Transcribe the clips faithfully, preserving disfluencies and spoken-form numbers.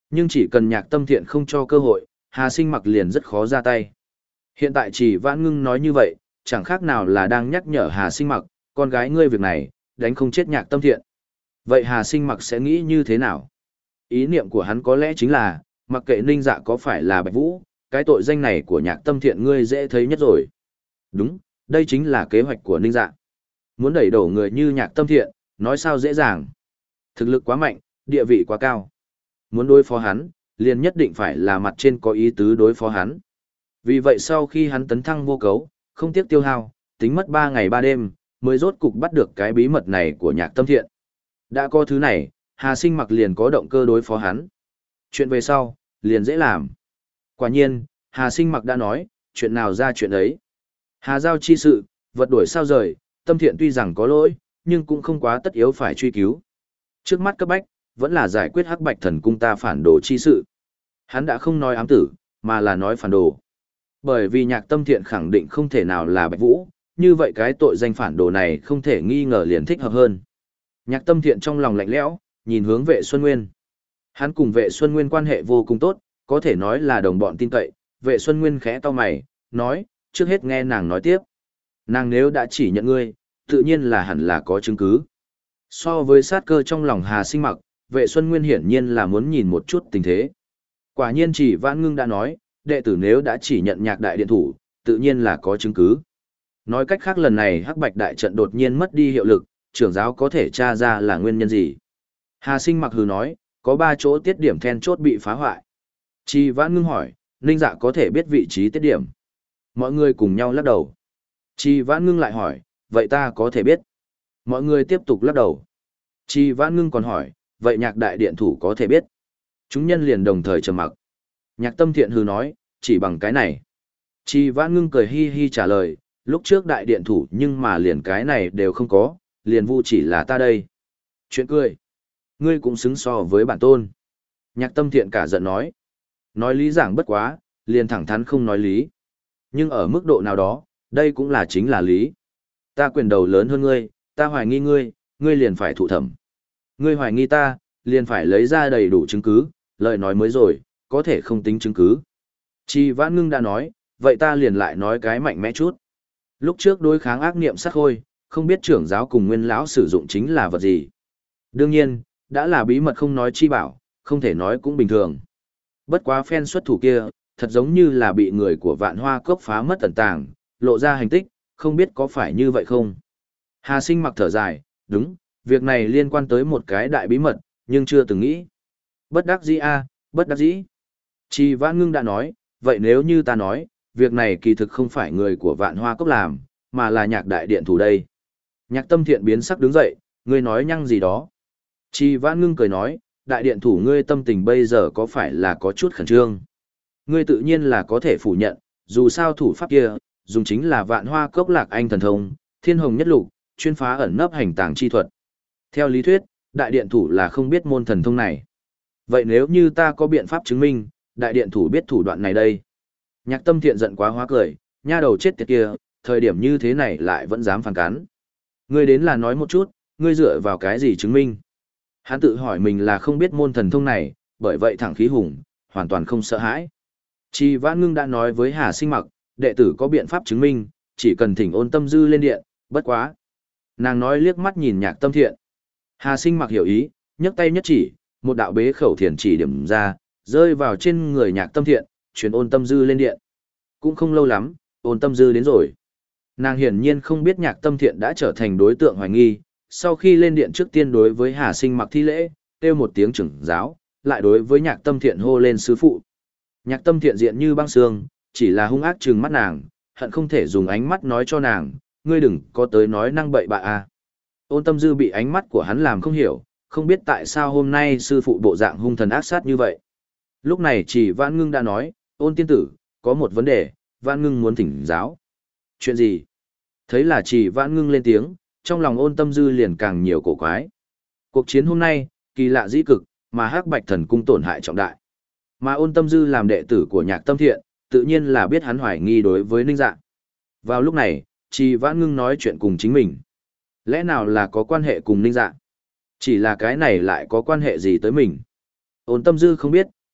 Nhưng chỉ cần Nhạc Tâm Thiện không cho cơ hội, Hà Sinh Mặc liền rất khó ra tay. Hiện tại chỉ Vãn Ngưng nói như vậy, chẳng khác nào là đang nhắc nhở Hà Sinh Mặc, con gái ngươi việc này, đánh không chết Nhạc Tâm Thiện. Vậy Hà Sinh Mặc sẽ nghĩ như thế nào? Ý niệm của hắn có lẽ chính là, mặc kệ Ninh Dạ có phải là Bạch Vũ, cái tội danh này của Nhạc Tâm Thiện ngươi dễ thấy nhất rồi. Đúng, đây chính là kế hoạch của Ninh Dạ. Muốn đẩy đổ người như Nhạc Tâm Thiện, nói sao dễ dàng. Thực lực quá mạnh, địa vị quá cao. Muốn đối phó hắn, liền nhất định phải là mặt trên có ý tứ đối phó hắn. Vì vậy sau khi hắn tấn thăng vô cấu, không tiếc tiêu hao, tính mất ba ngày ba đêm, mới rốt cục bắt được cái bí mật này của Nhạc Tâm Thiện. Đã có thứ này, Hà Sinh Mặc liền có động cơ đối phó hắn. Chuyện về sau, liền dễ làm. Quả nhiên, Hà Sinh Mặc đã nói, chuyện nào ra chuyện ấy. Hà Giao chi sự, vật đuổi sao rời, Tâm Thiện tuy rằng có lỗi, nhưng cũng không quá tất yếu phải truy cứu. Trước mắt cấp bách, vẫn là giải quyết Hắc Bạch Thần Cung ta phản đồ chi sự. Hắn đã không nói ám tử, mà là nói phản đồ. Bởi vì Nhạc Tâm Thiện khẳng định không thể nào là Bạch Vũ, như vậy cái tội danh phản đồ này không thể nghi ngờ liền thích hợp hơn. Nhạc Tâm Thiện trong lòng lạnh lẽo, nhìn hướng Vệ Xuân Nguyên. Hắn cùng Vệ Xuân Nguyên quan hệ vô cùng tốt, có thể nói là đồng bọn tin cậy. Vệ Xuân Nguyên khẽ cau mày, nói, trước hết nghe nàng nói tiếp. Nàng nếu đã chỉ nhận ngươi, tự nhiên là hẳn là có chứng cứ. So với sát cơ trong lòng Hà Sinh Mặc, Vệ Xuân Nguyên hiển nhiên là muốn nhìn một chút tình thế. Quả nhiên chỉ Vãn Ngưng đã nói, đệ tử nếu đã chỉ nhận Nhạc đại điện thủ, tự nhiên là có chứng cứ. Nói cách khác lần này Hắc Bạch đại trận đột nhiên mất đi hiệu lực, trưởng giáo có thể tra ra là nguyên nhân gì. Hà Sinh Mặc hừ nói, có ba chỗ tiết điểm then chốt bị phá hoại. Chỉ Vãn Ngưng hỏi, Ninh Dạ có thể biết vị trí tiết điểm. Mọi người cùng nhau lắc đầu. Chỉ Vãn Ngưng lại hỏi, vậy ta có thể biết. Mọi người tiếp tục lắc đầu. Chỉ Vãn Ngưng còn hỏi, vậy Nhạc đại điện thủ có thể biết. Chúng nhân liền đồng thời trầm mặc. Nhạc Tâm Thiện hừ nói, chỉ bằng cái này. Chỉ Vãn Ngưng cười hi hi trả lời, lúc trước đại điện thủ nhưng mà liền cái này đều không có, liền vu chỉ là ta đây. Chuyện cười. Ngươi cũng xứng so với bản tôn. Nhạc Tâm Thiện cả giận nói. Nói lý giảng bất quá, liền thẳng thắn không nói lý. Nhưng ở mức độ nào đó, đây cũng là chính là lý. Ta quyền đầu lớn hơn ngươi, ta hoài nghi ngươi, ngươi liền phải thụ thẩm. Ngươi hoài nghi ta, liền phải lấy ra đầy đủ chứng cứ, lời nói mới rồi, có thể không tính chứng cứ. Chỉ Vãn Ngưng đã nói, vậy ta liền lại nói cái mạnh mẽ chút. Lúc trước đối kháng ác niệm sát khôi, không biết trưởng giáo cùng nguyên lão sử dụng chính là vật gì. Đương nhiên, đã là bí mật không nói chi bảo, không thể nói cũng bình thường. Bất quá phen xuất thủ kia, thật giống như là bị người của Vạn Hoa Cốc phá mất tận tàng, lộ ra hành tích, không biết có phải như vậy không. Hà Sinh Mặc thở dài, đúng, việc này liên quan tới một cái đại bí mật, nhưng chưa từng nghĩ. Bất đắc dĩ a, bất đắc dĩ. Chỉ Vãn Ngưng đã nói, vậy nếu như ta nói, việc này kỳ thực không phải người của Vạn Hoa Cốc làm, mà là Nhạc đại điện thủ đây. Nhạc Tâm Thiện biến sắc đứng dậy, ngươi nói nhăng gì đó. Chỉ Vãn Ngưng cười nói, đại điện thủ ngươi tâm tình bây giờ có phải là có chút khẩn trương. Ngươi tự nhiên là có thể phủ nhận, dù sao thủ pháp kia, dùng chính là Vạn Hoa Cốc Lạc Anh thần thông, Thiên Hồng Nhất Lục, chuyên phá ẩn nấp hành tàng chi thuật. Theo lý thuyết, đại điện thủ là không biết môn thần thông này. Vậy nếu như ta có biện pháp chứng minh, đại điện thủ biết thủ đoạn này đây. Nhạc Tâm Thiện giận quá hóa cười, nha đầu chết tiệt kia, thời điểm như thế này lại vẫn dám phản cắn. Ngươi đến là nói một chút, ngươi dựa vào cái gì chứng minh? Hắn tự hỏi mình là không biết môn thần thông này, bởi vậy thẳng khí hùng, hoàn toàn không sợ hãi. Chỉ Vãn Ngưng đã nói với Hà Sinh Mặc, đệ tử có biện pháp chứng minh, chỉ cần thỉnh Ôn Tâm Dư lên điện, bất quá. Nàng nói liếc mắt nhìn Nhạc Tâm Thiện. Hà Sinh Mặc hiểu ý, nhấc tay nhất chỉ, một đạo bế khẩu thiền chỉ điểm ra, rơi vào trên người Nhạc Tâm Thiện, truyền Ôn Tâm Dư lên điện. Cũng không lâu lắm, Ôn Tâm Dư đến rồi. Nàng hiển nhiên không biết Nhạc Tâm Thiện đã trở thành đối tượng hoài nghi, sau khi lên điện trước tiên đối với Hà Sinh Mặc thi lễ, kêu một tiếng trưởng giáo, lại đối với Nhạc Tâm Thiện hô lên sư phụ. Nhạc Tâm Thiện diện như băng xương, chỉ là hung ác trừng mắt nàng, hận không thể dùng ánh mắt nói cho nàng, ngươi đừng có tới nói năng bậy bạ a. Ôn Tâm Dư bị ánh mắt của hắn làm không hiểu, không biết tại sao hôm nay sư phụ bộ dạng hung thần ác sát như vậy. Lúc này chỉ Vãn Ngưng đã nói, Ôn tiên tử, có một vấn đề, Vãn Ngưng muốn thỉnh giáo. Chuyện gì? Thấy là chỉ Vãn Ngưng lên tiếng, trong lòng Ôn Tâm Dư liền càng nhiều cổ quái. Cuộc chiến hôm nay, kỳ lạ dĩ cực, mà Hắc Bạch Thần Cung tổn hại trọng đại. Mà Ôn Tâm Dư làm đệ tử của Nhạc Tâm Thiện, tự nhiên là biết hắn hoài nghi đối với Ninh Dạ. Vào lúc này, chỉ Vãn Ngưng nói chuyện cùng chính mình. Lẽ nào là có quan hệ cùng Ninh Dạ? Chỉ là cái này lại có quan hệ gì tới mình? Ôn Tâm Dư không biết,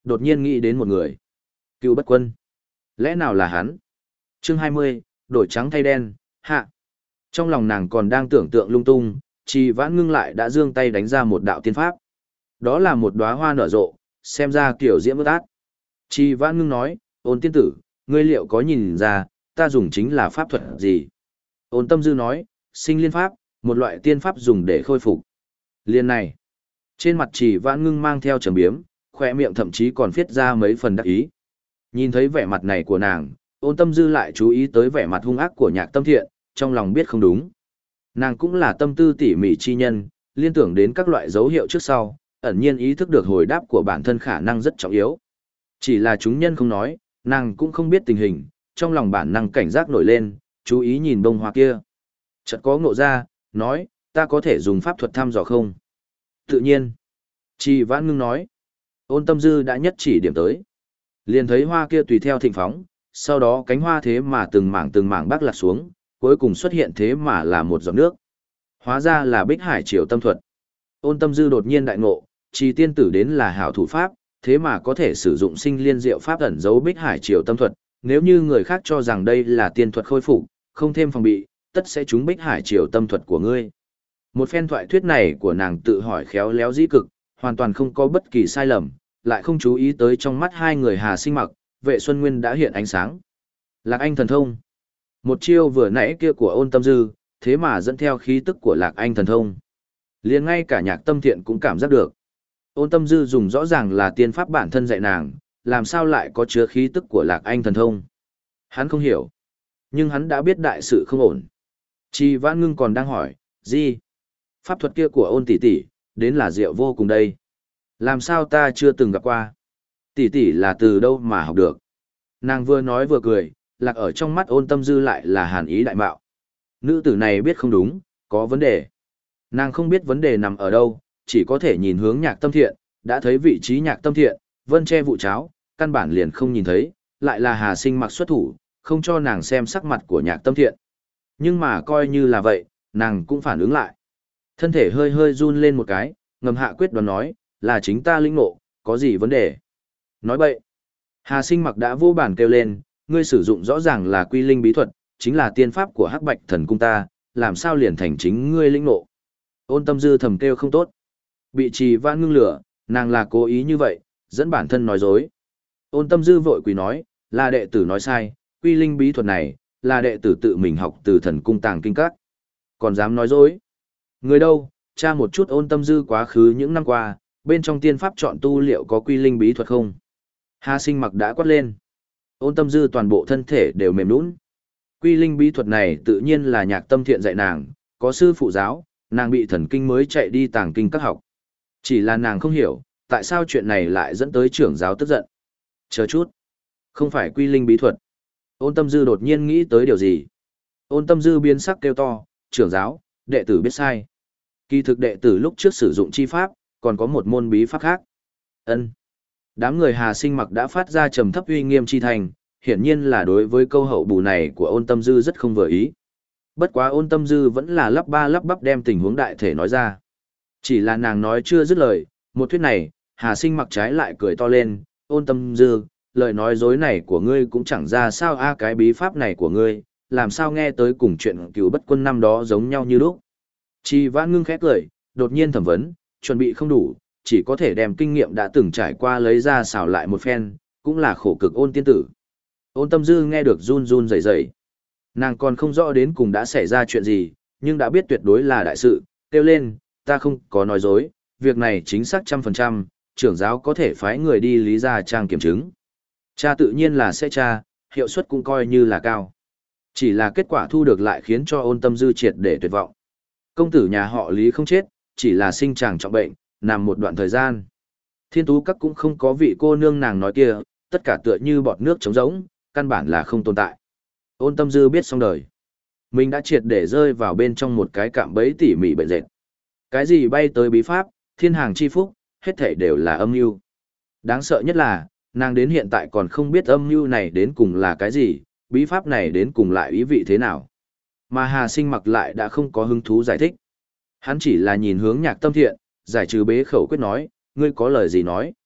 đột nhiên nghĩ đến một người. Cựu Bất Quân. Lẽ nào là hắn? Chương hai mươi, đổi trắng thay đen, hạ. Trong lòng nàng còn đang tưởng tượng lung tung, Trì Vãn Ngưng lại đã giương tay đánh ra một đạo tiên pháp. Đó là một đóa hoa nở rộ, xem ra kiểu diễm ướt át. Trì Vãn Ngưng nói, Ôn tiên tử, ngươi liệu có nhìn ra, ta dùng chính là pháp thuật gì? Ôn Tâm Dư nói, sinh liên pháp, một loại tiên pháp dùng để khôi phục. Liên này, trên mặt Trì Vãn Ngưng mang theo trầm biếm, khoe miệng thậm chí còn viết ra mấy phần đắc ý. Nhìn thấy vẻ mặt này của nàng, Ôn Tâm Dư lại chú ý tới vẻ mặt hung ác của Nhạc Tâm Thiện, trong lòng biết không đúng. Nàng cũng là tâm tư tỉ mỉ chi nhân, liên tưởng đến các loại dấu hiệu trước sau, ẩn nhiên ý thức được hồi đáp của bản thân khả năng rất trọng yếu. Chỉ là chúng nhân không nói, nàng cũng không biết tình hình, trong lòng bản năng cảnh giác nổi lên, chú ý nhìn bông hoa kia. Chợt có ngộ ra, nói, ta có thể dùng pháp thuật thăm dò không? Tự nhiên. Trì Vãn Ngưng nói. Ôn Tâm Dư đã nhất chỉ điểm tới. Liền thấy hoa kia tùy theo thịnh phóng, sau đó cánh hoa thế mà từng mảng từng mảng bác lạc xuống, cuối cùng xuất hiện thế mà là một giọt nước. Hóa ra là Bích Hải Triều Tâm thuật. Ôn Tâm Dư đột nhiên đại ngộ, Trì tiên tử đến là hảo thủ pháp, thế mà có thể sử dụng sinh liên diệu pháp ẩn giấu Bích Hải Triều Tâm thuật, nếu như người khác cho rằng đây là tiên thuật khôi phục, không thêm phòng bị, tất sẽ trúng Bích Hải Triều Tâm thuật của ngươi. Một phen thoại thuyết này của nàng tự hỏi khéo léo dĩ cực, hoàn toàn không có bất kỳ sai lầm, lại không chú ý tới trong mắt hai người Hà Sinh Mặc, Vệ Xuân Nguyên đã hiện ánh sáng. Lạc Anh thần thông. Một chiêu vừa nãy kia của Ôn Tâm Dư, thế mà dẫn theo khí tức của Lạc Anh thần thông. Liền ngay cả Nhạc Tâm Thiện cũng cảm giác được. Ôn Tâm Dư dùng rõ ràng là tiên pháp bản thân dạy nàng, làm sao lại có chứa khí tức của Lạc Anh thần thông. Hắn không hiểu. Nhưng hắn đã biết đại sự không ổn. Trì Vãn Ngưng còn đang hỏi, gì? Pháp thuật kia của Ôn tỷ tỷ, đến là diệu vô cùng đây. Làm sao ta chưa từng gặp qua? Tỷ tỷ là từ đâu mà học được? Nàng vừa nói vừa cười, lạc ở trong mắt Ôn Tâm Dư lại là hàn ý đại mạo. Nữ tử này biết không đúng, có vấn đề. Nàng không biết vấn đề nằm ở đâu, chỉ có thể nhìn hướng Nhạc Tâm Thiện, đã thấy vị trí Nhạc Tâm Thiện, vân che vụ cháo, căn bản liền không nhìn thấy, lại là Hà Sinh Mặc xuất thủ, không cho nàng xem sắc mặt của Nhạc Tâm Thiện. Nhưng mà coi như là vậy, nàng cũng phản ứng lại. Thân thể hơi hơi run lên một cái, ngầm hạ quyết đoán nói, là chính ta linh ngộ, có gì vấn đề? Nói bậy. Hà Sinh Mặc đã vô bản kêu lên, ngươi sử dụng rõ ràng là quy linh bí thuật, chính là tiên pháp của Hắc Bạch Thần Cung ta, làm sao liền thành chính ngươi linh ngộ? Ôn Tâm Dư thầm kêu không tốt. Bị Trì Vãn Ngưng lửa, nàng là cố ý như vậy, dẫn bản thân nói dối. Ôn Tâm Dư vội quỳ nói, là đệ tử nói sai, quy linh bí thuật này, là đệ tử tự mình học từ Thần Cung Tàng Kinh Các. Còn dám nói dối? Người đâu, tra một chút Ôn Tâm Dư quá khứ những năm qua, bên trong tiên pháp chọn tu liệu có quy linh bí thuật không? Hà Sinh Mặc đã quát lên. Ôn Tâm Dư toàn bộ thân thể đều mềm nhũn. Quy linh bí thuật này tự nhiên là Nhạc Tâm Thiện dạy nàng, có sư phụ giáo, nàng bị thần kinh mới chạy đi Tàng Kinh Các học. Chỉ là nàng không hiểu, tại sao chuyện này lại dẫn tới trưởng giáo tức giận. Chờ chút. Không phải quy linh bí thuật. Ôn Tâm Dư đột nhiên nghĩ tới điều gì. Ôn Tâm Dư biến sắc kêu to, trưởng giáo, đệ tử biết sai. Kỳ thực đệ tử lúc trước sử dụng chi pháp, còn có một môn bí pháp khác. Ân. Đám người Hà Sinh Mặc đã phát ra trầm thấp uy nghiêm chi thành, hiển nhiên là đối với câu hậu bù này của Ôn Tâm Dư rất không vừa ý. Bất quá Ôn Tâm Dư vẫn là lắp ba lắp bắp đem tình huống đại thể nói ra. Chỉ là nàng nói chưa dứt lời, một thuyết này, Hà Sinh Mặc trái lại cười to lên, Ôn Tâm Dư, lời nói dối này của ngươi cũng chẳng ra sao a cái bí pháp này của ngươi, làm sao nghe tới cùng chuyện Cửu Bất Quân năm đó giống nhau như lúc. Trì Vãn Ngưng khẽ cười, đột nhiên thẩm vấn, chuẩn bị không đủ, chỉ có thể đem kinh nghiệm đã từng trải qua lấy ra xào lại một phen, cũng là khổ cực Ôn tiên tử. Ôn Tâm Dư nghe được run run rẩy rẩy. Nàng còn không rõ đến cùng đã xảy ra chuyện gì, nhưng đã biết tuyệt đối là đại sự, kêu lên, ta không có nói dối, việc này chính xác trăm phần trăm, trưởng giáo có thể phái người đi Lý Gia Trang kiểm chứng. Cha tự nhiên là sẽ tra, hiệu suất cũng coi như là cao. Chỉ là kết quả thu được lại khiến cho Ôn Tâm Dư triệt để tuyệt vọng. Công tử nhà họ Lý không chết, chỉ là sinh chàng trọng bệnh, nằm một đoạn thời gian. Thiên Tú Các cũng không có vị cô nương nàng nói kia, tất cả tựa như bọt nước trống rỗng, căn bản là không tồn tại. Ôn Tâm Dư biết xong đời. Mình đã triệt để rơi vào bên trong một cái cạm bẫy tỉ mỉ bệnh dệt. Cái gì bay tới bí pháp, thiên hàng chi phúc, hết thảy đều là âm mưu. Đáng sợ nhất là, nàng đến hiện tại còn không biết âm mưu này đến cùng là cái gì, bí pháp này đến cùng lại ý vị thế nào. Mà Hà Sinh Mặc lại đã không có hứng thú giải thích. Hắn chỉ là nhìn hướng Nhạc Tâm Thiện, giải trừ bế khẩu quyết nói, ngươi có lời gì nói.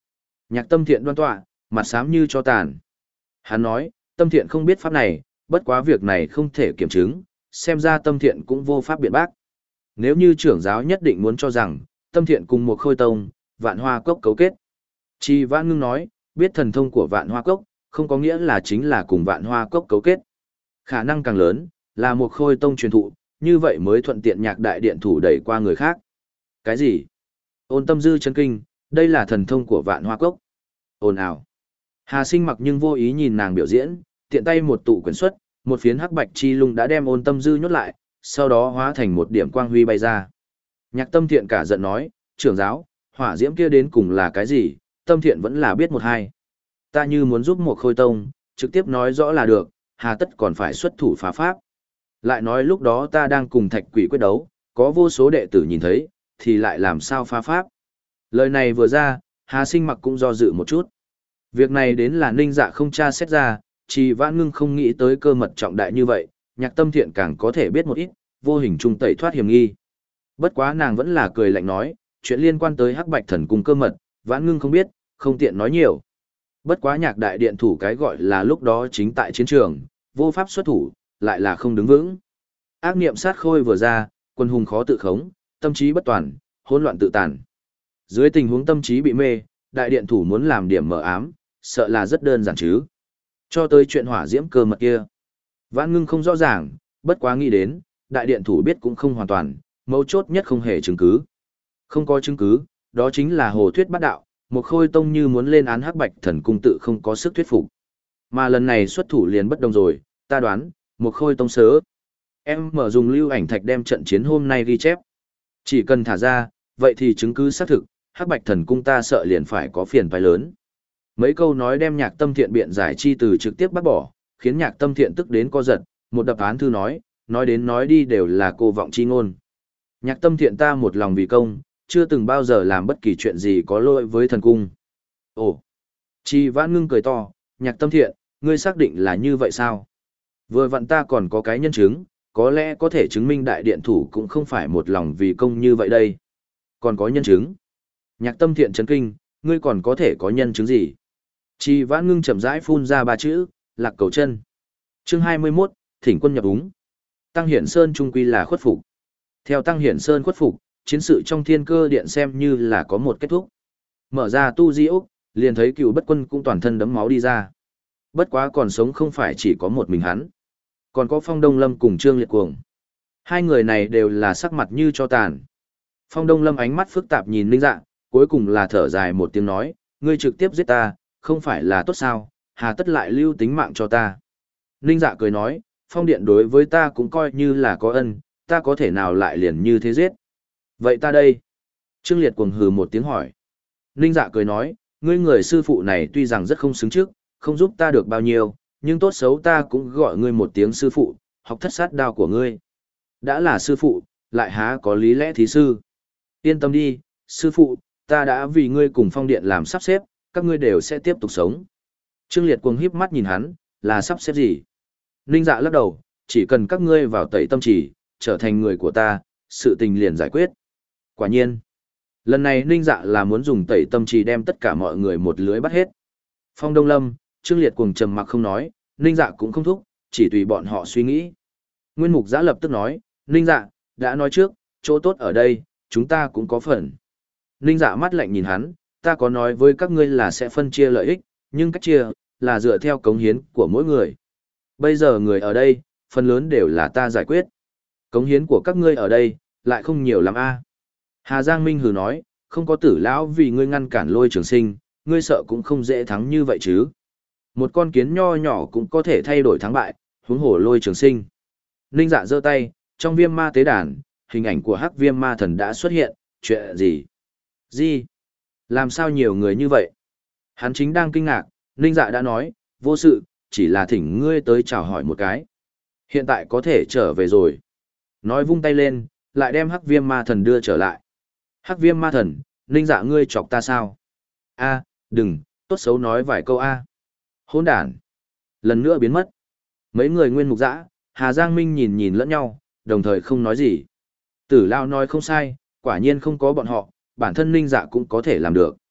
Nhạc Tâm Thiện đoan tọa, mặt xám như cho tàn. Hắn nói, Tâm Thiện không biết pháp này, bất quá việc này không thể kiểm chứng, xem ra Tâm Thiện cũng vô pháp biện bác. Nếu như trưởng giáo nhất định muốn cho rằng, Tâm Thiện cùng một khôi tông, vạn hoa cốc cấu kết. Chi Vãn Ngưng nói, biết thần thông của vạn hoa cốc, không có nghĩa là chính là cùng vạn hoa cốc cấu kết. Khả năng càng lớn, là một khôi tông truyền thụ, như vậy mới thuận tiện nhạc đại điện thủ đẩy qua người khác. Cái gì? Ôn Tâm Dư chấn kinh, đây là thần thông của vạn hoa cốc. Ồn ào. Hà Sinh mặc nhưng vô ý nhìn nàng biểu diễn, tiện tay một tụ quyển xuất, một phiến hắc bạch chi lung đã đem Ôn Tâm Dư nhốt lại, sau đó hóa thành một điểm quang huy bay ra. Nhạc Tâm Thiện cả giận nói, trưởng giáo, hỏa diễm kia đến cùng là cái gì, Tâm Thiện vẫn là biết một hai. Ta như muốn giúp một khôi tông, trực tiếp nói rõ là được, hà tất còn phải xuất thủ phá pháp. Lại nói lúc đó ta đang cùng thạch quỷ quyết đấu, có vô số đệ tử nhìn thấy, thì lại làm sao phá pháp. Lời này vừa ra, Hà Sinh mặc cũng do dự một chút. Việc này đến là Ninh Dạ không tra xét ra, Trì Vãn Ngưng không nghĩ tới cơ mật trọng đại như vậy, Nhạc Tâm Thiện càng có thể biết một ít, vô hình trung tẩy thoát hiểm nghi. Bất quá nàng vẫn là cười lạnh nói, chuyện liên quan tới Hắc Bạch Thần Cung cơ mật, Vãn Ngưng không biết, không tiện nói nhiều. Bất quá Nhạc đại điện thủ cái gọi là lúc đó chính tại chiến trường, vô pháp xuất thủ, lại là không đứng vững. Ác niệm sát khôi vừa ra, quân hùng khó tự khống, tâm trí bất toàn, hỗn loạn tự tàn. Dưới tình huống tâm trí bị mê, đại điện thủ muốn làm điểm mờ ám, sợ là rất đơn giản chứ. Cho tới chuyện hỏa diễm cơ mật kia. Vãn Ngưng không rõ ràng, bất quá nghĩ đến, đại điện thủ biết cũng không hoàn toàn, mấu chốt nhất không hề chứng cứ. Không có chứng cứ, đó chính là hồ thuyết bát đạo, một khôi tông như muốn lên án Hắc Bạch Thần Cung tự không có sức thuyết phục. Mà lần này xuất thủ liền bất đồng rồi, ta đoán, một khôi tông sớ. Em mở dùng lưu ảnh thạch đem trận chiến hôm nay ghi chép. Chỉ cần thả ra, vậy thì chứng cứ xác thực, Hắc Bạch Thần Cung ta sợ liền phải có phiền toái lớn. Mấy câu nói đem Nhạc Tâm Thiện biện giải chi từ trực tiếp bắt bỏ, khiến Nhạc Tâm Thiện tức đến co giật, một đập án thư nói, nói đến nói đi đều là cô vọng chi ngôn. Nhạc Tâm Thiện ta một lòng vì công, chưa từng bao giờ làm bất kỳ chuyện gì có lỗi với thần cung. Ồ! Chi Vãn Ngưng cười to, Nhạc Tâm Thiện, ngươi xác định là như vậy sao? Vừa vặn ta còn có cái nhân chứng, có lẽ có thể chứng minh đại điện thủ cũng không phải một lòng vì công như vậy đây. Còn có nhân chứng? Nhạc Tâm Thiện chấn kinh, ngươi còn có thể có nhân chứng gì? Chi Vãn Ngưng chậm rãi phun ra ba chữ, Lạc Cầu Chân. Chương hai mươi mốt, Thỉnh quân nhập úng. Tăng Hiển Sơn trung quy là khuất phục. Theo Tăng Hiển Sơn khuất phục, chiến sự trong Thiên Cơ Điện xem như là có một kết thúc. Mở ra tu di ốc, liền thấy Cựu Bất Quân cũng toàn thân đấm máu đi ra. Bất quá còn sống không phải chỉ có một mình hắn, còn có Phong Đông Lâm cùng Trương Liệt Cuồng. Hai người này đều là sắc mặt như cho tàn. Phong Đông Lâm ánh mắt phức tạp nhìn Ninh Dạ, cuối cùng là thở dài một tiếng nói, ngươi trực tiếp giết ta, không phải là tốt sao, hà tất lại lưu tính mạng cho ta. Ninh Dạ cười nói, Phong Điện đối với ta cũng coi như là có ân, ta có thể nào lại liền như thế giết. Vậy ta đây? Trương Liệt Cuồng hừ một tiếng hỏi. Ninh Dạ cười nói, ngươi người sư phụ này tuy rằng rất không xứng trước, không giúp ta được bao nhiêu, nhưng tốt xấu ta cũng gọi ngươi một tiếng sư phụ, học thất sát đao của ngươi. Đã là sư phụ, lại há có lý lẽ thí sư. Yên tâm đi, sư phụ, ta đã vì ngươi cùng Phong Điện làm sắp xếp, các ngươi đều sẽ tiếp tục sống. Trương Liệt Cuồng híp mắt nhìn hắn, là sắp xếp gì? Ninh Dạ lắc đầu, chỉ cần các ngươi vào tẩy tâm trì, trở thành người của ta, sự tình liền giải quyết. Quả nhiên, lần này Ninh Dạ là muốn dùng tẩy tâm trì đem tất cả mọi người một lưới bắt hết. Phong Đông Lâm, Trương Liệt Cuồng trầm mặc không nói, Ninh Dạ cũng không thúc, chỉ tùy bọn họ suy nghĩ. Nguyên Mục Giã lập tức nói, Ninh Dạ, đã nói trước, chỗ tốt ở đây, chúng ta cũng có phần. Ninh Dạ mắt lạnh nhìn hắn, ta có nói với các ngươi là sẽ phân chia lợi ích, nhưng cách chia, là dựa theo cống hiến của mỗi người. Bây giờ người ở đây, phần lớn đều là ta giải quyết. Cống hiến của các ngươi ở đây, lại không nhiều lắm a. Hà Giang Minh hừ nói, không có Tử lão vì ngươi ngăn cản Lôi Trường Sinh, ngươi sợ cũng không dễ thắng như vậy chứ. Một con kiến nho nhỏ cũng có thể thay đổi thắng bại, huống hồ Lôi Trường Sinh. Ninh Dạ giơ tay, trong viêm ma tế đàn, hình ảnh của hắc viêm ma thần đã xuất hiện, chuyện gì? Gì? Làm sao nhiều người như vậy? Hắn chính đang kinh ngạc, Ninh Dạ đã nói, vô sự, chỉ là thỉnh ngươi tới chào hỏi một cái. Hiện tại có thể trở về rồi. Nói vung tay lên, lại đem hắc viêm ma thần đưa trở lại. Hắc viêm ma thần, Ninh Dạ ngươi chọc ta sao? A, đừng, tốt xấu nói vài câu a. Hỗn đản. Lần nữa biến mất. Mấy người Nguyên Mục Giã, Hà Giang Minh nhìn nhìn lẫn nhau, đồng thời không nói gì. Tử Lao nói không sai, quả nhiên không có bọn họ, bản thân Ninh Dạ cũng có thể làm được.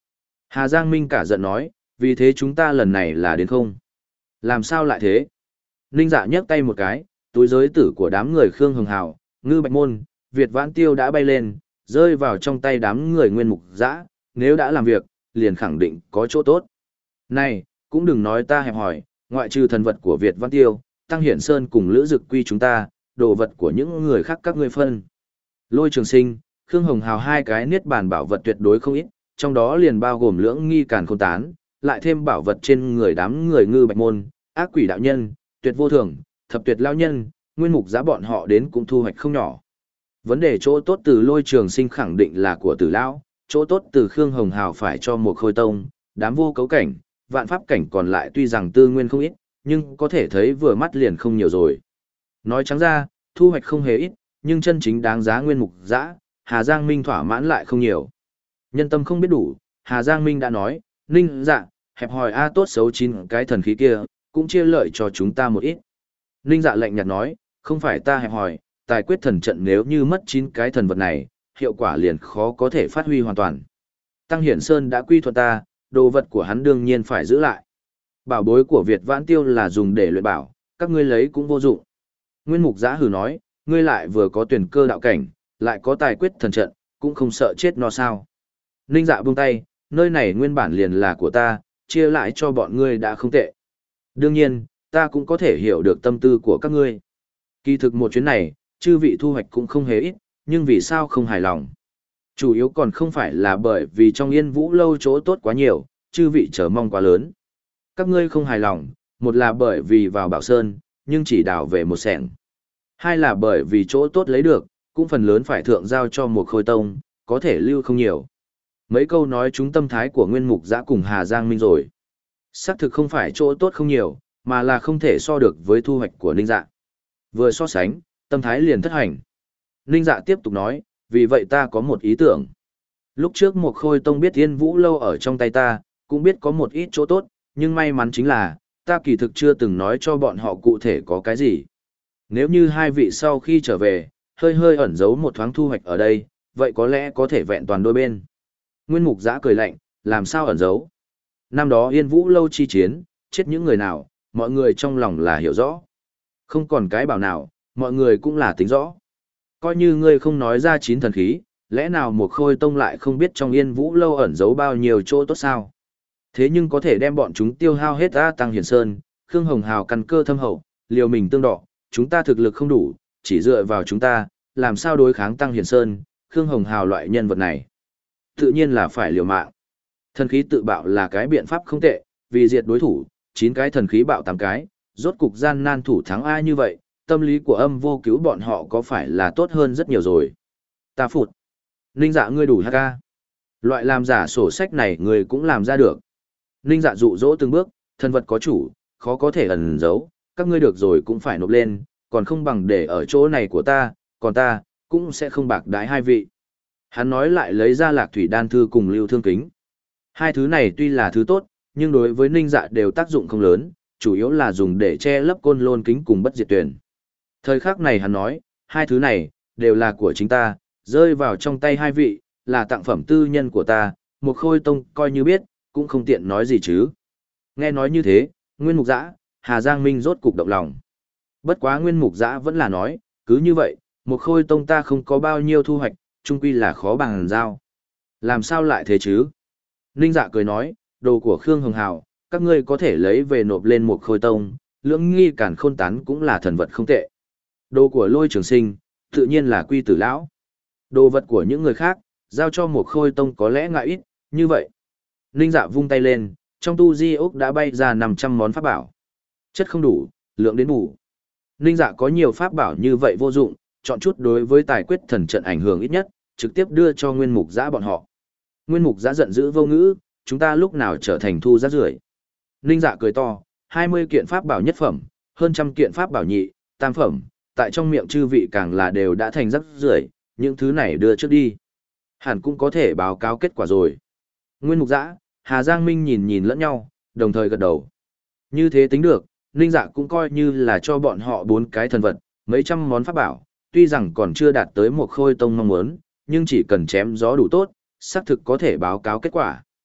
Hà Giang Minh cả giận nói, vì thế chúng ta lần này là đến không? Làm sao lại thế? Ninh Dạ nhấc tay một cái, túi giới tử của đám người Khương Hồng Hào, Ngư Bạch Môn, Việt Vãn Tiêu đã bay lên, rơi vào trong tay đám người Nguyên Mục Giã, nếu đã làm việc, liền khẳng định có chỗ tốt. Này, cũng đừng nói ta hẹp hỏi, ngoại trừ thần vật của Việt Vãn Tiêu, Tăng Hiển Sơn cùng Lữ Dực Quy chúng ta, đồ vật của những người khác các ngươi phân. Lôi Trường Sinh, Khương Hồng Hào hai cái niết bàn bảo vật tuyệt đối không ít, trong đó liền bao gồm lưỡng nghi càn khôn tán, lại thêm bảo vật trên người đám người Ngư Bạch Môn, Ác Quỷ đạo nhân, Tuyệt Vô Thường, Thập Tuyệt lao nhân, Nguyên Mục Giã bọn họ đến cũng thu hoạch không nhỏ. Vấn đề chỗ tốt từ Lôi Trường Sinh khẳng định là của Tử lão, chỗ tốt từ Khương Hồng Hào phải cho một Khôi Tông, đám vô cấu cảnh, vạn pháp cảnh còn lại tuy rằng tư nguyên không ít, nhưng có thể thấy vừa mắt liền không nhiều rồi. Nói trắng ra, thu hoạch không hề ít, nhưng chân chính đáng giá Nguyên Mục Giã, Hà Giang Minh thỏa mãn lại không nhiều. Nhân tâm không biết đủ, Hà Giang Minh đã nói, Ninh Dạ, hẹp hòi a tốt xấu chín cái thần khí kia, cũng chia lợi cho chúng ta một ít. Ninh Dạ lạnh nhạt nói, không phải ta hẹp hòi, tài quyết thần trận nếu như mất chín cái thần vật này, hiệu quả liền khó có thể phát huy hoàn toàn. Tăng Hiển Sơn đã quy thuận ta, đồ vật của hắn đương nhiên phải giữ lại. Bảo bối của Việt Vãn Tiêu là dùng để luyện bảo, các ngươi lấy cũng vô dụng. Nguyên Mục Giã hừ nói, ngươi lại vừa có tuyển cơ đạo cảnh, lại có tài quyết thần trận, cũng không sợ chết no sao. Ninh Dạ buông tay, nơi này nguyên bản liền là của ta, chia lại cho bọn ngươi đã không tệ. Đương nhiên, ta cũng có thể hiểu được tâm tư của các ngươi. Kỳ thực một chuyến này, chư vị thu hoạch cũng không hề ít, nhưng vì sao không hài lòng? Chủ yếu còn không phải là bởi vì trong Yên Vũ lâu chỗ tốt quá nhiều, chư vị chờ mong quá lớn. Các ngươi không hài lòng, một là bởi vì vào Bảo Sơn, nhưng chỉ đào về một sẻng. Hai là bởi vì chỗ tốt lấy được, cũng phần lớn phải thượng giao cho một Khôi Tông, có thể lưu không nhiều. Mấy câu nói chúng tâm thái của Nguyên Mục Giã cùng Hà Giang Minh rồi. Xác thực không phải chỗ tốt không nhiều, mà là không thể so được với thu hoạch của Ninh Dạ. Vừa so sánh, tâm thái liền thất hành. Ninh Dạ tiếp tục nói, vì vậy ta có một ý tưởng. Lúc trước một Khôi Tông biết Yên Vũ lâu ở trong tay ta, cũng biết có một ít chỗ tốt, nhưng may mắn chính là, ta kỳ thực chưa từng nói cho bọn họ cụ thể có cái gì. Nếu như hai vị sau khi trở về, hơi hơi ẩn giấu một thoáng thu hoạch ở đây, vậy có lẽ có thể vẹn toàn đôi bên. Nguyên Mục Giã cười lạnh, làm sao ẩn giấu? Năm đó Yên Vũ lâu chi chiến, chết những người nào, mọi người trong lòng là hiểu rõ. Không còn cái bảo nào, mọi người cũng là tính rõ. Coi như ngươi không nói ra chín thần khí, lẽ nào một Khôi Tông lại không biết trong Yên Vũ lâu ẩn giấu bao nhiêu chỗ tốt sao? Thế nhưng có thể đem bọn chúng tiêu hao hết ta Tăng Hiển Sơn, Khương Hồng Hào căn cơ thâm hậu, liều mình tương đọ, chúng ta thực lực không đủ, chỉ dựa vào chúng ta, làm sao đối kháng Tăng Hiển Sơn, Khương Hồng Hào loại nhân vật này. Tự nhiên là phải liều mạng. Thần khí tự bạo là cái biện pháp không tệ, vì diệt đối thủ, chín cái thần khí bạo tám cái, rốt cục gian nan thủ thắng ai như vậy, tâm lý của Âm Vô Cứu bọn họ có phải là tốt hơn rất nhiều rồi. Ta phụt. Ninh Dạ ngươi đủ ha ca. Loại làm giả sổ sách này ngươi cũng làm ra được. Ninh Dạ dụ dỗ từng bước, thần vật có chủ, khó có thể ẩn giấu, các ngươi được rồi cũng phải nộp lên, còn không bằng để ở chỗ này của ta, còn ta, cũng sẽ không bạc đái hai vị. Hắn nói lại lấy ra Lạc Thủy Đan Thư cùng Lưu Thương Kính. Hai thứ này tuy là thứ tốt, nhưng đối với Ninh Dạ đều tác dụng không lớn, chủ yếu là dùng để che lấp Côn Lôn Kính cùng Bất Diệt Tuyển. Thời khắc này hắn nói, hai thứ này, đều là của chính ta, rơi vào trong tay hai vị, là tặng phẩm tư nhân của ta, một Khôi Tông coi như biết, cũng không tiện nói gì chứ. Nghe nói như thế, Nguyên Mục Giã, Hà Giang Minh rốt cục động lòng. Bất quá Nguyên Mục Giã vẫn là nói, cứ như vậy, một Khôi Tông ta không có bao nhiêu thu hoạch, chung quy là khó bằng giao. Làm sao lại thế chứ? Ninh Dạ cười nói, đồ của Khương Hồng Hào, các ngươi có thể lấy về nộp lên một Khôi Tông, lưỡng nghi cản khôn tán cũng là thần vật không tệ. Đồ của Lôi Trường Sinh, tự nhiên là Quy Tử lão. Đồ vật của những người khác, giao cho một Khôi Tông có lẽ ngại ít, như vậy. Ninh Dạ vung tay lên, trong tu di ốc đã bay ra năm trăm món pháp bảo. Chất không đủ, lượng đến bù. Ninh Dạ có nhiều pháp bảo như vậy vô dụng, chọn chút đối với tài quyết thần trận ảnh hưởng ít nhất, trực tiếp đưa cho Nguyên Mục Giã bọn họ. Nguyên Mục Giã giận dữ vô ngữ, chúng ta lúc nào trở thành thu rác rưởi. Ninh Dạ cười to, hai mươi kiện pháp bảo nhất phẩm, hơn trăm kiện pháp bảo nhị, tam phẩm, tại trong miệng chư vị càng là đều đã thành rác rưởi, những thứ này đưa trước đi. Hẳn cũng có thể báo cáo kết quả rồi. Nguyên Mục Giã, Hà Giang Minh nhìn nhìn lẫn nhau, đồng thời gật đầu. Như thế tính được, Ninh Dạ cũng coi như là cho bọn họ bốn cái thần vật, mấy trăm món pháp bảo, tuy rằng còn chưa đạt tới một Khôi Tông mong muốn, nhưng chỉ cần chém gió đủ tốt, xác thực có thể báo cáo kết quả.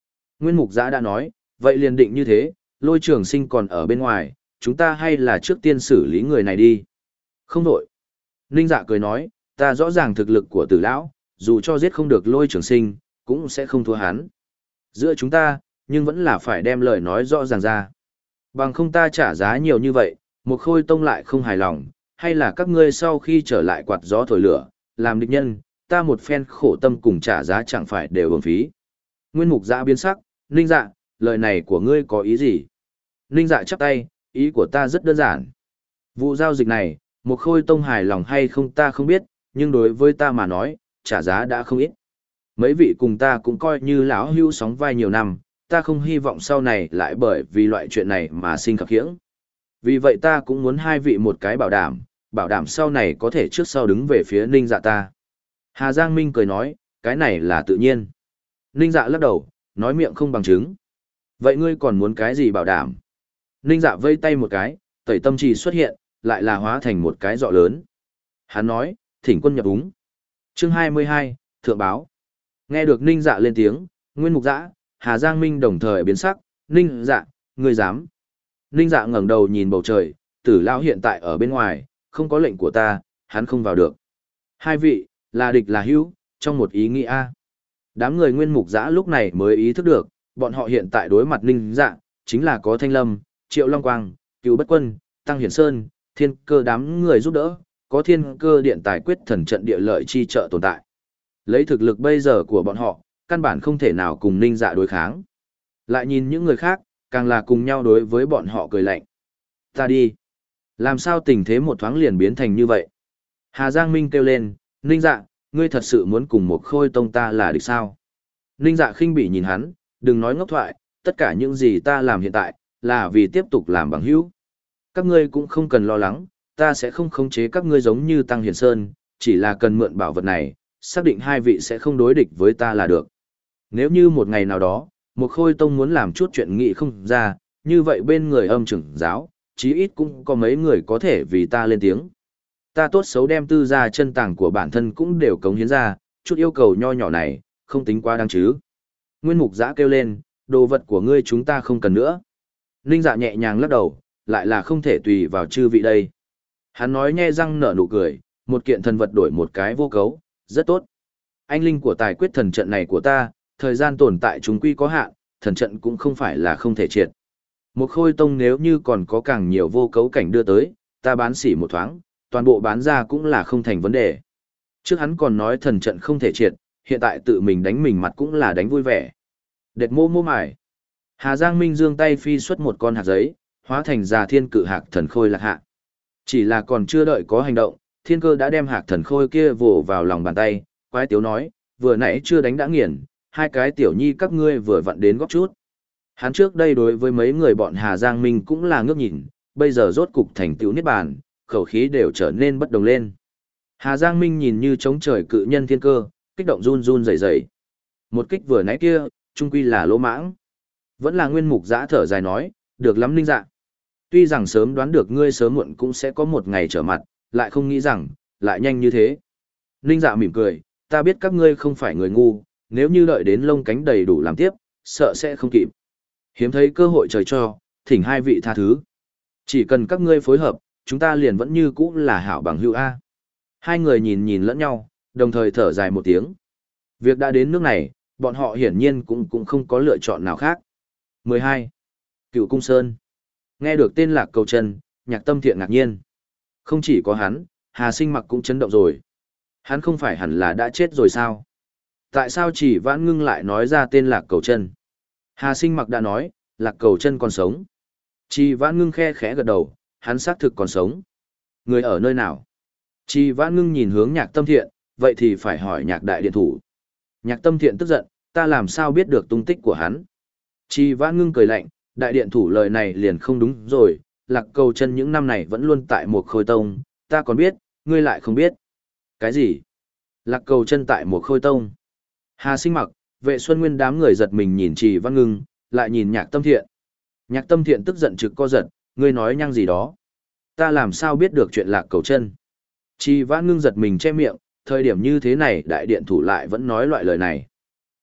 Nguyên Mục Giã đã nói, vậy liền định như thế, Lôi Trường Sinh còn ở bên ngoài, chúng ta hay là trước tiên xử lý người này đi. Không đổi. Ninh Dạ cười nói, ta rõ ràng thực lực của Tử lão, dù cho giết không được Lôi Trường Sinh, cũng sẽ không thua hắn. Giữa chúng ta, nhưng vẫn là phải đem lời nói rõ ràng ra. Bằng không ta trả giá nhiều như vậy, một Khôi Tông lại không hài lòng, hay là các ngươi sau khi trở lại quạt gió thổi lửa, làm địch nhân, ta một phen khổ tâm cùng trả giá chẳng phải đều uổng phí. Nguyên Mục Giã biến sắc, Ninh Dạ, lời này của ngươi có ý gì? Ninh Dạ chắp tay, ý của ta rất đơn giản. Vụ giao dịch này, một Khôi Tông hài lòng hay không ta không biết, nhưng đối với ta mà nói, trả giá đã không ít. Mấy vị cùng ta cũng coi như lão hưu sóng vai nhiều năm, ta không hy vọng sau này lại bởi vì loại chuyện này mà sinh khập khiễng. Vì vậy ta cũng muốn hai vị một cái bảo đảm, bảo đảm sau này có thể trước sau đứng về phía Ninh Dạ ta. Hà Giang Minh cười nói, cái này là tự nhiên. Ninh Dạ lắc đầu, nói miệng không bằng chứng. Vậy ngươi còn muốn cái gì bảo đảm? Ninh Dạ vây tay một cái, tẩy tâm trì xuất hiện, lại là hóa thành một cái giọ lớn. Hắn nói, thỉnh quân nhập úng. Chương hai mươi hai, Thượng báo. Nghe được Ninh Dạ lên tiếng, Nguyên Mục Giã, Hà Giang Minh đồng thời biến sắc, Ninh Dạ, ngươi dám. Ninh Dạ ngẩng đầu nhìn bầu trời, Tử lão hiện tại ở bên ngoài, không có lệnh của ta, hắn không vào được. Hai vị, là địch là hữu, trong một ý nghĩa. Đám người Nguyên Mục Giã lúc này mới ý thức được, bọn họ hiện tại đối mặt Ninh Dạ, chính là có Thanh Lâm, Triệu Long Quang, Cửu Bất Quân, Tăng Hiển Sơn, Thiên Cơ đám người giúp đỡ, có Thiên Cơ điện tài quyết thần trận địa lợi chi trợ tồn tại. Lấy thực lực bây giờ của bọn họ, căn bản không thể nào cùng Ninh Dạ đối kháng. Lại nhìn những người khác, càng là cùng nhau đối với bọn họ cười lạnh. Ta đi. Làm sao tình thế một thoáng liền biến thành như vậy? Hà Giang Minh kêu lên, Ninh Dạ, ngươi thật sự muốn cùng một Khôi Tông ta là địch sao? Ninh Dạ khinh bỉ nhìn hắn, đừng nói ngốc thoại, tất cả những gì ta làm hiện tại, là vì tiếp tục làm bằng hữu. Các ngươi cũng không cần lo lắng, ta sẽ không khống chế các ngươi giống như Tăng Hiền Sơn, chỉ là cần mượn bảo vật này, xác định hai vị sẽ không đối địch với ta là được. Nếu như một ngày nào đó, một Khôi Tông muốn làm chút chuyện nghị không ra, như vậy bên người âm trưởng giáo, chí ít cũng có mấy người có thể vì ta lên tiếng. Ta tốt xấu đem tư gia chân tàng của bản thân cũng đều cống hiến ra, chút yêu cầu nho nhỏ này, không tính quá đáng chứ. Nguyên Mục Giã kêu lên, đồ vật của ngươi chúng ta không cần nữa. Ninh Dạ nhẹ nhàng lắc đầu, lại là không thể tùy vào chư vị đây. Hắn nói nhe răng nở nụ cười, một kiện thần vật đổi một cái vô cấu, rất tốt. Anh linh của tài quyết thần trận này của ta, thời gian tồn tại chúng quy có hạn, thần trận cũng không phải là không thể triệt. Một Khôi Tông nếu như còn có càng nhiều vô cấu cảnh đưa tới, ta bán xỉ một thoáng, toàn bộ bán ra cũng là không thành vấn đề. Trước hắn còn nói thần trận không thể triệt, hiện tại tự mình đánh mình mặt cũng là đánh vui vẻ. Đệt mô mô mải. Hà Giang Minh giương tay phi xuất một con hạt giấy, hóa thành già thiên cự hạc thần khôi lạc hạ. Chỉ là còn chưa đợi có hành động, Thiên Cơ đã đem hạc thần khôi kia vồ vào lòng bàn tay, quái tiếu nói, vừa nãy chưa đánh đã nghiền, hai cái tiểu nhi các ngươi vừa vặn đến góp chút. Hắn trước đây đối với mấy người bọn Hà Giang Minh cũng là ngước nhìn, bây giờ rốt cục thành tựu niết bàn, khẩu khí đều trở nên bất đồng lên. Hà Giang Minh nhìn như chống trời cự nhân Thiên Cơ, kích động run run rẩy rẩy. Một kích vừa nãy kia, trung quy là lỗ mãng. Vẫn là Nguyên Mục Giã thở dài nói, được lắm Ninh Dạ. Tuy rằng sớm đoán được ngươi sớm muộn cũng sẽ có một ngày trở mặt, lại không nghĩ rằng, lại nhanh như thế. Ninh Dạ mỉm cười, ta biết các ngươi không phải người ngu, nếu như đợi đến lông cánh đầy đủ làm tiếp, sợ sẽ không kịp. Hiếm thấy cơ hội trời cho, thỉnh hai vị tha thứ. Chỉ cần các ngươi phối hợp, chúng ta liền vẫn như cũ là hảo bằng hữu A. Hai người nhìn nhìn lẫn nhau, đồng thời thở dài một tiếng. Việc đã đến nước này, bọn họ hiển nhiên cũng cũng không có lựa chọn nào khác. mười hai. Cựu Cung Sơn. Nghe được tên Lạc Cầu Chân, Nhạc Tâm Thiện ngạc nhiên. Không chỉ có hắn, Hà Sinh Mặc cũng chấn động rồi. Hắn không phải hẳn là đã chết rồi sao? Tại sao chỉ Vãn Ngưng lại nói ra tên Lạc Cầu Chân? Hà Sinh Mặc đã nói, Lạc Cầu Chân còn sống. Chỉ Vãn Ngưng khe khẽ gật đầu, hắn xác thực còn sống. Người ở nơi nào? Chỉ Vãn Ngưng nhìn hướng Nhạc Tâm Thiện, vậy thì phải hỏi Nhạc Đại Điện Thủ. Nhạc Tâm Thiện tức giận, ta làm sao biết được tung tích của hắn? Chỉ Vãn Ngưng cười lạnh, Đại Điện Thủ lời này liền không đúng rồi, Lạc Cầu Chân những năm này vẫn luôn tại một Khôi Tông, ta còn biết, ngươi lại không biết. Cái gì? Lạc Cầu Chân tại một Khôi Tông. Hà Sinh Mặc, Vệ Xuân Nguyên đám người giật mình nhìn Trì Văn Ngưng, lại nhìn Nhạc Tâm Thiện. Nhạc Tâm Thiện tức giận trực co giật, ngươi nói nhăng gì đó? Ta làm sao biết được chuyện Lạc Cầu Chân? Trì Văn Ngưng giật mình che miệng, thời điểm như thế này Đại Điện Thủ lại vẫn nói loại lời này.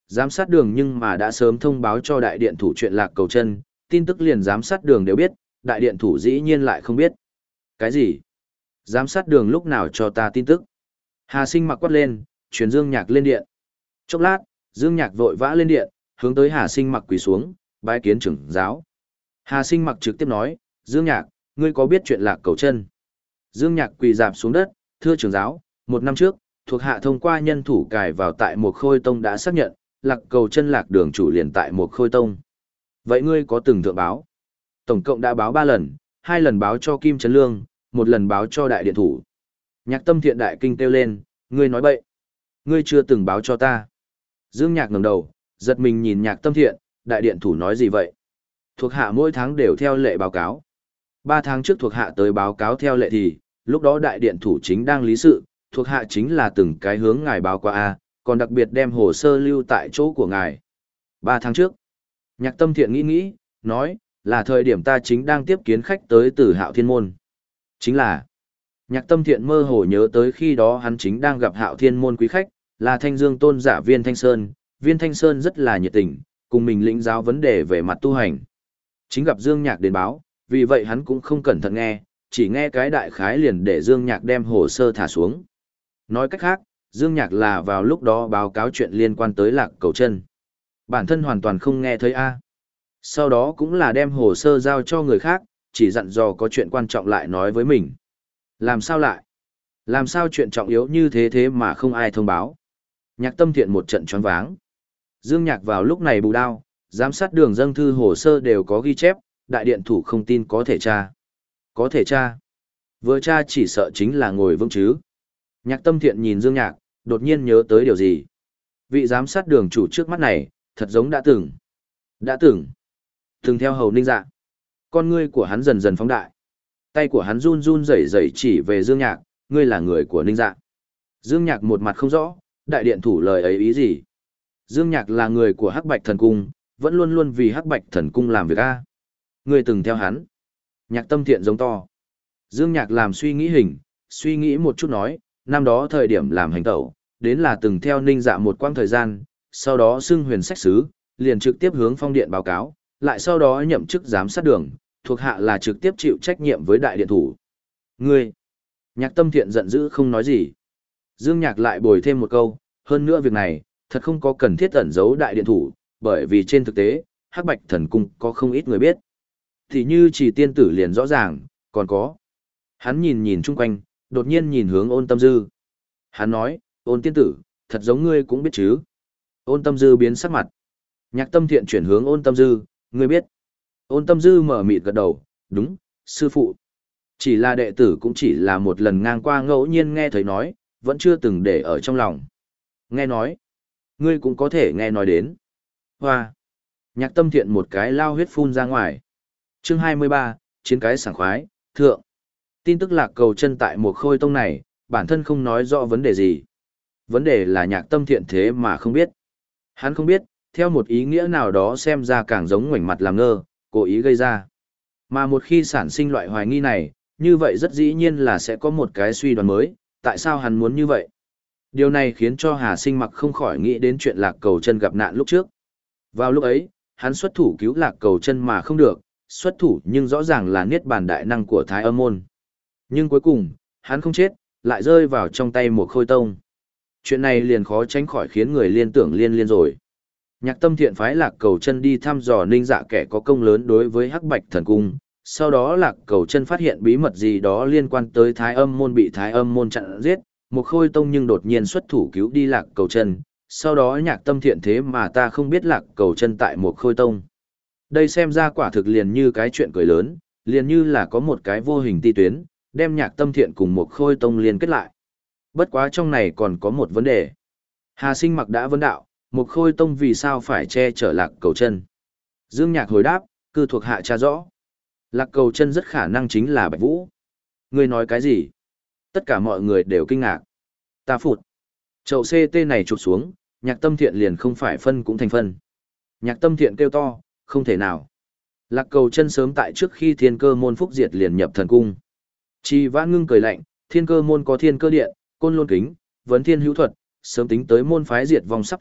Giám sát đường nhưng mà đã sớm thông báo cho đại điện thủ chuyện Lạc Cầu Chân, tin tức liền giám sát đường đều biết, đại điện thủ dĩ nhiên lại không biết. Cái gì? Giám sát đường lúc nào cho ta tin tức? Hà Sinh mặc quát lên, truyền Dương Nhạc lên điện. Chốc lát, Dương Nhạc vội vã lên điện, hướng tới Hà Sinh mặc quỳ xuống, bái kiến trưởng giáo. Hà Sinh mặc trực tiếp nói, Dương Nhạc, ngươi có biết chuyện Lạc Cầu Chân? Dương Nhạc quỳ dạp xuống đất, thưa trưởng giáo, một năm trước, thuộc hạ thông qua nhân thủ cài vào tại một khôi tông đã xác nhận, Lạc Cầu Chân lạc đường chủ liền tại một khôi tông. Vậy ngươi có từng thượng báo? Tổng cộng đã báo ba lần, hai lần báo cho Kim Trấn Lương, một lần báo cho đại điện thủ. Nhạc Tâm Thiện đại kinh kêu lên, ngươi nói bậy. Ngươi chưa từng báo cho ta. Dương Nhạc ngẩng đầu, giật mình nhìn Nhạc Tâm Thiện, đại điện thủ nói gì vậy? Thuộc hạ mỗi tháng đều theo lệ báo cáo. Ba tháng trước thuộc hạ tới báo cáo theo lệ thì, lúc đó đại điện thủ chính đang lý sự, thuộc hạ chính là từng cái hướng ngài báo qua A, còn đặc biệt đem hồ sơ lưu tại chỗ của ngài. Ba tháng trước, Nhạc Tâm Thiện nghĩ nghĩ, nói, là thời điểm ta chính đang tiếp kiến khách tới từ Hạo Thiên Môn. Chính là, Nhạc Tâm Thiện mơ hồ nhớ tới khi đó hắn chính đang gặp Hạo Thiên Môn quý khách, là Thanh Dương tôn giả Viên Thanh Sơn, Viên Thanh Sơn rất là nhiệt tình, cùng mình lĩnh giáo vấn đề về mặt tu hành. Chính gặp Dương Nhạc đến báo, vì vậy hắn cũng không cẩn thận nghe, chỉ nghe cái đại khái liền để Dương Nhạc đem hồ sơ thả xuống. Nói cách khác, Dương Nhạc là vào lúc đó báo cáo chuyện liên quan tới Lạc Cầu Chân. Bản thân hoàn toàn không nghe thấy A. Sau đó cũng là đem hồ sơ giao cho người khác, chỉ dặn dò có chuyện quan trọng lại nói với mình. Làm sao lại? Làm sao chuyện trọng yếu như thế thế mà không ai thông báo? Nhạc Tâm Thiện một trận choáng váng. Dương Nhạc vào lúc này bù đao, giám sát đường dâng thư hồ sơ đều có ghi chép, đại điện thủ không tin có thể tra. Có thể tra. Vừa tra chỉ sợ chính là ngồi vững chứ. Nhạc Tâm Thiện nhìn Dương Nhạc, đột nhiên nhớ tới điều gì. Vị giám sát đường chủ trước mắt này, thật giống đã từng. Đã từng. Từng theo hầu Ninh Dạ. Con ngươi của hắn dần dần phóng đại. Tay của hắn run run rẩy rẩy chỉ về Dương Nhạc, ngươi là người của Ninh Dạ. Dương Nhạc một mặt không rõ, đại điện thủ lời ấy ý gì. Dương Nhạc là người của Hắc Bạch Thần Cung, vẫn luôn luôn vì Hắc Bạch Thần Cung làm việc a. Ngươi từng theo hắn. Nhạc Tâm Thiện giống to. Dương Nhạc làm suy nghĩ hình, suy nghĩ một chút nói, năm đó thời điểm làm hành tẩu, đến là từng theo Ninh Dạ một quãng thời gian, sau đó xưng huyền sách sứ, liền trực tiếp hướng phong điện báo cáo, lại sau đó nhậm chức giám sát đường, thuộc hạ là trực tiếp chịu trách nhiệm với đại điện thủ. Ngươi! Nhạc Tâm Thiện giận dữ không nói gì. Dương Nhạc lại bồi thêm một câu, hơn nữa việc này, thật không có cần thiết ẩn giấu đại điện thủ, bởi vì trên thực tế, Hắc Bạch Thần Cung có không ít người biết. Thì như chỉ tiên tử liền rõ ràng, còn có. Hắn nhìn nhìn chung quanh, đột nhiên nhìn hướng Ôn Tâm Dư. Hắn nói, Ôn tiên tử, thật giống ngươi cũng biết chứ. Ôn Tâm Dư biến sắc mặt. Nhạc Tâm Thiện chuyển hướng Ôn Tâm Dư, ngươi biết. Ôn Tâm Dư mở mịt gật đầu, đúng, sư phụ. Chỉ là đệ tử cũng chỉ là một lần ngang qua ngẫu nhiên nghe thấy nói, vẫn chưa từng để ở trong lòng. Nghe nói, ngươi cũng có thể nghe nói đến. Hoa. Nhạc Tâm Thiện một cái lao huyết phun ra ngoài. Chương hai mươi ba, chiến cái sảng khoái, thượng. Tin tức Lạc Cầu Chân tại một khôi tông này, bản thân không nói rõ vấn đề gì. Vấn đề là Nhạc Tâm Thiện thế mà không biết. Hắn không biết, theo một ý nghĩa nào đó xem ra càng giống ngoảnh mặt làm ngơ, cố ý gây ra. Mà một khi sản sinh loại hoài nghi này, như vậy rất dĩ nhiên là sẽ có một cái suy đoán mới, tại sao hắn muốn như vậy? Điều này khiến cho Hà Sinh Mặc không khỏi nghĩ đến chuyện Lạc Cầu Chân gặp nạn lúc trước. Vào lúc ấy, hắn xuất thủ cứu Lạc Cầu Chân mà không được, xuất thủ nhưng rõ ràng là niết bàn đại năng của Thái Âm môn. Nhưng cuối cùng, hắn không chết, lại rơi vào trong tay một khôi tông. Chuyện này liền khó tránh khỏi khiến người liên tưởng liên liên rồi. Nhạc Tâm Thiện phái Lạc Cầu Chân đi thăm dò Ninh Dạ kẻ có công lớn đối với Hắc Bạch Thần Cung, sau đó Lạc Cầu Chân phát hiện bí mật gì đó liên quan tới Thái Âm môn bị Thái Âm môn chặn giết, một khôi tông nhưng đột nhiên xuất thủ cứu đi Lạc Cầu Chân, sau đó Nhạc Tâm Thiện thế mà ta không biết Lạc Cầu Chân tại một khôi tông. Đây xem ra quả thực liền như cái chuyện cười lớn, liền như là có một cái vô hình ti tuyến, đem Nhạc Tâm Thiện cùng một khôi tông liên kết lại. Bất quá trong này còn có một vấn đề. Hà Sinh Mặc đã vấn đạo, một khôi tông vì sao phải che chở Lạc Cầu Chân? Dương Nhạc hồi đáp, cư thuộc hạ tra rõ. Lạc Cầu Chân rất khả năng chính là Bạch Vũ. Ngươi nói cái gì? Tất cả mọi người đều kinh ngạc. Ta phụt. Chậu xê tê này chụp xuống, Nhạc Tâm Thiện liền không phải phân cũng thành phân. Nhạc Tâm Thiện kêu to, không thể nào. Lạc Cầu Chân sớm tại trước khi Thiên Cơ môn phúc diệt liền nhập thần cung. Trì Vãn Ngưng cười lạnh, Thiên Cơ môn có Thiên Cơ điện, Côn Lôn kính, Vấn Thiên hữu thuật, sớm tính tới môn phái diệt vong sắp tới,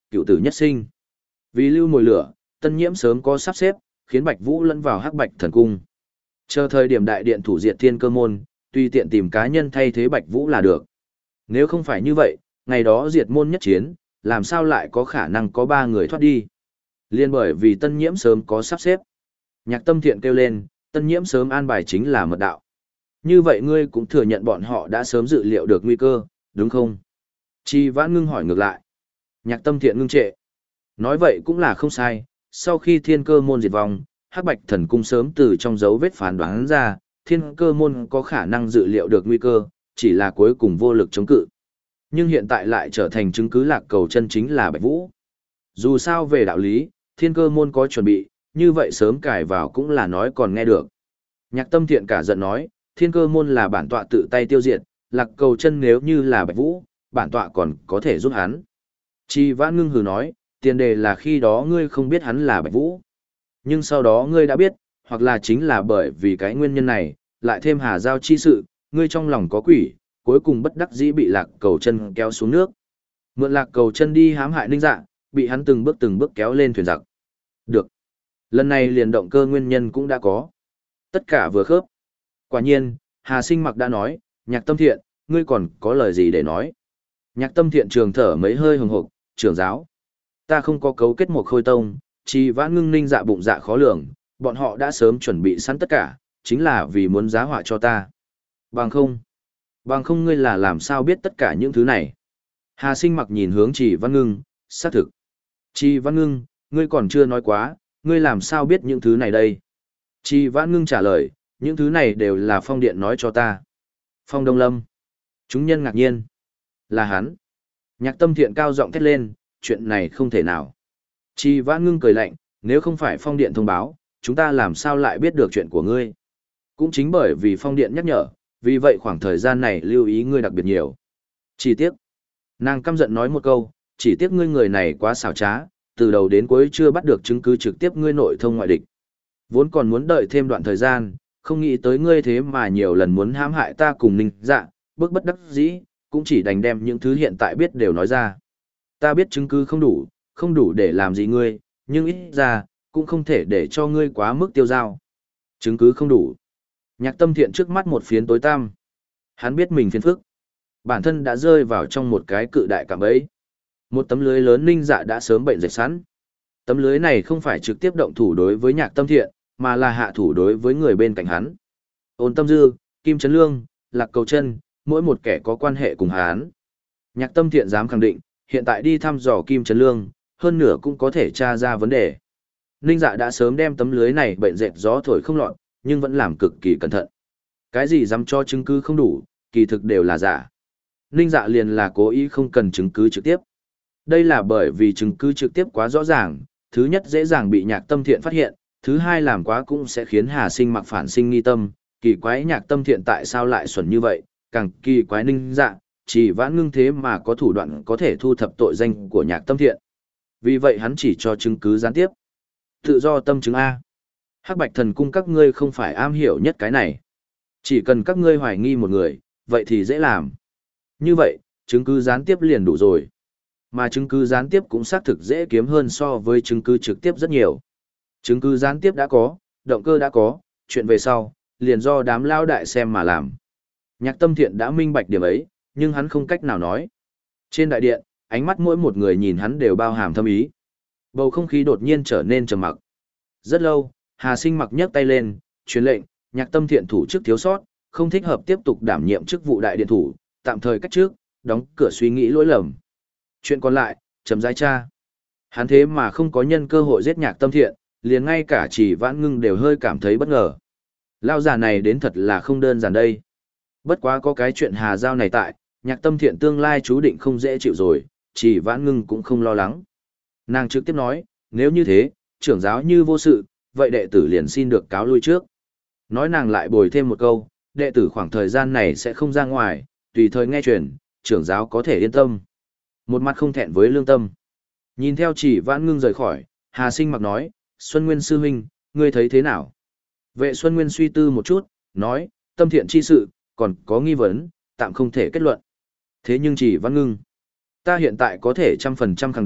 cựu tử nhất sinh. Vì lưu mồi lửa, Tân Nhiễm sớm có sắp xếp, khiến Bạch Vũ lẫn vào Hắc Bạch Thần Cung. Chờ thời điểm đại điện thủ diệt Thiên Cơ môn, tùy tiện tìm cá nhân thay thế Bạch Vũ là được. Nếu không phải như vậy, ngày đó diệt môn nhất chiến, làm sao lại có khả năng có ba người thoát đi? Liên bởi vì Tân Nhiễm sớm có sắp xếp. Nhạc Tâm Thiện kêu lên, Tân Nhiễm sớm an bài chính là mật đạo. Như vậy ngươi cũng thừa nhận bọn họ đã sớm dự liệu được nguy cơ, đúng không? Chi Vãn Ngưng hỏi ngược lại. Nhạc Tâm Thiện ngưng trệ. Nói vậy cũng là không sai, sau khi Thiên Cơ môn diệt vong, Hắc Bạch Thần Cung sớm từ trong dấu vết phán đoán ra, Thiên Cơ môn có khả năng dự liệu được nguy cơ, chỉ là cuối cùng vô lực chống cự. Nhưng hiện tại lại trở thành chứng cứ lạc cầu chân chính là Bạch Vũ. Dù sao về đạo lý, Thiên Cơ môn có chuẩn bị, như vậy sớm cài vào cũng là nói còn nghe được. Nhạc Tâm Thiện cả giận nói, Thiên Cơ môn là bản tọa tự tay tiêu diệt, lạc cầu chân nếu như là Bạch Vũ, bản tọa còn có thể giúp hắn. Chi Vãn Ngưng hừ nói, tiền đề là khi đó ngươi không biết hắn là Bạch Vũ. Nhưng sau đó ngươi đã biết, hoặc là chính là bởi vì cái nguyên nhân này, lại thêm Hà Giao chi sự, ngươi trong lòng có quỷ, cuối cùng bất đắc dĩ bị lạc cầu chân kéo xuống nước. Mượn lạc cầu chân đi hãm hại Ninh Dạ, bị hắn từng bước từng bước kéo lên thuyền giặc. Được. Lần này liền động cơ nguyên nhân cũng đã có. Tất cả vừa khớp. Quả nhiên, Hà Sinh Mặc đã nói, Nhạc Tâm Thiện, ngươi còn có lời gì để nói? Nhạc Tâm Thiện trường thở mấy hơi hừng hực, trưởng giáo. Ta không có cấu kết một khôi tông, Chỉ Vãn Ngưng Ninh Dạ bụng dạ khó lường, bọn họ đã sớm chuẩn bị sẵn tất cả, chính là vì muốn giá họa cho ta. Bằng không. Bằng không ngươi là làm sao biết tất cả những thứ này. Hà Sinh Mặc nhìn hướng Chỉ Vãn Ngưng, xác thực. Chỉ Vãn Ngưng, ngươi còn chưa nói quá, ngươi làm sao biết những thứ này đây? Chỉ Vãn Ngưng trả lời, những thứ này đều là Phong Điện nói cho ta. Phong Đông Lâm. Chúng nhân ngạc nhiên. Là hắn. Nhạc Tâm Thiện cao giọng thét lên, chuyện này không thể nào. Chỉ Vãn Ngưng cười lạnh, nếu không phải Phong Điện thông báo, chúng ta làm sao lại biết được chuyện của ngươi? Cũng chính bởi vì Phong Điện nhắc nhở, vì vậy khoảng thời gian này lưu ý ngươi đặc biệt nhiều. Chỉ tiếc. Nàng căm giận nói một câu, chỉ tiếc ngươi người này quá xảo trá, từ đầu đến cuối chưa bắt được chứng cứ trực tiếp ngươi nội thông ngoại địch. Vốn còn muốn đợi thêm đoạn thời gian, không nghĩ tới ngươi thế mà nhiều lần muốn hãm hại ta cùng Ninh Dạ, bước bất đắc dĩ, cũng chỉ đành đem những thứ hiện tại biết đều nói ra. Ta biết chứng cứ không đủ, không đủ để làm gì ngươi, nhưng ít ra, cũng không thể để cho ngươi quá mức tiêu dao. Chứng cứ không đủ. Nhạc Tâm Thiện trước mắt một phiến tối tăm. Hắn biết mình phiền phức. Bản thân đã rơi vào trong một cái cự đại cạm bẫy. Một tấm lưới lớn Ninh Dạ đã sớm bệnh dệt sẵn. Tấm lưới này không phải trực tiếp động thủ đối với Nhạc Tâm Thiện, mà là hạ thủ đối với người bên cạnh hắn. Ôn Tâm Dư, Kim Trấn Lương, Lạc Cầu Chân, mỗi một kẻ có quan hệ cùng hắn. Nhạc Tâm Thiện dám khẳng định, hiện tại đi thăm dò Kim Trấn Lương, hơn nửa cũng có thể tra ra vấn đề. Ninh Dạ đã sớm đem tấm lưới này bệnh dệt gió thổi không lọt, nhưng vẫn làm cực kỳ cẩn thận. Cái gì dám cho chứng cứ không đủ, kỳ thực đều là giả. Ninh Dạ liền là cố ý không cần chứng cứ trực tiếp. Đây là bởi vì chứng cứ trực tiếp quá rõ ràng, thứ nhất dễ dàng bị Nhạc Tâm Thiện phát hiện, thứ hai làm quá cũng sẽ khiến Hà Sinh Mặc phản sinh nghi tâm, kỳ quái Nhạc Tâm Thiện tại sao lại xuẩn như vậy, càng kỳ quái Ninh Dạ, Chỉ Vãn Ngưng thế mà có thủ đoạn có thể thu thập tội danh của Nhạc Tâm Thiện. Vì vậy hắn chỉ cho chứng cứ gián tiếp. Tự do tâm chứng A. Hắc Bạch Thần Cung các ngươi không phải am hiểu nhất cái này. Chỉ cần các ngươi hoài nghi một người, vậy thì dễ làm. Như vậy, chứng cứ gián tiếp liền đủ rồi. Mà chứng cứ gián tiếp cũng xác thực dễ kiếm hơn so với chứng cứ trực tiếp rất nhiều. Chứng cứ gián tiếp đã có, động cơ đã có, chuyện về sau, liền do đám lao đại xem mà làm. Nhạc Tâm Thiện đã minh bạch điểm ấy, nhưng hắn không cách nào nói. Trên đại điện, ánh mắt mỗi một người nhìn hắn đều bao hàm thâm ý. Bầu không khí đột nhiên trở nên trầm mặc. Rất lâu, Hà Sinh Mặc nhấc tay lên, truyền lệnh, Nhạc Tâm Thiện thủ chức thiếu sót, không thích hợp tiếp tục đảm nhiệm chức vụ đại điện thủ, tạm thời cách trước, đóng cửa suy nghĩ lỗi lầm. Chuyện còn lại, chấm dai cha. Hắn thế mà không có nhân cơ hội giết Nhạc Tâm Thiện, liền ngay cả Chỉ Vãn Ngưng đều hơi cảm thấy bất ngờ. Lao già này đến thật là không đơn giản đây. Bất quá có cái chuyện Hà Giao này tại, Nhạc Tâm Thiện tương lai chú định không dễ chịu rồi, Chỉ Vãn Ngưng cũng không lo lắng. Nàng trực tiếp nói, nếu như thế, trưởng giáo như vô sự, vậy đệ tử liền xin được cáo lui trước. Nói nàng lại bồi thêm một câu, đệ tử khoảng thời gian này sẽ không ra ngoài, tùy thời nghe truyền, trưởng giáo có thể yên tâm. Một mặt không thẹn với lương tâm. Nhìn theo Chỉ Vãn Ngưng rời khỏi, Hà Sinh Mặc nói, Xuân Nguyên sư huynh, ngươi thấy thế nào? Vệ Xuân Nguyên suy tư một chút, nói, Tâm Thiện chi sự, còn có nghi vấn, tạm không thể kết luận. Thế nhưng Chỉ Vãn Ngưng, ta hiện tại có thể trăm phần trăm khẳng định,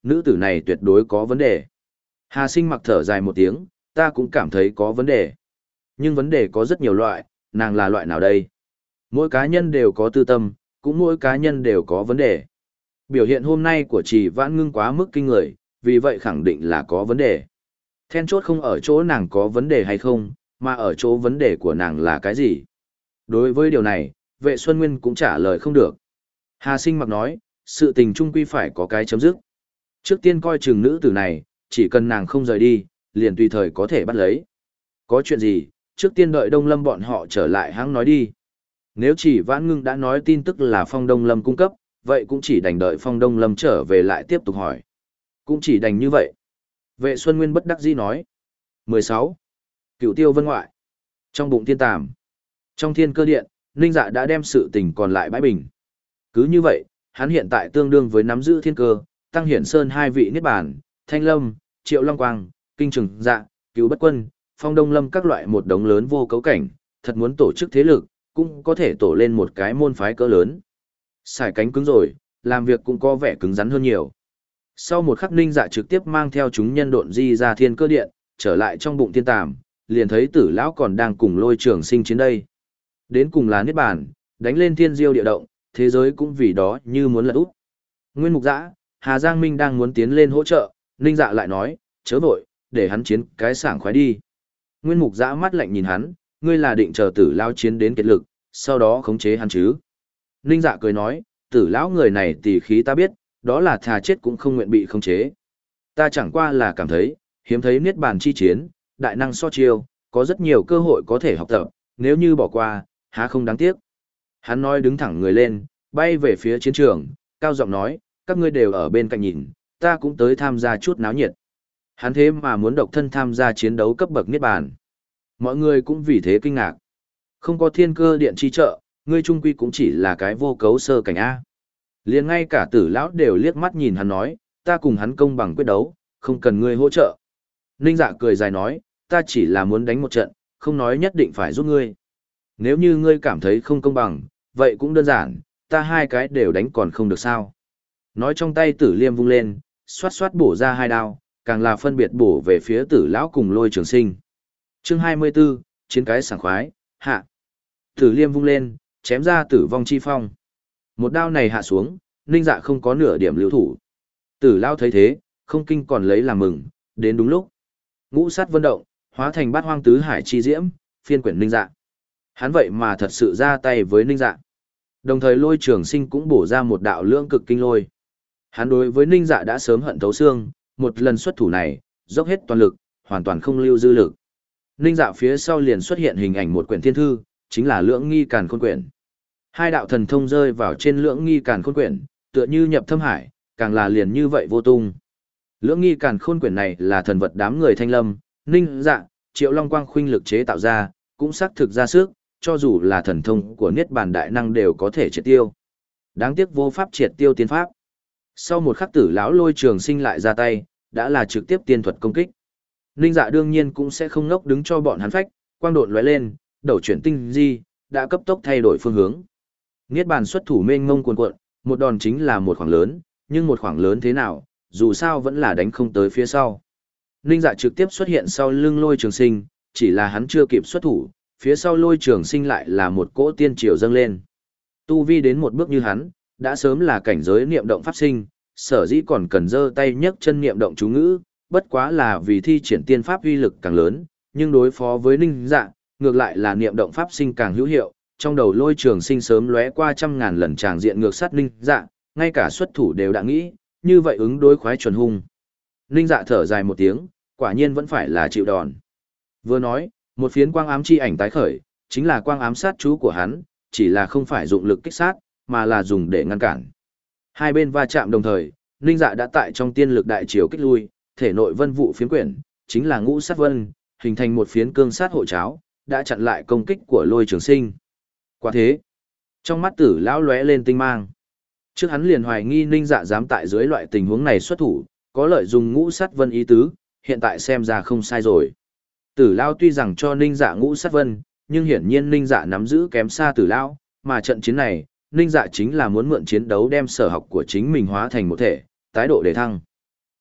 nữ tử này tuyệt đối có vấn đề. Hà Sinh mặc thở dài một tiếng, ta cũng cảm thấy có vấn đề. Nhưng vấn đề có rất nhiều loại, nàng là loại nào đây? Mỗi cá nhân đều có tư tâm, cũng mỗi cá nhân đều có vấn đề. Biểu hiện hôm nay của Trì Vãn Ngưng quá mức kinh người, vì vậy khẳng định là có vấn đề. Then chốt không ở chỗ nàng có vấn đề hay không, mà ở chỗ vấn đề của nàng là cái gì? Đối với điều này, Vệ Xuân Nguyên cũng trả lời không được. Hà Sinh mặc nói, sự tình trung quy phải có cái chấm dứt. Trước tiên coi chừng nữ tử này, chỉ cần nàng không rời đi, liền tùy thời có thể bắt lấy. Có chuyện gì, trước tiên đợi Đông Lâm bọn họ trở lại hãng nói đi. Nếu chỉ Vãn Ngưng đã nói tin tức là Phong Đông Lâm cung cấp, vậy cũng chỉ đành đợi Phong Đông Lâm trở về lại tiếp tục hỏi. Cũng chỉ đành như vậy. Vệ Xuân Nguyên bất đắc dĩ nói. mười sáu. Cửu Tiêu Vân Ngoại. Trong bụng thiên tàm. Trong thiên cơ điện, Ninh Dạ đã đem sự tình còn lại bãi bình. Cứ như vậy, hắn hiện tại tương đương với nắm giữ thiên cơ, Tăng Hiển Sơn hai vị niết bàn, Thanh Lâm, Triệu Long Quang, Kinh Trừng Dạ, Cứu Bất Quân, Phong Đông Lâm các loại một đống lớn vô cấu cảnh, thật muốn tổ chức thế lực, cũng có thể tổ lên một cái môn phái cỡ lớn. Xài cánh cứng rồi, làm việc cũng có vẻ cứng rắn hơn nhiều. Sau một khắc Ninh Dạ trực tiếp mang theo chúng nhân độn di ra thiên cơ điện, trở lại trong bụng thiên tàm, liền thấy Tử lão còn đang cùng Lôi Trường Sinh chiến đây. Đến cùng là niết bàn, đánh lên thiên diêu địa động, thế giới cũng vì đó như muốn lật úp. Nguyên Mục Dã, Hà Giang Minh đang muốn tiến lên hỗ trợ, Ninh Dạ lại nói, chớ vội, để hắn chiến cái sảng khoái đi. Nguyên Mục Dã mắt lạnh nhìn hắn, ngươi là định chờ Tử lão chiến đến kết lực, sau đó khống chế hắn chứ? Ninh Dạ cười nói, Tử lão người này tỉ khí ta biết, đó là thà chết cũng không nguyện bị khống chế. Ta chẳng qua là cảm thấy, hiếm thấy niết bàn chi chiến, đại năng so chiêu, có rất nhiều cơ hội có thể học tập, nếu như bỏ qua, há không đáng tiếc. Hắn nói đứng thẳng người lên, bay về phía chiến trường, cao giọng nói, các ngươi đều ở bên cạnh nhìn, ta cũng tới tham gia chút náo nhiệt. Hắn thế mà muốn độc thân tham gia chiến đấu cấp bậc niết bàn. Mọi người cũng vì thế kinh ngạc. Không có thiên cơ điện chi trợ, ngươi trung quy cũng chỉ là cái vô cấu sơ cảnh A. Liền ngay cả Tử lão đều liếc mắt nhìn hắn nói, ta cùng hắn công bằng quyết đấu, không cần ngươi hỗ trợ. Ninh Dạ cười dài nói, ta chỉ là muốn đánh một trận, không nói nhất định phải giúp ngươi. Nếu như ngươi cảm thấy không công bằng, vậy cũng đơn giản, ta hai cái đều đánh còn không được sao. Nói trong tay Tử Liêm vung lên, xoát xoát bổ ra hai đao, càng là phân biệt bổ về phía Tử lão cùng Lôi Trường Sinh. Chương hai mươi 24, chiến cái sảng khoái, hạ. Tử Liêm vung lên, chém ra tử vong chi phong. Một đao này hạ xuống, Ninh Dạ không có nửa điểm lưu thủ. Tử lão thấy thế, không kinh còn lấy làm mừng, đến đúng lúc. Ngũ sát vân động, hóa thành bát hoang tứ hải chi diễm, phiên quyển Ninh Dạ. Hắn vậy mà thật sự ra tay với Ninh Dạ. Đồng thời Lôi Trường Sinh cũng bổ ra một đạo lưỡng cực kinh lôi. Hắn đối với Ninh Dạ đã sớm hận thấu xương, một lần xuất thủ này, dốc hết toàn lực, hoàn toàn không lưu dư lực. Ninh Dạ phía sau liền xuất hiện hình ảnh một quyển thiên thư, chính là Lưỡng Nghi Càn Khôn quyển. Hai đạo thần thông rơi vào trên Lưỡng Nghi Càn Khôn quyển, tựa như nhập thâm hải, càng là liền như vậy vô tung. Lưỡng Nghi Càn Khôn quyển này là thần vật đám người Thanh Lâm, Ninh Dạ, Triệu Long Quang khuynh lực chế tạo ra, cũng xác thực ra sức, cho dù là thần thông của Niết Bàn đại năng đều có thể triệt tiêu. Đáng tiếc vô pháp triệt tiêu tiên pháp. Sau một khắc Tử lão Lôi Trường Sinh lại ra tay, đã là trực tiếp tiên thuật công kích. Ninh Dạ đương nhiên cũng sẽ không ngốc đứng cho bọn hắn phách, quang độn lóe lên, đầu chuyển tinh di, đã cấp tốc thay đổi phương hướng. Niết Bàn xuất thủ mênh mông cuồn cuộn, một đòn chính là một khoảng lớn, nhưng một khoảng lớn thế nào, dù sao vẫn là đánh không tới phía sau. Ninh Dạ trực tiếp xuất hiện sau lưng Lôi Trường Sinh, chỉ là hắn chưa kịp xuất thủ, phía sau Lôi Trường Sinh lại là một cỗ tiên triều dâng lên. Tu vi đến một bước như hắn, đã sớm là cảnh giới niệm động pháp sinh, sở dĩ còn cần giơ tay nhấc chân niệm động chú ngữ, bất quá là vì thi triển tiên pháp uy lực càng lớn, nhưng đối phó với Ninh Dạ, ngược lại là niệm động pháp sinh càng hữu hiệu. Trong đầu Lôi Trường Sinh sớm lóe qua trăm ngàn lần tràng diện ngược sát Ninh Dạ, ngay cả xuất thủ đều đã nghĩ, như vậy ứng đối khoái chuẩn hung. Ninh Dạ thở dài một tiếng, quả nhiên vẫn phải là chịu đòn. Vừa nói, một phiến quang ám chi ảnh tái khởi, chính là quang ám sát chú của hắn, chỉ là không phải dụng lực kích sát, mà là dùng để ngăn cản. Hai bên va chạm đồng thời, Ninh Dạ đã tại trong tiên lực đại chiều kích lui, thể nội vân vụ phiến quyển, chính là ngũ sát vân, hình thành một phiến cương sát hộ cháo, đã chặn lại công kích của Lôi Trường Sinh. Quả thế, trong mắt Tử lão lóe lên tinh mang. Trước hắn liền hoài nghi Ninh Dạ dám tại dưới loại tình huống này xuất thủ, có lợi dùng ngũ sát vân ý tứ, hiện tại xem ra không sai rồi. Tử lão tuy rằng cho Ninh Dạ ngũ sát vân, nhưng hiển nhiên Ninh Dạ nắm giữ kém xa Tử lão, mà trận chiến này, Ninh Dạ chính là muốn mượn chiến đấu đem sở học của chính mình hóa thành một thể, tái độ để thăng.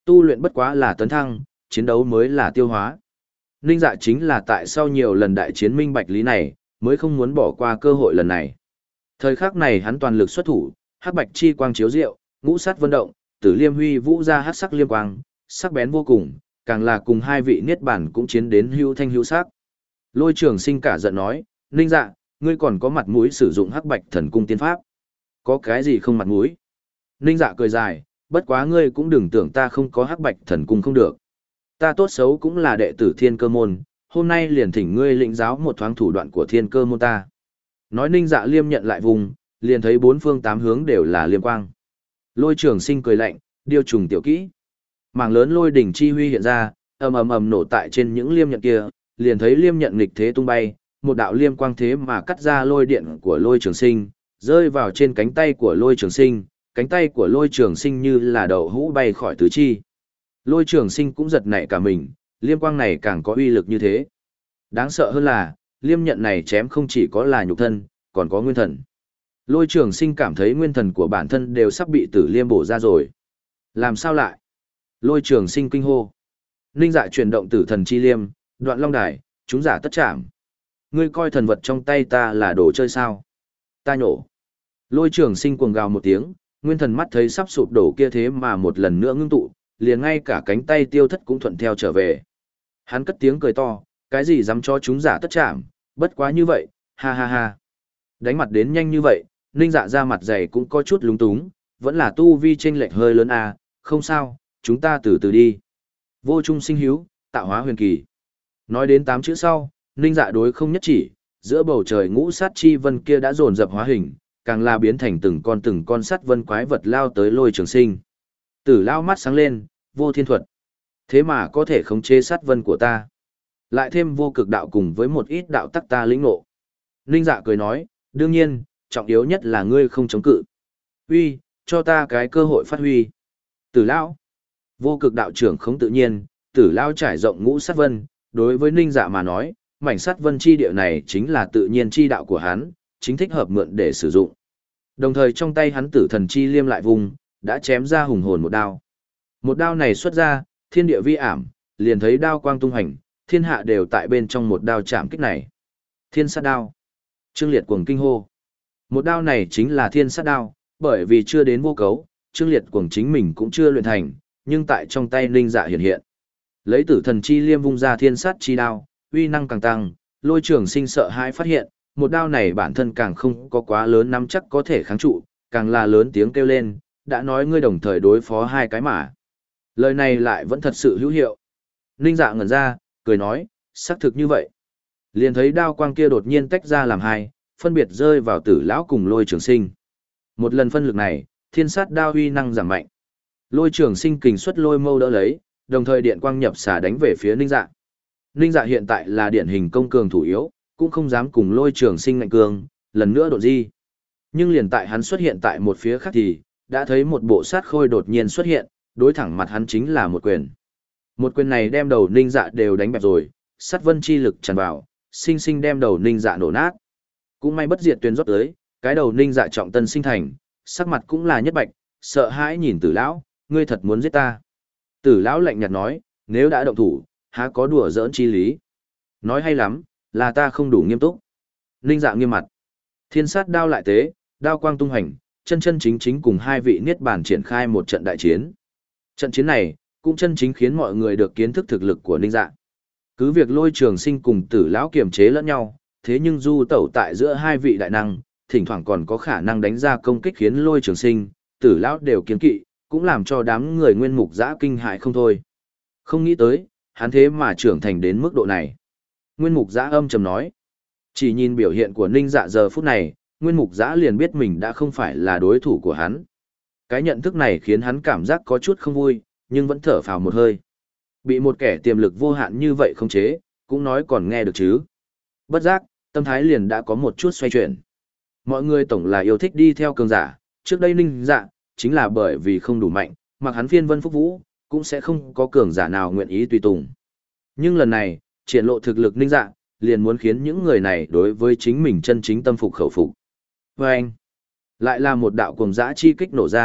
Tu luyện bất quá là tấn thăng, chiến đấu mới là tiêu hóa. Ninh Dạ chính là tại sau nhiều lần đại chiến minh bạch lý này, mới không muốn bỏ qua cơ hội lần này. Thời khắc này hắn toàn lực xuất thủ, hắc bạch chi quang chiếu diệu, ngũ sát vân động, Tử Liêm huy vũ ra hắc sắc liêm quang, sắc bén vô cùng, càng là cùng hai vị niết bản cũng chiến đến hưu thanh hữu sắc. Lôi Trường Sinh cả giận nói, Ninh Dạ, ngươi còn có mặt mũi sử dụng hắc bạch thần cung tiên pháp? Có cái gì không mặt mũi? Ninh Dạ cười dài, bất quá ngươi cũng đừng tưởng ta không có hắc bạch thần cung không được. Ta tốt xấu cũng là đệ tử Thiên Cơ môn, hôm nay liền thỉnh ngươi lĩnh giáo một thoáng thủ đoạn của Thiên Cơ môn ta. Nói Ninh Dạ liêm nhận lại vùng, liền thấy bốn phương tám hướng đều là liêm quang. Lôi Trường Sinh cười lạnh, điều trùng tiểu kỹ. Mảng lớn lôi đỉnh chi huy hiện ra, ầm ầm ầm nổ tại trên những liêm nhận kia, liền thấy liêm nhận nghịch thế tung bay, một đạo liêm quang thế mà cắt ra lôi điện của Lôi Trường Sinh, rơi vào trên cánh tay của Lôi Trường Sinh, cánh tay của Lôi Trường Sinh như là đậu hũ bay khỏi tứ chi. Lôi Trường Sinh cũng giật nảy cả mình, liêm quang này càng có uy lực như thế. Đáng sợ hơn là, liêm nhận này chém không chỉ có là nhục thân, còn có nguyên thần. Lôi Trường Sinh cảm thấy nguyên thần của bản thân đều sắp bị tử liêm bổ ra rồi. Làm sao lại? Lôi Trường Sinh kinh hô. Ninh Dạ chuyển động tử thần chi liêm, đoạn long đài, chúng giả tất chạm. Ngươi coi thần vật trong tay ta là đồ chơi sao? Ta nhổ. Lôi Trường Sinh cuồng gào một tiếng, nguyên thần mắt thấy sắp sụp đổ kia thế mà một lần nữa ngưng tụ, liền ngay cả cánh tay tiêu thất cũng thuận theo trở về. Hắn cất tiếng cười to, cái gì dám cho chúng giả tất chạm, bất quá như vậy, ha ha ha. Đánh mặt đến nhanh như vậy, Ninh Dạ ra mặt dày cũng có chút lúng túng, vẫn là tu vi chênh lệch hơi lớn à, không sao, chúng ta từ từ đi. Vô trung sinh hiếu, tạo hóa huyền kỳ. Nói đến tám chữ sau, Ninh Dạ đối không nhất chỉ, giữa bầu trời ngũ sát chi vân kia đã dồn dập hóa hình, càng là biến thành từng con từng con sắt vân quái vật lao tới Lôi Trường Sinh. Tử lao mắt sáng lên, vô thiên thuật. Thế mà có thể khống chế sát vân của ta. Lại thêm vô cực đạo cùng với một ít đạo tắc ta lĩnh ngộ. Ninh Dạ cười nói, đương nhiên, trọng yếu nhất là ngươi không chống cự. Uy, cho ta cái cơ hội phát huy. Tử lão, vô cực đạo trưởng không tự nhiên, tử lão trải rộng ngũ sát vân, đối với Ninh Dạ mà nói, mảnh sát vân chi địa này chính là tự nhiên chi đạo của hắn, chính thích hợp mượn để sử dụng. Đồng thời trong tay hắn tử thần chi liêm lại vùng, đã chém ra hùng hồn một đao. Một đao này xuất ra, thiên địa vi ảm, liền thấy đao quang tung hành, thiên hạ đều tại bên trong một đao chạm kích này. Thiên sát đao. Trương Liệt cuồng kinh hô. Một đao này chính là thiên sát đao, bởi vì chưa đến vô cấu, Trương Liệt cuồng chính mình cũng chưa luyện thành, nhưng tại trong tay Ninh Dạ hiện hiện. Lấy tử thần chi liêm vung ra thiên sát chi đao, uy năng càng tăng, Lôi Trường Sinh sợ hãi phát hiện, một đao này bản thân càng không có quá lớn nắm chắc có thể kháng trụ, càng là lớn tiếng kêu lên, đã nói ngươi đồng thời đối phó hai cái mà. Lời này lại vẫn thật sự hữu hiệu. Ninh Dạ ngẩn ra, cười nói, xác thực như vậy. Liền thấy đao quang kia đột nhiên tách ra làm hai, phân biệt rơi vào Tử lão cùng Lôi Trường Sinh. Một lần phân lực này, thiên sát đao uy năng giảm mạnh. Lôi Trường Sinh kình xuất lôi mâu đỡ lấy, đồng thời điện quang nhập xả đánh về phía Ninh Dạ. Ninh Dạ hiện tại là điển hình công cường thủ yếu, cũng không dám cùng Lôi Trường Sinh ngạnh cường, lần nữa đột di. Nhưng liền tại hắn xuất hiện tại một phía khác thì, đã thấy một bộ sát khôi đột nhiên xuất hiện, đối thẳng mặt hắn chính là một quyền. Một quyền này đem đầu Ninh Dạ đều đánh bẹp rồi, sát vân chi lực tràn vào, sinh sinh đem đầu Ninh Dạ nổ nát. Cũng may bất diệt tuyến rót tới, cái đầu Ninh Dạ trọng tân sinh thành, sắc mặt cũng là nhất bạch, sợ hãi nhìn Tử lão, ngươi thật muốn giết ta. Tử lão lạnh nhạt nói, nếu đã động thủ, há có đùa giỡn chi lý. Nói hay lắm, là ta không đủ nghiêm túc. Ninh Dạ nghiêm mặt. Thiên sát đao lại tế, đao quang tung hành, chân chân chính chính cùng hai vị niết bàn triển khai một trận đại chiến. Trận chiến này, cũng chân chính khiến mọi người được kiến thức thực lực của Ninh Dạ. Cứ việc Lôi Trường Sinh cùng Tử lão kiềm chế lẫn nhau, thế nhưng du tẩu tại giữa hai vị đại năng, thỉnh thoảng còn có khả năng đánh ra công kích khiến Lôi Trường Sinh, Tử lão đều kiêng kỵ, cũng làm cho đám người Nguyên Mục Giã kinh hại không thôi. Không nghĩ tới, hắn thế mà trưởng thành đến mức độ này. Nguyên Mục Giã âm trầm nói. Chỉ nhìn biểu hiện của Ninh Dạ giờ phút này, Nguyên Mục Giã liền biết mình đã không phải là đối thủ của hắn. Cái nhận thức này khiến hắn cảm giác có chút không vui, nhưng vẫn thở phào một hơi. Bị một kẻ tiềm lực vô hạn như vậy không chế, cũng nói còn nghe được chứ. Bất giác, tâm thái liền đã có một chút xoay chuyển. Mọi người tổng là yêu thích đi theo cường giả, trước đây Ninh Dạ, chính là bởi vì không đủ mạnh, mặc hắn phiên vân phúc vũ, cũng sẽ không có cường giả nào nguyện ý tùy tùng. Nhưng lần này, triển lộ thực lực Ninh Dạ, liền muốn khiến những người này đối với chính mình chân chính tâm phục khẩu phục. Và anh, lại là một đạo cuồng dã chi kích nổ ra,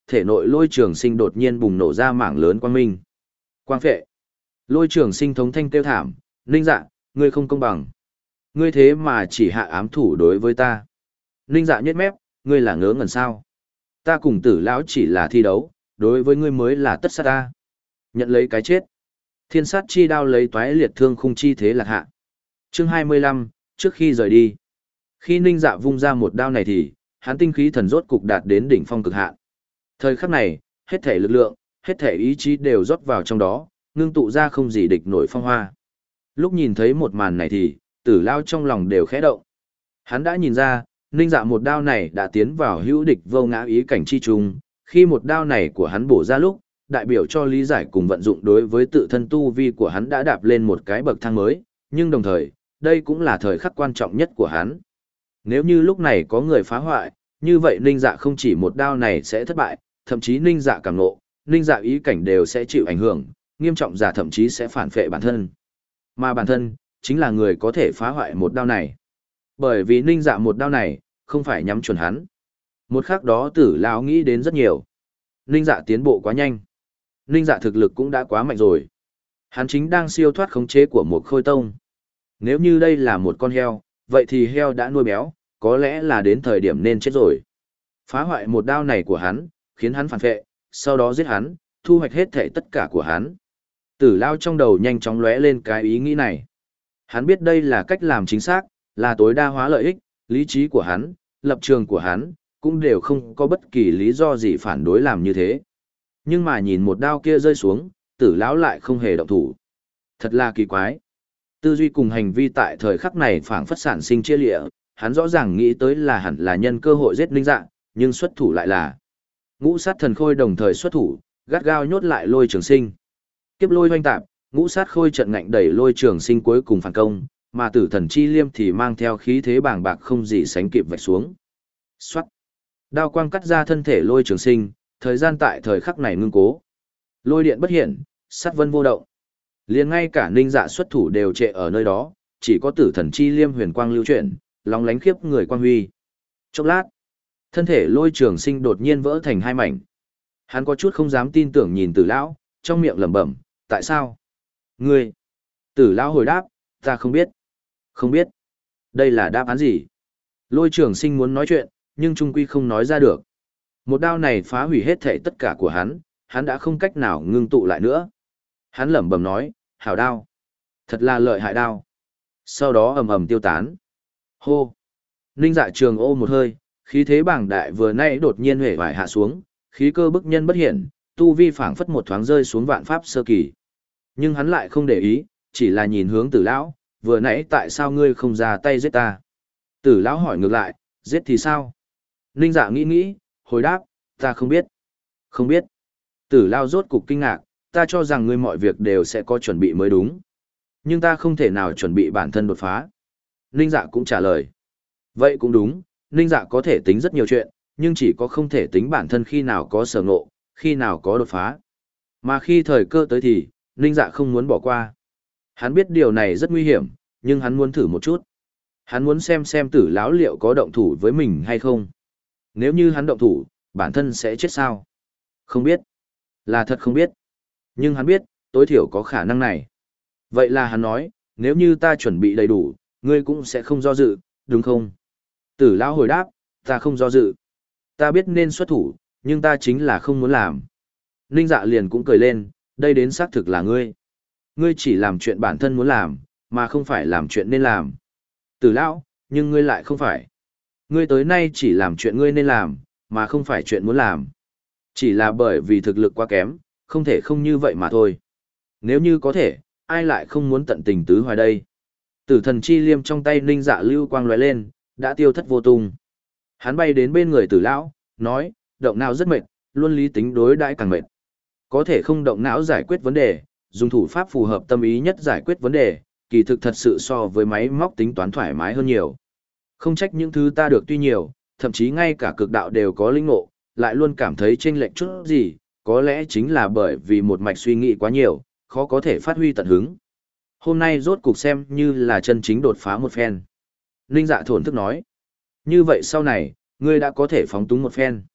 thể nội lôi trường sinh đột nhiên bùng nổ ra mảng lớn quang minh. Quang phệ. Lôi trường sinh thống thanh kêu thảm, Ninh Dạ, ngươi không công bằng. Ngươi thế mà chỉ hạ ám thủ đối với ta. Ninh Dạ nhếch mép, ngươi là ngớ ngẩn sao? Ta cùng Tử lão chỉ là thi đấu, đối với ngươi mới là tất sát ta. Nhận lấy cái chết. Thiên sát chi đao lấy toái liệt thương khung chi thế lạc hạ. Chương hai mươi lăm, trước khi rời đi. Khi Ninh Dạ vung ra một đao này thì, hắn tinh khí thần rốt cục đạt đến đỉnh phong cực hạn. Thời khắc này, hết thể lực lượng, hết thể ý chí đều rót vào trong đó, ngưng tụ ra không gì địch nổi phong hoa. Lúc nhìn thấy một màn này thì, Tử lão trong lòng đều khẽ động. Hắn đã nhìn ra, Ninh Dạ một đao này đã tiến vào hữu địch vô ngã ý cảnh chi trùng, khi một đao này của hắn bổ ra lúc, đại biểu cho lý giải cùng vận dụng đối với tự thân tu vi của hắn đã đạp lên một cái bậc thang mới, nhưng đồng thời, đây cũng là thời khắc quan trọng nhất của hắn. Nếu như lúc này có người phá hoại, như vậy Ninh Dạ không chỉ một đao này sẽ thất bại, thậm chí Ninh Dạ càng nộ, Ninh Dạ ý cảnh đều sẽ chịu ảnh hưởng, nghiêm trọng giả thậm chí sẽ phản phệ bản thân. Mà bản thân, chính là người có thể phá hoại một đao này. Bởi vì Ninh Dạ một đao này, không phải nhắm chuẩn hắn. Một khắc đó Tử lão nghĩ đến rất nhiều. Ninh Dạ tiến bộ quá nhanh. Ninh Dạ thực lực cũng đã quá mạnh rồi. Hắn chính đang siêu thoát khống chế của một khôi tông. Nếu như đây là một con heo, vậy thì heo đã nuôi béo, có lẽ là đến thời điểm nên chết rồi. Phá hoại một đao này của hắn, khiến hắn phản phệ, sau đó giết hắn, thu hoạch hết thể tất cả của hắn. Tử lão trong đầu nhanh chóng lóe lên cái ý nghĩ này. Hắn biết đây là cách làm chính xác, là tối đa hóa lợi ích, lý trí của hắn, lập trường của hắn, cũng đều không có bất kỳ lý do gì phản đối làm như thế. Nhưng mà nhìn một đao kia rơi xuống, Tử lão lại không hề động thủ. Thật là kỳ quái. Tư duy cùng hành vi tại thời khắc này phảng phất sản sinh chia lịa, hắn rõ ràng nghĩ tới là hẳn là nhân cơ hội giết Ninh Dạ, nhưng xuất thủ lại là ngũ sát thần khôi đồng thời xuất thủ, gắt gao nhốt lại lôi trường sinh. Kiếp lôi hoanh tạp, ngũ sát khôi trận ngạnh đẩy lôi trường sinh cuối cùng phản công, mà tử thần chi liêm thì mang theo khí thế bàng bạc không gì sánh kịp vạch xuống. Xoát. Đao quang cắt ra thân thể lôi trường sinh, thời gian tại thời khắc này ngưng cố. Lôi điện bất hiện, sát vân vô động. Liền ngay cả Ninh Dạ xuất thủ đều trệ ở nơi đó, chỉ có tử thần chi liêm huyền quang lưu chuyển, lóng lánh khiếp người quang huy. Chốc lát, thân thể lôi trường sinh đột nhiên vỡ thành hai mảnh. Hắn có chút không dám tin tưởng nhìn Tử lão, trong miệng lẩm bẩm, tại sao? Ngươi? Tử lão hồi đáp, ta không biết. Không biết. Đây là đáp án gì? Lôi trường sinh muốn nói chuyện, nhưng trung quy không nói ra được. Một đao này phá hủy hết thể tất cả của hắn, hắn đã không cách nào ngưng tụ lại nữa. Hắn lẩm bẩm nói, hảo đao. Thật là lợi hại đao. Sau đó ầm ầm tiêu tán. Hô. Ninh Dạ trường ô một hơi, khí thế bảng đại vừa nay đột nhiên hể vải hạ xuống, khí cơ bức nhân bất hiển, tu vi phảng phất một thoáng rơi xuống vạn pháp sơ kỳ. Nhưng hắn lại không để ý, chỉ là nhìn hướng Tử lão, vừa nãy tại sao ngươi không ra tay giết ta? Tử lão hỏi ngược lại, giết thì sao? Ninh Dạ nghĩ nghĩ, hồi đáp, ta không biết. Không biết. Tử lão rốt cục kinh ngạc, ta cho rằng ngươi mọi việc đều sẽ có chuẩn bị mới đúng. Nhưng ta không thể nào chuẩn bị bản thân đột phá. Ninh Dạ cũng trả lời. Vậy cũng đúng, Ninh Dạ có thể tính rất nhiều chuyện, nhưng chỉ có không thể tính bản thân khi nào có sở ngộ, khi nào có đột phá. Mà khi thời cơ tới thì, Ninh Dạ không muốn bỏ qua. Hắn biết điều này rất nguy hiểm, nhưng hắn muốn thử một chút. Hắn muốn xem xem Tử lão liệu có động thủ với mình hay không. Nếu như hắn động thủ, bản thân sẽ chết sao? Không biết. Là thật không biết. Nhưng hắn biết, tối thiểu có khả năng này. Vậy là hắn nói, nếu như ta chuẩn bị đầy đủ, ngươi cũng sẽ không do dự, đúng không? Tử lão hồi đáp, ta không do dự. Ta biết nên xuất thủ, nhưng ta chính là không muốn làm. Ninh Dạ liền cũng cười lên, đây đến xác thực là ngươi. Ngươi chỉ làm chuyện bản thân muốn làm, mà không phải làm chuyện nên làm. Tử lão, nhưng ngươi lại không phải. Ngươi tới nay chỉ làm chuyện ngươi nên làm, mà không phải chuyện muốn làm. Chỉ là bởi vì thực lực quá kém, không thể không như vậy mà thôi. Nếu như có thể, ai lại không muốn tận tình tứ hoài đây? Tử thần chi liêm trong tay Ninh Dạ lưu quang lóe lên, đã tiêu thất vô tung. Hắn bay đến bên người Tử lão, nói, động não rất mệt, luôn lý tính đối đãi càng mệt. Có thể không động não giải quyết vấn đề, dùng thủ pháp phù hợp tâm ý nhất giải quyết vấn đề, kỳ thực thật sự so với máy móc tính toán thoải mái hơn nhiều. Không trách những thứ ta được tuy nhiều, thậm chí ngay cả cực đạo đều có linh ngộ, lại luôn cảm thấy chênh lệch chút gì, có lẽ chính là bởi vì một mạch suy nghĩ quá nhiều, khó có thể phát huy tận hứng. Hôm nay rốt cục xem như là chân chính đột phá một phen. Ninh Dạ thổn thức nói. Như vậy sau này, ngươi đã có thể phóng túng một phen.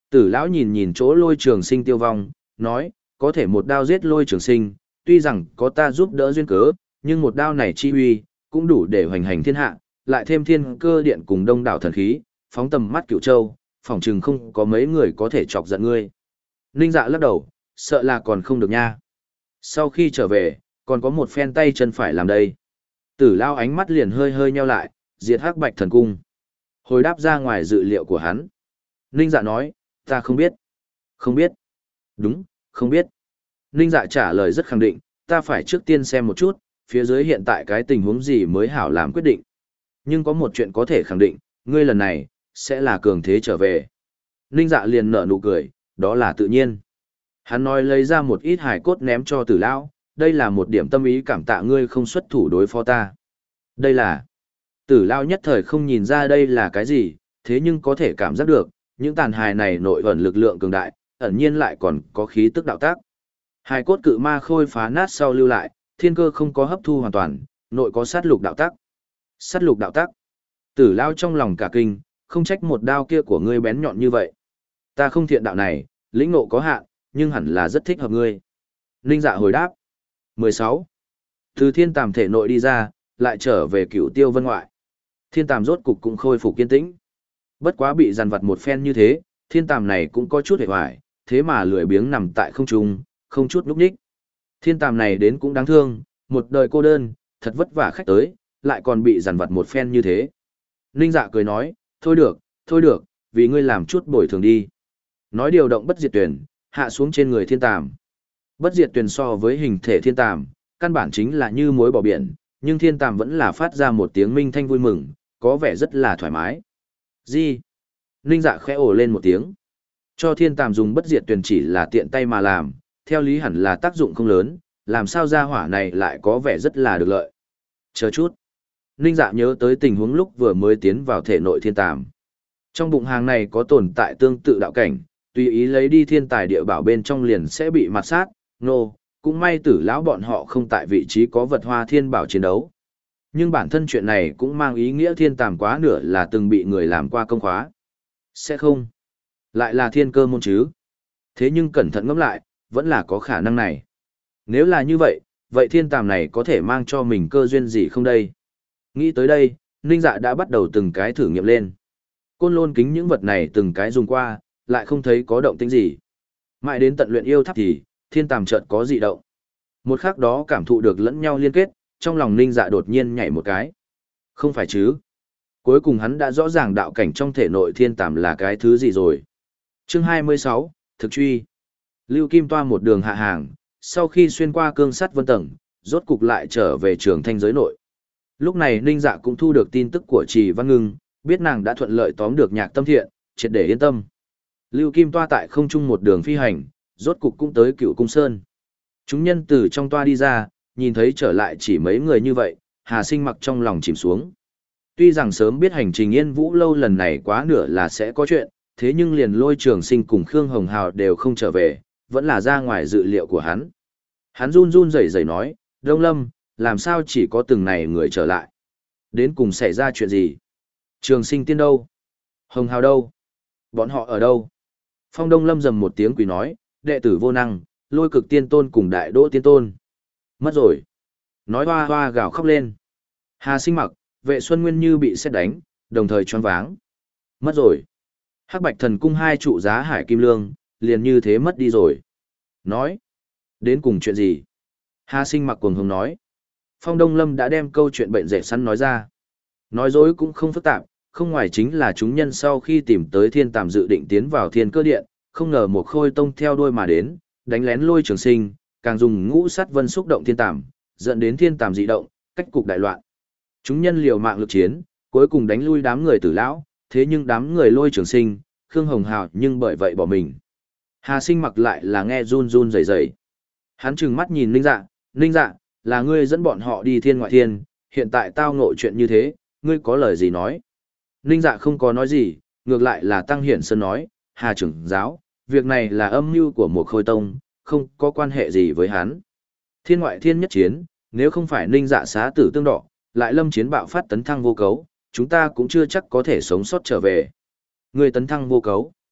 Tử lão nhìn nhìn chỗ lôi trường sinh tiêu vong, nói, có thể một đao giết lôi trường sinh, tuy rằng có ta giúp đỡ duyên cớ, nhưng một đao này chi uy, cũng đủ để hoành hành thiên hạ, lại thêm thiên cơ điện cùng đông đảo thần khí, phóng tầm mắt cửu châu, phỏng chừng không có mấy người có thể chọc giận ngươi. Ninh Dạ lắc đầu, sợ là còn không được nha. Sau khi trở về, còn có một phen tay chân phải làm đây. Tử lao ánh mắt liền hơi hơi nheo lại, diệt hắc bạch thần cung. Hồi đáp ra ngoài dự liệu của hắn. Ninh Dạ nói, ta không biết. Không biết. Đúng, không biết. Ninh Dạ trả lời rất khẳng định, ta phải trước tiên xem một chút, phía dưới hiện tại cái tình huống gì mới hảo làm quyết định. Nhưng có một chuyện có thể khẳng định, ngươi lần này, sẽ là cường thế trở về. Ninh Dạ liền nở nụ cười, đó là tự nhiên. Hắn nói lấy ra một ít hài cốt ném cho tử lão, đây là một điểm tâm ý cảm tạ ngươi không xuất thủ đối phó ta. Đây là... Tử lão nhất thời không nhìn ra đây là cái gì, thế nhưng có thể cảm giác được, những tàn hài này nội ẩn lực lượng cường đại, ẩn nhiên lại còn có khí tức đạo tác. Hài cốt cự ma khôi phá nát sau lưu lại, thiên cơ không có hấp thu hoàn toàn, nội có sát lục đạo tác. Sát lục đạo tác. Tử lão trong lòng cả kinh, không trách một đao kia của ngươi bén nhọn như vậy. Ta không thiện đạo này, lĩnh ngộ có hạn, nhưng hẳn là rất thích hợp ngươi. Ninh Dạ hồi đáp. mười sáu. Từ thiên tàm thể nội đi ra, lại trở về cửu tiêu vân ngoại. Thiên tàm rốt cục cũng khôi phục kiên tĩnh. Bất quá bị dằn vặt một phen như thế, thiên tàm này cũng có chút hề hoài, thế mà lười biếng nằm tại không trung, không chút núp nhích. Thiên tàm này đến cũng đáng thương, một đời cô đơn, thật vất vả khách tới, lại còn bị dằn vặt một phen như thế. Ninh Dạ cười nói, thôi được, thôi được, vì ngươi làm chút bồi thường đi. Nói điều động bất diệt tuyển, hạ xuống trên người thiên tàm. Bất diệt tuyển so với hình thể thiên tàm, căn bản chính là như muối bỏ biển, nhưng thiên tàm vẫn là phát ra một tiếng minh thanh vui mừng, có vẻ rất là thoải mái. Gì? Ninh Dạ khẽ ồ lên một tiếng. Cho thiên tàm dùng bất diệt tuyển chỉ là tiện tay mà làm, theo lý hẳn là tác dụng không lớn, làm sao ra hỏa này lại có vẻ rất là được lợi. Chờ chút. Ninh Dạ nhớ tới tình huống lúc vừa mới tiến vào thể nội thiên tàm. Trong bụng hàng này có tồn tại tương tự đạo cảnh, tùy ý lấy đi thiên tài địa bảo bên trong liền sẽ bị mặt sát, nô, no, cũng may tử lão bọn họ không tại vị trí có vật hoa thiên bảo chiến đấu. Nhưng bản thân chuyện này cũng mang ý nghĩa thiên tàm quá nửa là từng bị người làm qua công khóa. Sẽ không. Lại là thiên cơ môn chứ. Thế nhưng cẩn thận ngẫm lại, vẫn là có khả năng này. Nếu là như vậy, vậy thiên tàm này có thể mang cho mình cơ duyên gì không đây? Nghĩ tới đây, Ninh Dạ đã bắt đầu từng cái thử nghiệm lên. Côn lôn kính những vật này từng cái dùng qua, lại không thấy có động tĩnh gì. Mãi đến tận luyện yêu tháp thì, thiên tàm chợt có dị động. Một khắc đó cảm thụ được lẫn nhau liên kết, trong lòng Ninh Dạ đột nhiên nhảy một cái. Không phải chứ? Cuối cùng hắn đã rõ ràng đạo cảnh trong thể nội thiên tàm là cái thứ gì rồi. Chương hai mươi sáu, thực truy. Lưu Kim Toa một đường hạ hàng, sau khi xuyên qua cương sắt vân tầng, rốt cục lại trở về trường thanh giới nội. Lúc này Ninh Dạ cũng thu được tin tức của Trì Văn Ngưng, biết nàng đã thuận lợi tóm được Nhạc Tâm Thiện, triệt để yên tâm. Lưu Kim Toa tại không trung một đường phi hành, rốt cục cũng tới Cựu Cung Sơn. Chúng nhân từ trong toa đi ra, nhìn thấy trở lại chỉ mấy người như vậy, Hà Sinh mặc trong lòng chìm xuống. Tuy rằng sớm biết hành trình Yên Vũ lâu lần này quá nửa là sẽ có chuyện, thế nhưng liền Lôi Trường Sinh cùng Khương Hồng Hào đều không trở về, vẫn là ra ngoài dự liệu của hắn. Hắn run run rẩy rẩy nói, Đông Lâm, làm sao chỉ có từng này người trở lại? Đến cùng xảy ra chuyện gì? Trường Sinh tiên đâu? Hồng Hào đâu? Bọn họ ở đâu? Phong Đông Lâm rầm một tiếng quỳ nói, đệ tử vô năng, Lôi Cực tiên tôn cùng Đại Đỗ tiên tôn. Mất rồi. Nói hoa hoa gào khóc lên. Hà Sinh mặc, Vệ Xuân Nguyên như bị sét đánh, đồng thời choáng váng. Mất rồi. Hắc Bạch Thần cung hai trụ giá Hải Kim Lương, liền như thế mất đi rồi. Nói. Đến cùng chuyện gì? Hà Sinh mặc cuồng hùng nói. Phong Đông Lâm đã đem câu chuyện bệnh dệt sẵn nói ra. Nói dối cũng không phức tạp, không ngoài chính là chúng nhân sau khi tìm tới thiên tàm dự định tiến vào thiên cơ điện, không ngờ một khôi tông theo đuôi mà đến, đánh lén Lôi Trường Sinh, càng dùng ngũ sát vân xúc động thiên tàm, dẫn đến thiên tàm dị động, cách cục đại loạn. Chúng nhân liều mạng lực chiến, cuối cùng đánh lui đám người Tử lão, thế nhưng đám người Lôi Trường Sinh, Khương Hồng Hào nhưng bởi vậy bỏ mình. Hà Sinh mặc lại là nghe run run rẩy rẩy. Hắn trừng mắt nhìn Ninh Dạ, Ninh Dạ, là ngươi dẫn bọn họ đi thiên ngoại thiên, hiện tại tao ngộ chuyện như thế, ngươi có lời gì nói? Ninh Dạ không có nói gì, ngược lại là Tăng Hiển Sơn nói, Hà trưởng giáo, việc này là âm mưu của một khôi tông, không có quan hệ gì với hắn. Thiên ngoại thiên nhất chiến, nếu không phải Ninh Dạ xá tử tương đọ, lại lâm chiến bạo phát tấn thăng vô cấu, chúng ta cũng chưa chắc có thể sống sót trở về. Ngươi tấn thăng vô cấu.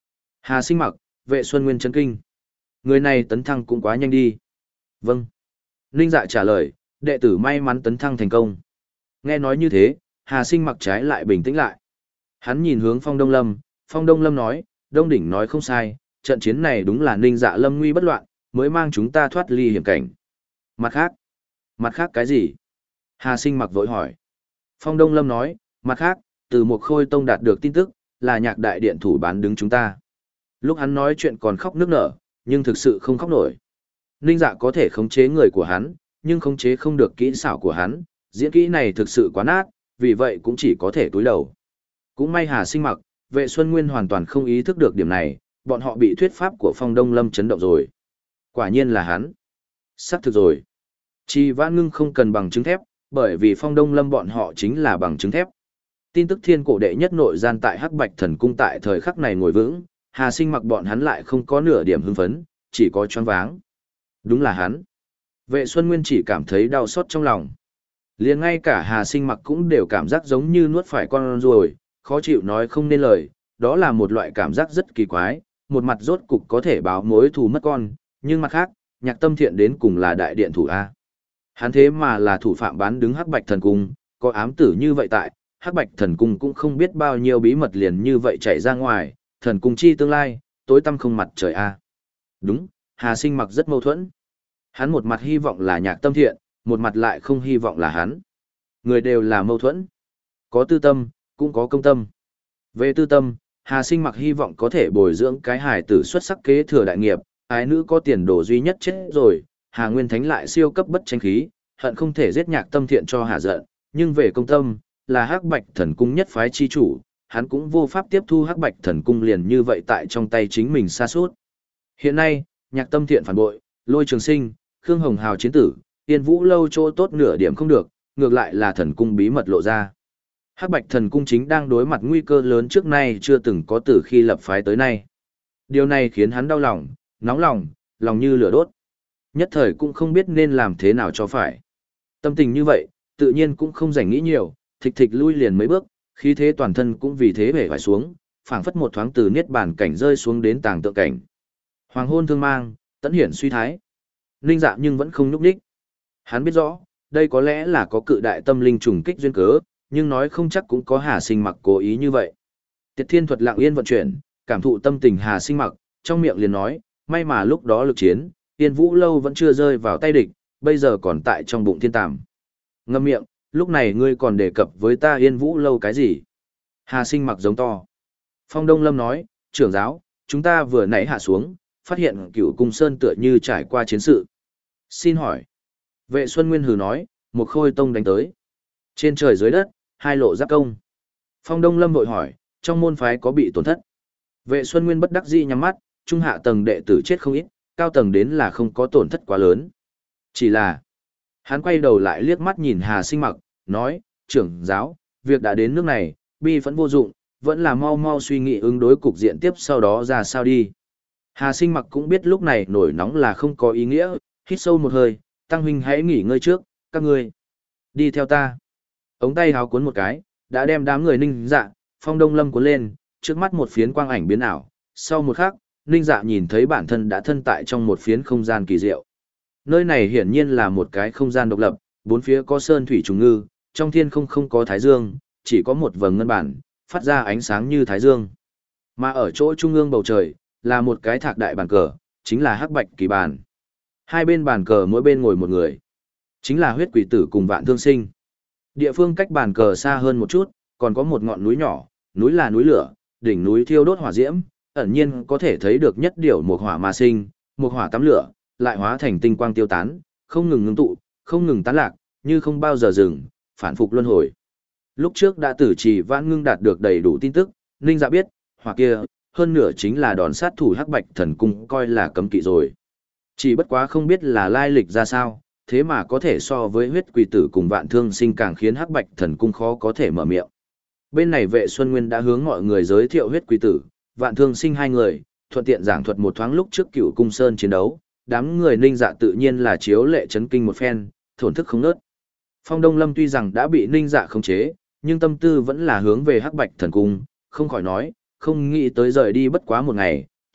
Hà Sinh mặc, Vệ Xuân Nguyên chấn kinh. Người này tấn thăng cũng quá nhanh đi. Vâng. Ninh Dạ trả lời, đệ tử may mắn tấn thăng thành công. Nghe nói như thế, Hà Sinh mặc trái lại bình tĩnh lại. Hắn nhìn hướng Phong Đông Lâm, Phong Đông Lâm nói, Đông Đỉnh nói không sai, trận chiến này đúng là Ninh Dạ lâm nguy bất loạn, mới mang chúng ta thoát ly hiểm cảnh. Mặt khác, mặt khác cái gì? Hà Sinh mặc vội hỏi. Phong Đông Lâm nói, mặt khác, từ một khôi tông đạt được tin tức, là nhạc đại điện thủ bán đứng chúng ta. Lúc hắn nói chuyện còn khóc nức nở, nhưng thực sự không khóc nổi. Ninh Dạ có thể khống chế người của hắn, nhưng khống chế không được kỹ xảo của hắn, diễn kỹ này thực sự quá nát, vì vậy cũng chỉ có thể túi đầu. Cũng may Hà Sinh mặc, Vệ Xuân Nguyên hoàn toàn không ý thức được điểm này, bọn họ bị thuyết pháp của Phong Đông Lâm chấn động rồi. Quả nhiên là hắn. Sắp thực rồi. Trì Vãn Ngưng không cần bằng chứng thép, bởi vì Phong Đông Lâm bọn họ chính là bằng chứng thép. Tin tức thiên cổ đệ nhất nội gian tại Hắc Bạch Thần Cung tại thời khắc này ngồi vững, Hà Sinh mặc bọn hắn lại không có nửa điểm hưng phấn, chỉ có choáng váng. Đúng là hắn. Vệ Xuân Nguyên chỉ cảm thấy đau xót trong lòng. Liền ngay cả Hà Sinh mặc cũng đều cảm giác giống như nuốt phải con ruồi, khó chịu nói không nên lời, đó là một loại cảm giác rất kỳ quái, một mặt rốt cục có thể báo mối thù mất con, nhưng mặt khác, Nhạc Tâm Thiện đến cùng là đại điện thủ A. Hắn thế mà là thủ phạm bán đứng Hắc Bạch Thần Cung, có ám tử như vậy tại, Hắc Bạch Thần Cung cũng không biết bao nhiêu bí mật liền như vậy chạy ra ngoài, thần cung chi tương lai, tối tăm không mặt trời A. Đúng, Hà Sinh mặc rất mâu thuẫn. Hắn một mặt hy vọng là Nhạc Tâm Thiện, một mặt lại không hy vọng là hắn. Người đều là mâu thuẫn. Có tư tâm, cũng có công tâm. Về tư tâm, Hà Sinh mặc hy vọng có thể bồi dưỡng cái hài tử xuất sắc kế thừa đại nghiệp, ái nữ có tiền đồ duy nhất chết rồi, Hà Nguyên Thánh lại siêu cấp bất tranh khí, hận không thể giết Nhạc Tâm Thiện cho Hà giận, nhưng về công tâm, là Hắc Bạch Thần Cung nhất phái chi chủ, hắn cũng vô pháp tiếp thu Hắc Bạch Thần Cung liền như vậy tại trong tay chính mình sa sút. Hiện nay, Nhạc Tâm Thiện phản bội, Lôi Trường Sinh, Khương Hồng Hào chiến tử, Tiên Vũ lâu chỗ tốt nửa điểm không được, ngược lại là thần cung bí mật lộ ra. Hắc Bạch Thần Cung chính đang đối mặt nguy cơ lớn trước nay chưa từng có từ khi lập phái tới nay. Điều này khiến hắn đau lòng, nóng lòng, lòng như lửa đốt. Nhất thời cũng không biết nên làm thế nào cho phải. Tâm tình như vậy, tự nhiên cũng không rảnh nghĩ nhiều, thịch thịch lui liền mấy bước, khí thế toàn thân cũng vì thế bể phải xuống, phảng phất một thoáng từ niết bàn cảnh rơi xuống đến tàng tượng cảnh. Hoàng hôn thương mang, tẫn hiển suy thái. Ninh Dạ nhưng vẫn không nhúc nhích. Hắn biết rõ, đây có lẽ là có cự đại tâm linh trùng kích duyên cớ, nhưng nói không chắc cũng có Hà Sinh mặc cố ý như vậy. Tiệt Thiên thuật lặng yên vận chuyển, cảm thụ tâm tình Hà Sinh mặc, trong miệng liền nói, may mà lúc đó lực chiến, Tiên Vũ lâu vẫn chưa rơi vào tay địch, bây giờ còn tại trong bụng thiên tàm. Ngâm miệng, lúc này ngươi còn đề cập với ta Yên Vũ lâu cái gì? Hà Sinh mặc giống to. Phong Đông Lâm nói, trưởng giáo, chúng ta vừa nãy hạ xuống, phát hiện Cửu Cung Sơn tựa như trải qua chiến sự. Xin hỏi. Vệ Xuân Nguyên hừ nói, một khôi tông đánh tới. Trên trời dưới đất, hai lộ giáp công. Phong Đông Lâm vội hỏi, trong môn phái có bị tổn thất? Vệ Xuân Nguyên bất đắc dĩ nhắm mắt, trung hạ tầng đệ tử chết không ít, cao tầng đến là không có tổn thất quá lớn. Chỉ là, hắn quay đầu lại liếc mắt nhìn Hà Sinh mặc, nói, trưởng giáo, việc đã đến nước này, bi vẫn vô dụng, vẫn là mau mau suy nghĩ ứng đối cục diện tiếp sau đó ra sao đi. Hà Sinh mặc cũng biết lúc này nổi nóng là không có ý nghĩa, hít sâu một hơi, Tăng huynh hãy nghỉ ngơi trước, các ngươi đi theo ta. Ống tay háo cuốn một cái, đã đem đám người Ninh Dạ, Phong Đông Lâm cuốn lên, trước mắt một phiến quang ảnh biến ảo. Sau một khắc, Ninh Dạ nhìn thấy bản thân đã thân tại trong một phiến không gian kỳ diệu. Nơi này hiển nhiên là một cái không gian độc lập, bốn phía có sơn thủy trùng ngư, trong thiên không không có thái dương, chỉ có một vầng ngân bản, phát ra ánh sáng như thái dương. Mà ở chỗ trung ương bầu trời, là một cái thạc đại bàn cờ, chính là hắc bạch kỳ bàn. Hai bên bàn cờ mỗi bên ngồi một người, chính là huyết quỷ tử cùng vạn thương sinh. Địa phương cách bàn cờ xa hơn một chút, còn có một ngọn núi nhỏ, núi là núi lửa, đỉnh núi thiêu đốt hỏa diễm, ẩn nhiên có thể thấy được nhất điểu một hỏa mà sinh, một hỏa tắm lửa, lại hóa thành tinh quang tiêu tán, không ngừng ngưng tụ, không ngừng tán lạc, như không bao giờ dừng, phản phục luân hồi. Lúc trước đã tử trì Vãn Ngưng đạt được đầy đủ tin tức, Ninh Dạ biết, hỏa kia, hơn nửa chính là đòn sát thủ hắc bạch thần cung coi là cấm kỵ rồi. Chỉ bất quá không biết là lai lịch ra sao, thế mà có thể so với huyết quỷ tử cùng vạn thương sinh càng khiến hắc bạch thần cung khó có thể mở miệng. Bên này Vệ Xuân Nguyên đã hướng mọi người giới thiệu huyết quỷ tử, vạn thương sinh hai người, thuận tiện giảng thuật một thoáng lúc trước Cửu Cung Sơn chiến đấu, đám người Ninh Dạ tự nhiên là chiếu lệ chấn kinh một phen, thổn thức không nớt. Phong Đông Lâm tuy rằng đã bị Ninh Dạ khống chế, nhưng tâm tư vẫn là hướng về hắc bạch thần cung, không khỏi nói, không nghĩ tới rời đi bất quá một ngày,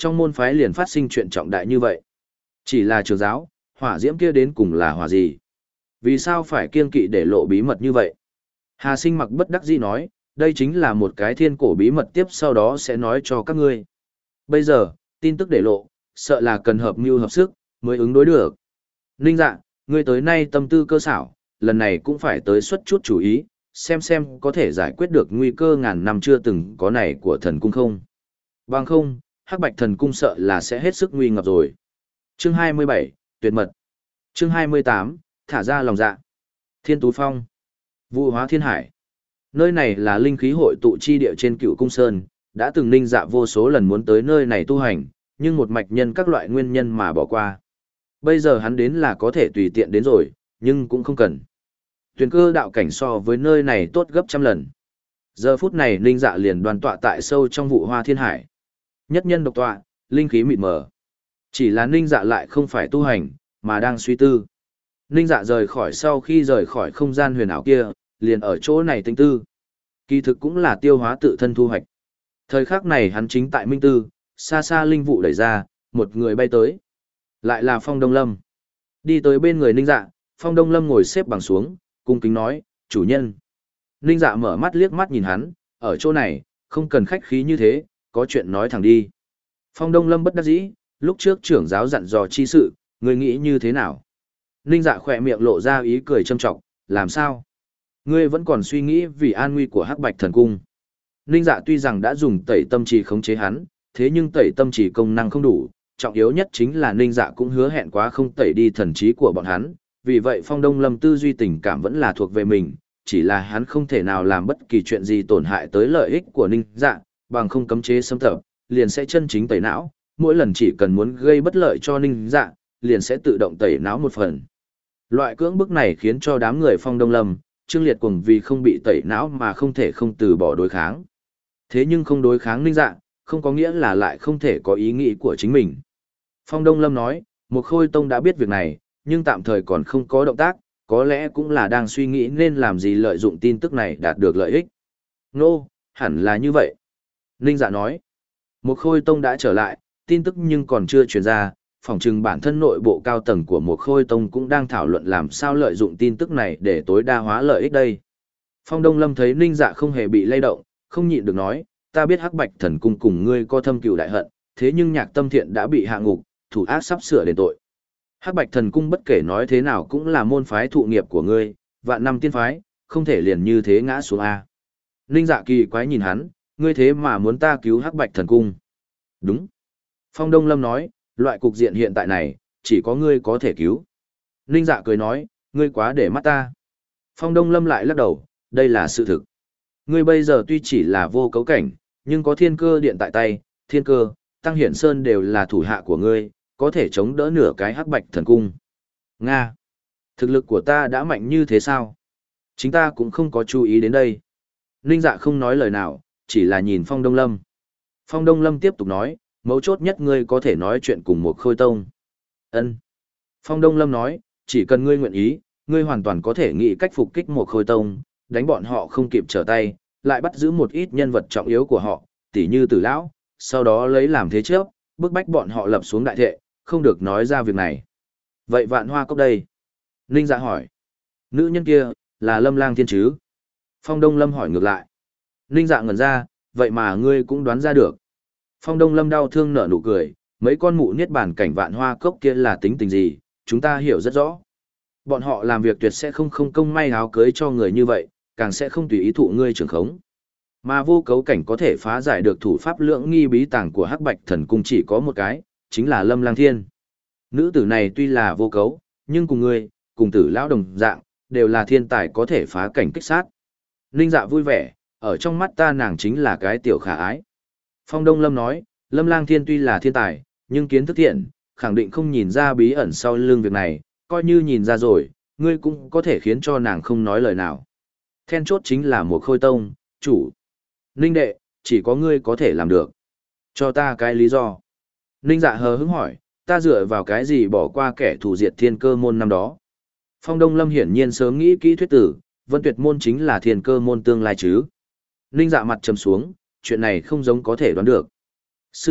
trong môn phái liền phát sinh chuyện trọng đại như vậy. Chỉ là trường giáo, hỏa diễm kia đến cùng là hỏa gì? Vì sao phải kiêng kỵ để lộ bí mật như vậy? Hà Sinh mặc bất đắc dĩ nói, đây chính là một cái thiên cổ bí mật tiếp sau đó sẽ nói cho các ngươi. Bây giờ, tin tức để lộ, sợ là cần hợp mưu hợp sức, mới ứng đối được. Ninh Dạ, ngươi tới nay tâm tư cơ xảo, lần này cũng phải tới xuất chút chủ ý, xem xem có thể giải quyết được nguy cơ ngàn năm chưa từng có này của thần cung không. Bằng không, Hắc Bạch thần cung sợ là sẽ hết sức nguy ngập rồi. Chương hai mươi bảy, tuyệt mật. Chương hai mươi tám, thả ra lòng dạ. Thiên Tú Phong. Vụ hóa thiên hải. Nơi này là linh khí hội tụ chi địa trên Cựu Cung Sơn, đã từng Ninh Dạ vô số lần muốn tới nơi này tu hành, nhưng một mạch nhân các loại nguyên nhân mà bỏ qua. Bây giờ hắn đến là có thể tùy tiện đến rồi, nhưng cũng không cần. Tuyền cơ đạo cảnh so với nơi này tốt gấp trăm lần. Giờ phút này Ninh Dạ liền đoàn tọa tại sâu trong vụ hoa thiên hải. Nhất nhân độc tọa, linh khí mịt mờ. Chỉ là Ninh Dạ lại không phải tu hành, mà đang suy tư. Ninh Dạ rời khỏi sau khi rời khỏi không gian huyền ảo kia, liền ở chỗ này tinh tư. Kỳ thực cũng là tiêu hóa tự thân thu hoạch. Thời khắc này hắn chính tại minh tư, xa xa linh vụ đẩy ra, một người bay tới. Lại là Phong Đông Lâm. Đi tới bên người Ninh Dạ, Phong Đông Lâm ngồi xếp bằng xuống, cung kính nói, chủ nhân. Ninh Dạ mở mắt liếc mắt nhìn hắn, ở chỗ này, không cần khách khí như thế, có chuyện nói thẳng đi. Phong Đông Lâm bất đắc dĩ, lúc trước trưởng giáo dặn dò chi sự, người nghĩ như thế nào? Ninh Dạ khỏe miệng lộ ra ý cười châm trọng, làm sao? Ngươi vẫn còn suy nghĩ vì an nguy của Hắc Bạch thần cung. Ninh Dạ tuy rằng đã dùng tẩy tâm trì khống chế hắn, thế nhưng tẩy tâm trì công năng không đủ, trọng yếu nhất chính là Ninh Dạ cũng hứa hẹn quá không tẩy đi thần trí của bọn hắn, vì vậy Phong Đông Lâm tư duy tình cảm vẫn là thuộc về mình, chỉ là hắn không thể nào làm bất kỳ chuyện gì tổn hại tới lợi ích của Ninh Dạ, bằng không cấm chế xâm tập, liền sẽ chân chính tẩy não, mỗi lần chỉ cần muốn gây bất lợi cho Ninh Dạ, liền sẽ tự động tẩy não một phần. Loại cưỡng bức này khiến cho đám người Phong Đông Lâm, Trương Liệt Cuồng vì không bị tẩy não mà không thể không từ bỏ đối kháng. Thế nhưng không đối kháng Ninh Dạ, không có nghĩa là lại không thể có ý nghĩ của chính mình. Phong Đông Lâm nói, Một Khôi Tông đã biết việc này, nhưng tạm thời còn không có động tác, có lẽ cũng là đang suy nghĩ nên làm gì lợi dụng tin tức này đạt được lợi ích. Nô, no, hẳn là như vậy. Ninh Dạ nói, Một Khôi Tông đã trở lại, tin tức nhưng còn chưa truyền ra, phỏng chừng bản thân nội bộ cao tầng của Một Khôi Tông cũng đang thảo luận làm sao lợi dụng tin tức này để tối đa hóa lợi ích đây. Phong Đông Lâm thấy Ninh Dạ không hề bị lay động, không nhịn được nói, ta biết Hắc Bạch thần cung cùng ngươi có thâm cừu đại hận, thế nhưng Nhạc Tâm Thiện đã bị hạ ngục, thủ ác sắp sửa đền tội. Hắc Bạch thần cung bất kể nói thế nào cũng là môn phái thụ nghiệp của ngươi, vạn năm tiên phái, không thể liền như thế ngã xuống a. Ninh Dạ kỳ quái nhìn hắn, ngươi thế mà muốn ta cứu Hắc Bạch thần cung? Đúng. Phong Đông Lâm nói, loại cục diện hiện tại này, chỉ có ngươi có thể cứu. Ninh Dạ cười nói, ngươi quá để mắt ta. Phong Đông Lâm lại lắc đầu, đây là sự thực. Ngươi bây giờ tuy chỉ là vô cấu cảnh, nhưng có thiên cơ điện tại tay, thiên cơ, Tăng Hiển Sơn đều là thủ hạ của ngươi, có thể chống đỡ nửa cái Hắc Bạch thần cung. Nga! Thực lực của ta đã mạnh như thế sao? Chính ta cũng không có chú ý đến đây. Ninh Dạ không nói lời nào, chỉ là nhìn Phong Đông Lâm. Phong Đông Lâm tiếp tục nói, mấu chốt nhất ngươi có thể nói chuyện cùng một Khôi Tông. Ân. Phong Đông Lâm nói, chỉ cần ngươi nguyện ý, ngươi hoàn toàn có thể nghĩ cách phục kích một Khôi Tông, đánh bọn họ không kịp trở tay, lại bắt giữ một ít nhân vật trọng yếu của họ, tỉ như Tử Lão, sau đó lấy làm thế trước, bức bách bọn họ lập xuống đại thệ, không được nói ra việc này. Vậy Vạn Hoa Cốc đây? Ninh Dạ hỏi. Nữ nhân kia, là Lâm Lang Thiên chứ? Phong Đông Lâm hỏi ngược lại. Ninh Dạ ngẩn ra, vậy mà ngươi cũng đoán ra được. Phong Đông Lâm đau thương nở nụ cười, mấy con mụ niết bàn cảnh Vạn Hoa Cốc kia là tính tình gì, chúng ta hiểu rất rõ. Bọn họ làm việc tuyệt sẽ không không công may áo cưới cho người như vậy, càng sẽ không tùy ý thụ ngươi trưởng khống. Mà vô cấu cảnh có thể phá giải được thủ pháp lưỡng nghi bí tàng của Hắc Bạch thần cung chỉ có một cái, chính là Lâm Lang Thiên. Nữ tử này tuy là vô cấu, nhưng cùng ngươi, cùng Tử Lão đồng dạng, đều là thiên tài có thể phá cảnh kích sát. Ninh Dạ vui vẻ, ở trong mắt ta nàng chính là cái tiểu khả ái. Phong Đông Lâm nói, Lâm Lang Thiên tuy là thiên tài, nhưng kiến thức thiện, khẳng định không nhìn ra bí ẩn sau lưng việc này, coi như nhìn ra rồi, ngươi cũng có thể khiến cho nàng không nói lời nào. Then chốt chính là một Khôi Tông, chủ. Ninh đệ, chỉ có ngươi có thể làm được. Cho ta cái lý do. Ninh Dạ hờ hững hỏi, ta dựa vào cái gì bỏ qua kẻ thù diệt thiên cơ môn năm đó. Phong Đông Lâm hiển nhiên sớm nghĩ kỹ thuyết tử, Vân Tuyệt môn chính là thiên cơ môn tương lai chứ. Ninh Dạ mặt trầm xuống, chuyện này không giống có thể đoán được. Sư thúc,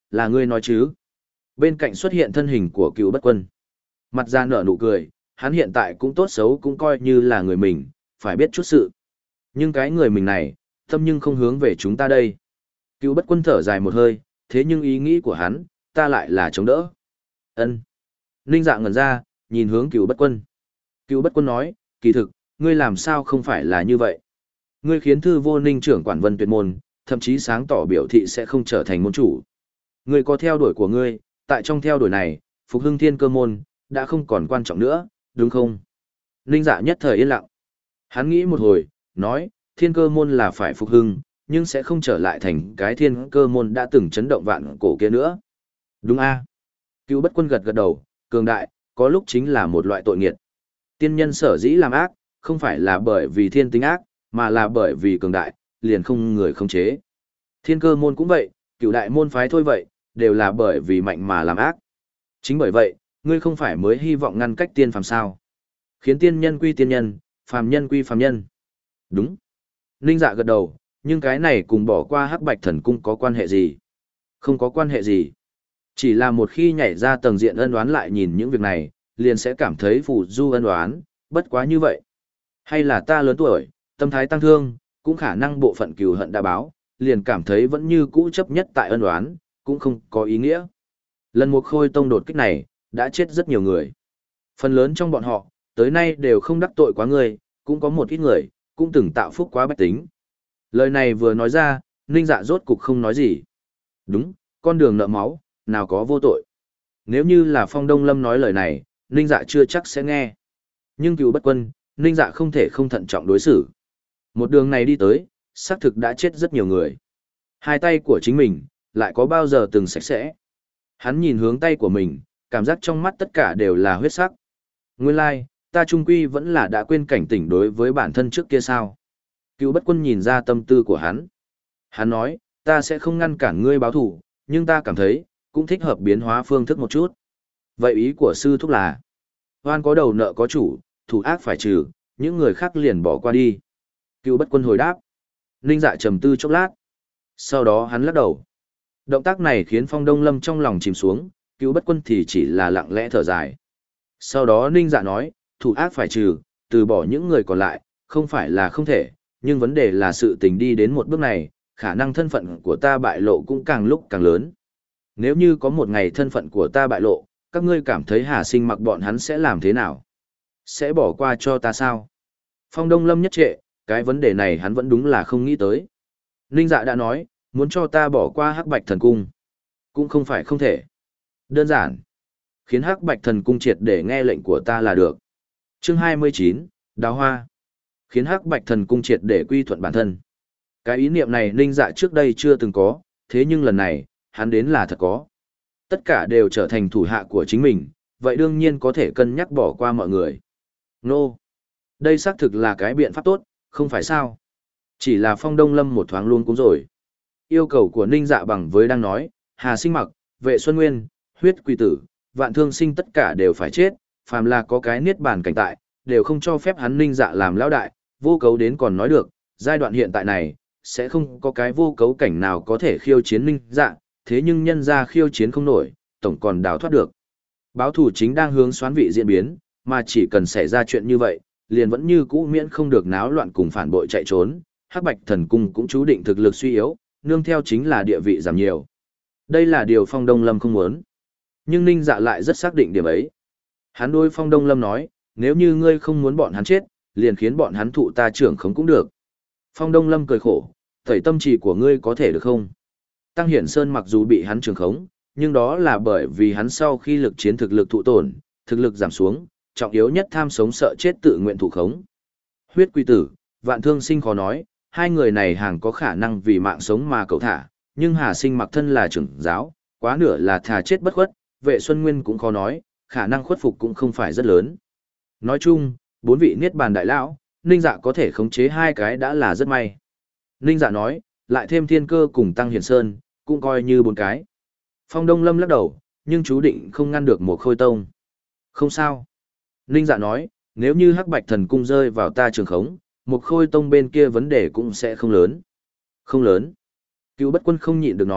là ngươi nói chứ? Bên cạnh xuất hiện thân hình của cựu bất quân. Mặt ra nở nụ cười, hắn hiện tại cũng tốt xấu cũng coi như là người mình, phải biết chút sự. Nhưng cái người mình này, tâm nhưng không hướng về chúng ta đây. Cựu bất quân thở dài một hơi, thế nhưng ý nghĩ của hắn, ta lại là chống đỡ. Ân. Ninh Dạ ngẩn ra, nhìn hướng cựu bất quân. Cựu bất quân nói, kỳ thực, ngươi làm sao không phải là như vậy? Ngươi khiến thư vô ninh trưởng quản vân tuyệt môn, thậm chí sáng tỏ biểu thị sẽ không trở thành môn chủ. Ngươi có theo đuổi của ngươi, tại trong theo đuổi này, phục hưng thiên cơ môn, đã không còn quan trọng nữa, đúng không? Ninh Dạ nhất thời yên lặng. Hắn nghĩ một hồi, nói, thiên cơ môn là phải phục hưng, nhưng sẽ không trở lại thành cái thiên cơ môn đã từng chấn động vạn cổ kia nữa. Đúng a? À? Cựu bất quân gật gật đầu, cường đại, có lúc chính là một loại tội nghiệt. Tiên nhân sở dĩ làm ác, không phải là bởi vì thiên tính ác, mà là bởi vì cường đại, liền không người không chế. Thiên cơ môn cũng vậy, cựu đại môn phái thôi vậy, đều là bởi vì mạnh mà làm ác. Chính bởi vậy, ngươi không phải mới hy vọng ngăn cách tiên phàm sao. Khiến tiên nhân quy tiên nhân, phàm nhân quy phàm nhân. Đúng. Ninh Dạ gật đầu, nhưng cái này cùng bỏ qua hắc bạch thần cung có quan hệ gì? Không có quan hệ gì. Chỉ là một khi nhảy ra tầng diện ân oán lại nhìn những việc này, liền sẽ cảm thấy phù du ân oán, bất quá như vậy. Hay là ta lớn tuổi, tâm thái tăng thương, cũng khả năng bộ phận cừu hận đã báo, liền cảm thấy vẫn như cũ chấp nhất tại ân oán, cũng không có ý nghĩa. Lần một khôi tông đột kích này, đã chết rất nhiều người. Phần lớn trong bọn họ, tới nay đều không đắc tội quá người, cũng có một ít người, cũng từng tạo phúc quá bách tính. Lời này vừa nói ra, Ninh Dạ rốt cục không nói gì. Đúng, con đường nợ máu, nào có vô tội. Nếu như là Phong Đông Lâm nói lời này, Ninh Dạ chưa chắc sẽ nghe. Nhưng cựu bất quân, Ninh Dạ không thể không thận trọng đối xử. Một đường này đi tới, xác thực đã chết rất nhiều người. Hai tay của chính mình, lại có bao giờ từng sạch sẽ. Hắn nhìn hướng tay của mình, cảm giác trong mắt tất cả đều là huyết sắc. Nguyên lai, like, ta trung quy vẫn là đã quên cảnh tỉnh đối với bản thân trước kia sao. Cựu bất quân nhìn ra tâm tư của hắn. Hắn nói, ta sẽ không ngăn cản ngươi báo thủ, nhưng ta cảm thấy, cũng thích hợp biến hóa phương thức một chút. Vậy ý của sư thúc là, oan có đầu nợ có chủ, thủ ác phải trừ, những người khác liền bỏ qua đi. Cựu bất quân hồi đáp. Ninh Dạ trầm tư chốc lát. Sau đó hắn lắc đầu. Động tác này khiến Phong Đông Lâm trong lòng chìm xuống, Cựu bất quân thì chỉ là lặng lẽ thở dài. Sau đó Ninh Dạ nói, thủ ác phải trừ, từ bỏ những người còn lại, không phải là không thể, nhưng vấn đề là sự tình đi đến một bước này, khả năng thân phận của ta bại lộ cũng càng lúc càng lớn. Nếu như có một ngày thân phận của ta bại lộ, các ngươi cảm thấy Hà Sinh mặc bọn hắn sẽ làm thế nào? Sẽ bỏ qua cho ta sao? Phong Đông Lâm nhất trệ, cái vấn đề này hắn vẫn đúng là không nghĩ tới. Ninh Dạ đã nói, muốn cho ta bỏ qua Hắc Bạch Thần Cung. Cũng không phải không thể. Đơn giản. Khiến Hắc Bạch Thần Cung triệt để nghe lệnh của ta là được. Chương hai mươi chín, Đào Hoa. Khiến Hắc Bạch Thần Cung triệt để quy thuận bản thân. Cái ý niệm này Ninh Dạ trước đây chưa từng có, thế nhưng lần này, hắn đến là thật có. Tất cả đều trở thành thủ hạ của chính mình, vậy đương nhiên có thể cân nhắc bỏ qua mọi người. Nô! Đây xác thực là cái biện pháp tốt, không phải sao? Chỉ là Phong Đông Lâm một thoáng luôn cũng rồi. Yêu cầu của Ninh Dạ bằng với đang nói, Hà Sinh Mặc, Vệ Xuân Nguyên, Huyết Quỷ Tử, Vạn Thương Sinh tất cả đều phải chết, phàm là có cái niết bàn cảnh tại, đều không cho phép hắn Ninh Dạ làm lão đại, vô cấu đến còn nói được, giai đoạn hiện tại này, sẽ không có cái vô cấu cảnh nào có thể khiêu chiến Ninh Dạ, thế nhưng nhân ra khiêu chiến không nổi, tổng còn đào thoát được. Báo thủ chính đang hướng xoán vị diễn biến, mà chỉ cần xảy ra chuyện như vậy, liền vẫn như cũ miễn không được náo loạn cùng phản bội chạy trốn, Hắc Bạch Thần Cung cũng chú định thực lực suy yếu, nương theo chính là địa vị giảm nhiều. Đây là điều Phong Đông Lâm không muốn. Nhưng Ninh Dạ lại rất xác định điểm ấy. Hắn đối Phong Đông Lâm nói, nếu như ngươi không muốn bọn hắn chết, liền khiến bọn hắn thụ ta trưởng khống cũng được. Phong Đông Lâm cười khổ, tẩy tâm trí của ngươi có thể được không? Tăng Hiển Sơn mặc dù bị hắn trưởng khống, nhưng đó là bởi vì hắn sau khi lực chiến thực lực thụ tổn, thực lực giảm xuống, trọng yếu nhất tham sống sợ chết tự nguyện thụ khống. Huyết Quy Tử, Vạn Thương Sinh khó nói, hai người này hàng có khả năng vì mạng sống mà cầu thả, nhưng Hà Sinh mặc thân là trưởng giáo, quá nửa là thà chết bất khuất, Vệ Xuân Nguyên cũng khó nói, khả năng khuất phục cũng không phải rất lớn. Nói chung, bốn vị niết bàn đại lão, Ninh Dạ có thể khống chế hai cái đã là rất may. Ninh Dạ nói, lại thêm Thiên Cơ cùng Tăng Hiển Sơn, cũng coi như bốn cái. Phong Đông Lâm lắc đầu, nhưng chú định không ngăn được một khôi tông. Không sao. Ninh Dạ nói, nếu như Hắc Bạch Thần Cung rơi vào ta trường khống, một khôi tông bên kia vấn đề cũng sẽ không lớn. Không lớn. Cựu bất quân không nhịn được nói,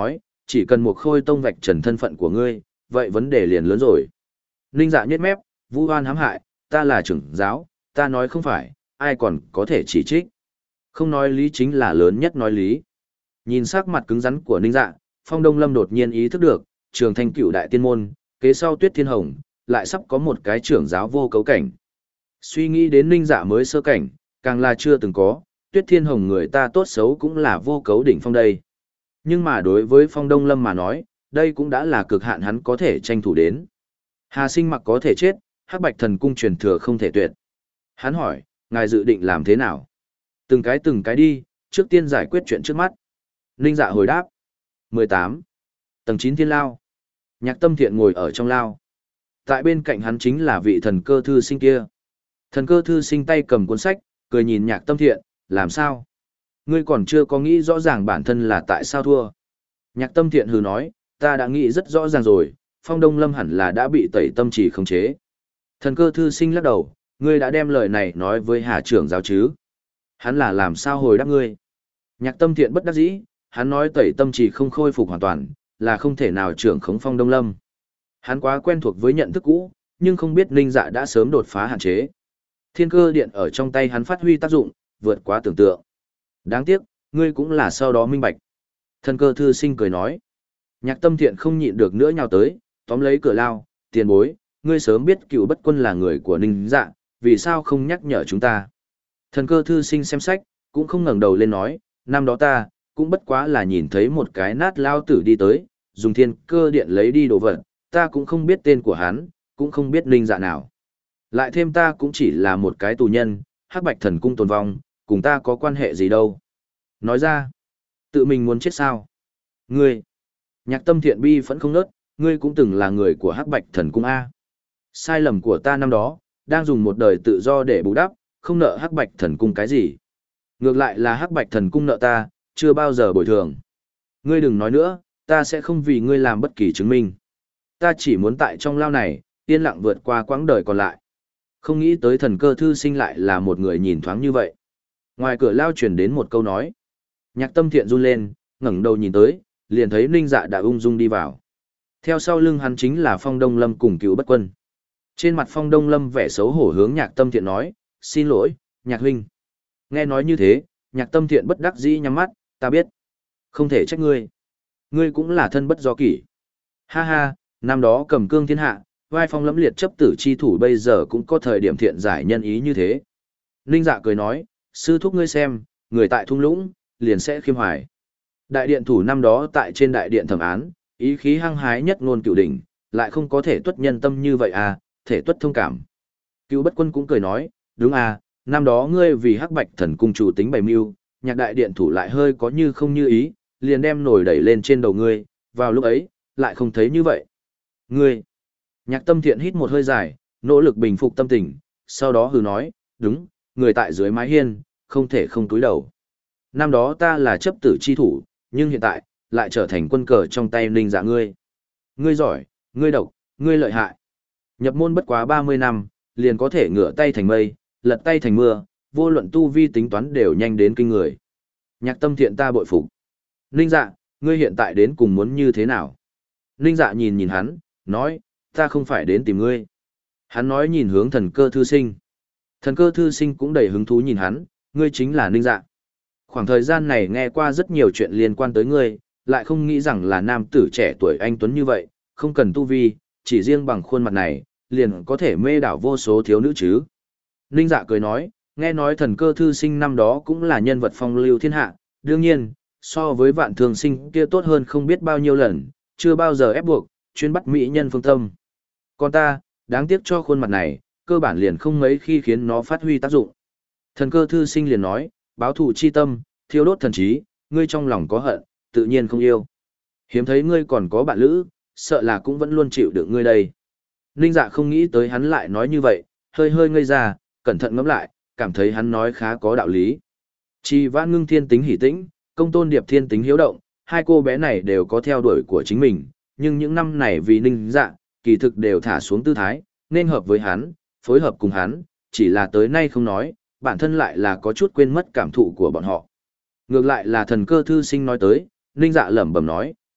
chỉ cần một khôi tông vạch trần thân phận của ngươi, vậy vấn đề liền lớn rồi. Ninh dạ nhếch mép, vu oan hãm hại, ta là trưởng giáo, ta nói không phải, ai còn có thể chỉ trích. Không nói lý chính là lớn nhất nói lý. Nhìn sắc mặt cứng rắn của Ninh dạ, Phong Đông Lâm đột nhiên ý thức được, trường thanh cựu đại tiên môn, kế sau Tuyết Thiên Hồng, lại sắp có một cái trưởng giáo vô cấu cảnh. Suy nghĩ đến Ninh dạ mới sơ cảnh, càng là chưa từng có, Tuyết Thiên Hồng người ta tốt xấu cũng là vô cấu đỉnh phong đây. Nhưng mà đối với Phong Đông Lâm mà nói, đây cũng đã là cực hạn hắn có thể tranh thủ đến. Hà Sinh Mặc có thể chết, Hắc Bạch Thần Cung truyền thừa không thể tuyệt. Hắn hỏi, ngài dự định làm thế nào? Từng cái từng cái đi, trước tiên giải quyết chuyện trước mắt. Ninh dạ hồi đáp. mười tám. Tầng chín thiên lao. Nhạc Tâm Thiện ngồi ở trong lao. Tại bên cạnh hắn chính là vị thần cơ thư sinh kia. Thần cơ thư sinh tay cầm cuốn sách, cười nhìn Nhạc Tâm Thiện, làm sao? Ngươi còn chưa có nghĩ rõ ràng bản thân là tại sao thua. Nhạc Tâm Thiện hừ nói, ta đã nghĩ rất rõ ràng rồi, Phong Đông Lâm hẳn là đã bị tẩy tâm trì khống chế. Thần cơ thư sinh lắc đầu, ngươi đã đem lời này nói với Hà trưởng giáo chứ? Hắn là làm sao hồi đáp ngươi? Nhạc Tâm Thiện bất đắc dĩ, hắn nói tẩy tâm trì không khôi phục hoàn toàn, là không thể nào trưởng khống Phong Đông Lâm. Hắn quá quen thuộc với nhận thức cũ, nhưng không biết Ninh Dạ đã sớm đột phá hạn chế. Thiên cơ điện ở trong tay hắn phát huy tác dụng, vượt quá tưởng tượng. Đáng tiếc, ngươi cũng là sau đó minh bạch. Thần cơ thư sinh cười nói. Nhạc Tâm Thiện không nhịn được nữa nhào tới, tóm lấy cửa lao, tiền bối, ngươi sớm biết cựu bất quân là người của Ninh Dạ, vì sao không nhắc nhở chúng ta? Thần cơ thư sinh xem sách, cũng không ngẩng đầu lên nói, năm đó ta, cũng bất quá là nhìn thấy một cái nát lao tử đi tới, dùng thiên cơ điện lấy đi đồ vật, ta cũng không biết tên của hắn, cũng không biết Ninh Dạ nào. Lại thêm ta cũng chỉ là một cái tù nhân, Hắc Bạch Thần Cung tồn vong, cùng ta có quan hệ gì đâu. Nói ra, tự mình muốn chết sao? Ngươi, Nhạc Tâm Thiện bi vẫn không nớt, ngươi cũng từng là người của Hắc Bạch Thần Cung A. Sai lầm của ta năm đó, đang dùng một đời tự do để bù đắp, không nợ Hắc Bạch Thần Cung cái gì. Ngược lại là Hắc Bạch Thần Cung nợ ta, chưa bao giờ bồi thường. Ngươi đừng nói nữa, ta sẽ không vì ngươi làm bất kỳ chứng minh. Ta chỉ muốn tại trong lao này, yên lặng vượt qua quãng đời còn lại. Không nghĩ tới thần cơ thư sinh lại là một người nhìn thoáng như vậy. Ngoài cửa lao truyền đến một câu nói. Nhạc Tâm Thiện run lên, ngẩng đầu nhìn tới, liền thấy Ninh Dạ đã ung dung đi vào. Theo sau lưng hắn chính là Phong Đông Lâm cùng Cựu Bất Quân. Trên mặt Phong Đông Lâm vẻ xấu hổ hướng Nhạc Tâm Thiện nói, xin lỗi, Nhạc huynh. Nghe nói như thế, Nhạc Tâm Thiện bất đắc dĩ nhắm mắt, ta biết. Không thể trách ngươi. Ngươi cũng là thân bất do kỷ. Ha ha, năm đó cầm cương thiên hạ, vai phong lẫm liệt chấp tử chi thủ bây giờ cũng có thời điểm thiện giải nhân ý như thế. Ninh Dạ cười nói, sư thúc ngươi xem, người tại thung lũng, liền sẽ khiêm hoài. Đại điện thủ năm đó tại trên đại điện thẩm án, ý khí hăng hái nhất ngôn cửu đỉnh, lại không có thể tuất nhân tâm như vậy à, thể tuất thông cảm. Cựu Bất Quân cũng cười nói, đúng à, năm đó ngươi vì Hắc Bạch Thần Cung chủ tính bày mưu, nhạc đại điện thủ lại hơi có như không như ý, liền đem nổi đẩy lên trên đầu ngươi, vào lúc ấy, lại không thấy như vậy. Ngươi, Nhạc Tâm Thiện hít một hơi dài, nỗ lực bình phục tâm tình, sau đó hừ nói, đúng, người tại dưới mái hiên, không thể không túi đầu. Năm đó ta là chấp tử chi thủ, nhưng hiện tại, lại trở thành quân cờ trong tay Ninh Dạ ngươi. Ngươi giỏi, ngươi độc, ngươi lợi hại. Nhập môn bất quá ba mươi năm, liền có thể ngửa tay thành mây, lật tay thành mưa, vô luận tu vi tính toán đều nhanh đến kinh người. Nhạc Tâm Thiện ta bội phục. Ninh Dạ, ngươi hiện tại đến cùng muốn như thế nào? Ninh Dạ nhìn nhìn hắn, nói, ta không phải đến tìm ngươi. Hắn nói nhìn hướng thần cơ thư sinh. Thần cơ thư sinh cũng đầy hứng thú nhìn hắn, ngươi chính là Ninh Dạ. Khoảng thời gian này nghe qua rất nhiều chuyện liên quan tới ngươi, lại không nghĩ rằng là nam tử trẻ tuổi anh tuấn như vậy, không cần tu vi, chỉ riêng bằng khuôn mặt này, liền có thể mê đảo vô số thiếu nữ chứ. Ninh Dạ cười nói, nghe nói thần cơ thư sinh năm đó cũng là nhân vật phong lưu thiên hạ, đương nhiên, so với vạn thường sinh kia tốt hơn không biết bao nhiêu lần, chưa bao giờ ép buộc, chuyên bắt mỹ nhân phương tâm. Còn ta, đáng tiếc cho khuôn mặt này, cơ bản liền không mấy khi khiến nó phát huy tác dụng. Thần cơ thư sinh liền nói, báo thù chi tâm, thiêu đốt thần trí, ngươi trong lòng có hận, tự nhiên không yêu. Hiếm thấy ngươi còn có bạn lữ, sợ là cũng vẫn luôn chịu được ngươi đây. Ninh Dạ không nghĩ tới hắn lại nói như vậy, hơi hơi ngây ra, cẩn thận ngẫm lại, cảm thấy hắn nói khá có đạo lý. Chi Vãn Ngưng thiên tính hỉ tĩnh, Công Tôn Điệp thiên tính hiếu động, hai cô bé này đều có theo đuổi của chính mình, nhưng những năm này vì Ninh Dạ, kỳ thực đều thả xuống tư thái, nên hợp với hắn, phối hợp cùng hắn, chỉ là tới nay không nói, bản thân lại là có chút quên mất cảm thụ của bọn họ. Ngược lại là thần cơ thư sinh nói tới, Ninh Dạ lẩm bẩm nói,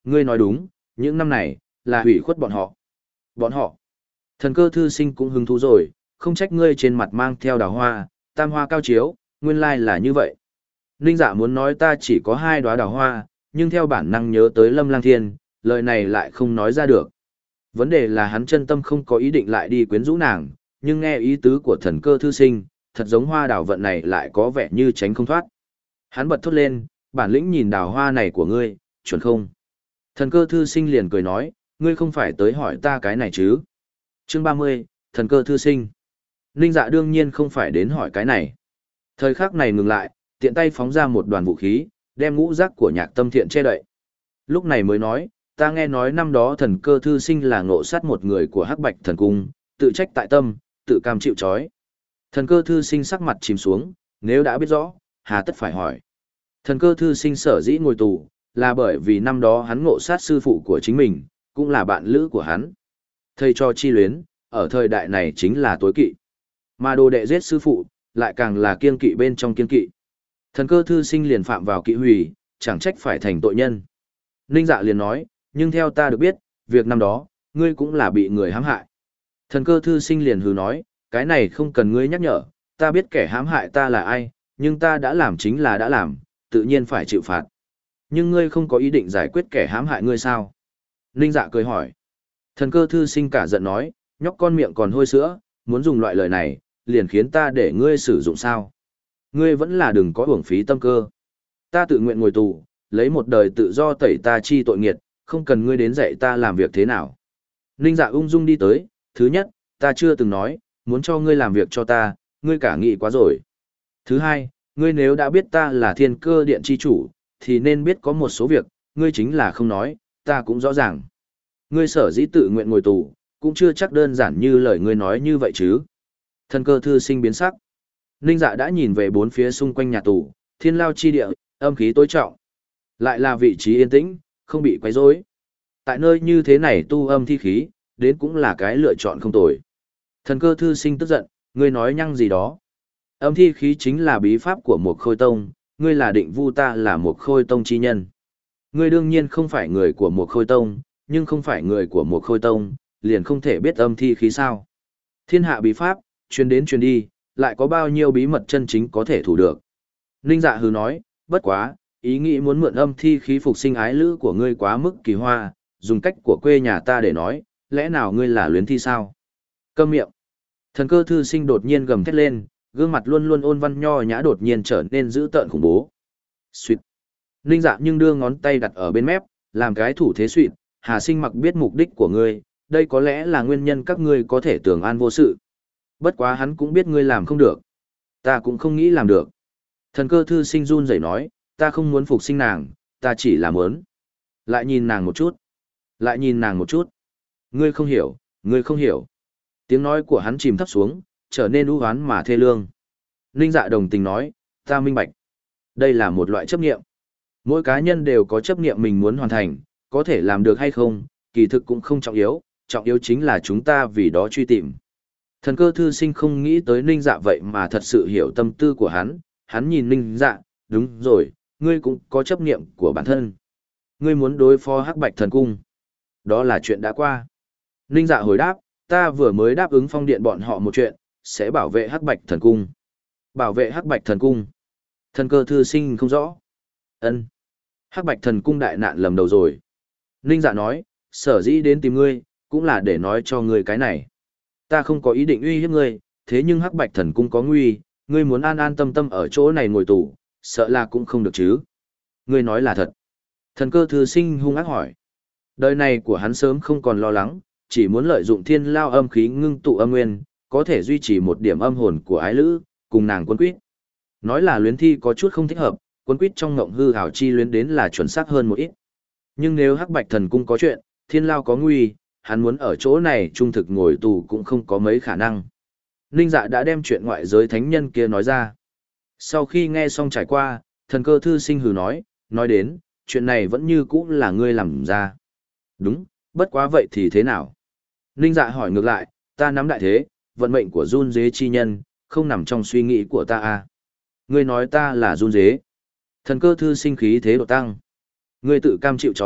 Ngươi nói đúng, những năm này, là hủy khuất bọn họ. Bọn họ. Thần cơ thư sinh cũng hứng thú rồi, không trách ngươi trên mặt mang theo đào hoa, tam hoa cao chiếu, nguyên lai là như vậy. Ninh Dạ muốn nói ta chỉ có hai đóa đào hoa, nhưng theo bản năng nhớ tới Lâm Lang Thiên, lời này lại không nói ra được. Vấn đề là hắn chân tâm không có ý định lại đi quyến rũ nàng, nhưng nghe ý tứ của thần cơ thư sinh, thật giống hoa đào vận này lại có vẻ như tránh không thoát. Hắn bật thốt lên, bản lĩnh nhìn đào hoa này của ngươi, chuẩn không? Thần cơ thư sinh liền cười nói, ngươi không phải tới hỏi ta cái này chứ? Chương ba mươi, thần cơ thư sinh. Ninh Dạ đương nhiên không phải đến hỏi cái này. Thời khắc này ngừng lại, tiện tay phóng ra một đoàn vũ khí, đem ngũ giác của Nhạc Tâm Thiện che đậy. Lúc này mới nói, ta nghe nói năm đó thần cơ thư sinh là ngộ sát một người của Hắc Bạch Thần Cung, tự trách tại tâm, tự cam chịu trói. Thần cơ thư sinh sắc mặt chìm xuống, nếu đã biết rõ, hà tất phải hỏi. Thần cơ thư sinh sở dĩ ngồi tù, là bởi vì năm đó hắn ngộ sát sư phụ của chính mình, cũng là bạn lữ của hắn. Thầy cho chi luyến, ở thời đại này chính là tối kỵ. Mà đồ đệ giết sư phụ, lại càng là kiên kỵ bên trong kiên kỵ. Thần cơ thư sinh liền phạm vào kỵ hủy, chẳng trách phải thành tội nhân. Ninh Dạ liền nói, nhưng theo ta được biết, việc năm đó, ngươi cũng là bị người hãm hại. Thần cơ thư sinh liền hừ nói, cái này không cần ngươi nhắc nhở, ta biết kẻ hãm hại ta là ai, nhưng ta đã làm chính là đã làm, tự nhiên phải chịu phạt. Nhưng ngươi không có ý định giải quyết kẻ hãm hại ngươi sao? Ninh Dạ cười hỏi. Thần cơ thư sinh cả giận nói, nhóc con miệng còn hôi sữa, muốn dùng loại lời này, liền khiến ta để ngươi sử dụng sao? Ngươi vẫn là đừng có uổng phí tâm cơ. Ta tự nguyện ngồi tù, lấy một đời tự do tẩy ta chi tội nghiệt, không cần ngươi đến dạy ta làm việc thế nào. Ninh Dạ ung dung đi tới, thứ nhất, ta chưa từng nói, muốn cho ngươi làm việc cho ta, ngươi cả nghĩ quá rồi. Thứ hai, ngươi nếu đã biết ta là thiên cơ điện chi chủ, thì nên biết có một số việc, ngươi chính là không nói, ta cũng rõ ràng. Ngươi sở dĩ tự nguyện ngồi tù, cũng chưa chắc đơn giản như lời ngươi nói như vậy chứ. Thần cơ thư sinh biến sắc. Ninh Dạ đã nhìn về bốn phía xung quanh nhà tù, thiên lao chi địa, âm khí tối trọng. Lại là vị trí yên tĩnh, không bị quấy rối. Tại nơi như thế này tu âm thi khí, đến cũng là cái lựa chọn không tồi. Thần cơ thư sinh tức giận, ngươi nói nhăng gì đó. Âm thi khí chính là bí pháp của một khôi tông, ngươi là định vu ta là một khôi tông chi nhân. Ngươi đương nhiên không phải người của một khôi tông, nhưng không phải người của một khôi tông, liền không thể biết âm thi khí sao. Thiên hạ bí pháp, truyền đến truyền đi, lại có bao nhiêu bí mật chân chính có thể thủ được. Ninh Dạ hừ nói, bất quá, ý nghĩ muốn mượn âm thi khí phục sinh ái lữ của ngươi quá mức kỳ hoa, dùng cách của quê nhà ta để nói, lẽ nào ngươi là luyến thi sao? Câm miệng. Thần cơ thư sinh đột nhiên gầm thét lên, gương mặt luôn luôn ôn văn nho nhã đột nhiên trở nên dữ tợn khủng bố. Xuyệt. Ninh Dạ nhưng đưa ngón tay đặt ở bên mép, làm cái thủ thế xuyệt, Hà Sinh Mặc biết mục đích của ngươi, đây có lẽ là nguyên nhân các ngươi có thể tưởng an vô sự. Bất quá hắn cũng biết ngươi làm không được. Ta cũng không nghĩ làm được. Thần cơ thư sinh run rẩy nói, ta không muốn phục sinh nàng, ta chỉ là muốn. Lại nhìn nàng một chút. Lại nhìn nàng một chút. Ngươi không hiểu, ngươi không hiểu. Tiếng nói của hắn chìm thấp xuống, trở nên u hoán mà thê lương. Ninh Dạ đồng tình nói, ta minh bạch. Đây là một loại chấp niệm. Mỗi cá nhân đều có chấp niệm mình muốn hoàn thành, có thể làm được hay không, kỳ thực cũng không trọng yếu, trọng yếu chính là chúng ta vì đó truy tìm. Thần cơ thư sinh không nghĩ tới Ninh Dạ vậy mà thật sự hiểu tâm tư của hắn, hắn nhìn Ninh Dạ, đúng rồi, ngươi cũng có chấp niệm của bản thân. Ngươi muốn đối phó Hắc Bạch Thần Cung. Đó là chuyện đã qua. Ninh Dạ hồi đáp, ta vừa mới đáp ứng Phong Điện bọn họ một chuyện, sẽ bảo vệ Hắc Bạch Thần Cung. Bảo vệ Hắc Bạch Thần Cung. Thần cơ thư sinh không rõ. Ân. Hắc Bạch Thần Cung đại nạn lầm đầu rồi. Ninh Dạ nói, sở dĩ đến tìm ngươi, cũng là để nói cho ngươi cái này. Ta không có ý định uy hiếp ngươi, thế nhưng Hắc Bạch Thần Cung có nguy, ngươi muốn an an tâm tâm ở chỗ này ngồi tù, sợ là cũng không được chứ. Ngươi nói là thật. Thần cơ thư sinh hung ác hỏi. Đời này của hắn sớm không còn lo lắng, chỉ muốn lợi dụng thiên lao âm khí ngưng tụ âm nguyên, có thể duy trì một điểm âm hồn của ái lữ, cùng nàng quân quýt. Nói là luyến thi có chút không thích hợp, quân quýt trong ngộng hư hảo chi luyến đến là chuẩn xác hơn một ít. Nhưng nếu Hắc Bạch Thần Cung có chuyện, thiên lao có nguy, hắn muốn ở chỗ này trung thực ngồi tù cũng không có mấy khả năng. Ninh Dạ đã đem chuyện ngoại giới thánh nhân kia nói ra. Sau khi nghe xong trải qua, thần cơ thư sinh hừ nói, nói đến, chuyện này vẫn như cũ là ngươi làm ra. Đúng, bất quá vậy thì thế nào? Ninh Dạ hỏi ngược lại, ta nắm đại thế, vận mệnh của run dế chi nhân, không nằm trong suy nghĩ của ta à? Ngươi nói ta là run dế. Thần cơ thư sinh khí thế đột tăng. Ngươi tự cam chịu trói,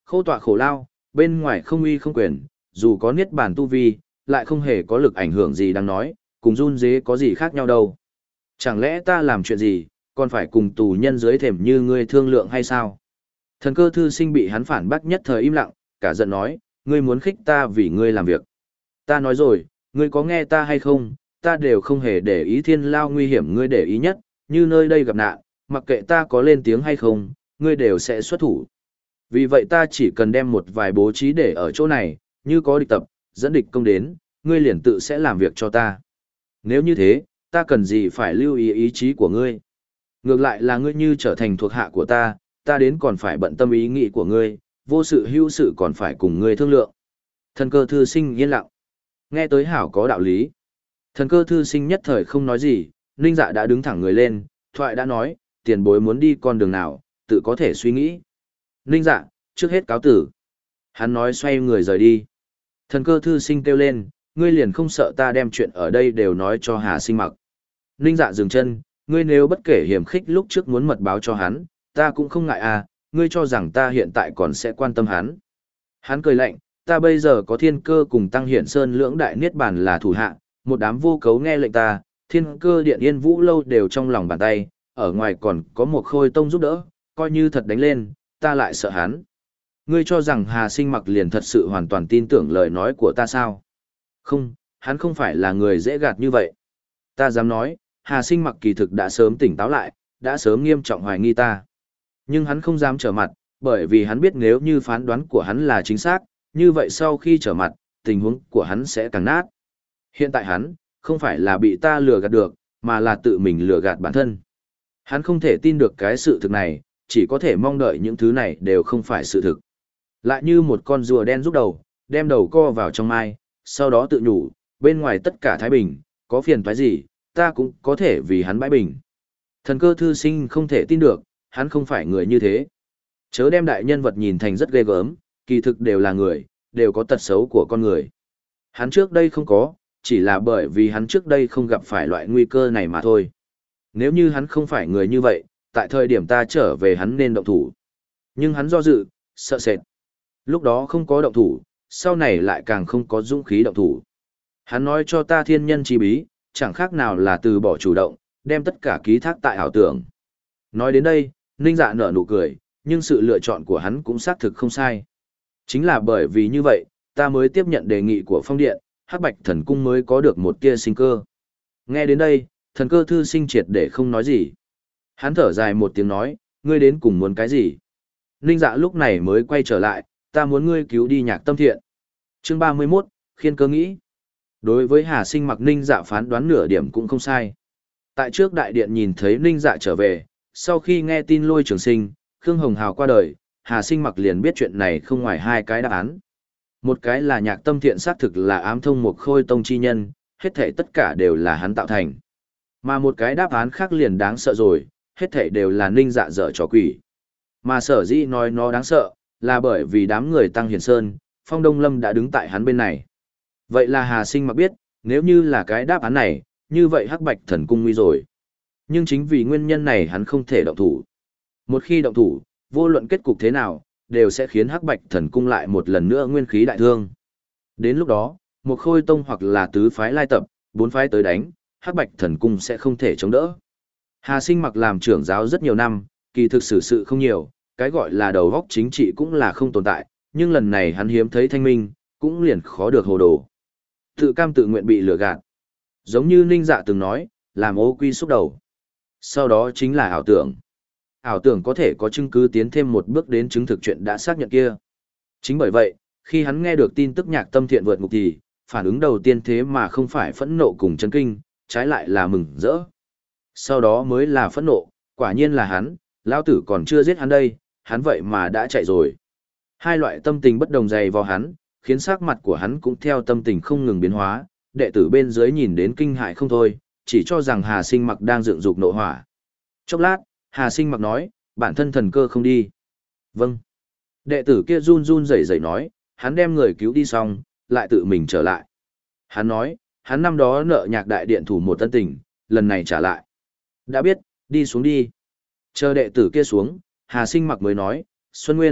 Khô tọa khổ lao, bên ngoài không uy không quyền, dù có niết bàn tu vi, lại không hề có lực ảnh hưởng gì đang nói, cùng run dế có gì khác nhau đâu. Chẳng lẽ ta làm chuyện gì, còn phải cùng tù nhân dưới thềm như ngươi thương lượng hay sao? Thần cơ thư sinh bị hắn phản bác nhất thời im lặng, cả giận nói, ngươi muốn khích ta vì ngươi làm việc. Ta nói rồi, ngươi có nghe ta hay không, ta đều không hề để ý thiên lao nguy hiểm ngươi để ý nhất, như nơi đây gặp nạn, mặc kệ ta có lên tiếng hay không, ngươi đều sẽ xuất thủ. Vì vậy ta chỉ cần đem một vài bố trí để ở chỗ này, như có địch tập, dẫn địch công đến, ngươi liền tự sẽ làm việc cho ta. Nếu như thế, ta cần gì phải lưu ý ý chí của ngươi. Ngược lại là ngươi như trở thành thuộc hạ của ta, ta đến còn phải bận tâm ý nghĩ của ngươi, vô sự hữu sự còn phải cùng ngươi thương lượng. Thần cơ thư sinh yên lặng. Nghe tới hảo có đạo lý. Thần cơ thư sinh nhất thời không nói gì, Ninh Dạ đã đứng thẳng người lên, thoại đã nói, tiền bối muốn đi con đường nào, tự có thể suy nghĩ. Ninh Dạ, trước hết cáo tử. Hắn nói xoay người rời đi. Thần cơ thư sinh kêu lên, ngươi liền không sợ ta đem chuyện ở đây đều nói cho Hà Sinh Mặc. Ninh Dạ dừng chân, ngươi nếu bất kể hiểm khích lúc trước muốn mật báo cho hắn, ta cũng không ngại à, ngươi cho rằng ta hiện tại còn sẽ quan tâm hắn. Hắn cười lạnh, ta bây giờ có thiên cơ cùng tăng hiển sơn lưỡng đại niết bàn là thủ hạ, một đám vô cấu nghe lệnh ta, thiên cơ điện yên vũ lâu đều trong lòng bàn tay, ở ngoài còn có một khôi tông giúp đỡ, coi như thật đánh lên, ta lại sợ hắn. Ngươi cho rằng Hà Sinh Mặc liền thật sự hoàn toàn tin tưởng lời nói của ta sao? Không, hắn không phải là người dễ gạt như vậy. Ta dám nói, Hà Sinh Mặc kỳ thực đã sớm tỉnh táo lại, đã sớm nghiêm trọng hoài nghi ta. Nhưng hắn không dám trở mặt, bởi vì hắn biết nếu như phán đoán của hắn là chính xác, như vậy sau khi trở mặt, tình huống của hắn sẽ càng nát. Hiện tại hắn, không phải là bị ta lừa gạt được, mà là tự mình lừa gạt bản thân. Hắn không thể tin được cái sự thực này, chỉ có thể mong đợi những thứ này đều không phải sự thực. Lại như một con rùa đen rút đầu, đem đầu co vào trong mai, sau đó tự nhủ, bên ngoài tất cả thái bình, có phiền toái gì, ta cũng có thể vì hắn bãi bình. Thần cơ thư sinh không thể tin được, hắn không phải người như thế. Chớ đem đại nhân vật nhìn thành rất ghê gớm, kỳ thực đều là người, đều có tật xấu của con người. Hắn trước đây không có, chỉ là bởi vì hắn trước đây không gặp phải loại nguy cơ này mà thôi. Nếu như hắn không phải người như vậy, tại thời điểm ta trở về hắn nên động thủ. Nhưng hắn do dự, sợ sệt. Lúc đó không có động thủ, sau này lại càng không có dũng khí động thủ. Hắn nói cho ta thiên nhân chi bí, chẳng khác nào là từ bỏ chủ động, đem tất cả ký thác tại ảo tưởng. Nói đến đây, Ninh Dạ nở nụ cười, nhưng sự lựa chọn của hắn cũng xác thực không sai. Chính là bởi vì như vậy, ta mới tiếp nhận đề nghị của Phong Điện, Hắc Bạch Thần Cung mới có được một tia sinh cơ. Nghe đến đây, thần cơ thư sinh triệt để không nói gì. Hắn thở dài một tiếng nói, ngươi đến cùng muốn cái gì? Ninh Dạ lúc này mới quay trở lại, ta muốn ngươi cứu đi Nhạc Tâm Thiện. Chương ba mươi mốt, Khiên Cơ nghĩ. Đối với Hà Sinh Mặc, Ninh Dạ phán đoán nửa điểm cũng không sai. Tại trước đại điện nhìn thấy Ninh Dạ trở về, sau khi nghe tin Lôi Trường Sinh, Khương Hồng Hào qua đời, Hà Sinh Mặc liền biết chuyện này không ngoài hai cái đáp án. Một cái là Nhạc Tâm Thiện xác thực là ám thông một khôi tông chi nhân, hết thảy tất cả đều là hắn tạo thành. Mà một cái đáp án khác liền đáng sợ rồi, hết thảy đều là Ninh Dạ dở trò quỷ. Mà sở dĩ nói nó đáng sợ, là bởi vì đám người Tăng Hiển Sơn, Phong Đông Lâm đã đứng tại hắn bên này. Vậy là Hà Sinh Mặc biết, nếu như là cái đáp án này, như vậy Hắc Bạch Thần Cung nguy rồi. Nhưng chính vì nguyên nhân này hắn không thể động thủ. Một khi động thủ, vô luận kết cục thế nào, đều sẽ khiến Hắc Bạch Thần Cung lại một lần nữa nguyên khí đại thương. Đến lúc đó, một khôi tông hoặc là tứ phái lai tập, bốn phái tới đánh, Hắc Bạch Thần Cung sẽ không thể chống đỡ. Hà Sinh Mặc làm trưởng giáo rất nhiều năm, kỳ thực xử sự không nhiều, cái gọi là đầu góc chính trị cũng là không tồn tại, nhưng lần này hắn hiếm thấy thanh minh, cũng liền khó được hồ đồ. Tự cam tự nguyện bị lừa gạt. Giống như Ninh Dạ từng nói, làm ô quy xúc đầu. Sau đó chính là ảo tưởng. Ảo tưởng có thể có chứng cứ tiến thêm một bước đến chứng thực chuyện đã xác nhận kia. Chính bởi vậy, khi hắn nghe được tin tức Nhạc Tâm Thiện vượt ngục thì, phản ứng đầu tiên thế mà không phải phẫn nộ cùng chấn kinh, trái lại là mừng rỡ. Sau đó mới là phẫn nộ, quả nhiên là hắn, lão tử còn chưa giết hắn đây, hắn vậy mà đã chạy rồi. Hai loại tâm tình bất đồng dày vào hắn, khiến sắc mặt của hắn cũng theo tâm tình không ngừng biến hóa, đệ tử bên dưới nhìn đến kinh hại không thôi, chỉ cho rằng Hà Sinh Mặc đang dựng dục nộ hỏa. Chốc lát, Hà Sinh Mặc nói, bản thân thần cơ không đi. Vâng. Đệ tử kia run run rẩy rẩy nói, hắn đem người cứu đi xong, lại tự mình trở lại. Hắn nói, hắn năm đó nợ Nhạc đại điện thủ một tân tình, lần này trả lại. Đã biết, đi xuống đi. Chờ đệ tử kia xuống, Hà Sinh Mặc mới nói, Xuân Nguyên,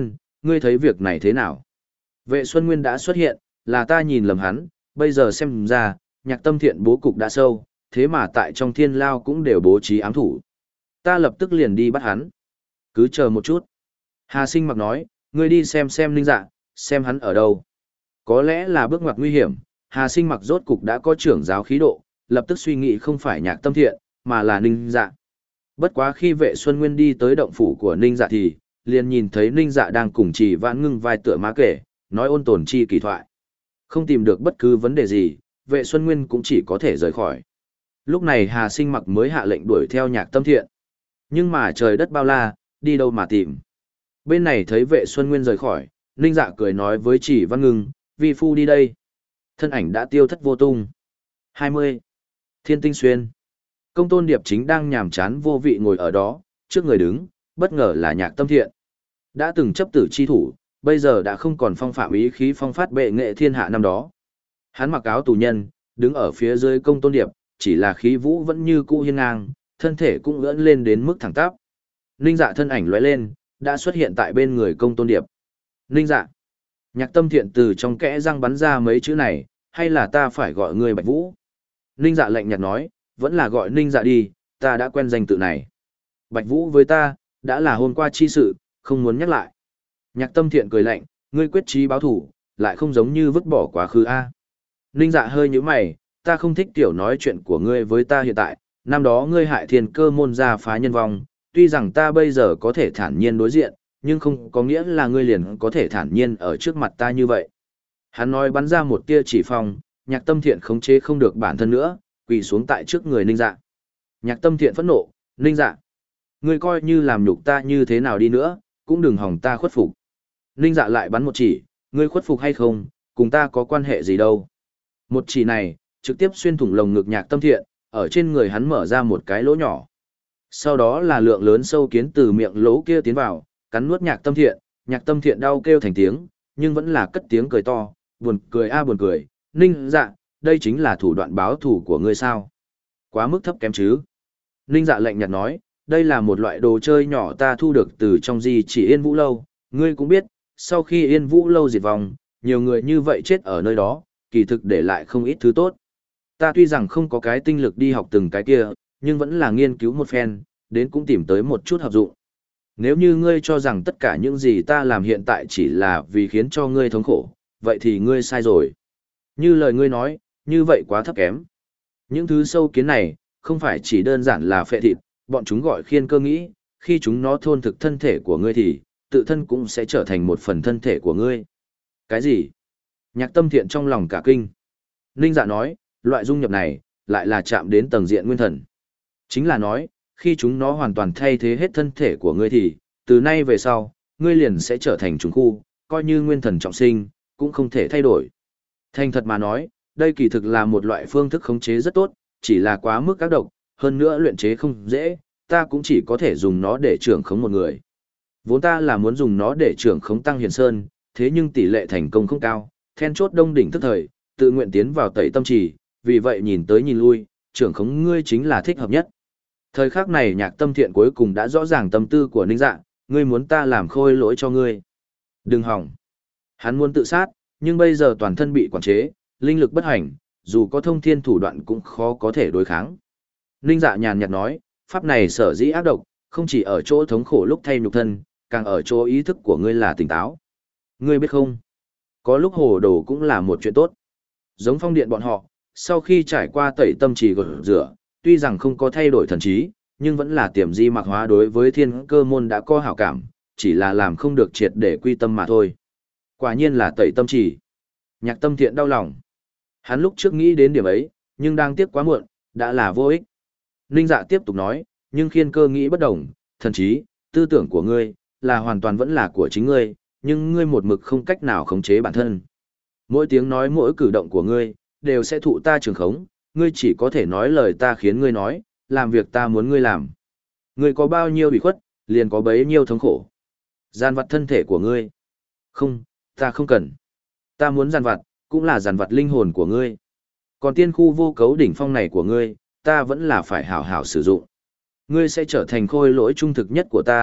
ngươi thấy việc này thế nào? Vệ Xuân Nguyên đã xuất hiện, là ta nhìn lầm hắn, bây giờ xem ra, nhạc tâm thiện bố cục đã sâu, thế mà tại trong thiên lao cũng đều bố trí ám thủ. Ta lập tức liền đi bắt hắn. Cứ chờ một chút. Hà Sinh mặc nói, ngươi đi xem xem Ninh Dạ, xem hắn ở đâu. Có lẽ là bước ngoặt nguy hiểm, Hà Sinh mặc rốt cục đã có trưởng giáo khí độ, lập tức suy nghĩ không phải nhạc tâm thiện, mà là Ninh Dạ. Bất quá khi vệ Xuân Nguyên đi tới động phủ của Ninh Dạ thì, liền nhìn thấy Ninh Dạ đang cùng Chỉ Vãn Ngưng vai tựa má kể, nói ôn tồn chi kỳ thoại. Không tìm được bất cứ vấn đề gì, vệ Xuân Nguyên cũng chỉ có thể rời khỏi. Lúc này Hà Sinh mặc mới hạ lệnh đuổi theo nhạc tâm thiện. Nhưng mà trời đất bao la, đi đâu mà tìm. Bên này thấy vệ Xuân Nguyên rời khỏi, Ninh Dạ cười nói với Chỉ Văn Ngưng, vi phu đi đây. Thân ảnh đã tiêu thất vô tung. hai mươi. Thiên Tinh Xuyên. Công Tôn Điệp chính đang nhàm chán vô vị ngồi ở đó, trước người đứng, bất ngờ là nhạc tâm thiện. Đã từng chấp tử chi thủ, bây giờ đã không còn phong phạm ý khí phong phát bệ nghệ thiên hạ năm đó. Hắn mặc áo tù nhân, đứng ở phía dưới Công Tôn Điệp, chỉ là khí vũ vẫn như cũ hiên ngang, thân thể cũng ưỡn lên đến mức thẳng tắp. Ninh Dạ thân ảnh lóe lên, đã xuất hiện tại bên người Công Tôn Điệp. Ninh Dạ. Nhạc tâm thiện từ trong kẽ răng bắn ra mấy chữ này, hay là ta phải gọi ngươi Bạch Vũ? Ninh Dạ lạnh nhạt nói, vẫn là gọi Ninh Dạ đi, ta đã quen danh tự này. Bạch Vũ với ta, đã là hôm qua chi sự, không muốn nhắc lại. Nhạc tâm thiện cười lạnh, ngươi quyết chí báo thủ, lại không giống như vứt bỏ quá khứ a. Ninh Dạ hơi nhíu mày, ta không thích tiểu nói chuyện của ngươi với ta hiện tại, năm đó ngươi hại thiên cơ môn ra phá nhân vong, tuy rằng ta bây giờ có thể thản nhiên đối diện, nhưng không có nghĩa là ngươi liền có thể thản nhiên ở trước mặt ta như vậy. Hắn nói bắn ra một tia chỉ phong, nhạc tâm thiện khống chế không được bản thân nữa, quỳ xuống tại trước người Ninh Dạ. Nhạc tâm thiện phẫn nộ, Ninh Dạ, ngươi coi như làm nhục ta như thế nào đi nữa, cũng đừng hòng ta khuất phục. Ninh Dạ lại bắn một chỉ, ngươi khuất phục hay không, cùng ta có quan hệ gì đâu. Một chỉ này, trực tiếp xuyên thủng lồng ngực nhạc tâm thiện, ở trên người hắn mở ra một cái lỗ nhỏ. Sau đó là lượng lớn sâu kiến từ miệng lỗ kia tiến vào, cắn nuốt nhạc tâm thiện, nhạc tâm thiện đau kêu thành tiếng, nhưng vẫn là cất tiếng cười to, buồn cười a buồn cười, Ninh Dạ, đây chính là thủ đoạn báo thù của ngươi sao? Quá mức thấp kém chứ? Ninh Dạ lạnh nhạt nói, đây là một loại đồ chơi nhỏ ta thu được từ trong di chỉ Yên Vũ Lâu, ngươi cũng biết, sau khi Yên Vũ Lâu diệt vong, nhiều người như vậy chết ở nơi đó, kỳ thực để lại không ít thứ tốt. Ta tuy rằng không có cái tinh lực đi học từng cái kia, nhưng vẫn là nghiên cứu một phen, đến cũng tìm tới một chút hợp dụng. Nếu như ngươi cho rằng tất cả những gì ta làm hiện tại chỉ là vì khiến cho ngươi thống khổ, vậy thì ngươi sai rồi. Như lời ngươi nói, như vậy quá thấp kém. Những thứ sâu kiến này, không phải chỉ đơn giản là phệ thịt, bọn chúng gọi khiên cơ nghĩ, khi chúng nó thôn thực thân thể của ngươi thì, tự thân cũng sẽ trở thành một phần thân thể của ngươi. Cái gì? Nhạc tâm thiện trong lòng cả kinh. Ninh Dạ nói, loại dung nhập này, lại là chạm đến tầng diện nguyên thần. Chính là nói, khi chúng nó hoàn toàn thay thế hết thân thể của ngươi thì, từ nay về sau, ngươi liền sẽ trở thành trùng khu, coi như nguyên thần trọng sinh, cũng không thể thay đổi. Thành thật mà nói, đây kỳ thực là một loại phương thức khống chế rất tốt, chỉ là quá mức các độc, hơn nữa luyện chế không dễ, ta cũng chỉ có thể dùng nó để trưởng khống một người. Vốn ta là muốn dùng nó để trưởng khống Tăng Hiền Sơn, thế nhưng tỷ lệ thành công không cao, then chốt đông đỉnh tức thời, tự nguyện tiến vào tẩy tâm trì, vì vậy nhìn tới nhìn lui, trưởng khống ngươi chính là thích hợp nhất. Thời khắc này nhạc tâm thiện cuối cùng đã rõ ràng tâm tư của Ninh Dạ, ngươi muốn ta làm khôi lỗi cho ngươi. Đừng hỏng. Hắn muốn tự sát, nhưng bây giờ toàn thân bị quản chế, linh lực bất hành, dù có thông thiên thủ đoạn cũng khó có thể đối kháng. Ninh Dạ nhàn nhạt nói, pháp này sở dĩ ác độc, không chỉ ở chỗ thống khổ lúc thay nhục thân, càng ở chỗ ý thức của ngươi là tỉnh táo. Ngươi biết không? Có lúc hồ đồ cũng là một chuyện tốt. Giống Phong Điện bọn họ, sau khi trải qua tẩy tâm trì gột rửa, tuy rằng không có thay đổi thần trí, nhưng vẫn là tiềm di mạc hóa đối với thiên cơ môn đã có hảo cảm, chỉ là làm không được triệt để quy tâm mà thôi. Quả nhiên là tẩy tâm trì. Nhạc tâm thiện đau lòng. Hắn lúc trước nghĩ đến điểm ấy, nhưng đang tiếc quá muộn, đã là vô ích. Ninh Dạ tiếp tục nói, nhưng khiên cơ nghĩ bất đồng, thần trí, tư tưởng của ngươi, là hoàn toàn vẫn là của chính ngươi, nhưng ngươi một mực không cách nào khống chế bản thân. Mỗi tiếng nói mỗi cử động của ngươi, đều sẽ thụ ta trường khống, ngươi chỉ có thể nói lời ta khiến ngươi nói, làm việc ta muốn ngươi làm. Ngươi có bao nhiêu bị khuất, liền có bấy nhiêu thống khổ. Gian vặt thân thể của ngươi. Không, ta không cần. Ta muốn gian vặt, cũng là gian vặt linh hồn của ngươi. Còn tiên khu vô cấu đỉnh phong này của ngươi, ta vẫn là phải hảo hảo sử dụng. Ngươi sẽ trở thành khôi lỗi trung thực nhất của ta,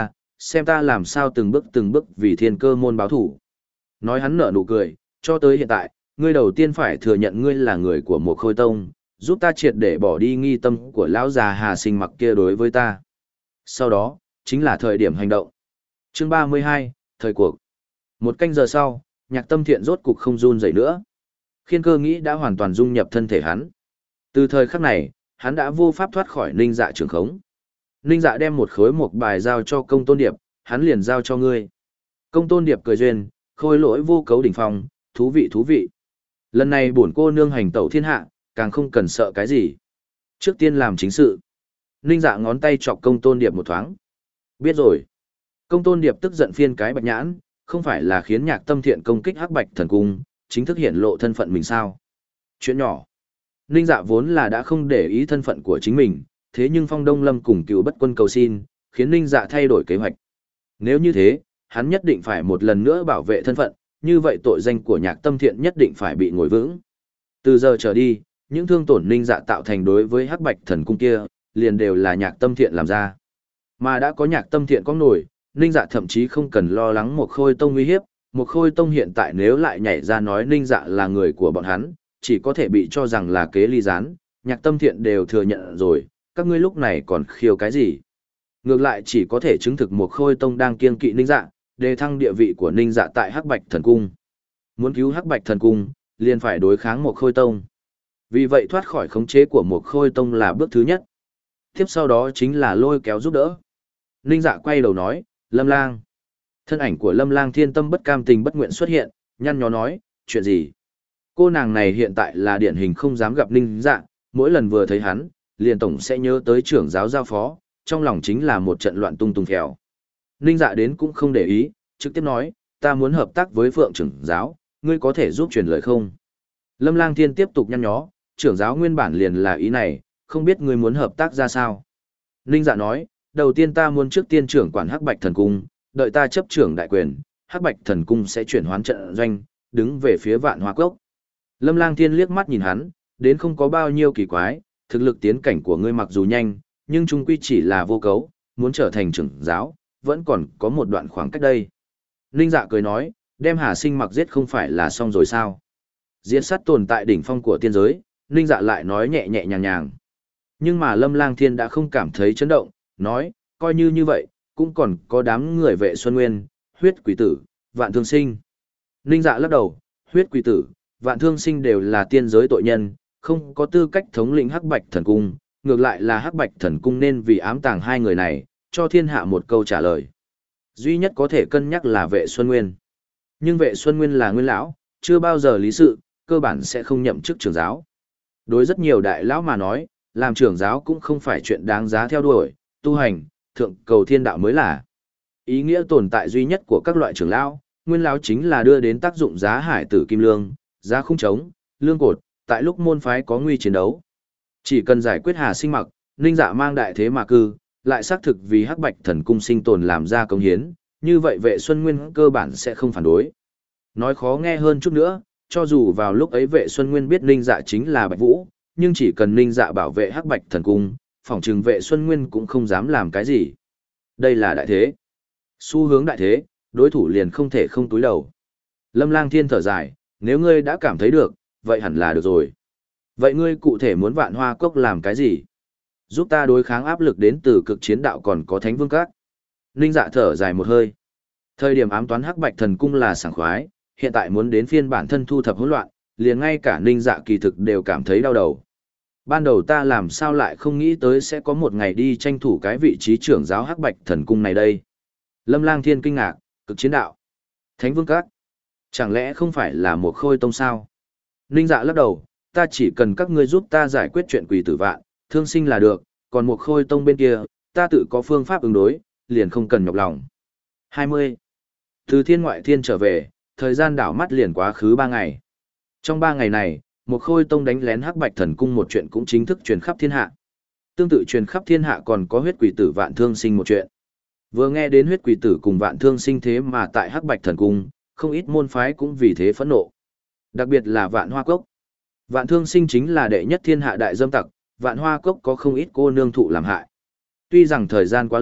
xem ta làm sao từng bước từng bước vì thiên cơ môn báo thủ. Nói hắn nở nụ cười, cho tới hiện tại, ngươi đầu tiên phải thừa nhận ngươi là người của một khôi tông, giúp ta triệt để bỏ đi nghi tâm của lão già Hà Sinh Mặc kia đối với ta. Sau đó, chính là thời điểm hành động. Chương ba mươi hai, thời cuộc. Một canh giờ sau, Nhạc Tâm Thiện rốt cục không run rẩy nữa. Khiên Cơ nghĩ đã hoàn toàn dung nhập thân thể hắn. Từ thời khắc này, hắn đã vô pháp thoát khỏi Ninh Dạ trường khống. Ninh Dạ đem một khối một bài giao cho Công Tôn Điệp, hắn liền giao cho ngươi. Công Tôn Điệp cười duyên, khôi lỗi vô cấu đỉnh phong, thú vị thú vị. Lần này bổn cô nương hành tẩu thiên hạ, càng không cần sợ cái gì. Trước tiên làm chính sự. Ninh Dạ ngón tay chọc Công Tôn Điệp một thoáng. Biết rồi. Công Tôn Điệp tức giận phiên cái bạch nhãn, không phải là khiến Nhạc Tâm Thiện công kích Hắc Bạch Thần Cung, chính thức hiển lộ thân phận mình sao? Chuyện nhỏ. Ninh Dạ vốn là đã không để ý thân phận của chính mình, thế nhưng Phong Đông Lâm cùng Cựu Bất Quân cầu xin, khiến Ninh Dạ thay đổi kế hoạch. Nếu như thế, hắn nhất định phải một lần nữa bảo vệ thân phận, như vậy tội danh của Nhạc Tâm Thiện nhất định phải bị ngồi vững. Từ giờ trở đi, những thương tổn Ninh Dạ tạo thành đối với Hắc Bạch Thần Cung kia, liền đều là Nhạc Tâm Thiện làm ra. Mà đã có Nhạc Tâm Thiện có nổi, Ninh Dạ thậm chí không cần lo lắng một khôi tông uy hiếp, một khôi tông hiện tại nếu lại nhảy ra nói Ninh Dạ là người của bọn hắn, chỉ có thể bị cho rằng là kế ly gián, Nhạc Tâm Thiện đều thừa nhận rồi, các ngươi lúc này còn khiêu cái gì. Ngược lại chỉ có thể chứng thực một khôi tông đang kiêng kỵ Ninh Dạ, đề thăng địa vị của Ninh Dạ tại Hắc Bạch Thần Cung. Muốn cứu Hắc Bạch Thần Cung, liền phải đối kháng một khôi tông. Vì vậy thoát khỏi khống chế của một khôi tông là bước thứ nhất. Tiếp sau đó chính là lôi kéo giúp đỡ. Ninh Dạ quay đầu nói, Lâm Lang. Thân ảnh của Lâm Lang thiên tâm bất cam tình bất nguyện xuất hiện, nhăn nhó nói, chuyện gì? Cô nàng này hiện tại là điển hình không dám gặp Ninh Dạ, mỗi lần vừa thấy hắn, liền tổng sẽ nhớ tới trưởng giáo giao phó, trong lòng chính là một trận loạn tung tung phèo. Ninh Dạ đến cũng không để ý, trực tiếp nói, ta muốn hợp tác với Phượng trưởng giáo, ngươi có thể giúp truyền lời không? Lâm Lang Thiên tiếp tục nhăn nhó, trưởng giáo nguyên bản liền là ý này, không biết ngươi muốn hợp tác ra sao? Ninh Dạ nói, đầu tiên ta muốn trước tiên trưởng quản Hắc Bạch Thần Cung, đợi ta chấp trưởng đại quyền, Hắc Bạch Thần Cung sẽ chuyển hoán trận doanh, đứng về phía Vạn Hoa Cốc. Lâm Lang Thiên liếc mắt nhìn hắn, đến không có bao nhiêu kỳ quái, thực lực tiến cảnh của ngươi mặc dù nhanh, nhưng chung quy chỉ là vô cấu, muốn trở thành trưởng giáo, vẫn còn có một đoạn khoảng cách đây. Ninh Dạ cười nói, đem Hà Sinh Mặc giết không phải là xong rồi sao? Diễn sát tồn tại đỉnh phong của tiên giới, Ninh Dạ lại nói nhẹ nhẹ nhàng nhàng. Nhưng mà Lâm Lang Thiên đã không cảm thấy chấn động, nói, coi như như vậy, cũng còn có đám người vệ Xuân Nguyên, huyết quỷ tử, vạn thương sinh. Ninh Dạ lắc đầu, huyết quỷ tử, vạn thương sinh đều là tiên giới tội nhân, không có tư cách thống lĩnh Hắc Bạch Thần Cung, ngược lại là Hắc Bạch Thần Cung nên vì ám tàng hai người này, cho thiên hạ một câu trả lời. Duy nhất có thể cân nhắc là vệ Xuân Nguyên. Nhưng vệ Xuân Nguyên là nguyên lão, chưa bao giờ lý sự, cơ bản sẽ không nhậm chức trưởng giáo. Đối rất nhiều đại lão mà nói, làm trưởng giáo cũng không phải chuyện đáng giá theo đuổi, tu hành, thượng cầu thiên đạo mới là. Ý nghĩa tồn tại duy nhất của các loại trưởng lão, nguyên lão chính là đưa đến tác dụng giá hải tử kim lương, giá khung trống, lương cột, tại lúc môn phái có nguy chiến đấu. Chỉ cần giải quyết Hà Sinh Mặc, Ninh Dạ mang đại thế mà cư, lại xác thực vì Hắc Bạch Thần Cung sinh tồn làm ra công hiến, như vậy vệ Xuân Nguyên cơ bản sẽ không phản đối. Nói khó nghe hơn chút nữa, cho dù vào lúc ấy vệ Xuân Nguyên biết Ninh Dạ chính là Bạch Vũ, nhưng chỉ cần Ninh Dạ bảo vệ Hắc Bạch Thần Cung, phỏng chừng vệ Xuân Nguyên cũng không dám làm cái gì. Đây là đại thế. Xu hướng đại thế, đối thủ liền không thể không túi đầu. Lâm Lang Thiên thở dài, nếu ngươi đã cảm thấy được, vậy hẳn là được rồi. Vậy ngươi cụ thể muốn Vạn Hoa Cốc làm cái gì? Giúp ta đối kháng áp lực đến từ cực chiến đạo còn có Thánh Vương Các. Ninh Dạ thở dài một hơi. Thời điểm ám toán Hắc Bạch Thần Cung là sảng khoái, hiện tại muốn đến phiên bản thân thu thập hỗn loạn, liền ngay cả Ninh Dạ kỳ thực đều cảm thấy đau đầu. Ban đầu ta làm sao lại không nghĩ tới sẽ có một ngày đi tranh thủ cái vị trí trưởng giáo Hắc Bạch Thần Cung này đây. Lâm Lang Thiên kinh ngạc, cực chiến đạo. Thánh Vương Các. Chẳng lẽ không phải là một khôi tông sao? Ninh Dạ lắc đầu, ta chỉ cần các ngươi giúp ta giải quyết chuyện quỷ tử vạn, thương sinh là được, còn một khôi tông bên kia, ta tự có phương pháp ứng đối, liền không cần nhọc lòng. hai mươi. Từ thiên ngoại thiên trở về, thời gian đảo mắt liền quá khứ ba ngày. Trong ba ngày này, một khôi tông đánh lén Hắc Bạch Thần Cung một chuyện cũng chính thức truyền khắp thiên hạ. Tương tự truyền khắp thiên hạ còn có huyết quỷ tử vạn thương sinh một chuyện. Vừa nghe đến huyết quỷ tử cùng vạn thương sinh thế mà tại Hắc Bạch Thần Cung, không ít môn phái cũng vì thế phẫn nộ. Đặc biệt là Vạn Hoa Cốc. Vạn thương sinh chính là đệ nhất thiên hạ đại dâm tặc, Vạn Hoa Cốc có không ít cô nương thụ làm hại. Tuy rằng thời gian quá lâu,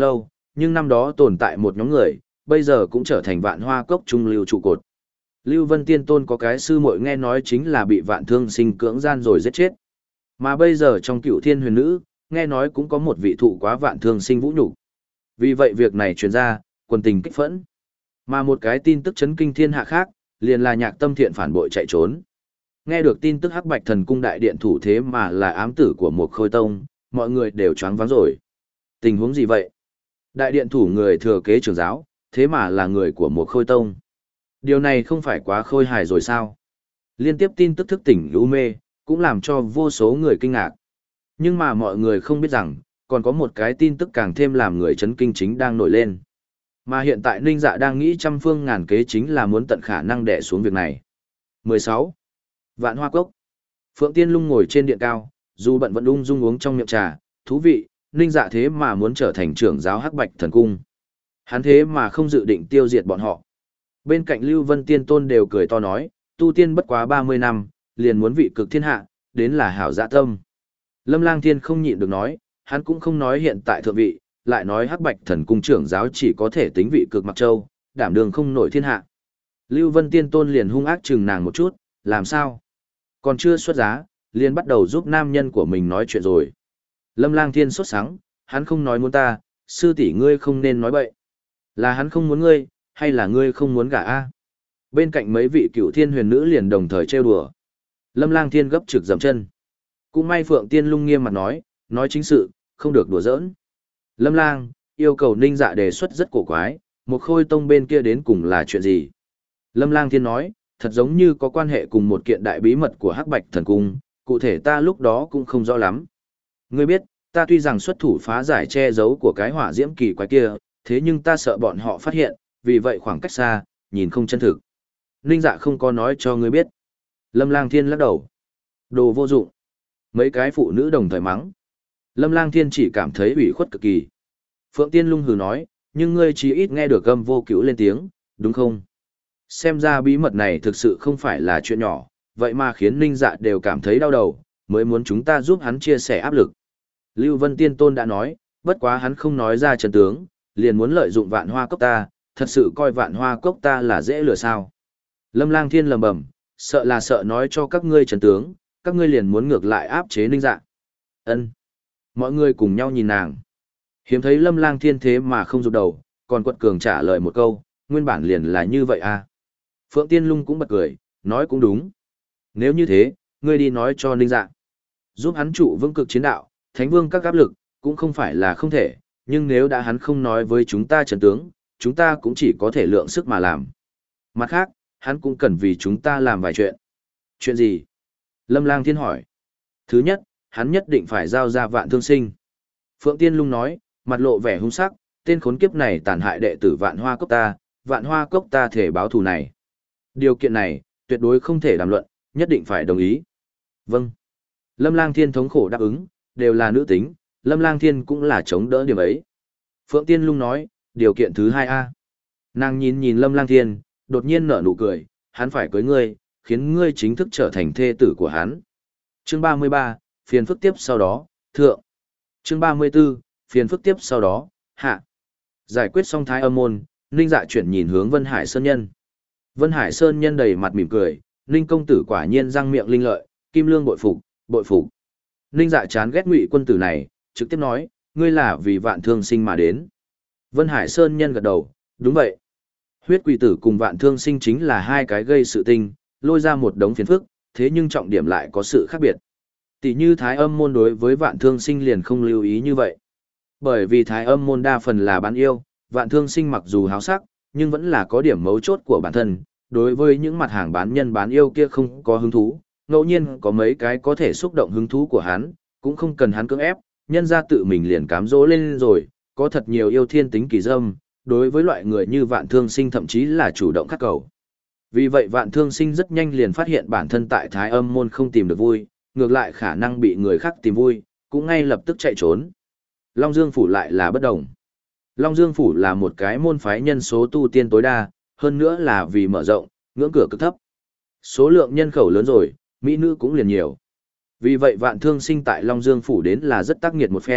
nhưng năm đó tồn tại một nhóm người, bây giờ cũng trở thành vạn hoa cốc trung lưu trụ cột. Lưu Vân Tiên Tôn có cái sư muội nghe nói chính là bị vạn thương sinh cưỡng gian rồi giết chết. Mà bây giờ trong cựu thiên huyền nữ, nghe nói cũng có một vị thụ quá vạn thương sinh vũ nhục. Vì vậy việc này truyền ra, quần tình kích phẫn. Mà một cái tin tức chấn kinh thiên hạ khác, liền là Nhạc Tâm Thiện phản bội chạy trốn. Nghe được tin tức Hắc Bạch Thần Cung đại điện thủ thế mà là ám tử của một Khôi Tông, mọi người đều choáng váng rồi. Tình huống gì vậy? Đại điện thủ người thừa kế trưởng giáo, thế mà là người của một Khôi Tông. Điều này không phải quá khôi hài rồi sao? Liên tiếp tin tức thức tỉnh u mê, cũng làm cho vô số người kinh ngạc. Nhưng mà mọi người không biết rằng, còn có một cái tin tức càng thêm làm người chấn kinh chính đang nổi lên. Mà hiện tại Ninh Dạ đang nghĩ trăm phương ngàn kế chính là muốn tận khả năng đè xuống việc này. mười sáu. Vạn Hoa Cốc. Phượng Tiên Lung ngồi trên điện cao, dù bận vẫn ung dung uống trong miệng trà, thú vị, Ninh Dạ thế mà muốn trở thành trưởng giáo Hắc Bạch Thần Cung. Hắn thế mà không dự định tiêu diệt bọn họ. Bên cạnh Lưu Vân Tiên Tôn đều cười to nói, tu tiên bất quá ba mươi năm, liền muốn vị cực thiên hạ, đến là hảo dạ tâm. Lâm Lang Thiên không nhịn được nói, hắn cũng không nói hiện tại thượng vị, lại nói Hắc Bạch Thần Cung trưởng giáo chỉ có thể tính vị cực Mặc Châu, đảm đường không nổi thiên hạ. Lưu Vân Tiên Tôn liền hung ác chừng nàng một chút, làm sao? Còn chưa xuất giá, liền bắt đầu giúp nam nhân của mình nói chuyện rồi. Lâm Lang Thiên sốt sắng, hắn không nói muốn ta, sư tỷ ngươi không nên nói bậy. Là hắn không muốn ngươi, hay là ngươi không muốn gả a? Bên cạnh mấy vị cựu thiên huyền nữ liền đồng thời trêu đùa. Lâm Lang Thiên gấp trực dậm chân. Cũng may Phượng Tiên Lung nghiêm mặt nói, nói chính sự, không được đùa giỡn. Lâm Lang, yêu cầu Ninh Dạ đề xuất rất cổ quái, một Khôi Tông bên kia đến cùng là chuyện gì? Lâm Lang Thiên nói, thật giống như có quan hệ cùng một kiện đại bí mật của Hắc Bạch Thần Cung, cụ thể ta lúc đó cũng không rõ lắm. Ngươi biết, ta tuy rằng xuất thủ phá giải che giấu của cái hỏa diễm kỳ quái kia, thế nhưng ta sợ bọn họ phát hiện, vì vậy khoảng cách xa, nhìn không chân thực. Ninh Dạ không có nói cho ngươi biết. Lâm Lang Thiên lắc đầu. Đồ vô dụng. Mấy cái phụ nữ đồng thời mắng. Lâm Lang Thiên chỉ cảm thấy ủy khuất cực kỳ. Phượng Tiên Lung hừ nói, nhưng ngươi chỉ ít nghe được âm vô cứu lên tiếng, đúng không? Xem ra bí mật này thực sự không phải là chuyện nhỏ, vậy mà khiến Ninh Dạ đều cảm thấy đau đầu, mới muốn chúng ta giúp hắn chia sẻ áp lực. Lưu Vân Tiên Tôn đã nói, bất quá hắn không nói ra chân tướng, liền muốn lợi dụng Vạn Hoa Cốc ta, thật sự coi Vạn Hoa Cốc ta là dễ lừa sao. Lâm Lang Thiên lầm bầm, sợ là sợ nói cho các ngươi chân tướng, các ngươi liền muốn ngược lại áp chế Ninh Dạ. Ân. Mọi người cùng nhau nhìn nàng. Hiếm thấy Lâm Lang Thiên thế mà không rụt đầu, còn quật cường trả lời một câu, nguyên bản liền là như vậy à. Phượng Tiên Lung cũng bật cười, nói cũng đúng. Nếu như thế, ngươi đi nói cho Ninh Dạ. Giúp hắn trụ vững cực chiến đạo, Thánh Vương các áp lực, cũng không phải là không thể, nhưng nếu đã hắn không nói với chúng ta chân tướng, chúng ta cũng chỉ có thể lượng sức mà làm. Mặt khác, hắn cũng cần vì chúng ta làm vài chuyện. Chuyện gì? Lâm Lang Thiên hỏi. Thứ nhất, hắn nhất định phải giao ra Vạn Thương Sinh. Phượng Tiên Lung nói, mặt lộ vẻ hung sắc, tên khốn kiếp này tàn hại đệ tử Vạn Hoa Cốc ta, Vạn Hoa Cốc ta thể báo thù này. Điều kiện này, tuyệt đối không thể đàm luận, nhất định phải đồng ý. Vâng. Lâm Lang Thiên thống khổ đáp ứng, đều là nữ tính, Lâm Lang Thiên cũng là chống đỡ điểm ấy. Phượng Tiên Lung nói, điều kiện thứ hai a. Nàng nhìn nhìn Lâm Lang Thiên, đột nhiên nở nụ cười, hắn phải cưới ngươi, khiến ngươi chính thức trở thành thê tử của hắn. Chương ba mươi ba, phiền phức tiếp sau đó, thượng. Chương ba mươi tư, phiền phức tiếp sau đó, hạ. Giải quyết xong Thái Âm môn, Ninh Dạ chuyển nhìn hướng Vân Hải Sơn Nhân. Vân Hải Sơn Nhân đầy mặt mỉm cười, Ninh công tử quả nhiên răng miệng linh lợi, Kim Lương bội phục, bội phục. Ninh Dạ chán ghét Ngụy quân tử này, trực tiếp nói, ngươi là vì Vạn Thương Sinh mà đến. Vân Hải Sơn Nhân gật đầu, đúng vậy. Huyết quỷ tử cùng Vạn Thương Sinh chính là hai cái gây sự tình, lôi ra một đống phiền phức, thế nhưng trọng điểm lại có sự khác biệt. Tỷ như Thái Âm môn đối với Vạn Thương Sinh liền không lưu ý như vậy. Bởi vì Thái Âm môn đa phần là bán yêu, Vạn Thương Sinh mặc dù háo sắc, nhưng vẫn là có điểm mấu chốt của bản thân, đối với những mặt hàng bán nhân bán yêu kia không có hứng thú, ngẫu nhiên có mấy cái có thể xúc động hứng thú của hắn, cũng không cần hắn cưỡng ép, nhân ra tự mình liền cám dỗ lên rồi, có thật nhiều yêu thiên tính kỳ dâm, đối với loại người như Vạn Thương Sinh thậm chí là chủ động khắc cầu. Vì vậy Vạn Thương Sinh rất nhanh liền phát hiện bản thân tại Thái Âm môn không tìm được vui, ngược lại khả năng bị người khác tìm vui, cũng ngay lập tức chạy trốn. Long Dương Phủ lại là bất đồng. Long Dương Phủ là một cái môn phái nhân số tu tiên tối đa, hơn nữa là vì mở rộng, ngưỡng cửa cực thấp. Số lượng nhân khẩu lớn rồi, mỹ nữ cũng liền nhiều. Vì vậy Vạn Thương Sinh tại Long Dương Phủ đến là rất tác nghiệt một phen,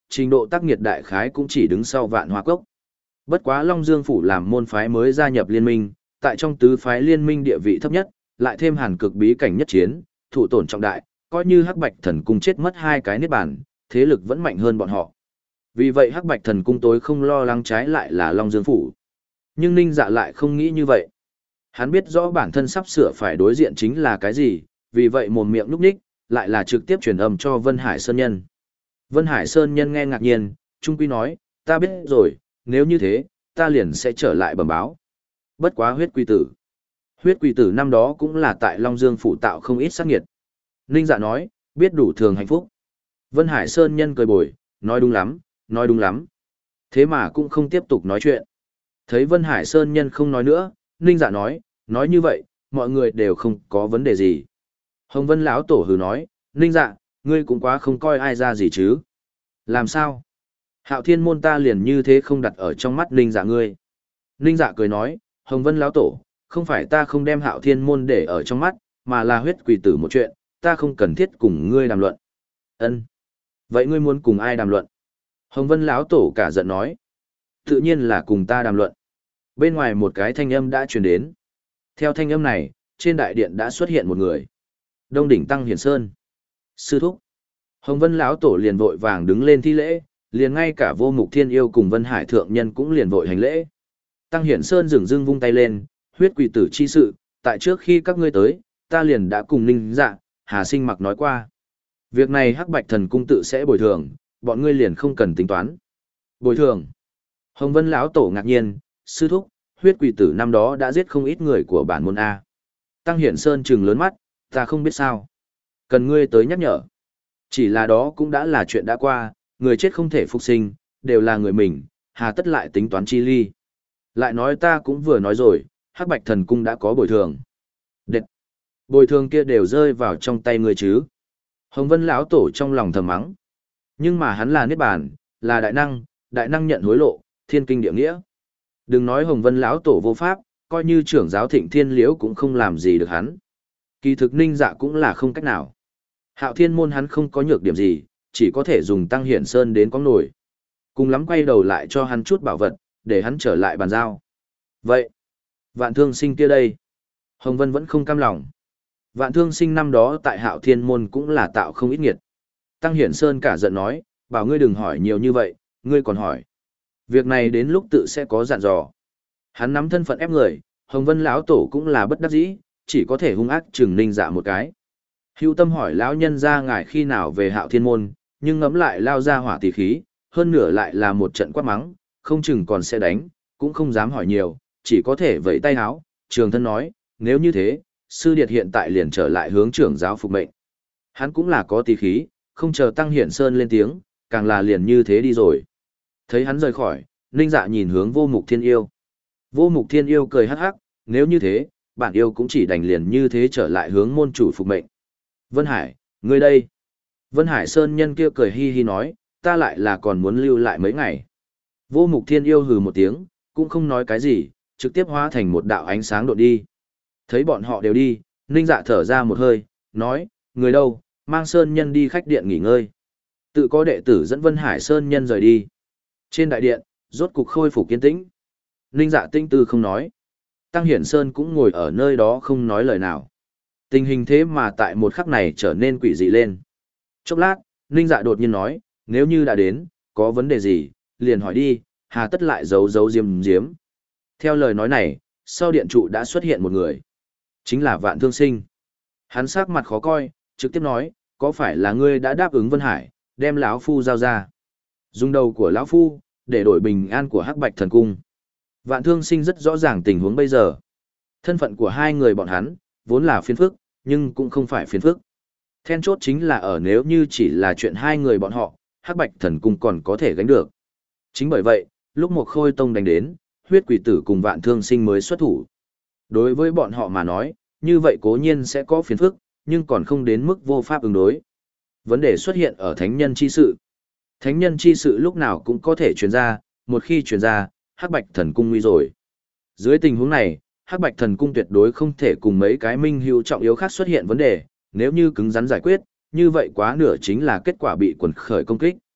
trình độ tác nghiệt đại khái cũng chỉ đứng sau Vạn Hoa Cốc. Bất quá Long Dương Phủ làm môn phái mới gia nhập liên minh, tại trong tứ phái liên minh địa vị thấp nhất, lại thêm hàn cực bí cảnh nhất chiến, thụ tổn trọng đại, coi như Hắc Bạch Thần Cung chết mất hai cái niết bàn, thế lực vẫn mạnh hơn bọn họ. Vì vậy Hắc Bạch Thần Cung tối không lo lắng trái lại là Long Dương Phủ. Nhưng Ninh Dạ lại không nghĩ như vậy. Hắn biết rõ bản thân sắp sửa phải đối diện chính là cái gì, vì vậy mồm miệng lúc ních, lại là trực tiếp truyền âm cho Vân Hải Sơn Nhân. Vân Hải Sơn Nhân nghe ngạc nhiên, trung quy nói, ta biết rồi, nếu như thế, ta liền sẽ trở lại bẩm báo. Bất quá huyết quy tử. Huyết quy tử năm đó cũng là tại Long Dương Phủ tạo không ít sát nghiệt. Ninh Dạ nói, biết đủ thường hạnh phúc. Vân Hải Sơn Nhân cười bồi, nói đúng lắm, nói đúng lắm. Thế mà cũng không tiếp tục nói chuyện. Thấy Vân Hải Sơn Nhân không nói nữa, Ninh Dạ nói, nói như vậy, mọi người đều không có vấn đề gì. Hồng Vân lão tổ hừ nói, Ninh Dạ, ngươi cũng quá không coi ai ra gì chứ. Làm sao? Hạo Thiên môn ta liền như thế không đặt ở trong mắt Ninh Dạ ngươi. Ninh Dạ cười nói, Hồng Vân lão tổ, không phải ta không đem Hạo Thiên môn để ở trong mắt, mà là huyết quỷ tử một chuyện, ta không cần thiết cùng ngươi đàm luận. Ân. Vậy ngươi muốn cùng ai đàm luận? Hồng Vân lão tổ cả giận nói, tự nhiên là cùng ta đàm luận. Bên ngoài một cái thanh âm đã truyền đến. Theo thanh âm này, trên đại điện đã xuất hiện một người. Đông đỉnh Tăng Hiển Sơn. Sư thúc. Hồng Vân lão tổ liền vội vàng đứng lên thi lễ, liền ngay cả Vô Mục Thiên Yêu cùng Vân Hải thượng nhân cũng liền vội hành lễ. Tăng Hiển Sơn dừng dưng vung tay lên, huyết quỷ tử chi sự, tại trước khi các ngươi tới, ta liền đã cùng Ninh Dạ, Hà Sinh Mặc nói qua. Việc này Hắc Bạch Thần Cung tự sẽ bồi thường, bọn ngươi liền không cần tính toán. Bồi thường. Hồng Vân lão tổ ngạc nhiên, sư thúc, huyết quỷ tử năm đó đã giết không ít người của bản môn A. Tăng Hiển Sơn trừng lớn mắt, ta không biết sao. Cần ngươi tới nhắc nhở. Chỉ là đó cũng đã là chuyện đã qua, người chết không thể phục sinh, đều là người mình, hà tất lại tính toán chi ly. Lại nói ta cũng vừa nói rồi, Hắc Bạch Thần Cung đã có bồi thường. Đệt! Bồi thường kia đều rơi vào trong tay ngươi chứ. Hồng Vân lão tổ trong lòng thầm mắng. Nhưng mà hắn là niết bàn, là đại năng, đại năng nhận hối lộ, thiên kinh địa nghĩa. Đừng nói Hồng Vân lão tổ vô pháp, coi như trưởng giáo Thịnh Thiên Liễu cũng không làm gì được hắn. Kỳ thực Ninh Dạ cũng là không cách nào. Hạo Thiên môn hắn không có nhược điểm gì, chỉ có thể dùng Tăng Hiển Sơn đến có nổi. Cùng lắm quay đầu lại cho hắn chút bảo vật, để hắn trở lại bàn giao. Vậy, Vạn Thương Sinh kia đây. Hồng Vân vẫn không cam lòng. Vạn Thương Sinh năm đó tại Hạo Thiên môn cũng là tạo không ít nghiệt. Tăng Hiển Sơn cả giận nói, bảo ngươi đừng hỏi nhiều như vậy, ngươi còn hỏi. Việc này đến lúc tự sẽ có dặn dò. Hắn nắm thân phận ép người, Hồng Vân lão tổ cũng là bất đắc dĩ, chỉ có thể hung ác chừng Ninh Dạ một cái. Hữu Tâm hỏi lão nhân ra ngài khi nào về Hạo Thiên môn, nhưng ngẫm lại lao ra hỏa tỷ khí, hơn nửa lại là một trận quát mắng, không chừng còn sẽ đánh, cũng không dám hỏi nhiều, chỉ có thể vẫy tay háo, trường thân nói, nếu như thế, sư điệt hiện tại liền trở lại hướng trưởng giáo phục mệnh. Hắn cũng là có tỷ khí, không chờ Tăng Hiển Sơn lên tiếng, càng là liền như thế đi rồi. Thấy hắn rời khỏi, Ninh Dạ nhìn hướng Vô Mục Thiên Yêu. Vô Mục Thiên Yêu cười hắc hắc, nếu như thế, bản yêu cũng chỉ đành liền như thế trở lại hướng môn chủ phục mệnh. Vân Hải, ngươi đây. Vân Hải Sơn nhân kia cười hi hi nói, ta lại là còn muốn lưu lại mấy ngày. Vô Mục Thiên Yêu hừ một tiếng, cũng không nói cái gì, trực tiếp hóa thành một đạo ánh sáng đột đi. Thấy bọn họ đều đi, Ninh Dạ thở ra một hơi, nói, người đâu, mang Sơn nhân đi khách điện nghỉ ngơi. Tự có đệ tử dẫn Vân Hải Sơn nhân rời đi. Trên đại điện, rốt cục khôi phục kiên tĩnh. Ninh Dạ tinh tư không nói. Tăng Hiển Sơn cũng ngồi ở nơi đó không nói lời nào. Tình hình thế mà tại một khắc này trở nên quỷ dị lên. Chốc lát, Ninh Dạ đột nhiên nói, nếu như đã đến, có vấn đề gì, liền hỏi đi, hà tất lại giấu giấu diếm diếm. Theo lời nói này, sau điện trụ đã xuất hiện một người. Chính là Vạn Thương Sinh. Hắn sắc mặt khó coi, trực tiếp nói, có phải là ngươi đã đáp ứng Vân Hải, đem lão phu giao ra. Dùng đầu của lão phu, để đổi bình an của Hắc Bạch Thần Cung. Vạn Thương Sinh rất rõ ràng tình huống bây giờ. Thân phận của hai người bọn hắn, vốn là phiền phức, nhưng cũng không phải phiền phức. Then chốt chính là ở nếu như chỉ là chuyện hai người bọn họ, Hắc Bạch Thần Cung còn có thể gánh được. Chính bởi vậy, lúc một Khôi Tông đánh đến, huyết quỷ tử cùng Vạn Thương Sinh mới xuất thủ. Đối với bọn họ mà nói, như vậy cố nhiên sẽ có phiền phức, nhưng còn không đến mức vô pháp ứng đối. Vấn đề xuất hiện ở thánh nhân chi sự. Thánh nhân chi sự lúc nào cũng có thể truyền ra, một khi truyền ra, Hắc Bạch Thần Cung nguy rồi. Dưới tình huống này, Hắc Bạch Thần Cung tuyệt đối không thể cùng mấy cái minh hữu trọng yếu khác xuất hiện vấn đề, nếu như cứng rắn giải quyết, như vậy quá nửa chính là kết quả bị quần khởi công kích.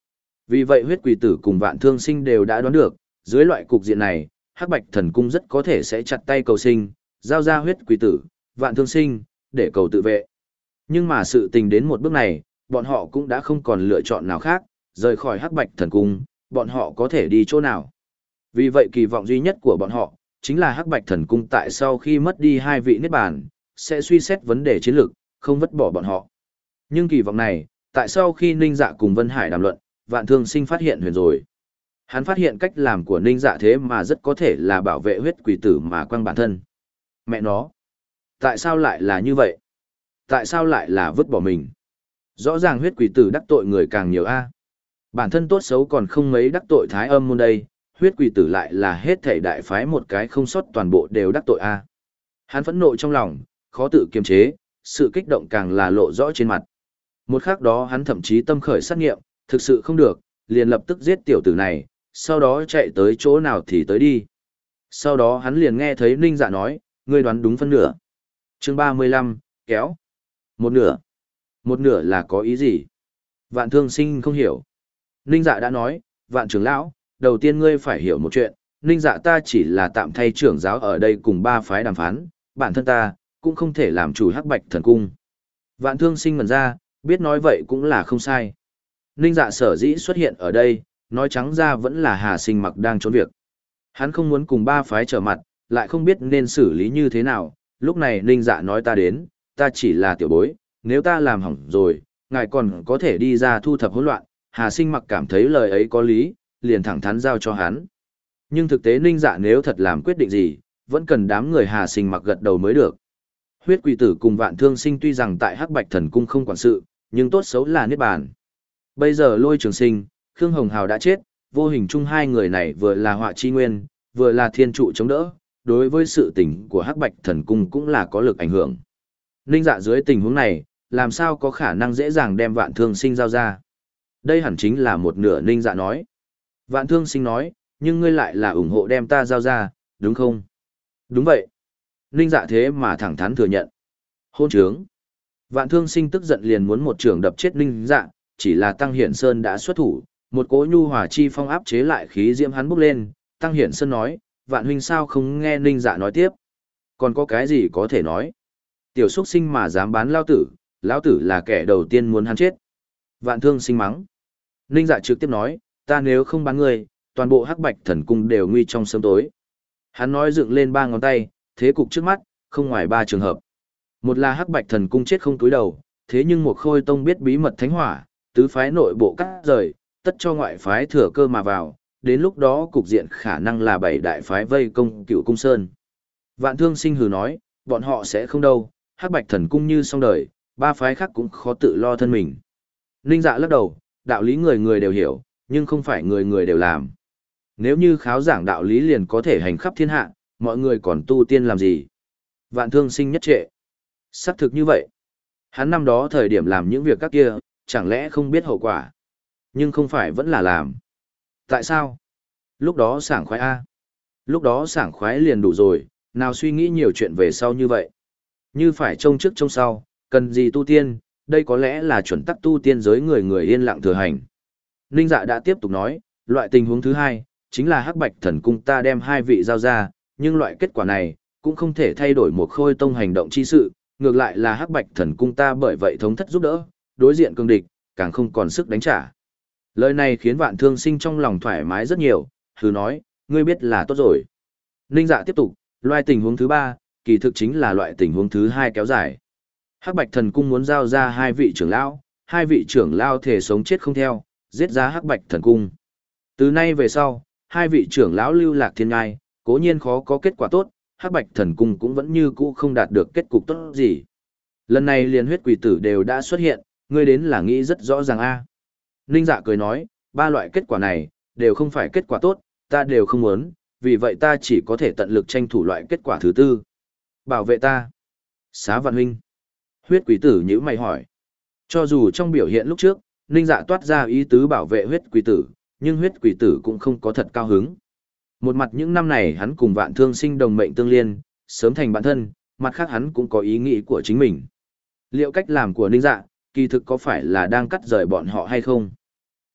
Vì vậy huyết quỷ tử cùng vạn thương sinh đều đã đoán được, dưới loại cục diện này, hắc bạch thần cung rất có thể sẽ chặt tay cầu sinh, giao ra huyết quỷ tử, vạn thương sinh, để cầu tự vệ. Nhưng mà sự tình đến một bước này, bọn họ cũng đã không còn lựa chọn nào khác, rời khỏi hắc bạch thần cung, bọn họ có thể đi chỗ nào. Vì vậy kỳ vọng duy nhất của bọn họ, chính là hắc bạch thần cung tại sau khi mất đi hai vị niết bàn, sẽ suy xét vấn đề chiến lược, không vứt bỏ bọn họ. Nhưng kỳ vọng này, tại sau khi Ninh Dạ cùng Vân Hải đàm luận, Vạn Thương Sinh phát hiện huyền rồi. Hắn phát hiện cách làm của Ninh Dạ thế mà rất có thể là bảo vệ huyết quỷ tử mà quăng bản thân. Mẹ nó! Tại sao lại là như vậy? Tại sao lại là vứt bỏ mình? Rõ ràng huyết quỷ tử đắc tội người càng nhiều a. Bản thân tốt xấu còn không mấy đắc tội thái âm môn đây, huyết quỷ tử lại là hết thảy đại phái một cái không sót toàn bộ đều đắc tội a. Hắn phẫn nộ trong lòng, khó tự kiềm chế, sự kích động càng là lộ rõ trên mặt. Một khắc đó hắn thậm chí tâm khởi sát nghiệm, thực sự không được, liền lập tức giết tiểu tử này, sau đó chạy tới chỗ nào thì tới đi. Sau đó hắn liền nghe thấy Ninh Dạ nói, ngươi đoán đúng phân nửa. Chương ba mươi lăm, kéo. Một nửa. Một nửa là có ý gì? Vạn Thương Sinh không hiểu. Ninh Dạ đã nói, Vạn trưởng lão, đầu tiên ngươi phải hiểu một chuyện, Ninh Dạ ta chỉ là tạm thay trưởng giáo ở đây cùng ba phái đàm phán, bản thân ta cũng không thể làm chủ hắc bạch thần cung. Vạn Thương Sinh ngẩn ra, biết nói vậy cũng là không sai. Ninh Dạ sở dĩ xuất hiện ở đây, nói trắng ra vẫn là Hà Sinh Mặc đang trốn việc. Hắn không muốn cùng ba phái trở mặt, lại không biết nên xử lý như thế nào, lúc này Ninh Dạ nói ta đến, ta chỉ là tiểu bối, nếu ta làm hỏng rồi, ngài còn có thể đi ra thu thập hỗn loạn. Hà Sinh Mặc cảm thấy lời ấy có lý, liền thẳng thắn giao cho hắn. Nhưng thực tế Ninh Dạ nếu thật làm quyết định gì, vẫn cần đám người Hà Sinh Mặc gật đầu mới được. Huyết quỷ tử cùng Vạn Thương Sinh tuy rằng tại hắc bạch thần cung không quản sự, nhưng tốt xấu là niết bàn. Bây giờ Lôi Trường Sinh, Khương Hồng Hào đã chết, vô hình chung hai người này vừa là họa chi nguyên, vừa là thiên trụ chống đỡ, đối với sự tình của hắc bạch thần cung cũng là có lực ảnh hưởng. Ninh Dạ dưới tình huống này, làm sao có khả năng dễ dàng đem Vạn Thương Sinh giao ra. Đây hẳn chính là một nửa Ninh Dạ nói. Vạn Thương Sinh nói, nhưng ngươi lại là ủng hộ đem ta giao ra, đúng không? Đúng vậy. Ninh Dạ thế mà thẳng thắn thừa nhận. Hôn trướng. Vạn Thương Sinh tức giận liền muốn một trường đập chết Ninh Dạ, chỉ là Tăng Hiển Sơn đã xuất thủ, một cỗ nhu hòa chi phong áp chế lại khí diễm hắn bốc lên. Tăng Hiển Sơn nói, Vạn huynh sao không nghe Ninh Dạ nói tiếp? Còn có cái gì có thể nói? Tiểu xuất sinh mà dám bán lao tử, lão tử là kẻ đầu tiên muốn hắn chết. Vạn Thương Sinh mắng. Ninh Dạ trực tiếp nói, ta nếu không bán ngươi, toàn bộ hắc bạch thần cung đều nguy trong sớm tối. Hắn nói dựng lên ba ngón tay, thế cục trước mắt, không ngoài ba trường hợp. Một là hắc bạch thần cung chết không túi đầu, thế nhưng một khôi tông biết bí mật thánh hỏa, tứ phái nội bộ cắt rời, tất cho ngoại phái thừa cơ mà vào, đến lúc đó cục diện khả năng là bảy đại phái vây công Cựu Cung Sơn. Vạn Thương Sinh hừ nói, bọn họ sẽ không đâu, hắc bạch thần cung như xong đời, ba phái khác cũng khó tự lo thân mình. Ninh Dạ lắc đầu, đạo lý người người đều hiểu, nhưng không phải người người đều làm. Nếu như kháo giảng đạo lý liền có thể hành khắp thiên hạ, mọi người còn tu tiên làm gì? Vạn Thương Sinh nhất trệ. Xác thực như vậy. Hắn năm đó thời điểm làm những việc các kia, chẳng lẽ không biết hậu quả? Nhưng không phải vẫn là làm. Tại sao? Lúc đó sảng khoái a. Lúc đó sảng khoái liền đủ rồi, nào suy nghĩ nhiều chuyện về sau như vậy. Như phải trông trước trông sau, cần gì tu tiên, đây có lẽ là chuẩn tắc tu tiên giới người người yên lặng thừa hành. Ninh Dạ đã tiếp tục nói, loại tình huống thứ hai, chính là hắc bạch thần cung ta đem hai vị giao ra, nhưng loại kết quả này, cũng không thể thay đổi một khôi tông hành động chi sự, ngược lại là hắc bạch thần cung ta bởi vậy thống thất giúp đỡ, đối diện cương địch, càng không còn sức đánh trả. Lời này khiến Vạn Thương Sinh trong lòng thoải mái rất nhiều, hừ nói, ngươi biết là tốt rồi. Ninh Dạ tiếp tục, loại tình huống thứ ba, kỳ thực chính là loại tình huống thứ hai kéo dài. Hắc bạch thần cung muốn giao ra hai vị trưởng lão, hai vị trưởng lão thể sống chết không theo, giết ra hắc bạch thần cung. Từ nay về sau, hai vị trưởng lão lưu lạc thiên ngai, cố nhiên khó có kết quả tốt, hắc bạch thần cung cũng vẫn như cũ không đạt được kết cục tốt gì. Lần này liền huyết quỷ tử đều đã xuất hiện, ngươi đến là nghĩ rất rõ ràng a. Ninh Dạ cười nói, ba loại kết quả này, đều không phải kết quả tốt, ta đều không muốn, vì vậy ta chỉ có thể tận lực tranh thủ loại kết quả thứ tư. Bảo vệ ta. Xá Vạn huynh. Huyết quỷ tử nhíu mày hỏi. Cho dù trong biểu hiện lúc trước, Ninh Dạ toát ra ý tứ bảo vệ huyết quỷ tử, nhưng huyết quỷ tử cũng không có thật cao hứng. Một mặt những năm này hắn cùng Vạn Thương Sinh đồng mệnh tương liên, sớm thành bạn thân, mặt khác hắn cũng có ý nghĩ của chính mình. Liệu cách làm của Ninh Dạ, kỳ thực có phải là đang cắt rời bọn họ hay không?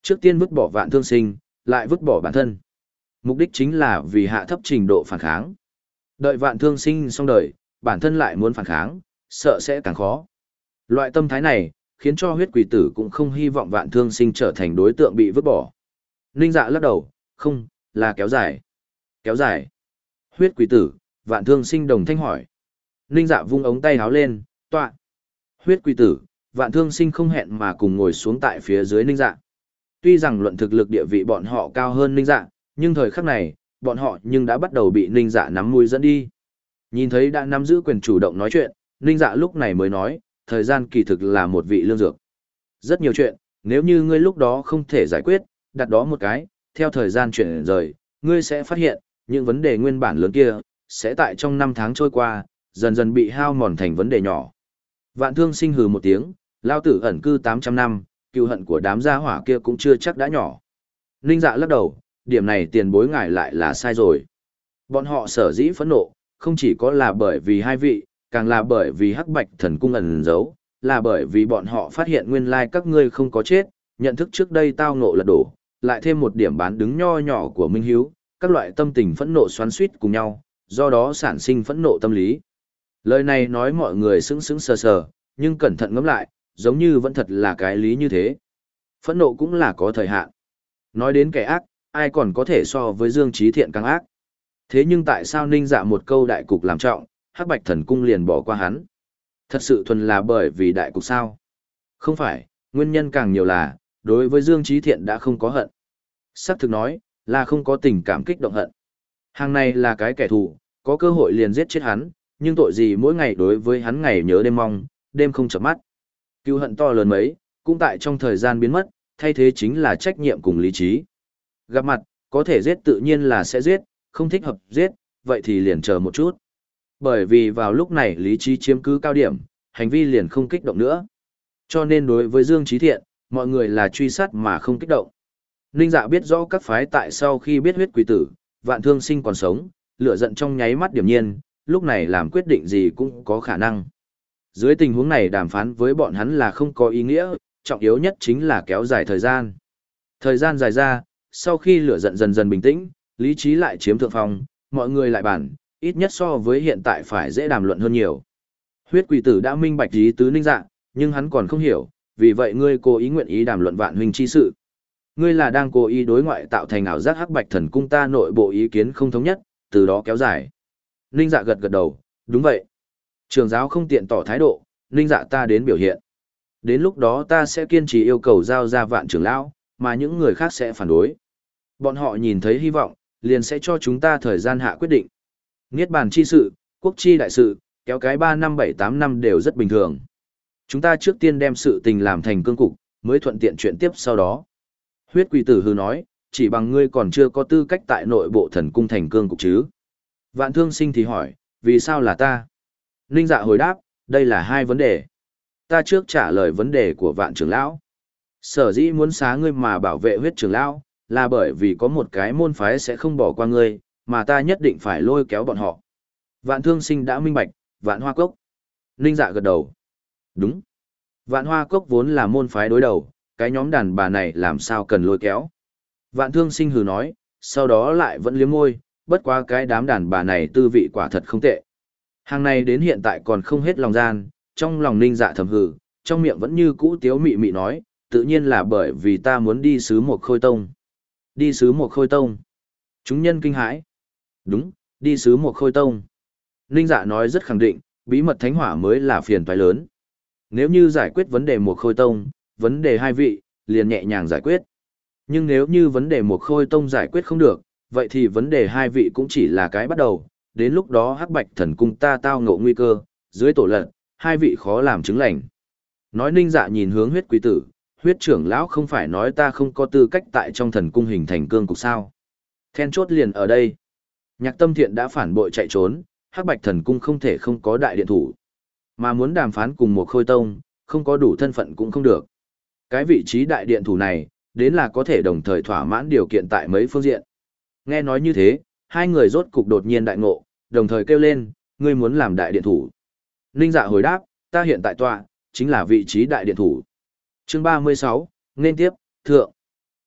Trước tiên vứt bỏ Vạn Thương Sinh, lại vứt bỏ bản thân. Mục đích chính là vì hạ thấp trình độ phản kháng. Đợi Vạn Thương Sinh xong đời, bản thân lại muốn phản kháng, sợ sẽ càng khó. Loại tâm thái này, khiến cho huyết quỷ tử cũng không hy vọng Vạn Thương Sinh trở thành đối tượng bị vứt bỏ. Ninh Dạ lắc đầu, không, là kéo dài. Kéo dài. Huyết quỷ tử, Vạn Thương Sinh đồng thanh hỏi. Ninh Dạ vung ống tay háo lên, tọa. Huyết quỷ tử, Vạn Thương Sinh không hẹn mà cùng ngồi xuống tại phía dưới Ninh Dạ. Tuy rằng luận thực lực địa vị bọn họ cao hơn Ninh Dạ, nhưng thời khắc này, bọn họ nhưng đã bắt đầu bị Ninh Dạ nắm mũi dẫn đi. Nhìn thấy đã nắm giữ quyền chủ động nói chuyện, Ninh Dạ lúc này mới nói, thời gian kỳ thực là một vị lương dược. Rất nhiều chuyện, nếu như ngươi lúc đó không thể giải quyết, đặt đó một cái, theo thời gian chuyển rời, ngươi sẽ phát hiện, những vấn đề nguyên bản lớn kia, sẽ tại trong năm tháng trôi qua, dần dần bị hao mòn thành vấn đề nhỏ. Vạn Thương Sinh hừ một tiếng, lao tử ẩn cư tám trăm năm, cựu hận của đám gia hỏa kia cũng chưa chắc đã nhỏ. Ninh Dạ lắc đầu, điểm này tiền bối ngài lại là sai rồi. Bọn họ sở dĩ phẫn nộ, không chỉ có là bởi vì hai vị, càng là bởi vì Hắc Bạch Thần Cung ẩn giấu, là bởi vì bọn họ phát hiện nguyên lai các ngươi không có chết, nhận thức trước đây tao ngộ lật đổ, lại thêm một điểm bán đứng nho nhỏ của Minh Hiếu, các loại tâm tình phẫn nộ xoắn xuýt cùng nhau, do đó sản sinh phẫn nộ tâm lý. Lời này nói mọi người sững sững sờ sờ, nhưng cẩn thận ngẫm lại, giống như vẫn thật là cái lý như thế. Phẫn nộ cũng là có thời hạn. Nói đến kẻ ác, ai còn có thể so với Dương Chí Thiện càng ác. Thế nhưng tại sao Ninh Dạ một câu đại cục làm trọng, Hắc Bạch Thần Cung liền bỏ qua hắn? Thật sự thuần là bởi vì đại cục sao? Không phải, nguyên nhân càng nhiều là, đối với Dương Chí Thiện đã không có hận. Sắc thực nói, là không có tình cảm kích động hận. Hàng này là cái kẻ thù, có cơ hội liền giết chết hắn, nhưng tội gì mỗi ngày đối với hắn ngày nhớ đêm mong, đêm không chợp mắt. Cứu hận to lớn mấy, cũng tại trong thời gian biến mất, thay thế chính là trách nhiệm cùng lý trí. Gặp mặt, có thể giết tự nhiên là sẽ giết, không thích hợp giết, vậy thì liền chờ một chút. Bởi vì vào lúc này lý trí chiếm cứ cao điểm, hành vi liền không kích động nữa. Cho nên đối với Dương Chí Thiện, mọi người là truy sát mà không kích động. Ninh Dạ biết rõ các phái tại sau khi biết huyết quỷ tử, Vạn Thương Sinh còn sống, lửa giận trong nháy mắt điểm nhiên, lúc này làm quyết định gì cũng có khả năng. Dưới tình huống này đàm phán với bọn hắn là không có ý nghĩa, trọng yếu nhất chính là kéo dài thời gian. Thời gian dài ra, sau khi lửa giận dần dần bình tĩnh, lý trí lại chiếm thượng phong, mọi người lại bàn, ít nhất so với hiện tại phải dễ đàm luận hơn nhiều. Huyết quỷ tử đã minh bạch ý tứ Ninh Dạ, nhưng hắn còn không hiểu, vì vậy ngươi cố ý nguyện ý đàm luận Vạn huynh chi sự. Ngươi là đang cố ý đối ngoại tạo thành ảo giác Hắc Bạch Thần Cung ta nội bộ ý kiến không thống nhất, từ đó kéo dài. Ninh Dạ gật gật đầu, đúng vậy. Trường giáo không tiện tỏ thái độ, Ninh Dạ ta đến biểu hiện. Đến lúc đó ta sẽ kiên trì yêu cầu giao ra Vạn trưởng lão, mà những người khác sẽ phản đối. Bọn họ nhìn thấy hy vọng, liền sẽ cho chúng ta thời gian hạ quyết định. Niết bàn chi sự, quốc chi đại sự, kéo cái ba năm bảy tám năm đều rất bình thường. Chúng ta trước tiên đem sự tình làm thành cương cục, mới thuận tiện chuyện tiếp sau đó. Huyết quỷ tử hư nói, chỉ bằng ngươi còn chưa có tư cách tại nội bộ thần cung thành cương cục chứ. Vạn Thương Sinh thì hỏi, vì sao là ta? Ninh Dạ hồi đáp, đây là hai vấn đề. Ta trước trả lời vấn đề của Vạn trưởng lão. Sở dĩ muốn xá ngươi mà bảo vệ huyết trưởng lão, là bởi vì có một cái môn phái sẽ không bỏ qua ngươi, mà ta nhất định phải lôi kéo bọn họ. Vạn Thương Sinh đã minh bạch, Vạn Hoa Cốc. Ninh Dạ gật đầu. Đúng. Vạn Hoa Cốc vốn là môn phái đối đầu, cái nhóm đàn bà này làm sao cần lôi kéo. Vạn Thương Sinh hừ nói, sau đó lại vẫn liếm môi, bất quá cái đám đàn bà này tư vị quả thật không tệ. Hàng này đến hiện tại còn không hết lòng gian, trong lòng Ninh Dạ thầm hừ, trong miệng vẫn như cũ tiếu mị mị nói, tự nhiên là bởi vì ta muốn đi sứ một khôi tông. Đi sứ một khôi tông. Chúng nhân kinh hãi. Đúng, đi sứ một khôi tông. Ninh Dạ nói rất khẳng định, bí mật thánh hỏa mới là phiền toái lớn. Nếu như giải quyết vấn đề một khôi tông, vấn đề hai vị, liền nhẹ nhàng giải quyết. Nhưng nếu như vấn đề một khôi tông giải quyết không được, vậy thì vấn đề hai vị cũng chỉ là cái bắt đầu. Đến lúc đó Hắc Bạch Thần Cung ta tao ngộ nguy cơ, dưới tổ lật, hai vị khó làm chứng lành. Nói Ninh Dạ nhìn hướng huyết quý tử, huyết trưởng lão không phải nói ta không có tư cách tại trong thần cung hình thành cương cục sao. Then chốt liền ở đây. Nhạc Tâm Thiện đã phản bội chạy trốn, Hắc Bạch Thần Cung không thể không có đại điện thủ. Mà muốn đàm phán cùng một khôi tông, không có đủ thân phận cũng không được. Cái vị trí đại điện thủ này, đến là có thể đồng thời thỏa mãn điều kiện tại mấy phương diện. Nghe nói như thế, hai người rốt cục đột nhiên đại ngộ, đồng thời kêu lên, ngươi muốn làm đại điện thủ. Ninh Dạ hồi đáp, ta hiện tại tọa, chính là vị trí đại điện thủ. Chương ba mươi sáu, nên tiếp, thượng.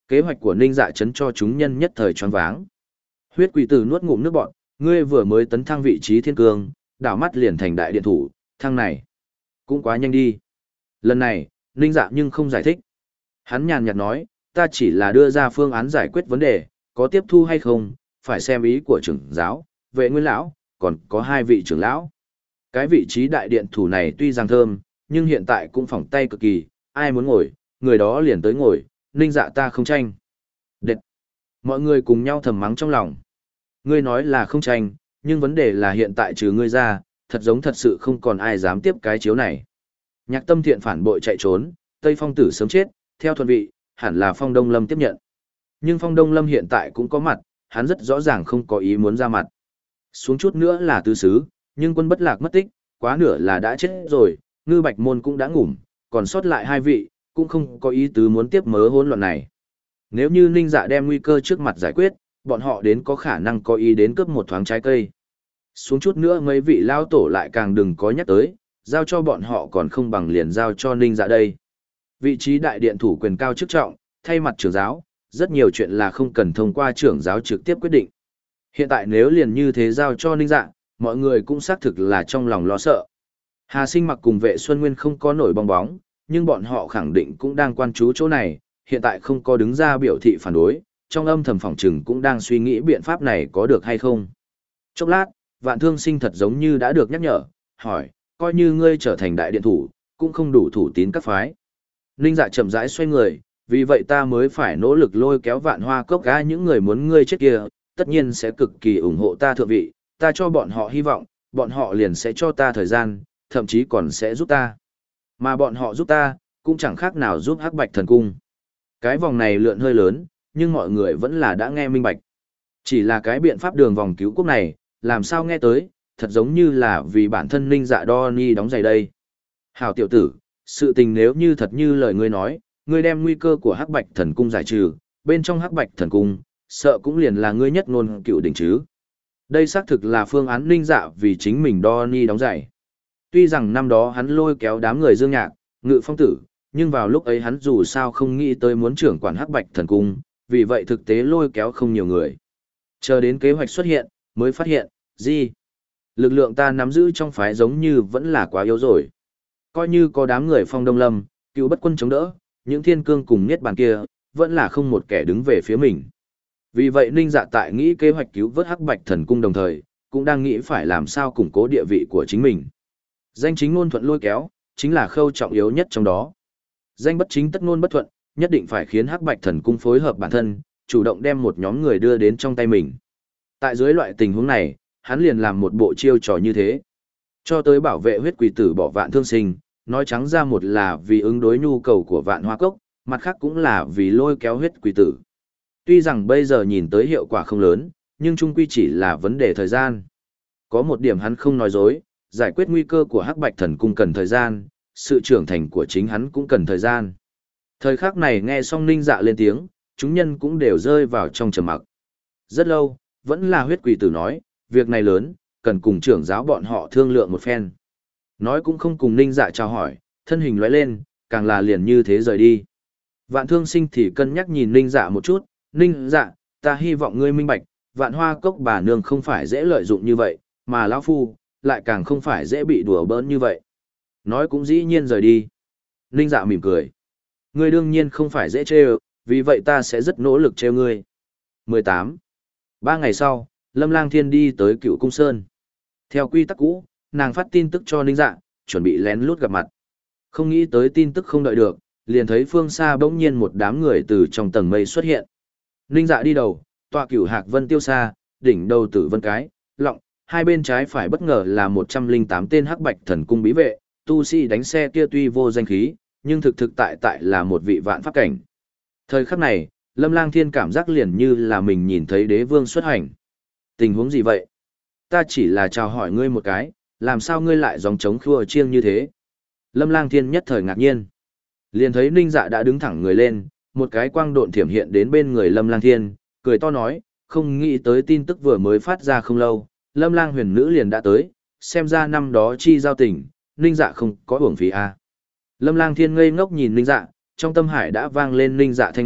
Kế hoạch của Ninh Dạ chấn cho chúng nhân nhất thời choáng váng. Huyết quỷ tử nuốt ngụm nước bọt, ngươi vừa mới tấn thăng vị trí thiên cương, đảo mắt liền thành đại điện thủ, thăng này cũng quá nhanh đi. Lần này, Ninh Dạ nhưng không giải thích. Hắn nhàn nhạt nói, ta chỉ là đưa ra phương án giải quyết vấn đề, có tiếp thu hay không, phải xem ý của trưởng giáo, vệ nguyên lão, còn có hai vị trưởng lão. Cái vị trí đại điện thủ này tuy rằng thơm, nhưng hiện tại cũng phỏng tay cực kỳ, ai muốn ngồi, người đó liền tới ngồi, Ninh Dạ ta không tranh. Đệt! Mọi người cùng nhau thầm mắng trong lòng. Ngươi nói là không tranh, nhưng vấn đề là hiện tại trừ ngươi ra, thật giống thật sự không còn ai dám tiếp cái chiếu này. Nhạc Tâm Thiện phản bội chạy trốn, Tây Phong Tử sớm chết, theo thuận vị, hẳn là Phong Đông Lâm tiếp nhận. Nhưng Phong Đông Lâm hiện tại cũng có mặt, hắn rất rõ ràng không có ý muốn ra mặt. Xuống chút nữa là tứ xứ, nhưng quân bất lạc mất tích, quá nửa là đã chết rồi, Ngư Bạch Môn cũng đã ngủm, còn sót lại hai vị, cũng không có ý tứ muốn tiếp mớ hỗn loạn này. Nếu như Ninh Dạ đem nguy cơ trước mặt giải quyết, bọn họ đến có khả năng có ý đến cướp một thoáng trái cây. Xuống chút nữa mấy vị lao tổ lại càng đừng có nhắc tới, giao cho bọn họ còn không bằng liền giao cho Ninh Dạ đây. Vị trí đại điện thủ quyền cao chức trọng, thay mặt trưởng giáo, rất nhiều chuyện là không cần thông qua trưởng giáo trực tiếp quyết định. Hiện tại nếu liền như thế giao cho Ninh Dạ, mọi người cũng xác thực là trong lòng lo sợ. Hà Sinh Mặc cùng Vệ Xuân Nguyên không có nổi bong bóng, nhưng bọn họ khẳng định cũng đang quan chú chỗ này, hiện tại không có đứng ra biểu thị phản đối, trong âm thầm phỏng trừng cũng đang suy nghĩ biện pháp này có được hay không. Chốc lát, Vạn Thương Sinh thật giống như đã được nhắc nhở, hỏi, coi như ngươi trở thành đại điện thủ, cũng không đủ thủ tín các phái. Ninh Dạ chậm rãi xoay người, vì vậy ta mới phải nỗ lực lôi kéo Vạn Hoa Cốc ga những người muốn ngươi chết kia, tất nhiên sẽ cực kỳ ủng hộ ta thượng vị, ta cho bọn họ hy vọng, bọn họ liền sẽ cho ta thời gian, thậm chí còn sẽ giúp ta. Mà bọn họ giúp ta, cũng chẳng khác nào giúp Hắc Bạch Thần Cung. Cái vòng này lượn hơi lớn, nhưng mọi người vẫn là đã nghe minh bạch. Chỉ là cái biện pháp đường vòng cứu quốc này, làm sao nghe tới, thật giống như là vì bản thân Ninh Dạ đo ni đóng giày đây. Hảo tiểu tử, sự tình nếu như thật như lời ngươi nói, ngươi đem nguy cơ của Hắc Bạch Thần Cung giải trừ, bên trong Hắc Bạch Thần Cung, sợ cũng liền là ngươi nhất ngôn cựu đỉnh chứ. Đây xác thực là phương án Ninh Dạ vì chính mình đo ni đóng giày. Tuy rằng năm đó hắn lôi kéo đám người Dương Nhạc, Ngự Phong Tử, nhưng vào lúc ấy hắn dù sao không nghĩ tới muốn trưởng quản Hắc Bạch Thần Cung, vì vậy thực tế lôi kéo không nhiều người. Chờ đến kế hoạch xuất hiện, mới phát hiện, gì? Lực lượng ta nắm giữ trong phái giống như vẫn là quá yếu rồi. Coi như có đám người Phong Đông Lâm, Cựu Bất Quân chống đỡ, những thiên cương cùng niết bàn kia, vẫn là không một kẻ đứng về phía mình. Vì vậy Ninh Dạ tại nghĩ kế hoạch cứu vớt Hắc Bạch Thần Cung đồng thời, cũng đang nghĩ phải làm sao củng cố địa vị của chính mình. Danh chính ngôn thuận lôi kéo, chính là khâu trọng yếu nhất trong đó. Danh bất chính tất ngôn bất thuận, nhất định phải khiến Hắc Bạch Thần Cung phối hợp bản thân, chủ động đem một nhóm người đưa đến trong tay mình. Tại dưới loại tình huống này, hắn liền làm một bộ chiêu trò như thế. Cho tới bảo vệ huyết quỷ tử bỏ Vạn Thương Sinh, nói trắng ra một là vì ứng đối nhu cầu của Vạn Hoa Cốc, mặt khác cũng là vì lôi kéo huyết quỷ tử. Tuy rằng bây giờ nhìn tới hiệu quả không lớn, nhưng chung quy chỉ là vấn đề thời gian. Có một điểm hắn không nói dối, giải quyết nguy cơ của Hắc Bạch Thần Cung cần thời gian, sự trưởng thành của chính hắn cũng cần thời gian. Thời khắc này nghe xong Ninh Dạ lên tiếng, chúng nhân cũng đều rơi vào trong trầm mặc. Rất lâu, vẫn là huyết quỷ tử nói, việc này lớn, cần cùng trưởng giáo bọn họ thương lượng một phen. Nói cũng không cùng Ninh Dạ chào hỏi, thân hình lóe lên, càng là liền như thế rời đi. Vạn Thương Sinh thì cân nhắc nhìn Ninh Dạ một chút, Ninh Dạ, ta hy vọng ngươi minh bạch, Vạn Hoa Cốc bà nương không phải dễ lợi dụng như vậy, mà lão phu, lại càng không phải dễ bị đùa bỡn như vậy. Nói cũng dĩ nhiên rời đi. Ninh Dạ mỉm cười. Ngươi đương nhiên không phải dễ trêu, vì vậy ta sẽ rất nỗ lực trêu ngươi. mười tám. Ba ngày sau, Lâm Lang Thiên đi tới Cựu Cung Sơn. Theo quy tắc cũ, nàng phát tin tức cho Ninh Dạ, chuẩn bị lén lút gặp mặt. Không nghĩ tới tin tức không đợi được, liền thấy phương xa bỗng nhiên một đám người từ trong tầng mây xuất hiện. Ninh Dạ đi đầu, tọa Cửu Hạc Vân tiêu xa, đỉnh đầu Tử Vân Cái, lọng, hai bên trái phải bất ngờ là một trăm lẻ tám tên Hắc Bạch Thần Cung bí vệ, tu sĩ đánh xe kia tuy vô danh khí, nhưng thực thực tại tại là một vị vạn pháp cảnh. Thời khắc này, Lâm Lang Thiên cảm giác liền như là mình nhìn thấy đế vương xuất hành. Tình huống gì vậy? Ta chỉ là chào hỏi ngươi một cái, làm sao ngươi lại gióng trống khua chiêng như thế? Lâm Lang Thiên nhất thời ngạc nhiên. Liền thấy Ninh Dạ đã đứng thẳng người lên, một cái quang độn thiểm hiện đến bên người Lâm Lang Thiên, cười to nói, không nghĩ tới tin tức vừa mới phát ra không lâu, Lâm Lang huyền nữ liền đã tới, xem ra năm đó chi giao tình, Ninh Dạ không có uổng phí à. Lâm Lang Thiên ngây ngốc nhìn Ninh Dạ, trong tâm hải đã vang lên Ninh Dạ thanh âm,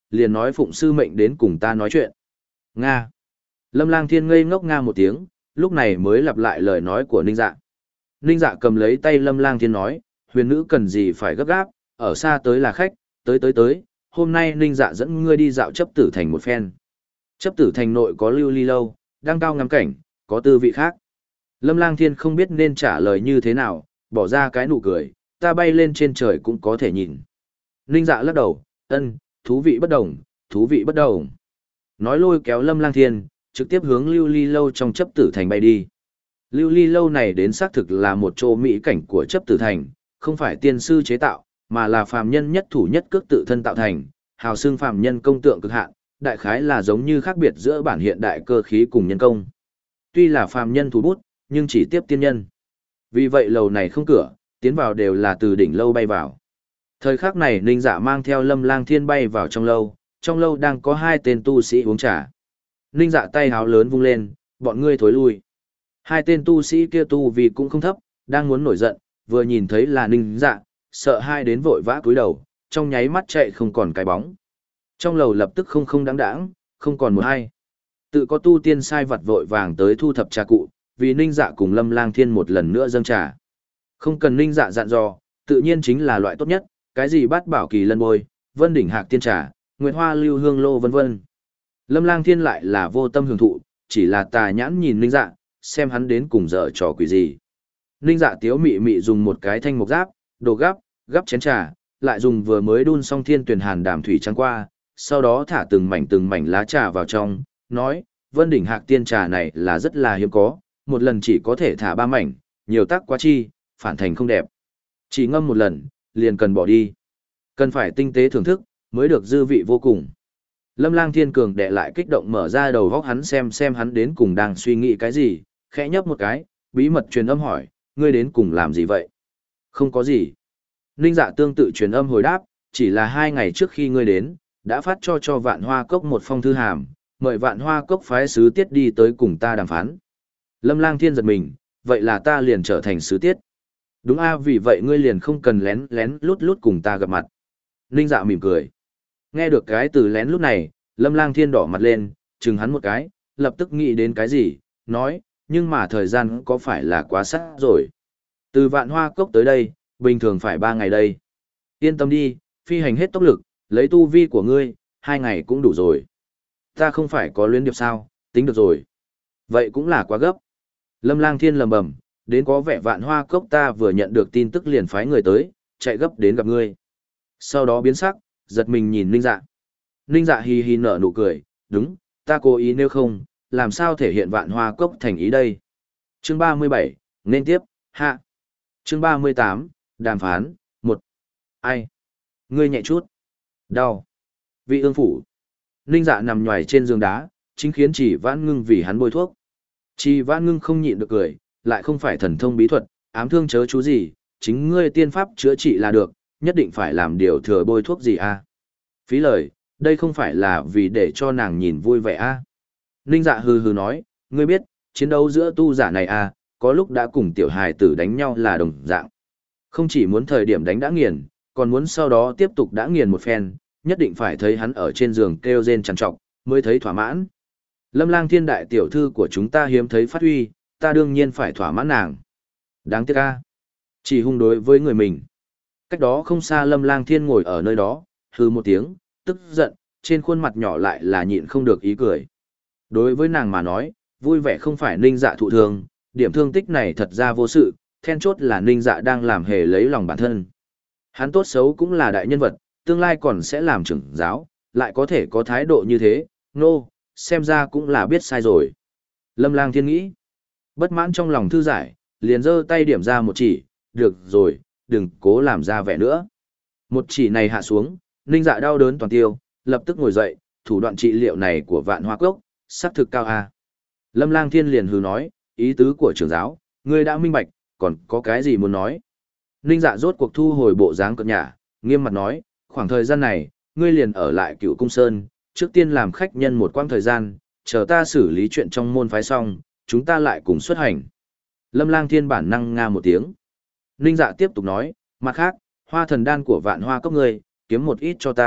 liền nói phụng sư mệnh đến cùng ta nói chuyện. Nga. Lâm Lang Thiên ngây ngốc nga một tiếng, lúc này mới lặp lại lời nói của Ninh Dạ. Ninh Dạ cầm lấy tay Lâm Lang Thiên nói, huyền nữ cần gì phải gấp gáp, ở xa tới là khách, tới tới tới, hôm nay Ninh Dạ dẫn ngươi đi dạo chấp tử thành một phen. Chấp tử thành nội có lưu ly lâu, đang cao ngắm cảnh, có tư vị khác. Lâm Lang Thiên không biết nên trả lời như thế nào, bỏ ra cái nụ cười, ta bay lên trên trời cũng có thể nhìn. Ninh Dạ lắc đầu, ân, thú vị bất đồng, thú vị bất đồng. Nói lôi kéo Lâm Lang Thiên, trực tiếp hướng lưu ly lâu trong chấp tử thành bay đi. Lưu ly lâu này đến xác thực là một chỗ mỹ cảnh của chấp tử thành, không phải tiên sư chế tạo, mà là phàm nhân nhất thủ nhất cước tự thân tạo thành, hào xương phàm nhân công tượng cực hạn, đại khái là giống như khác biệt giữa bản hiện đại cơ khí cùng nhân công. Tuy là phàm nhân thủ bút, nhưng chỉ tiếp tiên nhân. Vì vậy lầu này không cửa, tiến vào đều là từ đỉnh lâu bay vào. Thời khắc này Ninh Dạ mang theo Lâm Lang Thiên bay vào trong lâu, trong lâu đang có hai tên tu sĩ uống trà. Ninh Dạ tay háo lớn vung lên, bọn ngươi thối lui. Hai tên tu sĩ kia tu vì cũng không thấp, đang muốn nổi giận, vừa nhìn thấy là Ninh Dạ, sợ hai đến vội vã cúi đầu, trong nháy mắt chạy không còn cái bóng. Trong lầu lập tức không không đáng đáng, không còn một ai. Tự có tu tiên sai vật vội vàng tới thu thập trà cụ, vì Ninh Dạ cùng Lâm Lang Thiên một lần nữa dâng trà. Không cần Ninh Dạ dặn dò, tự nhiên chính là loại tốt nhất, cái gì bát bảo kỳ lân bôi, vân đỉnh hạc tiên trà, nguyệt hoa lưu hương lô vân vân. Lâm Lang Thiên lại là vô tâm hưởng thụ, chỉ là tà nhãn nhìn Ninh Dạ, xem hắn đến cùng dở trò quỷ gì. Ninh Dạ tiếu mị mị dùng một cái thanh mộc giáp, đồ gắp, gắp chén trà, lại dùng vừa mới đun xong thiên tuyển hàn đàm thủy trắng qua, sau đó thả từng mảnh từng mảnh lá trà vào trong, nói, vân đỉnh hạc tiên trà này là rất là hiếm có, một lần chỉ có thể thả ba mảnh, nhiều tác quá chi, phản thành không đẹp. Chỉ ngâm một lần, liền cần bỏ đi. Cần phải tinh tế thưởng thức, mới được dư vị vô cùng. Lâm Lang Thiên Cường đệ lại kích động mở ra đầu góc hắn xem xem hắn đến cùng đang suy nghĩ cái gì, khẽ nhấp một cái, bí mật truyền âm hỏi, ngươi đến cùng làm gì vậy? Không có gì. Ninh Dạ tương tự truyền âm hồi đáp, chỉ là hai ngày trước khi ngươi đến, đã phát cho cho Vạn Hoa Cốc một phong thư hàm, mời Vạn Hoa Cốc phái sứ tiết đi tới cùng ta đàm phán. Lâm Lang Thiên giật mình, vậy là ta liền trở thành sứ tiết. Đúng a, vì vậy ngươi liền không cần lén lén lút lút cùng ta gặp mặt. Ninh Dạ mỉm cười. Nghe được cái từ lén lút này, Lâm Lang Thiên đỏ mặt lên, chừng hắn một cái, lập tức nghĩ đến cái gì, nói, nhưng mà thời gian có phải là quá sát rồi. Từ Vạn Hoa Cốc tới đây, bình thường phải ba ngày đây. Yên tâm đi, phi hành hết tốc lực, lấy tu vi của ngươi, hai ngày cũng đủ rồi. Ta không phải có luyến điệp sao, tính được rồi. Vậy cũng là quá gấp. Lâm Lang Thiên lầm bầm, đến có vẻ Vạn Hoa Cốc ta vừa nhận được tin tức liền phái người tới, chạy gấp đến gặp ngươi. Sau đó biến sắc, giật mình nhìn Ninh Dạ. Ninh Dạ hì hì nở nụ cười, đúng, ta cố ý nếu không, làm sao thể hiện Vạn Hoa Cốc thành ý đây. Chương ba mươi bảy, nên tiếp, hạ. Chương ba mươi tám, đàm phán, một. Ai? Ngươi nhẹ chút. Đau. Vị ương phủ. Ninh Dạ nằm nhoài trên giường đá, chính khiến Chỉ Vãn Ngưng vì hắn bôi thuốc. Chỉ Vãn Ngưng không nhịn được cười, lại không phải thần thông bí thuật, ám thương chớ chú gì, chính ngươi tiên pháp chữa trị là được, nhất định phải làm điều thừa bôi thuốc gì à. Phí lời, đây không phải là vì để cho nàng nhìn vui vẻ à. Ninh Dạ hừ hừ nói, ngươi biết, chiến đấu giữa tu giả này à, có lúc đã cùng tiểu hài tử đánh nhau là đồng dạng. Không chỉ muốn thời điểm đánh đã nghiền, còn muốn sau đó tiếp tục đã nghiền một phen, nhất định phải thấy hắn ở trên giường kêu rên trằn trọc, mới thấy thỏa mãn. Lâm Lang Thiên đại tiểu thư của chúng ta hiếm thấy phát huy, ta đương nhiên phải thỏa mãn nàng. Đáng tiếc a, chỉ hung đối với người mình. Cách đó không xa Lâm Lang Thiên ngồi ở nơi đó, hừ một tiếng, tức giận, trên khuôn mặt nhỏ lại là nhịn không được ý cười. Đối với nàng mà nói, vui vẻ không phải Ninh Dạ thụ thương, điểm thương tích này thật ra vô sự, then chốt là Ninh Dạ đang làm hề lấy lòng bản thân. Hắn tốt xấu cũng là đại nhân vật, tương lai còn sẽ làm trưởng giáo, lại có thể có thái độ như thế, nô, no, xem ra cũng là biết sai rồi. Lâm Lang Thiên nghĩ, bất mãn trong lòng thư giải, liền giơ tay điểm ra một chỉ, được rồi, đừng cố làm ra vẻ nữa. Một chỉ này hạ xuống, Ninh Dạ đau đớn toàn tiêu, lập tức ngồi dậy, thủ đoạn trị liệu này của Vạn Hoa Cốc, sắc thực cao a. Lâm Lang Thiên liền hừ nói, ý tứ của trưởng giáo, ngươi đã minh bạch, còn có cái gì muốn nói. Ninh Dạ rốt cuộc thu hồi bộ dáng cợt nhả, nghiêm mặt nói, khoảng thời gian này, ngươi liền ở lại Cựu Cung Sơn, trước tiên làm khách nhân một quãng thời gian, chờ ta xử lý chuyện trong môn phái xong, chúng ta lại cùng xuất hành. Lâm Lang Thiên bản năng nga một tiếng. Ninh Dạ tiếp tục nói, mặt khác, hoa thần đan của Vạn Hoa Cốc ngươi, kiếm một ít cho ta,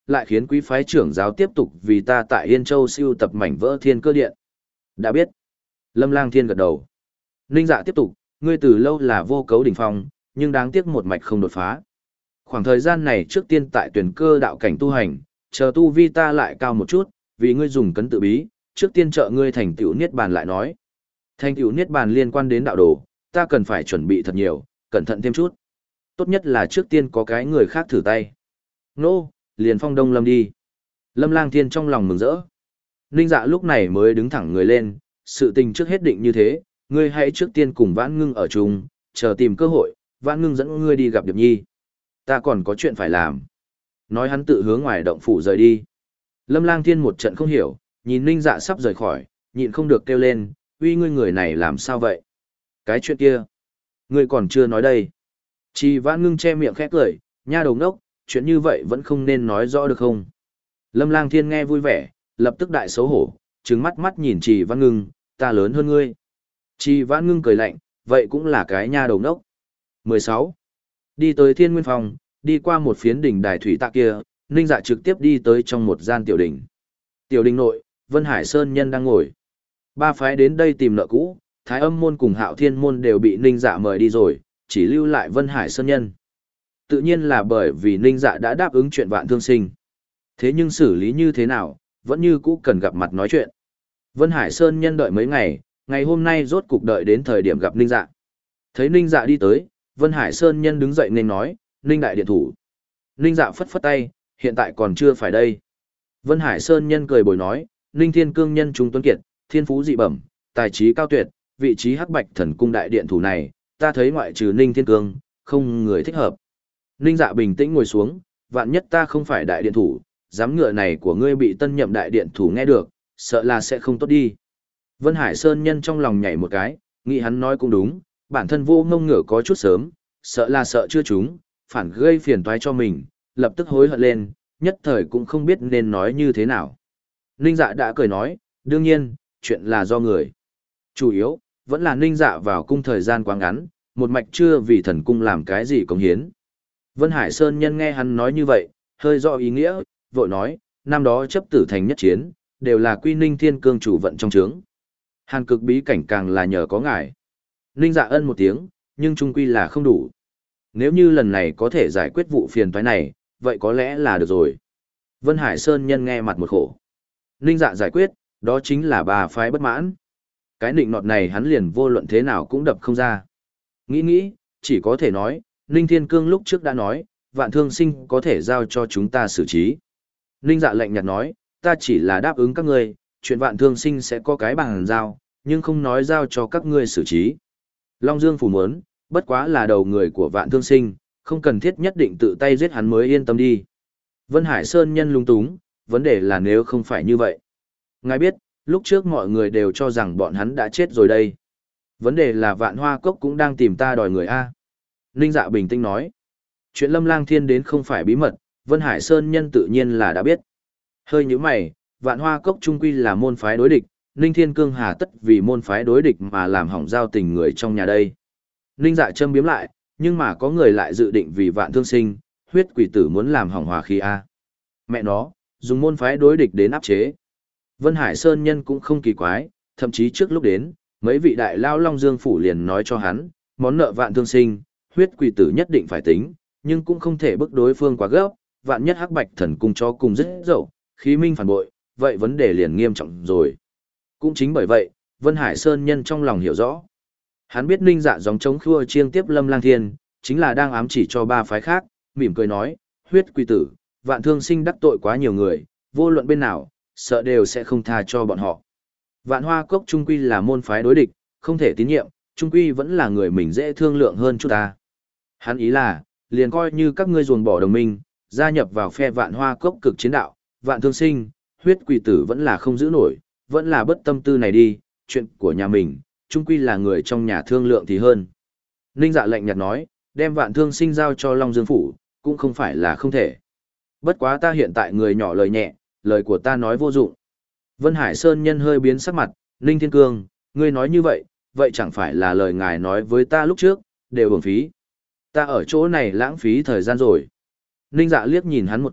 lại khiến quý phái trưởng giáo tiếp tục vì ta tại Yên Châu siêu tập mảnh vỡ thiên cơ điện. Đã biết. Lâm Lang Thiên gật đầu. Ninh Dạ tiếp tục, ngươi từ lâu là vô cấu đỉnh phong, nhưng đáng tiếc một mạch không đột phá. Khoảng thời gian này trước tiên tại tuyển cơ đạo cảnh tu hành, chờ tu vi ta lại cao một chút, vì ngươi dùng cấn tự bí, trước tiên trợ ngươi thành tựu niết bàn lại nói. Thành tựu niết bàn liên quan đến đạo đồ, ta cần phải chuẩn bị thật nhiều, cẩn thận thêm chút. Tốt nhất là trước tiên có cái người khác thử tay. Nô, liền phong Đông Lâm đi. Lâm Lang Thiên trong lòng mừng rỡ. Ninh Dạ lúc này mới đứng thẳng người lên, sự tình trước hết định như thế, ngươi hãy trước tiên cùng Vãn Ngưng ở chung, chờ tìm cơ hội, Vãn Ngưng dẫn ngươi đi gặp Điệp Nhi. Ta còn có chuyện phải làm. Nói hắn tự hướng ngoài động phủ rời đi. Lâm Lang Thiên một trận không hiểu, nhìn Ninh Dạ sắp rời khỏi, nhịn không được kêu lên, uy ngươi người này làm sao vậy? Cái chuyện kia, ngươi còn chưa nói đây. Chỉ Vãn Ngưng che miệng khẽ cười, nha đầu ngốc, chuyện như vậy vẫn không nên nói rõ được không? Lâm Lang Thiên nghe vui vẻ, lập tức đại xấu hổ, trừng mắt mắt nhìn Trì Vãn Ngưng, ta lớn hơn ngươi. Trì Vãn Ngưng cười lạnh, vậy cũng là cái nha đầu ngốc. mười sáu. Đi tới Thiên Nguyên Phòng, đi qua một phiến đỉnh đài thủy tạ kia, Ninh Dạ trực tiếp đi tới trong một gian tiểu đỉnh. Tiểu đỉnh nội, Vân Hải Sơn Nhân đang ngồi. Ba phái đến đây tìm nợ cũ, Thái Âm môn cùng Hạo Thiên môn đều bị Ninh Dạ mời đi rồi, chỉ lưu lại Vân Hải Sơn Nhân. Tự nhiên là bởi vì Ninh Dạ đã đáp ứng chuyện Vạn Thương Sinh. Thế nhưng xử lý như thế nào, vẫn như cũ cần gặp mặt nói chuyện. Vân Hải Sơn Nhân đợi mấy ngày, ngày hôm nay rốt cục đợi đến thời điểm gặp Ninh Dạ. Thấy Ninh Dạ đi tới, Vân Hải Sơn Nhân đứng dậy nên nói, Ninh đại điện thủ. Ninh Dạ phất phất tay, hiện tại còn chưa phải đây. Vân Hải Sơn Nhân cười bồi nói, Ninh Thiên Cương nhân trung tuấn kiệt, thiên phú dị bẩm, tài trí cao tuyệt, vị trí hắc bạch thần cung đại điện thủ này, ta thấy ngoại trừ Ninh Thiên Cương, không người thích hợp. Ninh Dạ bình tĩnh ngồi xuống, vạn nhất ta không phải đại điện thủ, giám ngựa này của ngươi bị tân nhậm đại điện thủ nghe được, sợ là sẽ không tốt đi. Vân Hải Sơn Nhân trong lòng nhảy một cái, nghĩ hắn nói cũng đúng, bản thân vô ngông ngựa có chút sớm, sợ là sợ chưa chúng, phản gây phiền toái cho mình, lập tức hối hận lên, nhất thời cũng không biết nên nói như thế nào. Ninh Dạ đã cười nói, đương nhiên, chuyện là do người. Chủ yếu, vẫn là Ninh Dạ vào cung thời gian quá ngắn, một mạch chưa vì thần cung làm cái gì cống hiến. Vân Hải Sơn Nhân nghe hắn nói như vậy, hơi rõ ý nghĩa, vội nói, năm đó chấp tử thành nhất chiến, đều là quy Ninh Thiên Cương chủ vận trong trướng. Hàn cực bí cảnh càng là nhờ có ngài. Ninh Dạ ân một tiếng, nhưng trung quy là không đủ. Nếu như lần này có thể giải quyết vụ phiền toái này, vậy có lẽ là được rồi. Vân Hải Sơn Nhân nghe mặt một khổ. Ninh Dạ giải quyết, đó chính là bà phái bất mãn. Cái nịnh nọt này hắn liền vô luận thế nào cũng đập không ra. Nghĩ nghĩ, chỉ có thể nói, Ninh Thiên Cương lúc trước đã nói, Vạn Thương Sinh có thể giao cho chúng ta xử trí. Ninh Dạ lạnh nhạt nói, ta chỉ là đáp ứng các ngươi, chuyện Vạn Thương Sinh sẽ có cái bằng giao, nhưng không nói giao cho các ngươi xử trí. Long Dương phủ muốn, bất quá là đầu người của Vạn Thương Sinh, không cần thiết nhất định tự tay giết hắn mới yên tâm đi. Vân Hải Sơn Nhân lung túng, vấn đề là nếu không phải như vậy. Ngài biết, lúc trước mọi người đều cho rằng bọn hắn đã chết rồi đây. Vấn đề là Vạn Hoa Cốc cũng đang tìm ta đòi người A. Ninh Dạ bình tĩnh nói. Chuyện Lâm Lang Thiên đến không phải bí mật, Vân Hải Sơn Nhân tự nhiên là đã biết. Hơi như mày, Vạn Hoa Cốc trung quy là môn phái đối địch, Ninh Thiên Cương hà tất vì môn phái đối địch mà làm hỏng giao tình người trong nhà đây. Ninh Dạ châm biếm lại, nhưng mà có người lại dự định vì Vạn Thương Sinh, huyết quỷ tử muốn làm hỏng hòa khí A. Mẹ nó, dùng môn phái đối địch đến áp chế. Vân Hải Sơn Nhân cũng không kỳ quái, thậm chí trước lúc đến, mấy vị đại lao Long Dương phủ liền nói cho hắn, món nợ Vạn Thương Sinh, huyết quỷ tử nhất định phải tính, nhưng cũng không thể bức đối phương quá gấp, vạn nhất hắc bạch thần cung cho cùng rất dậu, khí minh phản bội, vậy vấn đề liền nghiêm trọng rồi. Cũng chính bởi vậy, Vân Hải Sơn Nhân trong lòng hiểu rõ. Hắn biết Ninh Dạ gióng chống khua chiêng tiếp Lâm Lang Thiên, chính là đang ám chỉ cho ba phái khác, mỉm cười nói, huyết quỷ tử, Vạn Thương Sinh đắc tội quá nhiều người, vô luận bên nào, sợ đều sẽ không tha cho bọn họ. Vạn Hoa Cốc trung quy là môn phái đối địch, không thể tín nhiệm, trung quy vẫn là người mình dễ thương lượng hơn chút ta. Hắn ý là, liền coi như các ngươi ruồng bỏ đồng minh, gia nhập vào phe Vạn Hoa Cốc cực chiến đạo, Vạn Thương Sinh, huyết quỷ tử vẫn là không giữ nổi, vẫn là bất tâm tư này đi, chuyện của nhà mình, trung quy là người trong nhà thương lượng thì hơn. Ninh Dạ lạnh nhạt nói, đem Vạn Thương Sinh giao cho Long Dương phủ, cũng không phải là không thể. Bất quá ta hiện tại người nhỏ lời nhẹ, lời của ta nói vô dụng. Vân Hải Sơn Nhân hơi biến sắc mặt, Ninh Thiên Cương, ngươi nói như vậy, vậy chẳng phải là lời ngài nói với ta lúc trước, đều uổng phí. Ta ở chỗ này lãng phí thời gian rồi. Ninh Dạ liếc nhìn hắn một cái,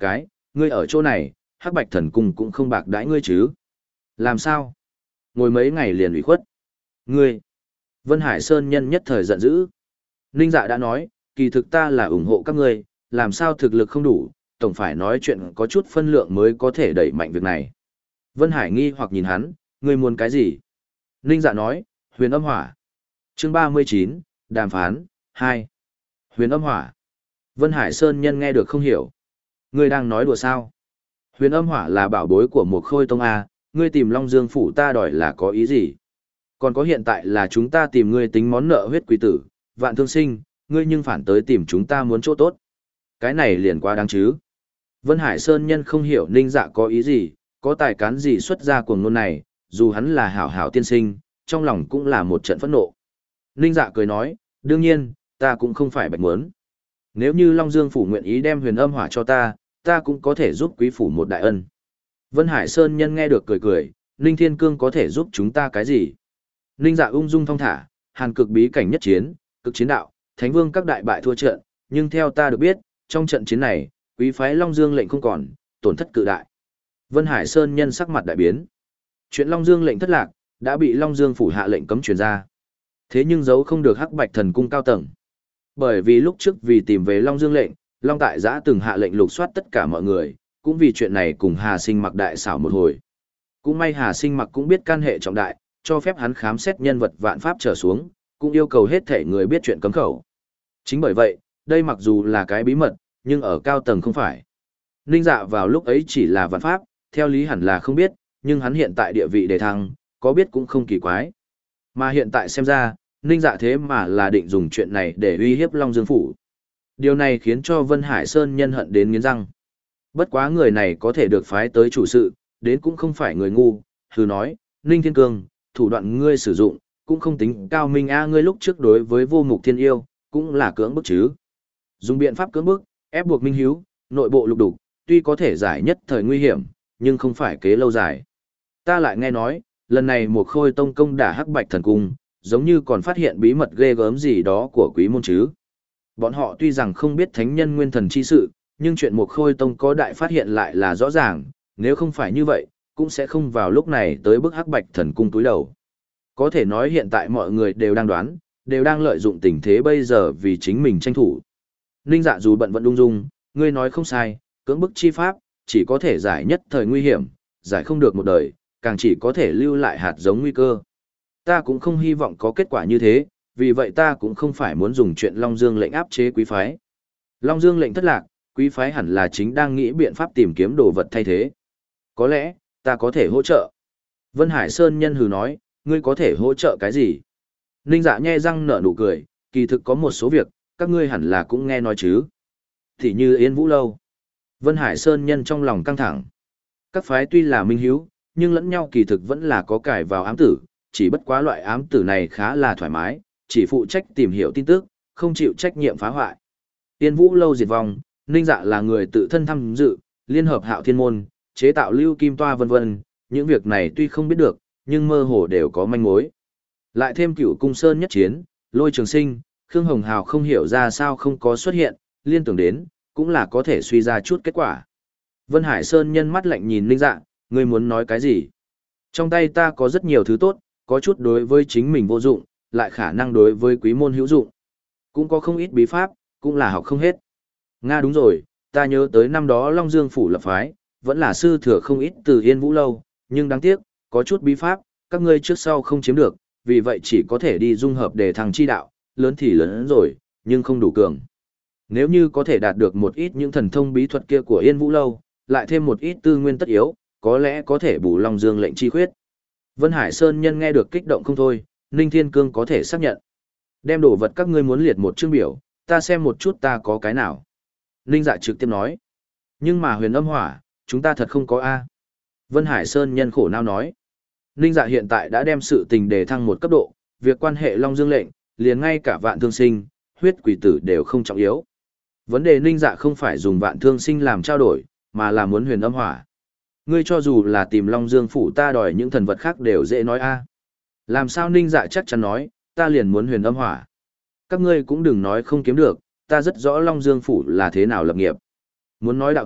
ngươi ở chỗ này, Hắc Bạch Thần Cung cũng không bạc đãi ngươi chứ. Làm sao? Ngồi mấy ngày liền ủy khuất. Ngươi! Vân Hải Sơn nhân nhất thời giận dữ. Ninh Dạ đã nói, kỳ thực ta là ủng hộ các ngươi, làm sao thực lực không đủ, tổng phải nói chuyện có chút phân lượng mới có thể đẩy mạnh việc này. Vân Hải nghi hoặc nhìn hắn, ngươi muốn cái gì? Ninh Dạ nói, huyền âm hỏa. Chương ba mươi chín, đàm phán, hai. Huyền âm hỏa. Vân Hải Sơn nhân nghe được không hiểu. Ngươi đang nói đùa sao? Huyền âm hỏa là bảo bối của một khôi tông A, ngươi tìm Long Dương phủ ta đòi là có ý gì? Còn có hiện tại là chúng ta tìm ngươi tính món nợ huyết quý tử, vạn thương sinh, ngươi nhưng phản tới tìm chúng ta muốn chỗ tốt. Cái này liền quá đáng chứ. Vân Hải Sơn nhân không hiểu Ninh Dạ có ý gì, có tài cán gì xuất ra cuồng ngôn này, dù hắn là hảo hảo tiên sinh, trong lòng cũng là một trận phẫn nộ. Ninh Dạ cười nói, đương nhiên, ta cũng không phải bạch muốn. Nếu như Long Dương phủ nguyện ý đem huyền âm hỏa cho ta, ta cũng có thể giúp quý phủ một đại ân. Vân Hải Sơn nhân nghe được cười cười, Ninh Thiên Cương có thể giúp chúng ta cái gì? Ninh Dạ ung dung thong thả, hàn cực bí cảnh nhất chiến, cực chiến đạo, Thánh Vương các đại bại thua trận, nhưng theo ta được biết, trong trận chiến này, quý phái Long Dương lệnh không còn, tổn thất cự đại. Vân Hải Sơn nhân sắc mặt đại biến. Chuyện Long Dương lệnh thất lạc, đã bị Long Dương phủ hạ lệnh cấm truyền ra. Thế nhưng giấu không được Hắc Bạch Thần Cung cao tầng. Bởi vì lúc trước vì tìm về Long Dương lệnh, Long Tại Giã từng hạ lệnh lục soát tất cả mọi người, cũng vì chuyện này cùng Hà Sinh Mặc đại xảo một hồi. Cũng may Hà Sinh Mặc cũng biết can hệ trọng đại, cho phép hắn khám xét nhân vật vạn pháp trở xuống, cũng yêu cầu hết thể người biết chuyện cấm khẩu. Chính bởi vậy, đây mặc dù là cái bí mật, nhưng ở cao tầng không phải. Ninh Dạ vào lúc ấy chỉ là vạn pháp, theo lý hẳn là không biết, nhưng hắn hiện tại địa vị đề thăng, có biết cũng không kỳ quái. Mà hiện tại xem ra, Ninh Dạ thế mà là định dùng chuyện này để uy hiếp Long Dương phủ. Điều này khiến cho Vân Hải Sơn nhân hận đến nghiến răng. Bất quá người này có thể được phái tới chủ sự, đến cũng không phải người ngu, hừ nói, Ninh Thiên Cương, thủ đoạn ngươi sử dụng, cũng không tính cao minh a ngươi lúc trước đối với vô mục thiên yêu, cũng là cưỡng bức chứ. Dùng biện pháp cưỡng bức, ép buộc Minh Hiếu, nội bộ lục đục, tuy có thể giải nhất thời nguy hiểm, nhưng không phải kế lâu dài. Ta lại nghe nói, lần này một khôi tông công đả Hắc Bạch Thần Cung, giống như còn phát hiện bí mật ghê gớm gì đó của quý môn chứ. Bọn họ tuy rằng không biết thánh nhân nguyên thần chi sự, nhưng chuyện một khôi tông có đại phát hiện lại là rõ ràng, nếu không phải như vậy, cũng sẽ không vào lúc này tới bức Hắc Bạch Thần Cung túi đầu. Có thể nói hiện tại mọi người đều đang đoán, đều đang lợi dụng tình thế bây giờ vì chính mình tranh thủ. Ninh Dạ dù bận vẫn ung dung, ngươi nói không sai, cưỡng bức chi pháp, chỉ có thể giải nhất thời nguy hiểm, giải không được một đời, càng chỉ có thể lưu lại hạt giống nguy cơ. Ta cũng không hy vọng có kết quả như thế, vì vậy ta cũng không phải muốn dùng chuyện Long Dương lệnh áp chế quý phái. Long Dương lệnh thất lạc, quý phái hẳn là chính đang nghĩ biện pháp tìm kiếm đồ vật thay thế. Có lẽ, ta có thể hỗ trợ. Vân Hải Sơn nhân hừ nói, ngươi có thể hỗ trợ cái gì? Ninh Dạ nhe răng nở nụ cười, kỳ thực có một số việc, các ngươi hẳn là cũng nghe nói chứ. Thì như Yên Vũ Lâu. Vân Hải Sơn nhân trong lòng căng thẳng. Các phái tuy là minh hiếu, nhưng lẫn nhau kỳ thực vẫn là có cải vào ám tử, chỉ bất quá loại ám tử này khá là thoải mái, chỉ phụ trách tìm hiểu tin tức, không chịu trách nhiệm phá hoại. Yên Vũ Lâu diệt vong, Ninh Dạ là người tự thân tham dự, liên hợp Hạo Thiên môn, chế tạo lưu kim toa vân vân, những việc này tuy không biết được, nhưng mơ hồ đều có manh mối. Lại thêm Cửu Cung Sơn nhất chiến, Lôi Trường Sinh, Khương Hồng Hào không hiểu ra sao không có xuất hiện, liên tưởng đến, cũng là có thể suy ra chút kết quả. Vân Hải Sơn nhân mắt lạnh nhìn Ninh Dạ, ngươi muốn nói cái gì? Trong tay ta có rất nhiều thứ tốt, có chút đối với chính mình vô dụng, lại khả năng đối với quý môn hữu dụng. Cũng có không ít bí pháp, cũng là học không hết. Nga đúng rồi, ta nhớ tới năm đó Long Dương phủ lập phái, vẫn là sư thừa không ít từ Yên Vũ Lâu, nhưng đáng tiếc, có chút bí pháp, các ngươi trước sau không chiếm được, vì vậy chỉ có thể đi dung hợp để thằng chi đạo, lớn thì lớn rồi, nhưng không đủ cường. Nếu như có thể đạt được một ít những thần thông bí thuật kia của Yên Vũ Lâu, lại thêm một ít tư nguyên tất yếu, có lẽ có thể bù Long Dương lệnh chi khuyết. Vân Hải Sơn nhân nghe được kích động không thôi, Ninh Thiên Cương có thể xác nhận. Đem đồ vật các ngươi muốn liệt một chương biểu, ta xem một chút ta có cái nào. Ninh Dạ trực tiếp nói. Nhưng mà huyền âm hỏa, chúng ta thật không có A. Vân Hải Sơn nhân khổ não nói. Ninh Dạ hiện tại đã đem sự tình đề thăng một cấp độ, việc quan hệ Long Dương lệnh, liền ngay cả vạn thương sinh, huyết quỷ tử đều không trọng yếu. Vấn đề Ninh Dạ không phải dùng vạn thương sinh làm trao đổi, mà là muốn huyền âm hỏa. Ngươi cho dù là tìm Long Dương phủ ta đòi những thần vật khác đều dễ nói A. Làm sao Ninh Dạ chắc chắn nói, ta liền muốn huyền âm hỏa. Các ngươi cũng đừng nói không kiếm được, ta rất rõ Long Dương phủ là thế nào lập nghiệp. Muốn nói đạo tặc,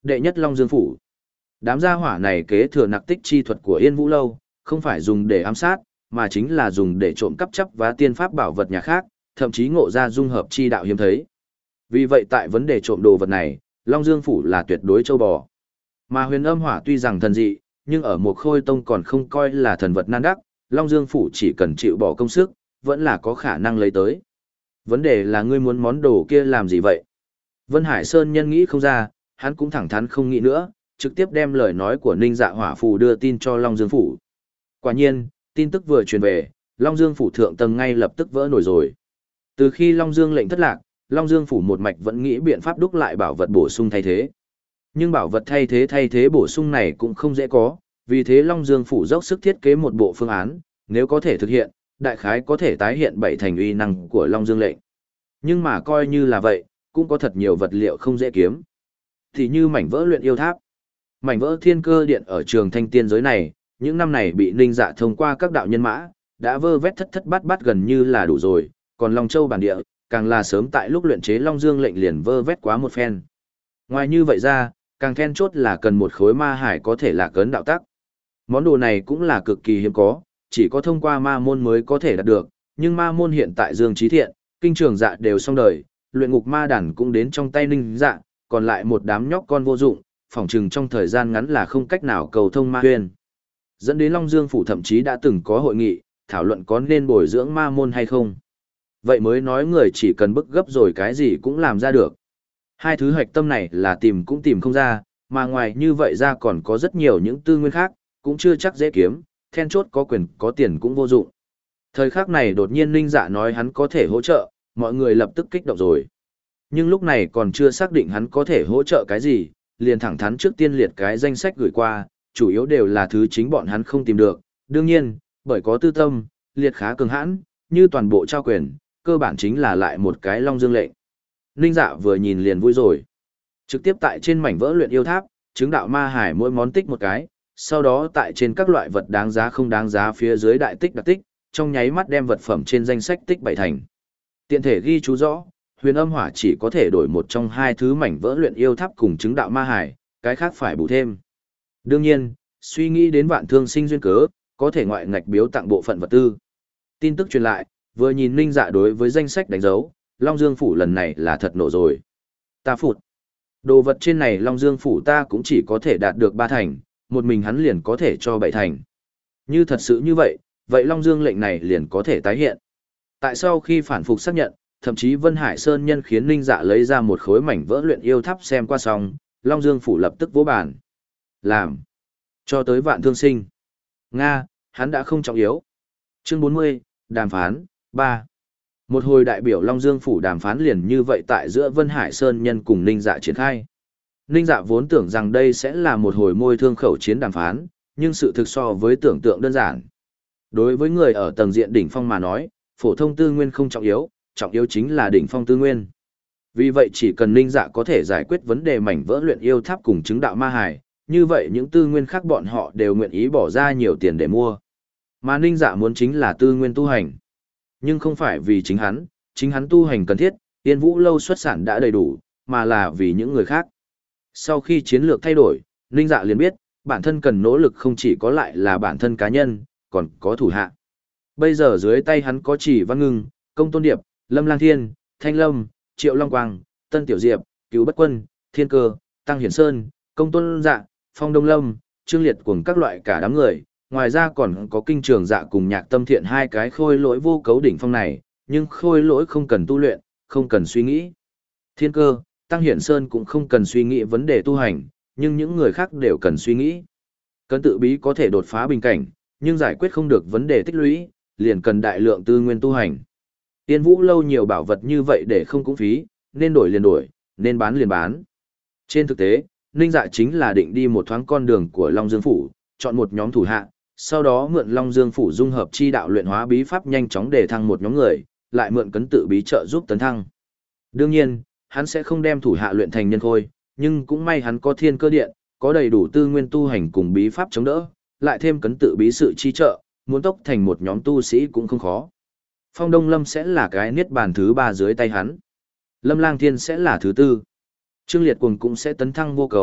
Đệ nhất Long Dương Phủ. Đám gia hỏa này kế thừa nặc tích chi thuật của Yên Vũ Lâu, không phải dùng để ám sát, mà chính là dùng để trộm cắp chấp và tiên pháp bảo vật nhà khác, thậm chí ngộ ra dung hợp chi đạo hiếm thấy. Vì vậy tại vấn đề trộm đồ vật này, Long Dương Phủ là tuyệt đối châu bò. Mà huyền âm hỏa tuy rằng thần dị, nhưng ở một khôi tông còn không coi là thần vật nan đắc, Long Dương Phủ chỉ cần chịu bỏ công sức, vẫn là có khả năng lấy tới. Vấn đề là ngươi muốn món đồ kia làm gì vậy? Vân Hải Sơn nhân nghĩ không ra, hắn cũng thẳng thắn không nghĩ nữa, trực tiếp đem lời nói của Ninh Dạ Hỏa Phù đưa tin cho Long Dương Phủ. Quả nhiên, tin tức vừa truyền về, Long Dương Phủ thượng tầng ngay lập tức vỡ nổi rồi. Từ khi Long Dương lệnh thất lạc, Long Dương Phủ một mạch vẫn nghĩ biện pháp đúc lại bảo vật bổ sung thay thế. Nhưng bảo vật thay thế thay thế bổ sung này cũng không dễ có, vì thế Long Dương Phủ dốc sức thiết kế một bộ phương án, nếu có thể thực hiện, đại khái có thể tái hiện bảy thành uy năng của Long Dương lệnh. Nhưng mà coi như là vậy, cũng có thật nhiều vật liệu không dễ kiếm. Thì như mảnh vỡ luyện yêu tháp. Mảnh vỡ thiên cơ điện ở trường thanh tiên giới này, những năm này bị Ninh Dạ thông qua các đạo nhân mã, đã vơ vét thất thất bát bát gần như là đủ rồi, còn Long Châu bản địa, càng là sớm tại lúc luyện chế Long Dương lệnh liền vơ vét quá một phen. Ngoài như vậy ra, càng then chốt là cần một khối ma hải có thể là cấn đạo tắc. Món đồ này cũng là cực kỳ hiếm có, chỉ có thông qua ma môn mới có thể đạt được, nhưng ma môn hiện tại Dương Chí Thiện, Kinh Trường Dạ đều xong đời, luyện ngục ma đàn cũng đến trong tay Ninh Dạ, còn lại một đám nhóc con vô dụng, phỏng chừng trong thời gian ngắn là không cách nào cầu thông ma huyền. Dẫn đến Long Dương Phủ thậm chí đã từng có hội nghị, thảo luận có nên bồi dưỡng ma môn hay không. Vậy mới nói người chỉ cần bức gấp rồi cái gì cũng làm ra được. Hai thứ hạch tâm này là tìm cũng tìm không ra, mà ngoài như vậy ra còn có rất nhiều những tư nguyên khác, cũng chưa chắc dễ kiếm, then chốt có quyền có tiền cũng vô dụng. Thời khắc này đột nhiên Ninh Dạ nói hắn có thể hỗ trợ, mọi người lập tức kích động rồi. Nhưng lúc này còn chưa xác định hắn có thể hỗ trợ cái gì, liền thẳng thắn trước tiên liệt cái danh sách gửi qua, chủ yếu đều là thứ chính bọn hắn không tìm được. Đương nhiên, bởi có tư tâm, liệt khá cường hãn, như toàn bộ trao quyền, cơ bản chính là lại một cái Long Dương lệnh. Ninh Dạ vừa nhìn liền vui rồi. Trực tiếp tại trên mảnh vỡ luyện yêu tháp, chứng đạo ma hải mỗi món tích một cái, sau đó tại trên các loại vật đáng giá không đáng giá phía dưới đại tích đặc tích, trong nháy mắt đem vật phẩm trên danh sách tích bảy thành. Tiện thể ghi chú rõ, huyền âm hỏa chỉ có thể đổi một trong hai thứ mảnh vỡ luyện yêu tháp cùng chứng đạo ma hải, cái khác phải bù thêm. Đương nhiên, suy nghĩ đến vạn thương sinh duyên cớ, có thể ngoại ngạch biếu tặng bộ phận vật tư. Tin tức truyền lại, vừa nhìn Ninh Dạ đối với danh sách đánh dấu, Long Dương Phủ lần này là thật nổ rồi. Ta phụt. Đồ vật trên này Long Dương Phủ ta cũng chỉ có thể đạt được ba thành, một mình hắn liền có thể cho bảy thành. Như thật sự như vậy, vậy Long Dương lệnh này liền có thể tái hiện. Tại sau khi phản phục xác nhận, thậm chí Vân Hải Sơn nhân khiến Ninh Dạ lấy ra một khối mảnh vỡ luyện yêu tháp xem qua xong, Long Dương Phủ lập tức vỗ bàn. Làm. Cho tới vạn thương sinh. Nga, hắn đã không trọng yếu. Chương bốn mươi, đàm phán, ba. Một hồi đại biểu Long Dương Phủ đàm phán liền như vậy tại giữa Vân Hải Sơn nhân cùng Ninh Dạ triển khai. Ninh Dạ vốn tưởng rằng đây sẽ là một hồi môi thương khẩu chiến đàm phán, nhưng sự thực so với tưởng tượng đơn giản. Đối với người ở tầng diện đỉnh phong mà nói, phổ thông tư nguyên không trọng yếu, trọng yếu chính là đỉnh phong tư nguyên. Vì vậy chỉ cần Ninh Dạ có thể giải quyết vấn đề mảnh vỡ luyện yêu tháp cùng chứng đạo ma hải, như vậy những tư nguyên khác bọn họ đều nguyện ý bỏ ra nhiều tiền để mua. Mà Ninh Dạ muốn chính là tư nguyên tu hành. Nhưng không phải vì chính hắn, chính hắn tu hành cần thiết, Yên Vũ Lâu xuất sản đã đầy đủ, mà là vì những người khác. Sau khi chiến lược thay đổi, Ninh Dạ liền biết, bản thân cần nỗ lực không chỉ có lại là bản thân cá nhân, còn có thủ hạ. Bây giờ dưới tay hắn có Chỉ Văn Ngưng, Công Tôn Điệp, Lâm Lang Thiên, Thanh Lâm, Triệu Long Quang, Tân Tiểu Diệp, Cứu Bất Quân, Thiên Cơ, Tăng Hiển Sơn, Công Tôn Dạ, Phong Đông Lâm, Trương Liệt cùng các loại cả đám người, ngoài ra còn có Kinh Trường Dạ cùng Nhạc Tâm Thiện hai cái khôi lỗi vô cấu đỉnh phong này, nhưng khôi lỗi không cần tu luyện, không cần suy nghĩ. Thiên Cơ, Tăng Hiển Sơn cũng không cần suy nghĩ vấn đề tu hành, nhưng những người khác đều cần suy nghĩ. Cấn tự bí có thể đột phá bình cảnh, nhưng giải quyết không được vấn đề tích lũy, liền cần đại lượng tư nguyên tu hành. Tiên Vũ Lâu nhiều bảo vật như vậy để không cũng phí, nên đổi liền đổi, nên bán liền bán. Trên thực tế, Ninh Dạ chính là định đi một thoáng con đường của Long Dương Phủ, chọn một nhóm thủ hạ, sau đó mượn Long Dương Phủ dung hợp chi đạo luyện hóa bí pháp nhanh chóng để thăng một nhóm người, lại mượn cấn tự bí trợ giúp tấn thăng. Đương nhiên, hắn sẽ không đem thủ hạ luyện thành nhân khôi, nhưng cũng may hắn có thiên cơ điện, có đầy đủ tư nguyên tu hành cùng bí pháp chống đỡ, lại thêm cấn tự bí sự chi trợ, muốn tốc thành một nhóm tu sĩ cũng không khó. Phong Đông Lâm sẽ là cái niết bàn thứ ba dưới tay hắn. Lâm Lang Thiên sẽ là thứ tư. Trương Liệt Cuồng cũng sẽ tấn thăng vô cấu,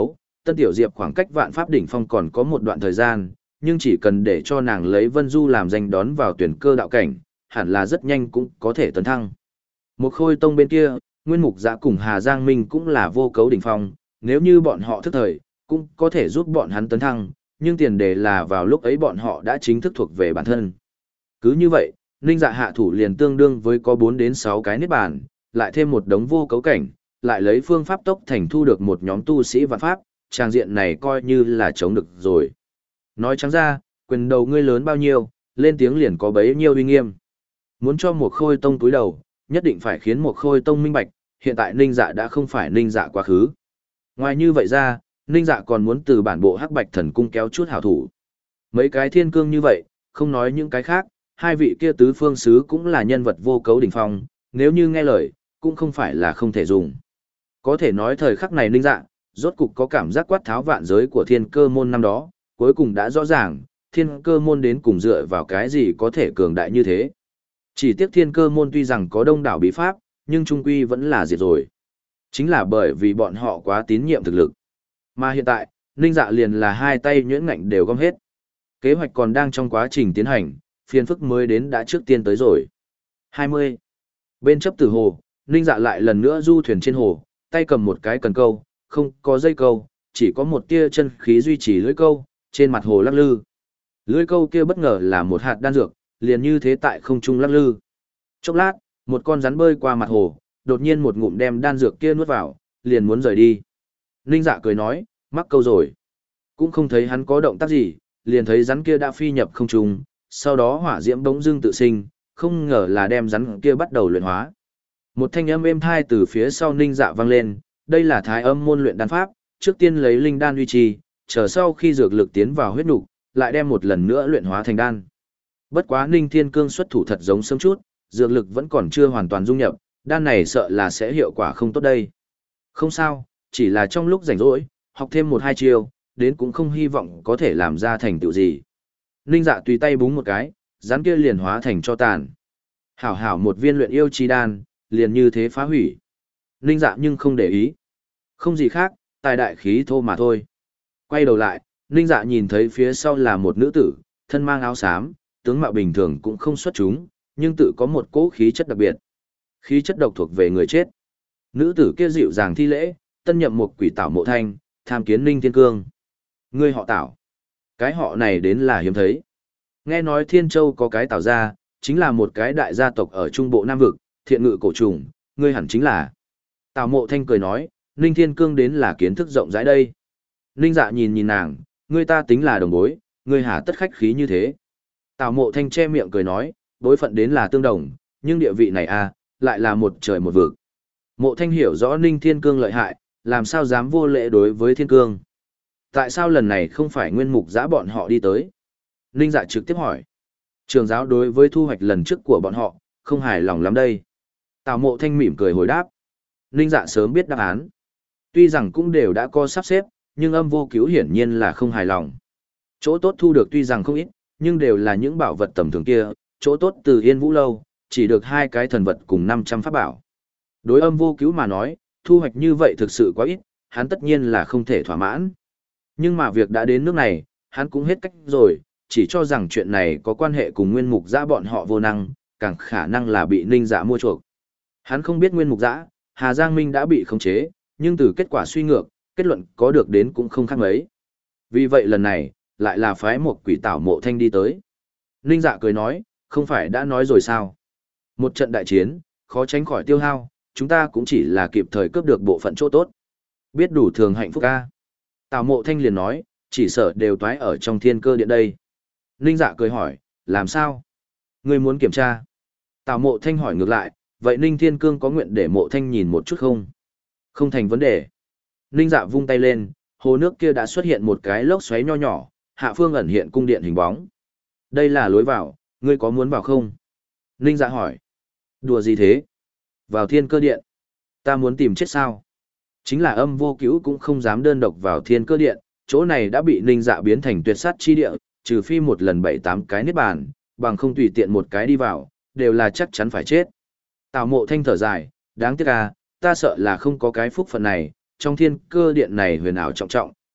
Tân Tiểu Diệp khoảng cách vạn pháp đỉnh phong còn có một đoạn thời gian, nhưng chỉ cần để cho nàng lấy Vân Du làm danh đón vào tuyển cơ đạo cảnh, hẳn là rất nhanh cũng có thể tấn thăng. Một Khôi Tông bên kia, Nguyên Mục Giã cùng Hà Giang Minh cũng là vô cấu đỉnh phong, nếu như bọn họ thức thời, cũng có thể giúp bọn hắn tấn thăng, nhưng tiền đề là vào lúc ấy bọn họ đã chính thức thuộc về bản thân. Cứ như vậy, Ninh Dạ hạ thủ liền tương đương với có bốn đến sáu cái niết bàn, lại thêm một đống vô cấu cảnh, lại lấy phương pháp tốc thành thu được một nhóm tu sĩ vạn pháp, trang diện này coi như là chống được rồi. Nói trắng ra, quyền đầu ngươi lớn bao nhiêu, lên tiếng liền có bấy nhiêu uy nghiêm. Muốn cho một Khôi Tông túi đầu, nhất định phải khiến một Khôi Tông minh bạch, hiện tại Ninh Dạ đã không phải Ninh Dạ quá khứ. Ngoài như vậy ra, Ninh Dạ còn muốn từ bản bộ Hắc Bạch Thần Cung kéo chút hảo thủ. Mấy cái thiên cương như vậy, không nói những cái khác, hai vị kia tứ phương sứ cũng là nhân vật vô cấu đỉnh phong, nếu như nghe lời, cũng không phải là không thể dùng. Có thể nói thời khắc này Ninh Dạ, rốt cục có cảm giác quát tháo vạn giới của thiên cơ môn năm đó, cuối cùng đã rõ ràng, thiên cơ môn đến cùng dựa vào cái gì có thể cường đại như thế. Chỉ tiếc thiên cơ môn tuy rằng có đông đảo bí pháp, nhưng trung quy vẫn là diệt rồi. Chính là bởi vì bọn họ quá tín nhiệm thực lực. Mà hiện tại, Ninh Dạ liền là hai tay nhuyễn ngạnh đều gom hết. Kế hoạch còn đang trong quá trình tiến hành, phiên phức mới đến đã trước tiên tới rồi. hai mươi. Bên chấp tử hồ, Ninh Dạ lại lần nữa du thuyền trên hồ, tay cầm một cái cần câu, không có dây câu, chỉ có một tia chân khí duy trì lưỡi câu, trên mặt hồ lắc lư. Lưỡi câu kia bất ngờ là một hạt đan dược, liền như thế tại không trung lắc lư. Chốc lát, một con rắn bơi qua mặt hồ, đột nhiên một ngụm đem đan dược kia nuốt vào, liền muốn rời đi. Ninh Dạ cười nói, mắc câu rồi. Cũng không thấy hắn có động tác gì, liền thấy rắn kia đã phi nhập không trung, sau đó hỏa diễm bỗng dưng tự sinh, không ngờ là đem rắn kia bắt đầu luyện hóa. Một thanh âm êm thai từ phía sau Ninh Dạ vang lên, đây là thái âm môn luyện đan pháp, trước tiên lấy linh đan uy trì, chờ sau khi dược lực tiến vào huyết nục, lại đem một lần nữa luyện hóa thành đan. Bất quá Ninh Thiên Cương xuất thủ thật giống sớm chút, dược lực vẫn còn chưa hoàn toàn dung nhập, đan này sợ là sẽ hiệu quả không tốt đây. Không sao, chỉ là trong lúc rảnh rỗi, học thêm một hai chiêu, đến cũng không hy vọng có thể làm ra thành tựu gì. Ninh Dạ tùy tay búng một cái, rắn kia liền hóa thành cho tàn. Hảo hảo một viên luyện yêu chi đan, liền như thế phá hủy. Ninh Dạ nhưng không để ý. Không gì khác, tài đại khí thô mà thôi. Quay đầu lại, Ninh Dạ nhìn thấy phía sau là một nữ tử, thân mang áo xám, tướng mạo bình thường cũng không xuất chúng, nhưng tự có một cỗ khí chất đặc biệt. Khí chất độc thuộc về người chết. Nữ tử kia dịu dàng thi lễ, tân nhậm một quỷ Tảo Mộ Thanh, tham kiến Ninh Thiên Cương. Ngươi họ Tảo. Cái họ này đến là hiếm thấy. Nghe nói Thiên Châu có cái Tảo gia, chính là một cái đại gia tộc ở Trung Bộ Nam Vực, thiện ngự cổ trùng, ngươi hẳn chính là. Tảo Mộ Thanh cười nói, Ninh Thiên Cương đến là kiến thức rộng rãi đây. Ninh Dạ nhìn nhìn nàng, ngươi ta tính là đồng bối, ngươi hả tất khách khí như thế. Tảo Mộ Thanh che miệng cười nói, bối phận đến là tương đồng, nhưng địa vị này à, lại là một trời một vực. Mộ Thanh hiểu rõ Ninh Thiên Cương lợi hại, làm sao dám vô lễ đối với Thiên Cương. Tại sao lần này không phải Nguyên Mục Giã bọn họ đi tới? Ninh Dạ trực tiếp hỏi. Trường giáo đối với thu hoạch lần trước của bọn họ, không hài lòng lắm đây. Tào Mộ Thanh mỉm cười hồi đáp. Ninh Dạ sớm biết đáp án. Tuy rằng cũng đều đã có sắp xếp, nhưng âm vô cứu hiển nhiên là không hài lòng. Chỗ tốt thu được tuy rằng không ít, nhưng đều là những bảo vật tầm thường kia, chỗ tốt từ Yên Vũ Lâu, chỉ được hai cái thần vật cùng năm trăm pháp bảo. Đối âm vô cứu mà nói, thu hoạch như vậy thực sự quá ít, hắn tất nhiên là không thể thỏa mãn. Nhưng mà việc đã đến nước này, hắn cũng hết cách rồi, chỉ cho rằng chuyện này có quan hệ cùng Nguyên Mục Giã bọn họ vô năng, càng khả năng là bị Ninh Dạ mua chuộc. Hắn không biết Nguyên Mục Giã, Hà Giang Minh đã bị khống chế, nhưng từ kết quả suy ngược, kết luận có được đến cũng không khác mấy. Vì vậy lần này, lại là phái một quỷ Tảo Mộ Thanh đi tới. Ninh Dạ cười nói, không phải đã nói rồi sao? Một trận đại chiến, khó tránh khỏi tiêu hao, chúng ta cũng chỉ là kịp thời cướp được bộ phận chỗ tốt. Biết đủ thường hạnh phúc ca. Tào Mộ Thanh liền nói, chỉ sợ đều toái ở trong thiên cơ điện đây. Ninh Dạ cười hỏi, làm sao? Ngươi muốn kiểm tra? Tào Mộ Thanh hỏi ngược lại, vậy Ninh Thiên Cương có nguyện để Mộ Thanh nhìn một chút không? Không thành vấn đề. Ninh Dạ vung tay lên, hồ nước kia đã xuất hiện một cái lốc xoáy nho nhỏ, hạ phương ẩn hiện cung điện hình bóng. Đây là lối vào, ngươi có muốn vào không? Ninh Dạ hỏi. Đùa gì thế? Vào thiên cơ điện. Ta muốn tìm chết sao? Chính là âm vô cứu cũng không dám đơn độc vào thiên cơ điện, chỗ này đã bị Ninh Dạ biến thành tuyệt sát chi địa, trừ phi một lần bảy tám cái niết bàn, bằng không tùy tiện một cái đi vào, đều là chắc chắn phải chết. Tào Mộ Thanh thở dài, đáng tiếc à, ta sợ là không có cái phúc phận này, trong thiên cơ điện này huyền ảo trọng trọng,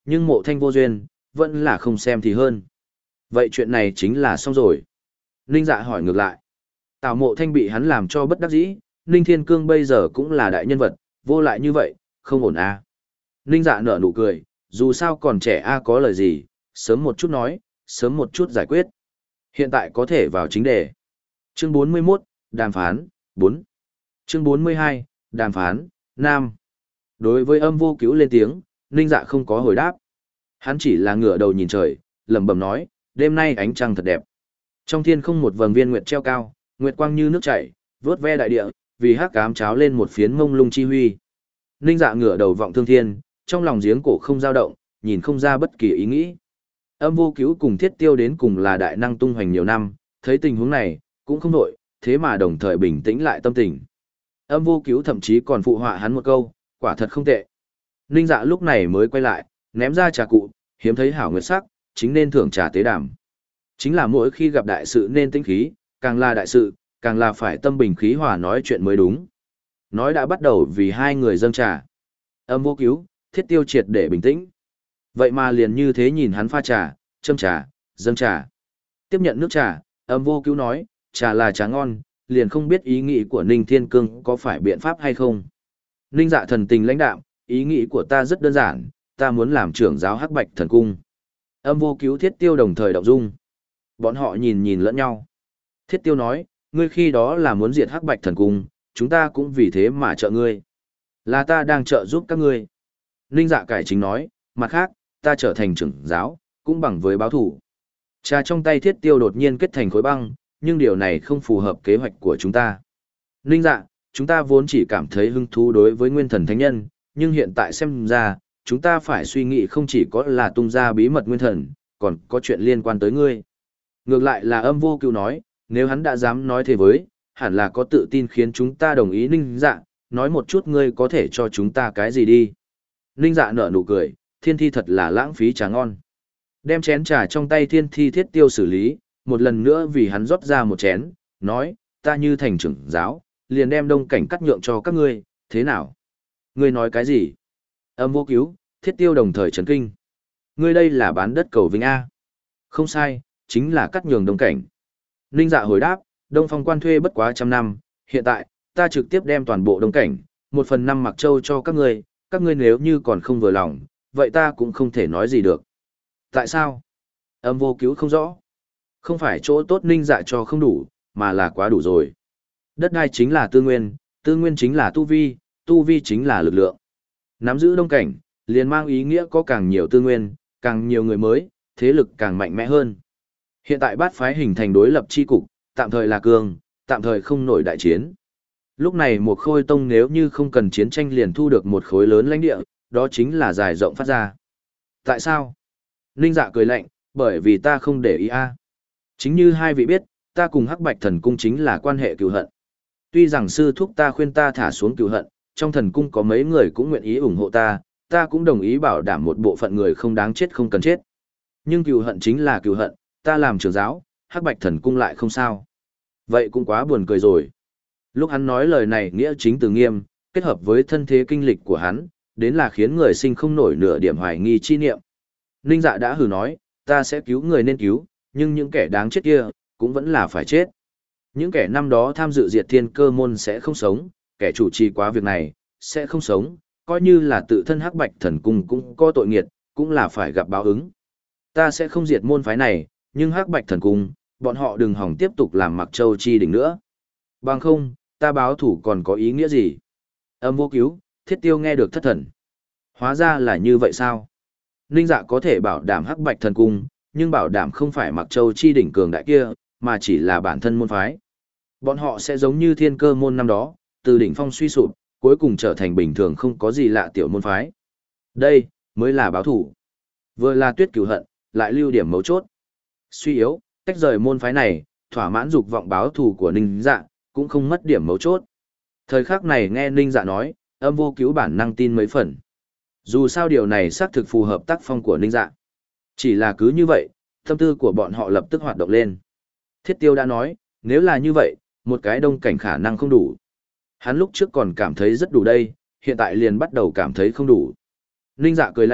nhưng mộ thanh vô duyên, vẫn là không xem thì hơn. Vậy chuyện này chính là xong rồi. Ninh Dạ hỏi ngược lại. Tào mộ thanh bị hắn làm cho bất đắc dĩ, Ninh Thiên Cương bây giờ cũng là đại nhân vật, vô lại như vậy, không ổn à. Ninh Dạ nở nụ cười, dù sao còn trẻ a có lời gì, sớm một chút nói, sớm một chút giải quyết. Hiện tại có thể vào chính đề. Chương bốn mươi mốt, đàm phán, bốn. Chương bốn mươi hai, đàm phán, năm. Đối với âm vô cứu lên tiếng, Ninh Dạ không có hồi đáp. Hắn chỉ là ngửa đầu nhìn trời, lẩm bẩm nói, đêm nay ánh trăng thật đẹp. Trong thiên không một vầng viên nguyệt treo cao, nguyệt quang như nước chảy, vớt ve đại địa, vì hắc ám cháo lên một phiến mông lung chi huy. Ninh Dạ ngửa đầu vọng thương thiên, trong lòng giếng cổ không dao động, nhìn không ra bất kỳ ý nghĩ. Âm vô cứu cùng Thiết Tiêu đến cùng là đại năng tung hoành nhiều năm, thấy tình huống này, cũng không nổi, thế mà đồng thời bình tĩnh lại tâm tình. Âm vô cứu thậm chí còn phụ họa hắn một câu, quả thật không tệ. Ninh Dạ lúc này mới quay lại, ném ra trà cụ, hiếm thấy hảo nguyệt sắc, chính nên thưởng trà tế đàm. Chính là mỗi khi gặp đại sự nên tĩnh khí, càng là đại sự, càng là phải tâm bình khí hòa nói chuyện mới đúng. Nói đã bắt đầu vì hai người dâng trà. Âm vô cứu, Thiết Tiêu triệt để bình tĩnh. Vậy mà liền như thế nhìn hắn pha trà, châm trà, dâng trà. Tiếp nhận nước trà, âm vô cứu nói, trà là trà ngon, liền không biết ý nghĩ của Ninh Thiên Cương có phải biện pháp hay không. Ninh Dạ thần tình lãnh đạm, ý nghĩ của ta rất đơn giản, ta muốn làm trưởng giáo Hắc Bạch Thần Cung. Âm vô cứu Thiết Tiêu đồng thời động dung. Bọn họ nhìn nhìn lẫn nhau. Thiết Tiêu nói, ngươi khi đó là muốn diệt Hắc Bạch Thần Cung, chúng ta cũng vì thế mà trợ ngươi. Là ta đang trợ giúp các ngươi. Ninh Dạ cải chính nói, mặt khác, ta trở thành trưởng giáo, cũng bằng với báo thủ. Trà trong tay Thiết Tiêu đột nhiên kết thành khối băng, nhưng điều này không phù hợp kế hoạch của chúng ta. Ninh Dạ, chúng ta vốn chỉ cảm thấy hứng thú đối với nguyên thần thánh nhân, nhưng hiện tại xem ra, chúng ta phải suy nghĩ không chỉ có là tung ra bí mật nguyên thần, còn có chuyện liên quan tới ngươi. Ngược lại là âm vô cứu nói, nếu hắn đã dám nói thế với, hẳn là có tự tin khiến chúng ta đồng ý. Ninh Dạ, nói một chút ngươi có thể cho chúng ta cái gì đi. Ninh Dạ nở nụ cười, thiên thi thật là lãng phí trà ngon. Đem chén trà trong tay thiên thi Thiết Tiêu xử lý, một lần nữa vì hắn rót ra một chén, nói, ta như thành trưởng giáo, liền đem đông cảnh cắt nhượng cho các ngươi, thế nào? Ngươi nói cái gì? Âm vô cứu, Thiết Tiêu đồng thời chấn kinh. Ngươi đây là bán đất cầu vinh A. Không sai, chính là cắt nhường đông cảnh. Ninh Dạ hồi đáp, Đông Phong quan thuê bất quá trăm năm, hiện tại, ta trực tiếp đem toàn bộ đông cảnh, một phần năm Mặc Châu cho các ngươi, các ngươi nếu như còn không vừa lòng, vậy ta cũng không thể nói gì được. Tại sao? Âm vô cứu không rõ. Không phải chỗ tốt Ninh Dạ cho không đủ, mà là quá đủ rồi. Đất đai chính là tư nguyên, tư nguyên chính là tu vi, tu vi chính là lực lượng. Nắm giữ đông cảnh, liền mang ý nghĩa có càng nhiều tư nguyên, càng nhiều người mới, thế lực càng mạnh mẽ hơn. Hiện tại bát phái hình thành đối lập chi cục, tạm thời là cường, tạm thời không nổi đại chiến. Lúc này một khôi tông nếu như không cần chiến tranh liền thu được một khối lớn lãnh địa, đó chính là dài rộng phát ra. Tại sao? Ninh Dạ cười lạnh, bởi vì ta không để ý a. Chính như hai vị biết, ta cùng Hắc Bạch Thần Cung chính là quan hệ cừu hận. Tuy rằng sư thúc ta khuyên ta thả xuống cừu hận, trong thần cung có mấy người cũng nguyện ý ủng hộ ta, ta cũng đồng ý bảo đảm một bộ phận người không đáng chết không cần chết. Nhưng cừu hận chính là cừu hận, ta làm trưởng giáo, Hắc Bạch Thần Cung lại không sao. Vậy cũng quá buồn cười rồi. Lúc hắn nói lời này nghĩa chính từ nghiêm, kết hợp với thân thế kinh lịch của hắn, đến là khiến người sinh không nổi nửa điểm hoài nghi chi niệm. Ninh Dạ đã hừ nói, ta sẽ cứu người nên cứu, nhưng những kẻ đáng chết kia, cũng vẫn là phải chết. Những kẻ năm đó tham dự diệt thiên cơ môn sẽ không sống, kẻ chủ trì quá việc này, sẽ không sống, coi như là tự thân Hắc Bạch Thần Cung cũng có tội nghiệt, cũng là phải gặp báo ứng. Ta sẽ không diệt môn phái này, nhưng Hắc Bạch Thần Cung, bọn họ đừng hỏng tiếp tục làm Mặc Châu chi đỉnh nữa. Bằng không, ta báo thủ còn có ý nghĩa gì? Âm vô cứu, Thiết Tiêu nghe được thất thần. Hóa ra là như vậy sao? Ninh Dạ có thể bảo đảm Hắc Bạch Thần Cung, nhưng bảo đảm không phải Mặc Châu chi đỉnh cường đại kia, mà chỉ là bản thân môn phái. Bọn họ sẽ giống như thiên cơ môn năm đó, từ đỉnh phong suy sụp, cuối cùng trở thành bình thường không có gì lạ tiểu môn phái. Đây, mới là báo thủ. Vừa là tuyết cửu hận, lại lưu điểm mấu chốt. Suy yếu, tách rời môn phái này, thỏa mãn dục vọng báo thù của Ninh Dạ, cũng không mất điểm mấu chốt. Thời khắc này nghe Ninh Dạ nói, âm vô cứu bản năng tin mấy phần. Dù sao điều này xác thực phù hợp tác phong của Ninh Dạ. Chỉ là cứ như vậy, tâm tư của bọn họ lập tức hoạt động lên. Thiết Tiêu đã nói, nếu là như vậy, một cái đông cảnh khả năng không đủ. Hắn lúc trước còn cảm thấy rất đủ đây, hiện tại liền bắt đầu cảm thấy không đủ. Ninh Dạ cười lạnh,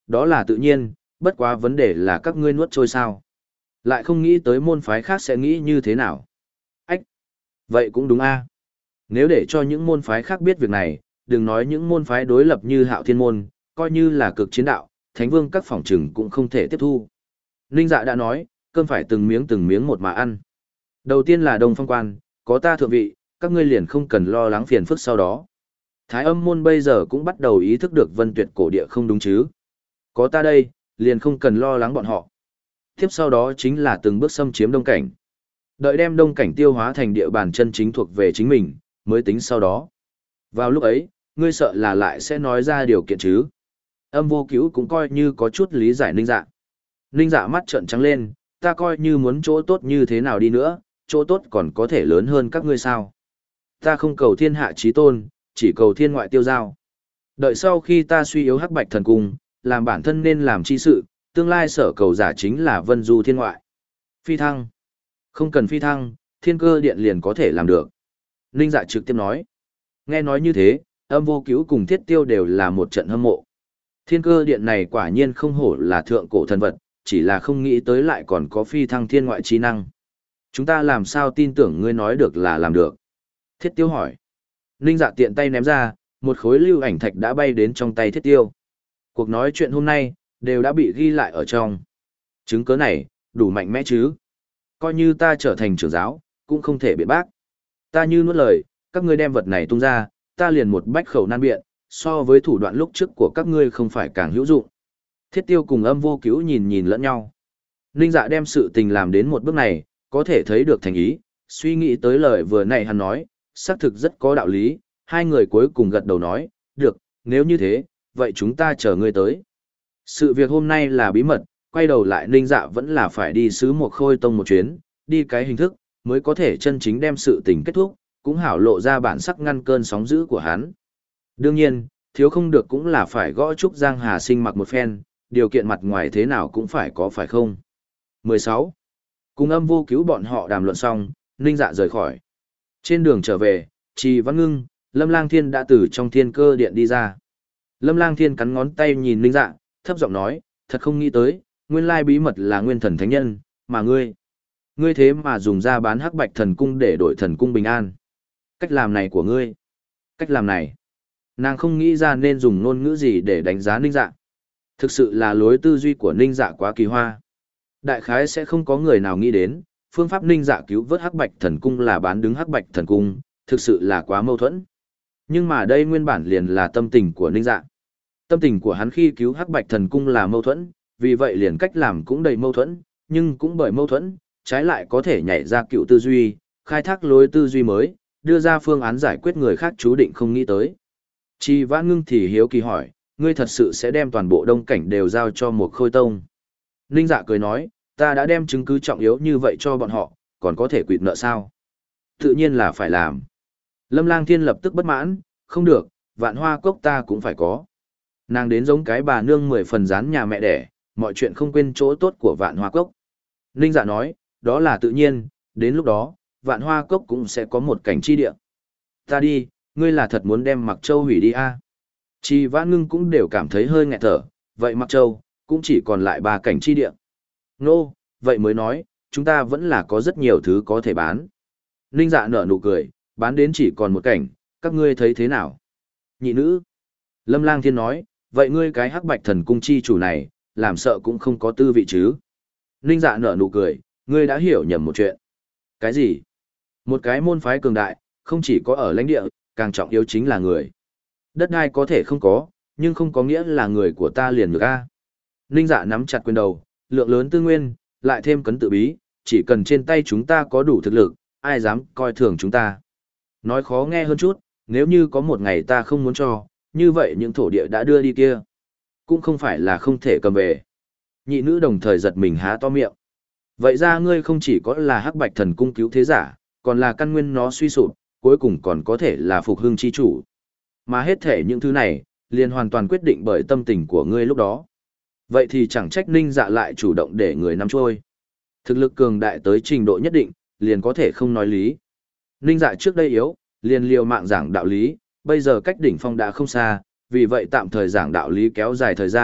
Đó là tự nhiên, bất quá vấn đề là các ngươi nuốt trôi sao. Lại không nghĩ tới môn phái khác sẽ nghĩ như thế nào. Ách! Vậy cũng đúng a. Nếu để cho những môn phái khác biết việc này, đừng nói những môn phái đối lập như Hạo Thiên môn, coi như là cực chiến đạo, Thánh Vương các phỏng trừng cũng không thể tiếp thu. Ninh Dạ đã nói, cơm phải từng miếng từng miếng một mà ăn. Đầu tiên là Đông Phong quan, có ta thượng vị, các ngươi liền không cần lo lắng phiền phức sau đó. Thái Âm môn bây giờ cũng bắt đầu ý thức được Vân Tuyệt cổ địa không đúng chứ. Có ta đây, liền không cần lo lắng bọn họ. Tiếp sau đó chính là từng bước xâm chiếm Đông Cảnh. Đợi đem Đông Cảnh tiêu hóa thành địa bàn chân chính thuộc về chính mình, mới tính sau đó. Vào lúc ấy, ngươi sợ là lại sẽ nói ra điều kiện chứ. Âm Vô Cứu cũng coi như có chút lý giải Ninh Dạ. Ninh Dạ mắt trợn trắng lên, ta coi như muốn chỗ tốt như thế nào đi nữa, chỗ tốt còn có thể lớn hơn các ngươi sao. Ta không cầu thiên hạ chí tôn, chỉ cầu thiên ngoại tiêu giao. Đợi sau khi ta suy yếu Hắc Bạch thần cung, làm bản thân nên làm chi sự, tương lai sở cầu giả chính là vân du thiên ngoại. Phi thăng. Không cần phi thăng, thiên cơ điện liền có thể làm được. Ninh Dạ trực tiếp nói. Nghe nói như thế, Âm Vô Cứu cùng Thiết Tiêu đều là một trận hâm mộ. Thiên cơ điện này quả nhiên không hổ là thượng cổ thần vật, chỉ là không nghĩ tới lại còn có phi thăng thiên ngoại trí năng. Chúng ta làm sao tin tưởng ngươi nói được là làm được? Thiết Tiêu hỏi. Ninh Dạ tiện tay ném ra, một khối lưu ảnh thạch đã bay đến trong tay Thiết Tiêu. Cuộc nói chuyện hôm nay, đều đã bị ghi lại ở trong. Chứng cớ này, đủ mạnh mẽ chứ. Coi như ta trở thành trưởng giáo, cũng không thể biện bác. Ta như nuốt lời, các ngươi đem vật này tung ra, ta liền một bách khẩu nan biện, so với thủ đoạn lúc trước của các ngươi không phải càng hữu dụng. Thiết Tiêu cùng Âm Vô Cứu nhìn nhìn lẫn nhau. Ninh Dạ đem sự tình làm đến một bước này, có thể thấy được thành ý, suy nghĩ tới lời vừa nãy hắn nói, xác thực rất có đạo lý, hai người cuối cùng gật đầu nói, được, nếu như thế, vậy chúng ta chờ ngươi tới. Sự việc hôm nay là bí mật, quay đầu lại Ninh Dạ vẫn là phải đi sứ một khôi tông một chuyến, đi cái hình thức, mới có thể chân chính đem sự tình kết thúc, cũng hảo lộ ra bản sắc ngăn cơn sóng dữ của hắn. Đương nhiên, thiếu không được cũng là phải gõ Trúc Giang Hà Sinh mặc một phen, điều kiện mặt ngoài thế nào cũng phải có phải không. mười sáu. Cùng Âm Vô Cứu bọn họ đàm luận xong, Ninh Dạ rời khỏi. Trên đường trở về, Trì Văn Ngưng, Lâm Lang Thiên đã từ trong thiên cơ điện đi ra. Lâm Lang Thiên cắn ngón tay nhìn Ninh Dạ, thấp giọng nói, thật không nghĩ tới, nguyên lai bí mật là nguyên thần thánh nhân, mà ngươi. Ngươi thế mà dùng ra bán Hắc Bạch thần cung để đổi thần cung bình an. Cách làm này của ngươi. Cách làm này. Nàng không nghĩ ra nên dùng ngôn ngữ gì để đánh giá Ninh Dạ. Thực sự là lối tư duy của Ninh Dạ quá kỳ hoa. Đại khái sẽ không có người nào nghĩ đến, phương pháp Ninh Dạ cứu vớt Hắc Bạch thần cung là bán đứng Hắc Bạch thần cung, thực sự là quá mâu thuẫn. Nhưng mà đây nguyên bản liền là tâm tình của Ninh Dạ. Tâm tình của hắn khi cứu Hắc Bạch thần cung là mâu thuẫn, vì vậy liền cách làm cũng đầy mâu thuẫn, nhưng cũng bởi mâu thuẫn, trái lại có thể nhảy ra cựu tư duy, khai thác lối tư duy mới, đưa ra phương án giải quyết người khác chú định không nghĩ tới. Chi Vãn Ngưng thì hiếu kỳ hỏi, ngươi thật sự sẽ đem toàn bộ Đông Cảnh đều giao cho một khôi tông. Ninh Dạ cười nói, ta đã đem chứng cứ trọng yếu như vậy cho bọn họ, còn có thể quỵt nợ sao? Tự nhiên là phải làm. Lâm Lang Thiên lập tức bất mãn, không được, Vạn Hoa Cốc ta cũng phải có. Nàng đến giống cái bà nương mười phần rán nhà mẹ đẻ, mọi chuyện không quên chỗ tốt của Vạn Hoa Cốc. Ninh Dạ nói, đó là tự nhiên, đến lúc đó, Vạn Hoa Cốc cũng sẽ có một cảnh chi địa. Ta đi, ngươi là thật muốn đem Mặc Châu hủy đi a? À? Chi Vãn Ngưng cũng đều cảm thấy hơi nghẹt thở, vậy Mặc Châu, cũng chỉ còn lại ba cảnh chi địa. Nô, no, vậy mới nói, chúng ta vẫn là có rất nhiều thứ có thể bán. Ninh Dạ nở nụ cười, bán đến chỉ còn một cảnh, các ngươi thấy thế nào? Nhị nữ. Lâm Lang Thiên nói, vậy ngươi cái Hắc Bạch thần cung chi chủ này, làm sợ cũng không có tư vị chứ. Ninh Dạ nở nụ cười, ngươi đã hiểu nhầm một chuyện. Cái gì? Một cái môn phái cường đại, không chỉ có ở lãnh địa, càng trọng yếu chính là người. Đất đai có thể không có, nhưng không có nghĩa là người của ta liền được a. Ninh Dạ nắm chặt quyền đầu, lượng lớn tư nguyên, lại thêm cấn tự bí, chỉ cần trên tay chúng ta có đủ thực lực, ai dám coi thường chúng ta. Nói khó nghe hơn chút, nếu như có một ngày ta không muốn cho, như vậy những thổ địa đã đưa đi kia, cũng không phải là không thể cầm về. Nhị nữ đồng thời giật mình há to miệng. Vậy ra ngươi không chỉ có là Hắc Bạch thần cung cứu thế giả, còn là căn nguyên nó suy sụp, cuối cùng còn có thể là phục hưng chi chủ. Mà hết thể những thứ này, liền hoàn toàn quyết định bởi tâm tình của ngươi lúc đó. Vậy thì chẳng trách Ninh Dạ lại chủ động để người nắm trôi. Thực lực cường đại tới trình độ nhất định, liền có thể không nói lý. Ninh Dạ trước đây yếu, liền liều mạng giảng đạo lý, bây giờ cách đỉnh phong đã không xa, vì vậy tạm thời giảng đạo lý kéo dài thời gian,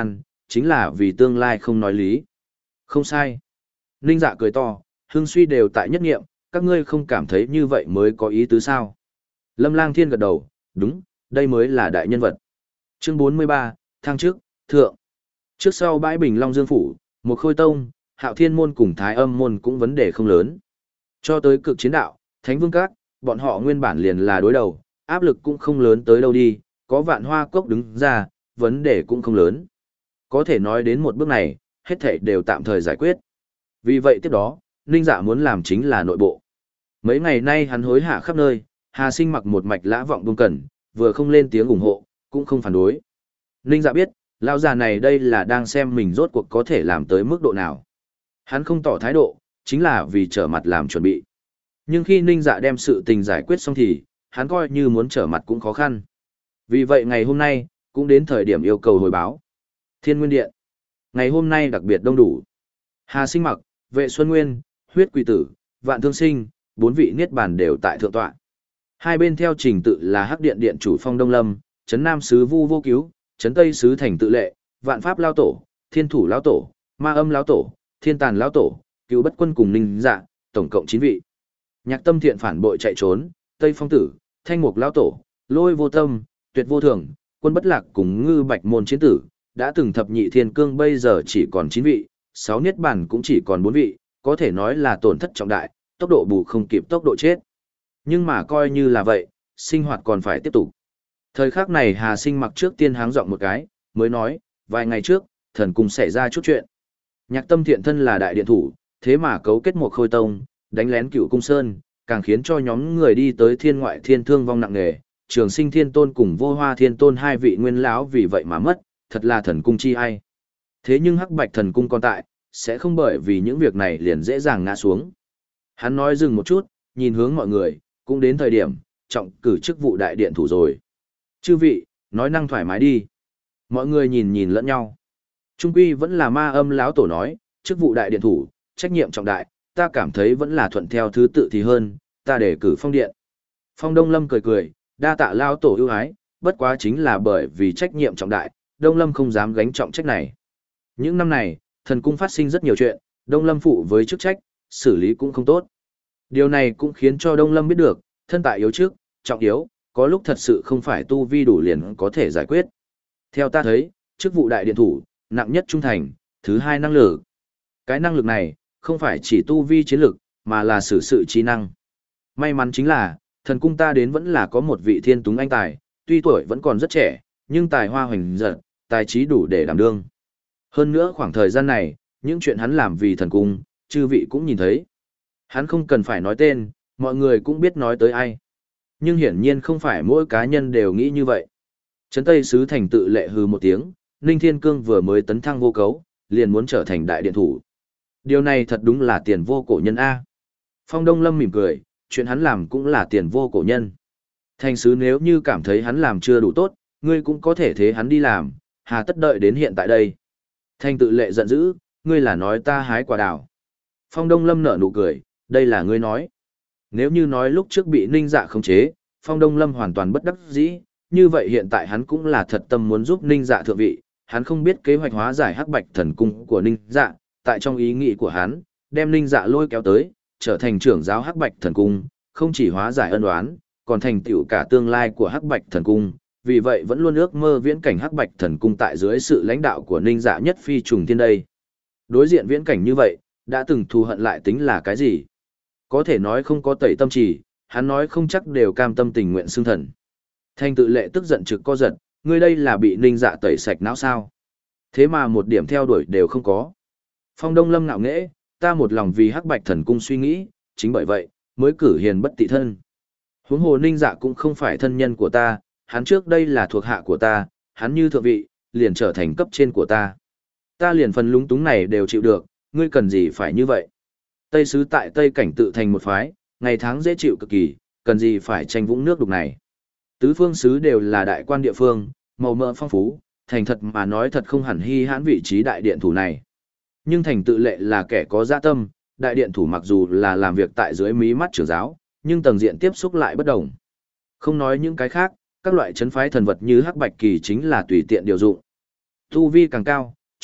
chính là vì tương lai không nói lý. Không sai. Ninh Dạ cười to, hưng suy đều tại nhất nghiệm, các ngươi không cảm thấy như vậy mới có ý tứ sao. Lâm Lang Thiên gật đầu, đúng, đây mới là đại nhân vật. Chương bốn mươi ba, thăng trước, thượng. Trước sau bãi Bình Long Dương Phủ, một khôi tông, Hạo Thiên Môn cùng Thái Âm Môn cũng vấn đề không lớn. Cho tới cực chiến đạo, Thánh Vương Các, bọn họ nguyên bản liền là đối đầu, áp lực cũng không lớn tới đâu đi, có Vạn Hoa Cốc đứng ra, vấn đề cũng không lớn. Có thể nói đến một bước này, hết thảy đều tạm thời giải quyết. Vì vậy tiếp đó, Ninh Dạ muốn làm chính là nội bộ. Mấy ngày nay hắn hối hả khắp nơi, Hà Sinh mặc một mạch lã vọng buông cẩn, vừa không lên tiếng ủng hộ, cũng không phản đối. Ninh Dạ biết, lão già này đây là đang xem mình rốt cuộc có thể làm tới mức độ nào. Hắn không tỏ thái độ, chính là vì trở mặt làm chuẩn bị. Nhưng khi Ninh Dạ đem sự tình giải quyết xong thì, hắn coi như muốn trở mặt cũng khó khăn. Vì vậy ngày hôm nay, cũng đến thời điểm yêu cầu hồi báo. Thiên Nguyên Điện. Ngày hôm nay đặc biệt đông đủ. Hà Sinh Mặc, Vệ Xuân Nguyên, Huyết Quỷ Tử, Vạn Thương Sinh, bốn vị niết bàn đều tại thượng tọa. Hai bên theo trình tự là Hắc Điện Điện chủ Phong Đông Lâm, Trấn Nam sứ Vu Vô Cứu, Trấn Tây sứ Thành Tự Lệ, Vạn Pháp Lão Tổ, Thiên Thủ Lão Tổ, Ma Âm Lão Tổ, Thiên Tàn Lão Tổ, Cựu Bất Quân cùng Ninh Dạ, tổng cộng chín vị. Nhạc Tâm Thiện phản bội chạy trốn, Tây Phong Tử, Thanh Mục Lão Tổ, Lôi Vô Tâm, Tuyệt Vô Thường, Quân Bất Lạc cùng Ngư Bạch Môn chiến tử, đã từng thập nhị thiên cương bây giờ chỉ còn chín vị, sáu niết bàn cũng chỉ còn bốn vị, có thể nói là tổn thất trọng đại, tốc độ bù không kịp tốc độ chết. Nhưng mà coi như là vậy, sinh hoạt còn phải tiếp tục. Thời khắc này Hà Sinh Mặc trước tiên háng giọng một cái, mới nói, vài ngày trước, thần cung xảy ra chút chuyện. Nhạc Tâm Thiện thân là đại điện thủ, thế mà cấu kết một khôi tông, đánh lén Cựu Cung Sơn, càng khiến cho nhóm người đi tới thiên ngoại thiên thương vong nặng nề, Trường Sinh Thiên Tôn cùng Vô Hoa Thiên Tôn hai vị nguyên lão vì vậy mà mất, thật là thần cung chi ai. Thế nhưng Hắc Bạch thần cung còn tại, sẽ không bởi vì những việc này liền dễ dàng ngã xuống. Hắn nói dừng một chút, nhìn hướng mọi người, cũng đến thời điểm, trọng cử chức vụ đại điện thủ rồi. Chư vị, nói năng thoải mái đi. Mọi người nhìn nhìn lẫn nhau. Trung quy vẫn là Ma Âm lão tổ nói, chức vụ đại điện thủ, trách nhiệm trọng đại, ta cảm thấy vẫn là thuận theo thứ tự thì hơn, ta để cử Phong Điện. Phong Đông Lâm cười cười, đa tạ lão tổ ưu ái, bất quá chính là bởi vì trách nhiệm trọng đại, Đông Lâm không dám gánh trọng trách này. Những năm này, thần cung phát sinh rất nhiều chuyện, Đông Lâm phụ với chức trách, xử lý cũng không tốt. Điều này cũng khiến cho Đông Lâm biết được, thân tại yếu trước, trọng yếu, có lúc thật sự không phải tu vi đủ liền có thể giải quyết. Theo ta thấy, chức vụ đại điện thủ, nặng nhất trung thành, thứ hai năng lực. Cái năng lực này, không phải chỉ tu vi chiến lực, mà là xử sự trí năng. May mắn chính là, thần cung ta đến vẫn là có một vị thiên túng anh tài, tuy tuổi vẫn còn rất trẻ, nhưng tài hoa hoành giật, tài trí đủ để đảm đương. Hơn nữa khoảng thời gian này, những chuyện hắn làm vì thần cung, chư vị cũng nhìn thấy. Hắn không cần phải nói tên, mọi người cũng biết nói tới ai. Nhưng hiển nhiên không phải mỗi cá nhân đều nghĩ như vậy. Trấn Tây sứ Thành Tự Lệ hừ một tiếng, Ninh Thiên Cương vừa mới tấn thăng vô cấu, liền muốn trở thành đại điện thủ. Điều này thật đúng là tiền vô cổ nhân A. Phong Đông Lâm mỉm cười, chuyện hắn làm cũng là tiền vô cổ nhân. Thành sứ nếu như cảm thấy hắn làm chưa đủ tốt, ngươi cũng có thể thế hắn đi làm, hà tất đợi đến hiện tại đây. Thành Tự Lệ giận dữ, ngươi là nói ta hái quả đào. Phong Đông Lâm nở nụ cười, đây là ngươi nói. Nếu như nói lúc trước bị Ninh Dạ khống chế, Phong Đông Lâm hoàn toàn bất đắc dĩ, như vậy hiện tại hắn cũng là thật tâm muốn giúp Ninh Dạ thượng vị, hắn không biết kế hoạch hóa giải Hắc Bạch thần cung của Ninh Dạ, tại trong ý nghĩ của hắn, đem Ninh Dạ lôi kéo tới, trở thành trưởng giáo Hắc Bạch thần cung, không chỉ hóa giải ân oán, còn thành tựu cả tương lai của Hắc Bạch thần cung, vì vậy vẫn luôn ước mơ viễn cảnh Hắc Bạch thần cung tại dưới sự lãnh đạo của Ninh Dạ nhất phi trùng thiên đây. Đối diện viễn cảnh như vậy, đã từng thù hận lại tính là cái gì? Có thể nói không có tẩy tâm trì, hắn nói không chắc đều cam tâm tình nguyện xưng thần. Thanh Tự Lệ tức giận trực co giật, ngươi đây là bị Ninh Dạ tẩy sạch não sao? Thế mà một điểm theo đuổi đều không có. Phong Đông Lâm ngạo nghễ, ta một lòng vì Hắc Bạch thần cung suy nghĩ, chính bởi vậy, mới cử hiền bất tị thân. Huống hồ Ninh Dạ cũng không phải thân nhân của ta, hắn trước đây là thuộc hạ của ta, hắn như thượng vị, liền trở thành cấp trên của ta. Ta liền phần lúng túng này đều chịu được, ngươi cần gì phải như vậy? Tây sứ tại Tây cảnh tự thành một phái, ngày tháng dễ chịu cực kỳ, cần gì phải tranh vũng nước đục này. Tứ phương sứ đều là đại quan địa phương, màu mỡ phong phú, thành thật mà nói thật không hẳn hy hãn vị trí đại điện thủ này. Nhưng Thành Tự Lệ là kẻ có dạ tâm, đại điện thủ mặc dù là làm việc tại dưới mí mắt trưởng giáo, nhưng tầng diện tiếp xúc lại bất đồng. Không nói những cái khác, các loại chấn phái thần vật như hắc bạch kỳ chính là tùy tiện điều dụng. Tu vi càng cao,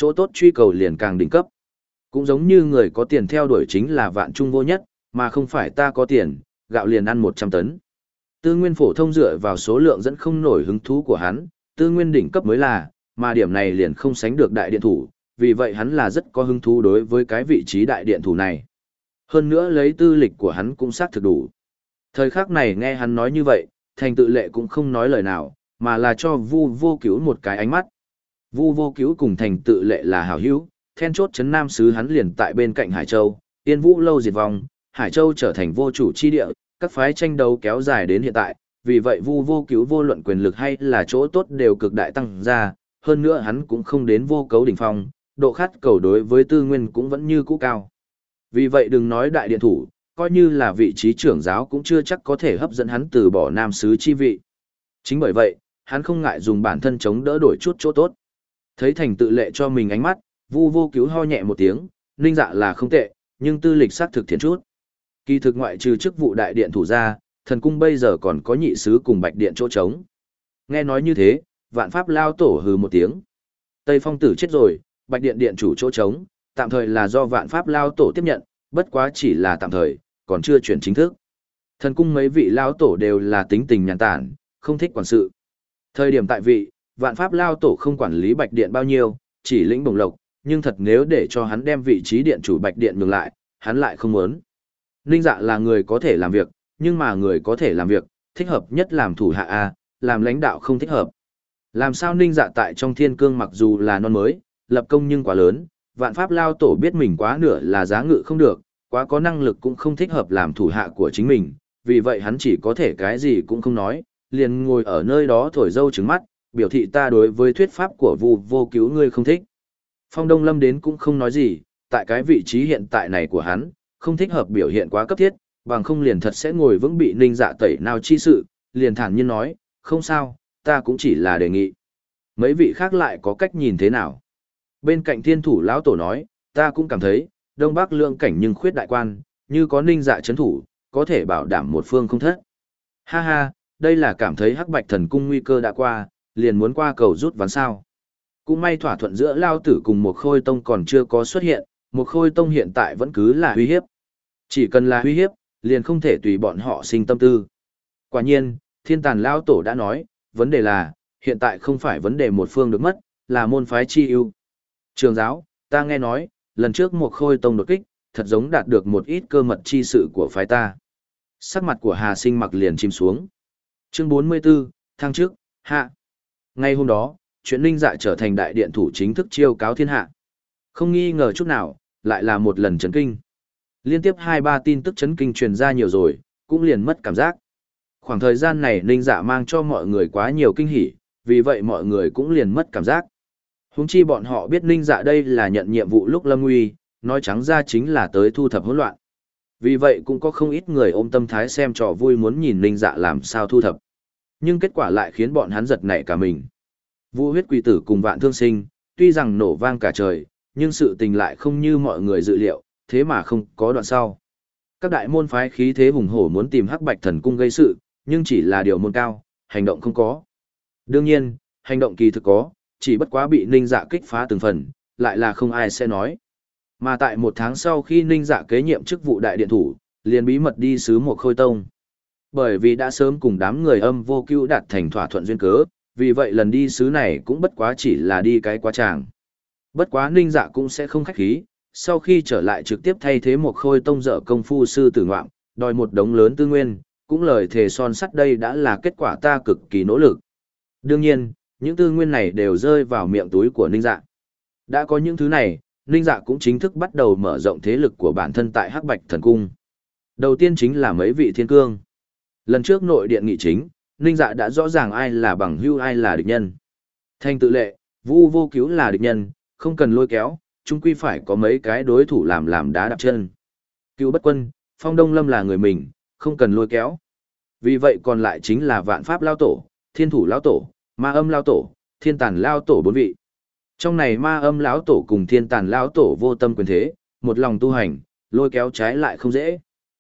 chỗ tốt truy cầu liền càng đỉnh cấp. Cũng giống như người có tiền theo đuổi chính là vạn trung vô nhất, mà không phải ta có tiền, gạo liền ăn một trăm tấn. Tư nguyên phổ thông dựa vào số lượng dẫn không nổi hứng thú của hắn, tư nguyên đỉnh cấp mới là, mà điểm này liền không sánh được đại điện thủ, vì vậy hắn là rất có hứng thú đối với cái vị trí đại điện thủ này. Hơn nữa lấy tư lịch của hắn cũng xác thực đủ. Thời khắc này nghe hắn nói như vậy, Thành Tự Lệ cũng không nói lời nào, mà là cho Vu Vô Cứu một cái ánh mắt. Vu Vô Cứu cùng Thành Tự Lệ là hảo hữu, then chốt trấn Nam Sứ hắn liền tại bên cạnh Hải Châu, Yên Vũ lâu diệt vong, Hải Châu trở thành vô chủ chi địa, các phái tranh đấu kéo dài đến hiện tại, vì vậy Vu Vô Cứu vô luận quyền lực hay là chỗ tốt đều cực đại tăng ra, hơn nữa hắn cũng không đến vô cấu đỉnh phong, độ khát cầu đối với tư nguyên cũng vẫn như cũ cao. Vì vậy đừng nói đại điện thủ, coi như là vị trí trưởng giáo cũng chưa chắc có thể hấp dẫn hắn từ bỏ Nam Sứ chi vị. Chính bởi vậy, hắn không ngại dùng bản thân chống đỡ đổi chút chỗ tốt. Thấy Thành Tự Lệ cho mình ánh mắt, Vu Vô Cứu ho nhẹ một tiếng, Ninh Dạ là không tệ, nhưng tư lịch xác thực thiện chút. Kỳ thực ngoại trừ chức vụ đại điện thủ ra, thần cung bây giờ còn có nhị sứ cùng bạch điện chỗ trống. Nghe nói như thế, Vạn Pháp lao tổ hừ một tiếng. Tây Phong tử chết rồi, bạch điện điện chủ chỗ trống, tạm thời là do Vạn Pháp lao tổ tiếp nhận, bất quá chỉ là tạm thời, còn chưa chuyển chính thức. Thần cung mấy vị lao tổ đều là tính tình nhàn tản, không thích quản sự. Thời điểm tại vị, Vạn Pháp lao tổ không quản lý bạch điện bao nhiêu, chỉ lĩnh bổng lộc, nhưng thật nếu để cho hắn đem vị trí điện chủ bạch điện nhường lại, hắn lại không muốn. Ninh Dạ là người có thể làm việc, nhưng mà người có thể làm việc, thích hợp nhất làm thủ hạ A, làm lãnh đạo không thích hợp. Làm sao Ninh Dạ tại trong thiên cương mặc dù là non mới, lập công nhưng quá lớn, Vạn Pháp lao tổ biết mình quá nửa là giá ngự không được, quá có năng lực cũng không thích hợp làm thủ hạ của chính mình, vì vậy hắn chỉ có thể cái gì cũng không nói, liền ngồi ở nơi đó thổi dâu trứng mắt, biểu thị ta đối với thuyết pháp của Vu Vô Cứu ngươi không thích. Phong Đông Lâm đến cũng không nói gì, tại cái vị trí hiện tại này của hắn, không thích hợp biểu hiện quá cấp thiết, bằng không liền thật sẽ ngồi vững bị Ninh Dạ tẩy nào chi sự, liền thản nhiên nói, không sao, ta cũng chỉ là đề nghị. Mấy vị khác lại có cách nhìn thế nào? Bên cạnh Thiên Thủ lão tổ nói, ta cũng cảm thấy, Đông Bắc lượng cảnh nhưng khuyết đại quan, như có Ninh Dạ chấn thủ, có thể bảo đảm một phương không thất. Ha ha, đây là cảm thấy Hắc Bạch Thần Cung nguy cơ đã qua, liền muốn qua cầu rút ván sao. Cũng may thỏa thuận giữa Lao Tử cùng một Khôi Tông còn chưa có xuất hiện, một Khôi Tông hiện tại vẫn cứ là uy hiếp. Chỉ cần là uy hiếp, liền không thể tùy bọn họ sinh tâm tư. Quả nhiên, Thiên Tàn Lao Tổ đã nói, vấn đề là, hiện tại không phải vấn đề một phương được mất, là môn phái chi ưu. Trường giáo, ta nghe nói, lần trước một Khôi Tông đột kích, thật giống đạt được một ít cơ mật chi sự của phái ta. Sắc mặt của Hà Sinh mặc liền chìm xuống. Chương bốn mươi 44, thăng trước, hạ. Ngay hôm đó, chuyện Ninh Dạ trở thành đại điện thủ chính thức chiêu cáo thiên hạ. Không nghi ngờ chút nào, lại là một lần chấn kinh. Liên tiếp hai ba tin tức chấn kinh truyền ra nhiều rồi, cũng liền mất cảm giác. Khoảng thời gian này Ninh Dạ mang cho mọi người quá nhiều kinh hỉ, vì vậy mọi người cũng liền mất cảm giác. Huống chi bọn họ biết Ninh Dạ đây là nhận nhiệm vụ lúc lâm nguy, nói trắng ra chính là tới thu thập hỗn loạn. Vì vậy cũng có không ít người ôm tâm thái xem trò vui muốn nhìn Ninh Dạ làm sao thu thập. Nhưng kết quả lại khiến bọn hắn giật nảy cả mình. Vu huyết quỷ tử cùng Vạn Thương Sinh, tuy rằng nổ vang cả trời, nhưng sự tình lại không như mọi người dự liệu, thế mà không có đoạn sau. Các đại môn phái khí thế hùng hổ muốn tìm Hắc Bạch Thần Cung gây sự, nhưng chỉ là điều môn cao, hành động không có. Đương nhiên, hành động kỳ thực có, chỉ bất quá bị Ninh Dạ kích phá từng phần, lại là không ai sẽ nói. Mà tại một tháng sau khi Ninh Dạ kế nhiệm chức vụ đại điện thủ, liền bí mật đi sứ một Khôi Tông. Bởi vì đã sớm cùng đám người Âm Vô Cứu đạt thành thỏa thuận duyên cớ, vì vậy lần đi sứ này cũng bất quá chỉ là đi cái quá tràng. Bất quá Ninh Dạ cũng sẽ không khách khí, sau khi trở lại trực tiếp thay thế một Khôi Tông dở công phu sư tử ngoạm, đòi một đống lớn tư nguyên, cũng lời thề son sắt đây đã là kết quả ta cực kỳ nỗ lực. Đương nhiên, những tư nguyên này đều rơi vào miệng túi của Ninh Dạ. Đã có những thứ này, Ninh Dạ cũng chính thức bắt đầu mở rộng thế lực của bản thân tại Hắc Bạch Thần Cung. Đầu tiên chính là mấy vị thiên cương. Lần trước nội điện nghị chính, Ninh Dạ đã rõ ràng ai là bằng hữu ai là địch nhân. Thành Tự Lệ, Vu Vô Cứu là địch nhân, không cần lôi kéo, chung quy phải có mấy cái đối thủ làm làm đá đạp chân. Cựu Bất Quân, Phong Đông Lâm là người mình, không cần lôi kéo. Vì vậy còn lại chính là Vạn Pháp Lao Tổ, Thiên Thủ Lao Tổ, Ma Âm Lao Tổ, Thiên Tàn Lao Tổ bốn vị. Trong này Ma Âm Lão Tổ cùng Thiên Tàn Lão Tổ vô tâm quyền thế, một lòng tu hành, lôi kéo trái lại không dễ.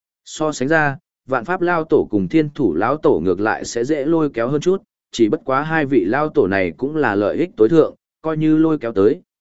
So sánh ra, Vạn Pháp Lao Tổ cùng Thiên Thủ Lão Tổ ngược lại sẽ dễ lôi kéo hơn chút, chỉ bất quá hai vị Lao Tổ này cũng là lợi ích tối thượng, coi như lôi kéo tới,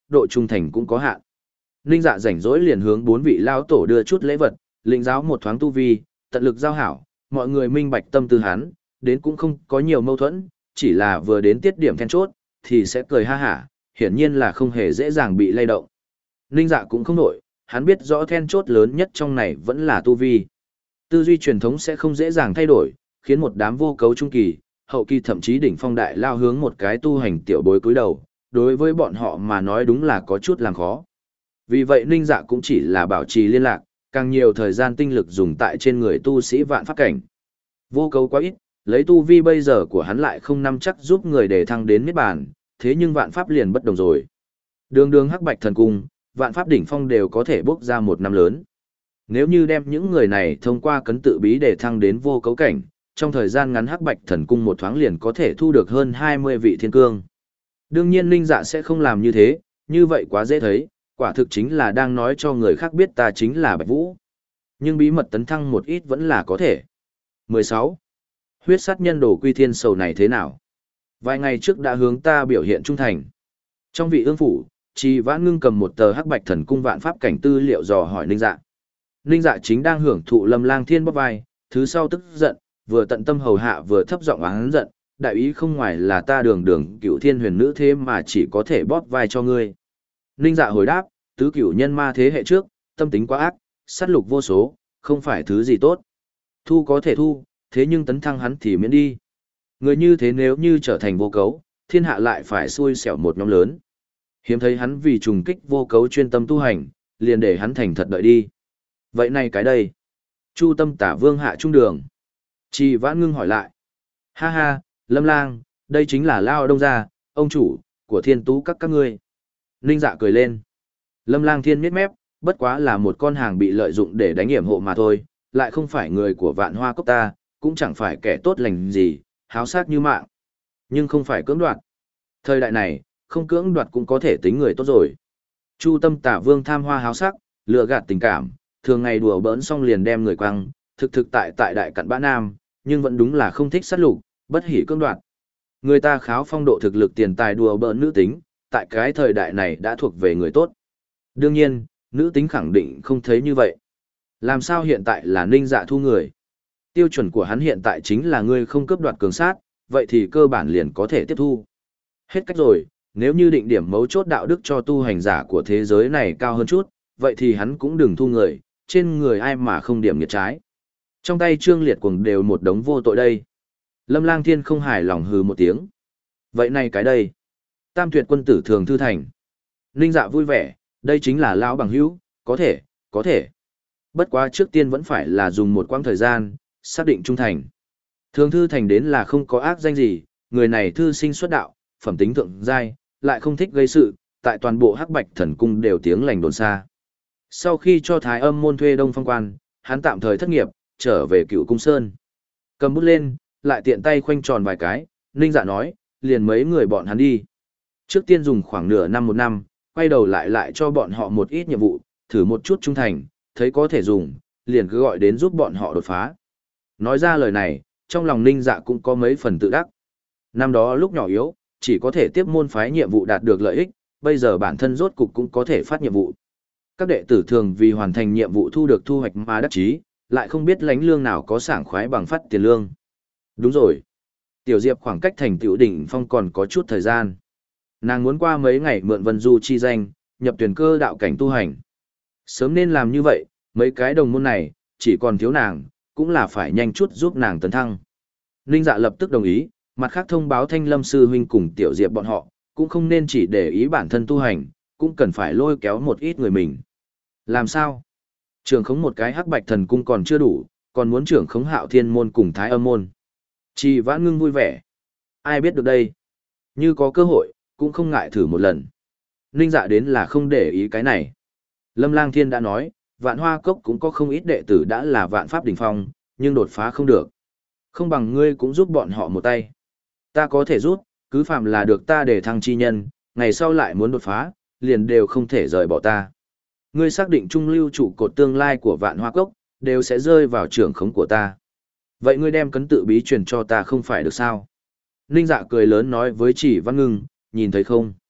độ trung thành cũng có hạn. Ninh Dạ rảnh rỗi liền hướng bốn vị lao tổ đưa chút lễ vật, lĩnh giáo một thoáng tu vi, tận lực giao hảo, mọi người minh bạch tâm tư hắn, đến cũng không có nhiều mâu thuẫn, chỉ là vừa đến tiết điểm then chốt, thì sẽ cười ha hả, hiển nhiên là không hề dễ dàng bị lay động. Ninh Dạ cũng không nổi, hắn biết rõ then chốt lớn nhất trong này vẫn là tu vi. Tư duy truyền thống sẽ không dễ dàng thay đổi, khiến một đám vô cấu trung kỳ, hậu kỳ thậm chí đỉnh phong đại lao hướng một cái tu hành tiểu bối cúi đầu, đối với bọn họ mà nói đúng là có chút làm khó. Vì vậy Ninh Dạ cũng chỉ là bảo trì liên lạc, càng nhiều thời gian tinh lực dùng tại trên người tu sĩ vạn pháp cảnh. Vô cấu quá ít, lấy tu vi bây giờ của hắn lại không nắm chắc giúp người để thăng đến niết bàn, thế nhưng vạn pháp liền bất đồng rồi. Đường đường hắc bạch thần cung, vạn pháp đỉnh phong đều có thể bước ra một năm lớn. Nếu như đem những người này thông qua cấn tự bí để thăng đến vô cấu cảnh, trong thời gian ngắn hắc bạch thần cung một thoáng liền có thể thu được hơn hai mươi vị thiên cương. Đương nhiên Ninh Dạ sẽ không làm như thế, như vậy quá dễ thấy, quả thực chính là đang nói cho người khác biết ta chính là Bạch Vũ. Nhưng bí mật tấn thăng một ít vẫn là có thể. mười sáu. Huyết sát nhân đồ quy thiên sầu này thế nào? Vài ngày trước đã hướng ta biểu hiện trung thành. Trong vị ương phủ, Trì Vãn Ngưng cầm một tờ hắc bạch thần cung vạn pháp cảnh tư liệu dò hỏi Ninh Dạ. Ninh Dạ chính đang hưởng thụ Lâm Lang Thiên bóp vai, thứ sau tức giận, vừa tận tâm hầu hạ vừa thấp giọng oán giận, đại ý không ngoài là ta đường đường cựu thiên huyền nữ thế mà chỉ có thể bóp vai cho ngươi. Ninh Dạ hồi đáp, tứ cửu nhân ma thế hệ trước, tâm tính quá ác, sát lục vô số, không phải thứ gì tốt. Thu có thể thu, thế nhưng tấn thăng hắn thì miễn đi. Người như thế nếu như trở thành vô cấu, thiên hạ lại phải xui xẻo một nhóm lớn. Hiếm thấy hắn vì trùng kích vô cấu chuyên tâm tu hành, liền để hắn thành thật đợi đi. Vậy này cái đây. Chu tâm tả vương hạ trung đường. Trì Vãn Ngưng hỏi lại. Ha ha, Lâm Lang, đây chính là Lao Đông Gia, ông chủ, của thiên tú các các ngươi. Ninh Dạ cười lên. Lâm Lang Thiên miết mép, bất quá là một con hàng bị lợi dụng để đánh hiểm hộ mà thôi, lại không phải người của Vạn Hoa Cốc ta, cũng chẳng phải kẻ tốt lành gì, háo sắc như mạng. Nhưng không phải cưỡng đoạt. Thời đại này, không cưỡng đoạt cũng có thể tính người tốt rồi. Chu tâm tả vương tham hoa háo sắc, lừa gạt tình cảm, thường ngày đùa bỡn xong liền đem người quăng, thực thực tại tại đại cặn bã nam, nhưng vẫn đúng là không thích sát lục, bất hỉ cưỡng đoạt. Người ta kháo phong độ thực lực tiền tài đùa bỡn nữ tính, tại cái thời đại này đã thuộc về người tốt. Đương nhiên, nữ tính khẳng định không thấy như vậy. Làm sao hiện tại là Ninh Dạ thu người? Tiêu chuẩn của hắn hiện tại chính là ngươi không cướp đoạt cường sát, vậy thì cơ bản liền có thể tiếp thu. Hết cách rồi, nếu như định điểm mấu chốt đạo đức cho tu hành giả của thế giới này cao hơn chút, vậy thì hắn cũng đừng thu người, trên người ai mà không điểm nghiệt trái. Trong tay Trương Liệt Cuồng đều một đống vô tội đây. Lâm Lang Thiên không hài lòng hừ một tiếng. Vậy này cái đây. Tam tuyệt quân tử thường thư thành. Ninh Dạ vui vẻ, đây chính là lão bằng hữu, có thể, có thể. Bất quá trước tiên vẫn phải là dùng một quãng thời gian, xác định trung thành. Thường thư thành đến là không có ác danh gì, người này thư sinh xuất đạo, phẩm tính thượng giai, lại không thích gây sự, tại toàn bộ hắc bạch thần cung đều tiếng lành đồn xa. Sau khi cho Thái Âm môn thuê Đông Phong quan, hắn tạm thời thất nghiệp, trở về Cựu Cung Sơn. Cầm bút lên, lại tiện tay khoanh tròn vài cái, Ninh Dạ nói, liền mấy người bọn hắn đi. Trước tiên dùng khoảng nửa năm một năm, quay đầu lại lại cho bọn họ một ít nhiệm vụ, thử một chút trung thành, thấy có thể dùng, liền cứ gọi đến giúp bọn họ đột phá. Nói ra lời này, trong lòng Ninh Dạ cũng có mấy phần tự đắc. Năm đó lúc nhỏ yếu, chỉ có thể tiếp môn phái nhiệm vụ đạt được lợi ích, bây giờ bản thân rốt cục cũng có thể phát nhiệm vụ. Các đệ tử thường vì hoàn thành nhiệm vụ thu được thu hoạch mà đắc chí, lại không biết lãnh lương nào có sảng khoái bằng phát tiền lương. Đúng rồi. Tiểu Diệp khoảng cách thành tiểu đỉnh phong còn có chút thời gian. Nàng muốn qua mấy ngày mượn Vân Du chi danh, nhập tuyển cơ đạo cảnh tu hành. Sớm nên làm như vậy, mấy cái đồng môn này, chỉ còn thiếu nàng, cũng là phải nhanh chút giúp nàng tấn thăng. Ninh Dạ lập tức đồng ý, mặt khác thông báo Thanh Lâm sư huynh cùng Tiểu Diệp bọn họ, cũng không nên chỉ để ý bản thân tu hành, cũng cần phải lôi kéo một ít người mình. Làm sao? Trưởng khống một cái hắc bạch thần cung còn chưa đủ, còn muốn trưởng khống Hạo Thiên môn cùng Thái Âm môn. Trì Vãn Ngưng vui vẻ. Ai biết được đây? Như có cơ hội, cũng không ngại thử một lần. Ninh Dạ đến là không để ý cái này. Lâm Lang Thiên đã nói, Vạn Hoa Cốc cũng có không ít đệ tử đã là vạn pháp đỉnh phong, nhưng đột phá không được. Không bằng ngươi cũng giúp bọn họ một tay. Ta có thể giúp, cứ phạm là được ta để thăng chi nhân, ngày sau lại muốn đột phá, liền đều không thể rời bỏ ta. Ngươi xác định trung lưu trụ cột tương lai của Vạn Hoa Cốc, đều sẽ rơi vào trưởng khống của ta. Vậy ngươi đem cấn tự bí truyền cho ta không phải được sao? Ninh Dạ cười lớn nói với Chỉ Văn Ngưng, nhìn thấy không?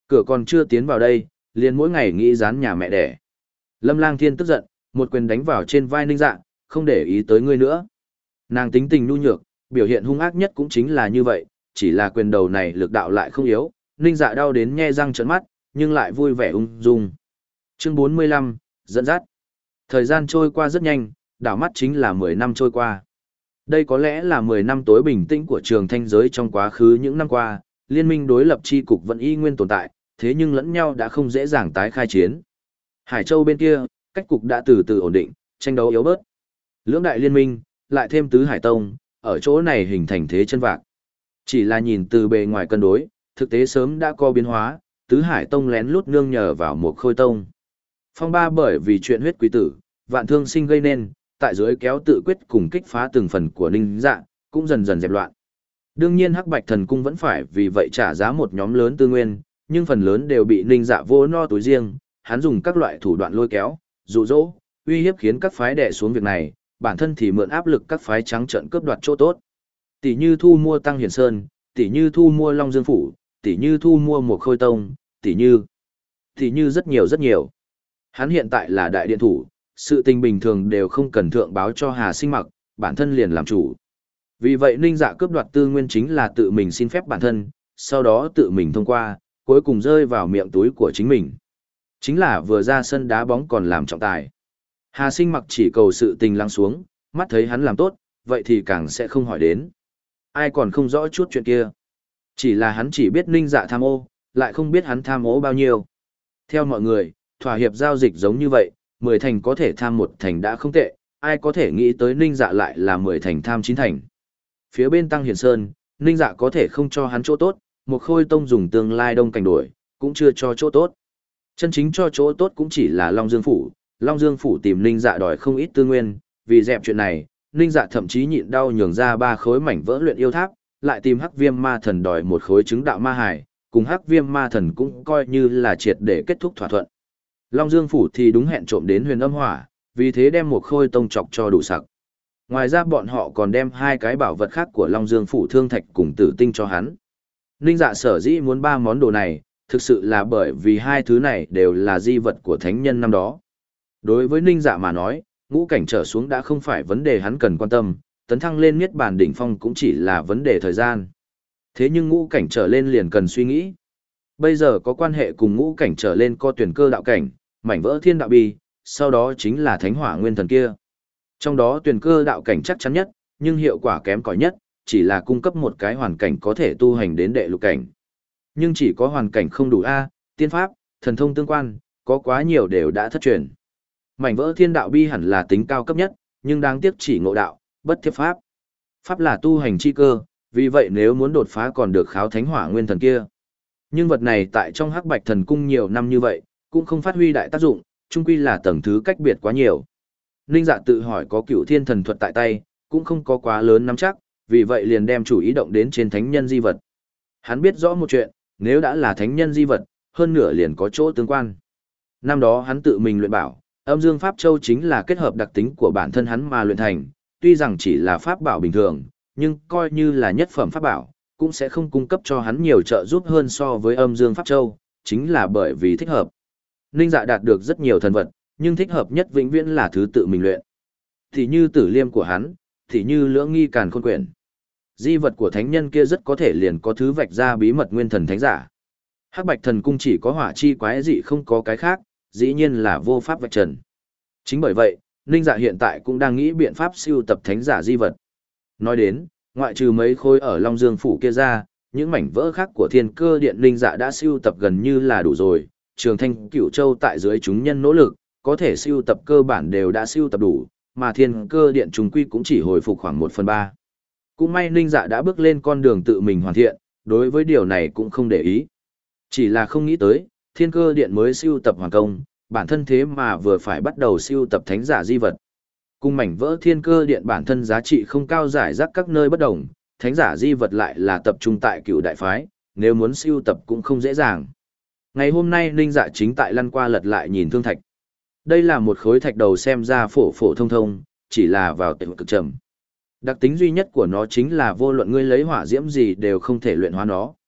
Cửa còn chưa tiến vào đây, liền mỗi ngày nghĩ dán nhà mẹ đẻ. Lâm Lang Thiên tức giận, một quyền đánh vào trên vai Ninh Dạ, không để ý tới ngươi nữa. Nàng tính tình nhu nhược, biểu hiện hung ác nhất cũng chính là như vậy, chỉ là quyền đầu này lực đạo lại không yếu, Ninh Dạ đau đến nhe răng trợn mắt, nhưng lại vui vẻ ung dung. Chương bốn mươi lăm, dẫn dắt. Thời gian trôi qua rất nhanh, đảo mắt chính là mười năm trôi qua. Đây có lẽ là mười năm tối bình tĩnh của trường thanh giới trong quá khứ những năm qua, liên minh đối lập chi cục vẫn y nguyên tồn tại, thế nhưng lẫn nhau đã không dễ dàng tái khai chiến. Hải Châu bên kia, cách cục đã từ từ ổn định, tranh đấu yếu bớt. Lưỡng đại liên minh, lại thêm tứ hải tông, ở chỗ này hình thành thế chân vạc. Chỉ là nhìn từ bề ngoài cân đối, thực tế sớm đã có biến hóa, tứ hải tông lén lút nương nhờ vào một khôi tông. Phong ba bởi vì chuyện huyết quý tử, vạn thương sinh gây nên, tại dưới kéo tự quyết cùng kích phá từng phần của Ninh Dạ, cũng dần dần dẹp loạn. Đương nhiên Hắc Bạch Thần Cung vẫn phải vì vậy trả giá một nhóm lớn tư nguyên, nhưng phần lớn đều bị Ninh Dạ vô no túi riêng, hắn dùng các loại thủ đoạn lôi kéo, dụ dỗ, uy hiếp khiến các phái đè xuống việc này, bản thân thì mượn áp lực các phái trắng trợn cướp đoạt chỗ tốt. Tỷ như thu mua Tăng Hiển Sơn, tỷ như thu mua Long Dương Phủ, tỷ như thu mua một khôi tông, tỷ như, tỷ như rất nhiều rất nhiều. Hắn hiện tại là đại điện thủ, sự tình bình thường đều không cần thượng báo cho Hà Sinh Mặc, bản thân liền làm chủ. Vì vậy Ninh Dạ cướp đoạt tư nguyên chính là tự mình xin phép bản thân, sau đó tự mình thông qua, cuối cùng rơi vào miệng túi của chính mình. Chính là vừa ra sân đá bóng còn làm trọng tài. Hà Sinh Mặc chỉ cầu sự tình lắng xuống, mắt thấy hắn làm tốt, vậy thì càng sẽ không hỏi đến. Ai còn không rõ chút chuyện kia. Chỉ là hắn chỉ biết Ninh Dạ tham ô, lại không biết hắn tham ô bao nhiêu. Theo mọi người, thỏa hiệp giao dịch giống như vậy, mười thành có thể tham một thành đã không tệ, ai có thể nghĩ tới Ninh Dạ lại là mười thành tham chín thành. Phía bên Tăng Hiền Sơn, Ninh Dạ có thể không cho hắn chỗ tốt, một khôi tông dùng tương lai đông cảnh đổi, cũng chưa cho chỗ tốt. Chân chính cho chỗ tốt cũng chỉ là Long Dương Phủ, Long Dương Phủ tìm Ninh Dạ đòi không ít tư nguyên, vì dẹp chuyện này, Ninh Dạ thậm chí nhịn đau nhường ra ba khối mảnh vỡ luyện yêu tháp, lại tìm Hắc Viêm Ma Thần đòi một khối chứng đạo ma hải, cùng Hắc Viêm Ma Thần cũng coi như là triệt để kết thúc thỏa thuận. Long Dương Phủ thì đúng hẹn trộm đến Huyền Âm Hỏa, vì thế đem một khôi tông chọc cho đủ sặc. Ngoài ra bọn họ còn đem hai cái bảo vật khác của Long Dương Phủ Thương Thạch cùng Tử Tinh cho hắn. Ninh Dạ sở dĩ muốn ba món đồ này, thực sự là bởi vì hai thứ này đều là di vật của thánh nhân năm đó. Đối với Ninh Dạ mà nói, ngũ cảnh trở xuống đã không phải vấn đề hắn cần quan tâm, tấn thăng lên Niết Bàn đỉnh phong cũng chỉ là vấn đề thời gian. Thế nhưng ngũ cảnh trở lên liền cần suy nghĩ. Bây giờ có quan hệ cùng ngũ cảnh trở lên có tuyển cơ đạo cảnh, mảnh vỡ thiên đạo bi, sau đó chính là thánh hỏa nguyên thần kia. Trong đó tuyển cơ đạo cảnh chắc chắn nhất, nhưng hiệu quả kém cỏi nhất, chỉ là cung cấp một cái hoàn cảnh có thể tu hành đến đệ lục cảnh. Nhưng chỉ có hoàn cảnh không đủ A, tiên pháp, thần thông tương quan, có quá nhiều đều đã thất truyền. Mảnh vỡ thiên đạo bi hẳn là tính cao cấp nhất, nhưng đáng tiếc chỉ ngộ đạo, bất thiếp pháp. Pháp là tu hành chi cơ, vì vậy nếu muốn đột phá còn được kháo thánh hỏa nguyên thần kia. Nhưng vật này tại trong Hắc Bạch Thần Cung nhiều năm như vậy, cũng không phát huy đại tác dụng, chung quy là tầng thứ cách biệt quá nhiều. Ninh Dạ tự hỏi có Cửu Thiên Thần Thuật tại tay, cũng không có quá lớn nắm chắc, vì vậy liền đem chủ ý động đến trên thánh nhân di vật. Hắn biết rõ một chuyện, nếu đã là thánh nhân di vật, hơn nửa liền có chỗ tương quan. Năm đó hắn tự mình luyện bảo, Âm Dương Pháp Châu chính là kết hợp đặc tính của bản thân hắn mà luyện thành, tuy rằng chỉ là pháp bảo bình thường, nhưng coi như là nhất phẩm pháp bảo, cũng sẽ không cung cấp cho hắn nhiều trợ giúp hơn so với Âm Dương Pháp Châu, chính là bởi vì thích hợp. Ninh Dạ đạt được rất nhiều thần vật, nhưng thích hợp nhất vĩnh viễn là thứ tự mình luyện. Thì như tử liêm của hắn, thì như lưỡng nghi càn khôn quyển. Di vật của thánh nhân kia rất có thể liền có thứ vạch ra bí mật nguyên thần thánh giả. Hắc Bạch Thần Cung chỉ có hỏa chi quái dị không có cái khác, dĩ nhiên là vô pháp vạch trần. Chính bởi vậy, Ninh Dạ hiện tại cũng đang nghĩ biện pháp siêu tập thánh giả di vật. Nói đến, ngoại trừ mấy khối ở Long Dương Phủ kia ra, những mảnh vỡ khác của Thiên Cơ Điện Ninh Dạ đã siêu tập gần như là đủ rồi. Trường Thanh Cửu Châu tại dưới chúng nhân nỗ lực, có thể siêu tập cơ bản đều đã siêu tập đủ, mà Thiên Cơ Điện trùng quy cũng chỉ hồi phục khoảng một phần ba. Cũng may Ninh Dạ đã bước lên con đường tự mình hoàn thiện, đối với điều này cũng không để ý. Chỉ là không nghĩ tới, Thiên Cơ Điện mới siêu tập hoàn công, bản thân thế mà vừa phải bắt đầu siêu tập thánh giả di vật. Cùng mảnh vỡ Thiên Cơ Điện bản thân giá trị không cao giải rác các nơi bất đồng, thánh giả di vật lại là tập trung tại Cửu đại phái, nếu muốn siêu tập cũng không dễ dàng. Ngày hôm nay Ninh Dạ chính tại lăn qua lật lại nhìn thương thạch. Đây là một khối thạch đầu xem ra phổ phổ thông thông, chỉ là vào tiểu cực trầm. Đặc tính duy nhất của nó chính là vô luận ngươi lấy hỏa diễm gì đều không thể luyện hóa nó.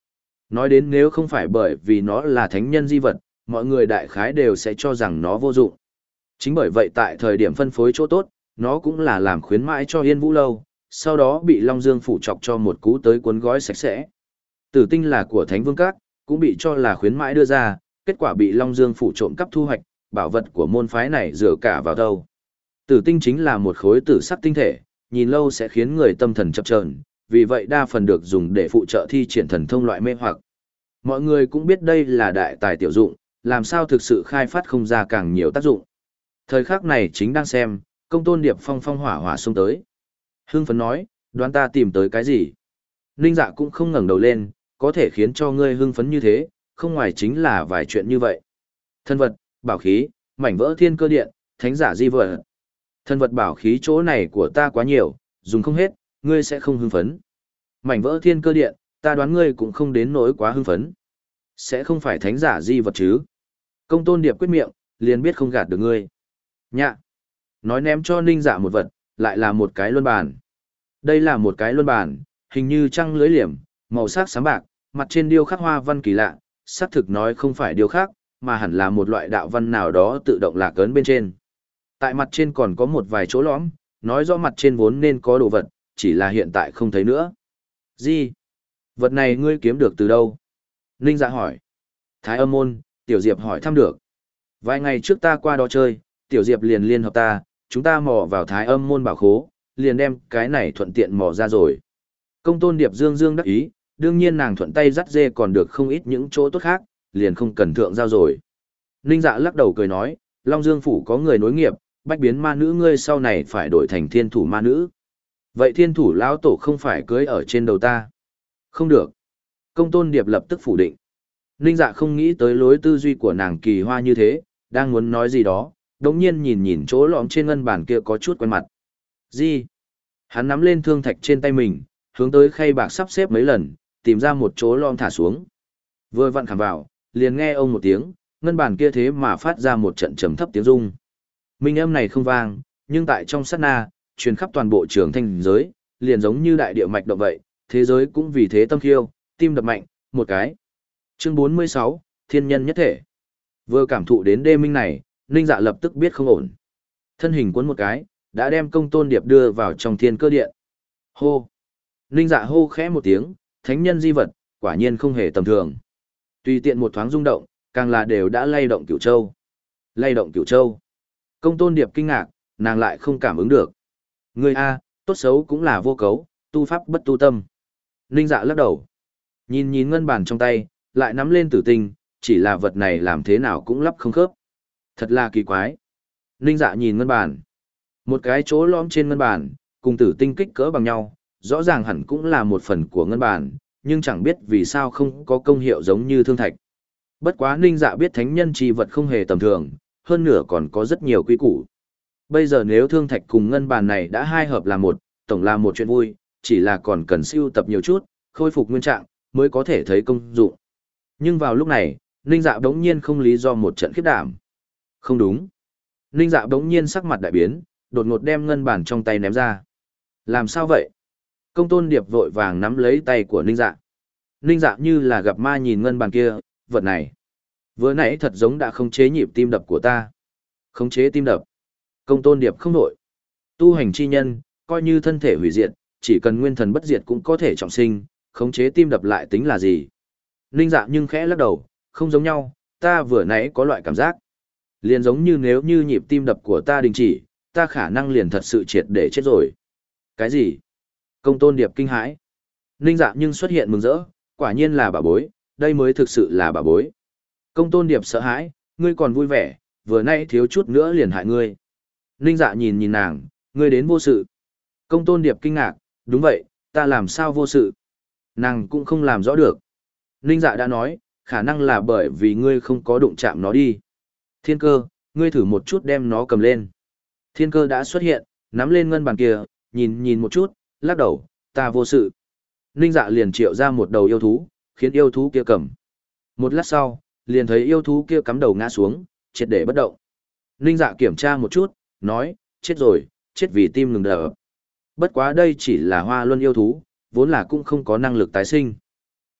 Nói đến nếu không phải bởi vì nó là thánh nhân di vật, mọi người đại khái đều sẽ cho rằng nó vô dụng. Chính bởi vậy tại thời điểm phân phối chỗ tốt, nó cũng là làm khuyến mãi cho Yên Vũ Lâu, sau đó bị Long Dương phủ chọc cho một cú tới cuốn gói sạch sẽ. Tử tinh là của Thánh Vương Các, cũng bị cho là khuyến mãi đưa ra, kết quả bị Long Dương phủ trộm cắp thu hoạch, bảo vật của môn phái này rửa cả vào đâu. Tử tinh chính là một khối tử sắc tinh thể, nhìn lâu sẽ khiến người tâm thần chập chờn, vì vậy đa phần được dùng để phụ trợ thi triển thần thông loại mê hoặc. Mọi người cũng biết đây là đại tài tiểu dụng, làm sao thực sự khai phát không ra càng nhiều tác dụng. Thời khắc này chính đang xem, Công Tôn Điệp phong phong hỏa hỏa xông tới. Hưng phấn nói, đoán ta tìm tới cái gì? Ninh Dạ cũng không ngẩng đầu lên, có thể khiến cho ngươi hưng phấn như thế, không ngoài chính là vài chuyện như vậy. Thân vật, bảo khí, mảnh vỡ thiên cơ điện, thánh giả di vật. Thân vật bảo khí chỗ này của ta quá nhiều, dùng không hết, ngươi sẽ không hưng phấn. Mảnh vỡ thiên cơ điện, ta đoán ngươi cũng không đến nỗi quá hưng phấn. Sẽ không phải thánh giả di vật chứ? Công Tôn Điệp quyết miệng, liền biết không gạt được ngươi. Nhạ. Nói ném cho Ninh Dạ một vật, lại là một cái luân bàn. Đây là một cái luân bàn, hình như trăng lưới liềm, màu sắc sáng bạc, mặt trên điêu khắc hoa văn kỳ lạ, xác thực nói không phải điêu khắc, mà hẳn là một loại đạo văn nào đó tự động lạc ấn bên trên. Tại mặt trên còn có một vài chỗ lõm, nói rõ mặt trên vốn nên có đồ vật, chỉ là hiện tại không thấy nữa. Gì? Vật này ngươi kiếm được từ đâu? Ninh Dạ hỏi. Thái Âm môn, Tiểu Diệp hỏi thăm được. Vài ngày trước ta qua đó chơi, Tiểu Diệp liền liên hợp ta, chúng ta mò vào Thái Âm môn bảo khố, liền đem cái này thuận tiện mò ra rồi. Công Tôn Điệp dương dương đắc ý, đương nhiên nàng thuận tay dắt dê còn được không ít những chỗ tốt khác, liền không cần thượng giao rồi. Ninh Dạ lắc đầu cười nói, Long Dương phủ có người nối nghiệp, bách biến ma nữ ngươi sau này phải đổi thành thiên thủ ma nữ. Vậy thiên thủ lão tổ không phải cưới ở trên đầu ta? Không được. Công Tôn Điệp lập tức phủ định. Ninh Dạ không nghĩ tới lối tư duy của nàng kỳ hoa như thế, đang muốn nói gì đó, đống nhiên nhìn nhìn chỗ lõm trên ngân bàn kia có chút quen mặt. Gì? Hắn nắm lên thương thạch trên tay mình, hướng tới khay bạc sắp xếp mấy lần, tìm ra một chỗ lõm thả xuống. Vừa vặn khảm vào, liền nghe ông một tiếng, ngân bàn kia thế mà phát ra một trận trầm thấp tiếng rung. Minh âm này không vang, nhưng tại trong sát na, truyền khắp toàn bộ trường thanh giới, liền giống như đại địa mạch động vậy, thế giới cũng vì thế tâm khiêu, tim đập mạnh, một cái. Chương bốn mươi sáu, Thiên nhân nhất thể. Vừa cảm thụ đến đê minh này, Ninh Dạ lập tức biết không ổn. Thân hình cuốn một cái, đã đem Công Tôn Điệp đưa vào trong thiên cơ điện. Hô! Ninh Dạ hô khẽ một tiếng, thánh nhân di vật, quả nhiên không hề tầm thường. Tùy tiện một thoáng rung động, càng là đều đã lay động Cửu Châu. Lay động Cửu Châu. Công Tôn Điệp kinh ngạc, nàng lại không cảm ứng được. Người A, tốt xấu cũng là vô cấu, tu pháp bất tu tâm. Ninh Dạ lắc đầu. Nhìn nhìn ngân bàn trong tay, lại nắm lên tử tinh, chỉ là vật này làm thế nào cũng lắp không khớp. Thật là kỳ quái. Ninh Dạ nhìn ngân bàn. Một cái chỗ lõm trên ngân bàn, cùng tử tinh kích cỡ bằng nhau, rõ ràng hẳn cũng là một phần của ngân bàn, nhưng chẳng biết vì sao không có công hiệu giống như thương thạch. Bất quá Ninh Dạ biết thánh nhân chi vật không hề tầm thường, hơn nữa còn có rất nhiều quy củ. Bây giờ nếu thương thạch cùng ngân bàn này đã hai hợp là một, tổng là một chuyện vui, chỉ là còn cần siêu tập nhiều chút, khôi phục nguyên trạng, mới có thể thấy công dụng. Nhưng vào lúc này, Ninh Dạ đống nhiên không lý do một trận khiếp đảm. Không đúng. Ninh Dạ đống nhiên sắc mặt đại biến, đột ngột đem ngân bàn trong tay ném ra. Làm sao vậy? Công Tôn Điệp vội vàng nắm lấy tay của Ninh Dạ. Ninh Dạ như là gặp ma nhìn ngân bàn kia, vật này. Vừa nãy thật giống đã khống chế nhịp tim đập của ta. Khống chế tim đập. Công Tôn Điệp không đổi. Tu hành chi nhân, coi như thân thể hủy diệt, chỉ cần nguyên thần bất diệt cũng có thể trọng sinh, khống chế tim đập lại tính là gì? Ninh Dạ nhưng khẽ lắc đầu, không giống nhau, ta vừa nãy có loại cảm giác. Liền giống như nếu như nhịp tim đập của ta đình chỉ, ta khả năng liền thật sự triệt để chết rồi. Cái gì? Công Tôn Điệp kinh hãi. Ninh Dạ nhưng xuất hiện mừng rỡ, quả nhiên là bà bối, đây mới thực sự là bà bối. Công Tôn Điệp sợ hãi, ngươi còn vui vẻ, vừa nãy thiếu chút nữa liền hại ngươi. Ninh Dạ nhìn nhìn nàng, ngươi đến vô sự. Công Tôn Điệp kinh ngạc, đúng vậy, ta làm sao vô sự? Nàng cũng không làm rõ được. Ninh Dạ đã nói, khả năng là bởi vì ngươi không có đụng chạm nó đi. Thiên Cơ, ngươi thử một chút đem nó cầm lên. Thiên Cơ đã xuất hiện, nắm lên ngân bàn kia, nhìn nhìn một chút, lắc đầu, ta vô sự. Ninh Dạ liền triệu ra một đầu yêu thú, khiến yêu thú kia cầm. Một lát sau, liền thấy yêu thú kia cắm đầu ngã xuống, triệt để bất động. Ninh Dạ kiểm tra một chút, nói, chết rồi, chết vì tim ngừng đập. Bất quá đây chỉ là hoa luân yêu thú, vốn là cũng không có năng lực tái sinh.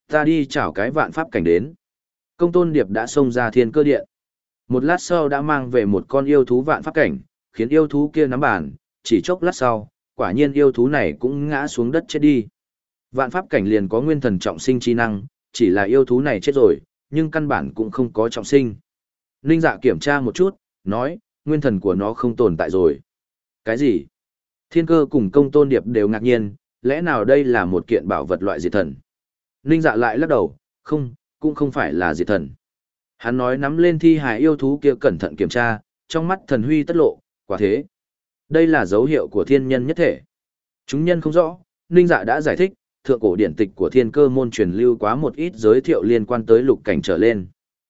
Ta đi chảo cái vạn pháp cảnh đến. Công tôn điệp đã xông ra thiên cơ điện. Một lát sau đã mang về một con yêu thú vạn pháp cảnh, khiến yêu thú kia nắm bàn, chỉ chốc lát sau, quả nhiên yêu thú này cũng ngã xuống đất chết đi. Vạn pháp cảnh liền có nguyên thần trọng sinh chi năng, chỉ là yêu thú này chết rồi, nhưng căn bản cũng không có trọng sinh. Ninh Dạ kiểm tra một chút, nói, nguyên thần của nó không tồn tại rồi. Cái gì? Thiên cơ cùng công tôn điệp đều ngạc nhiên, lẽ nào đây là một kiện bảo vật loại diệt thần? Ninh Dạ lại lắc đầu, không, cũng không phải là diệt thần. Hắn nói nắm lên thi hài yêu thú kia cẩn thận kiểm tra, trong mắt thần huy tất lộ, quả thế. Đây là dấu hiệu của thiên nhân nhất thể. Chúng nhân không rõ, Ninh Dạ đã giải thích, thượng cổ điển tịch của thiên cơ môn truyền lưu quá một ít giới thiệu liên quan tới lục cảnh trở lên.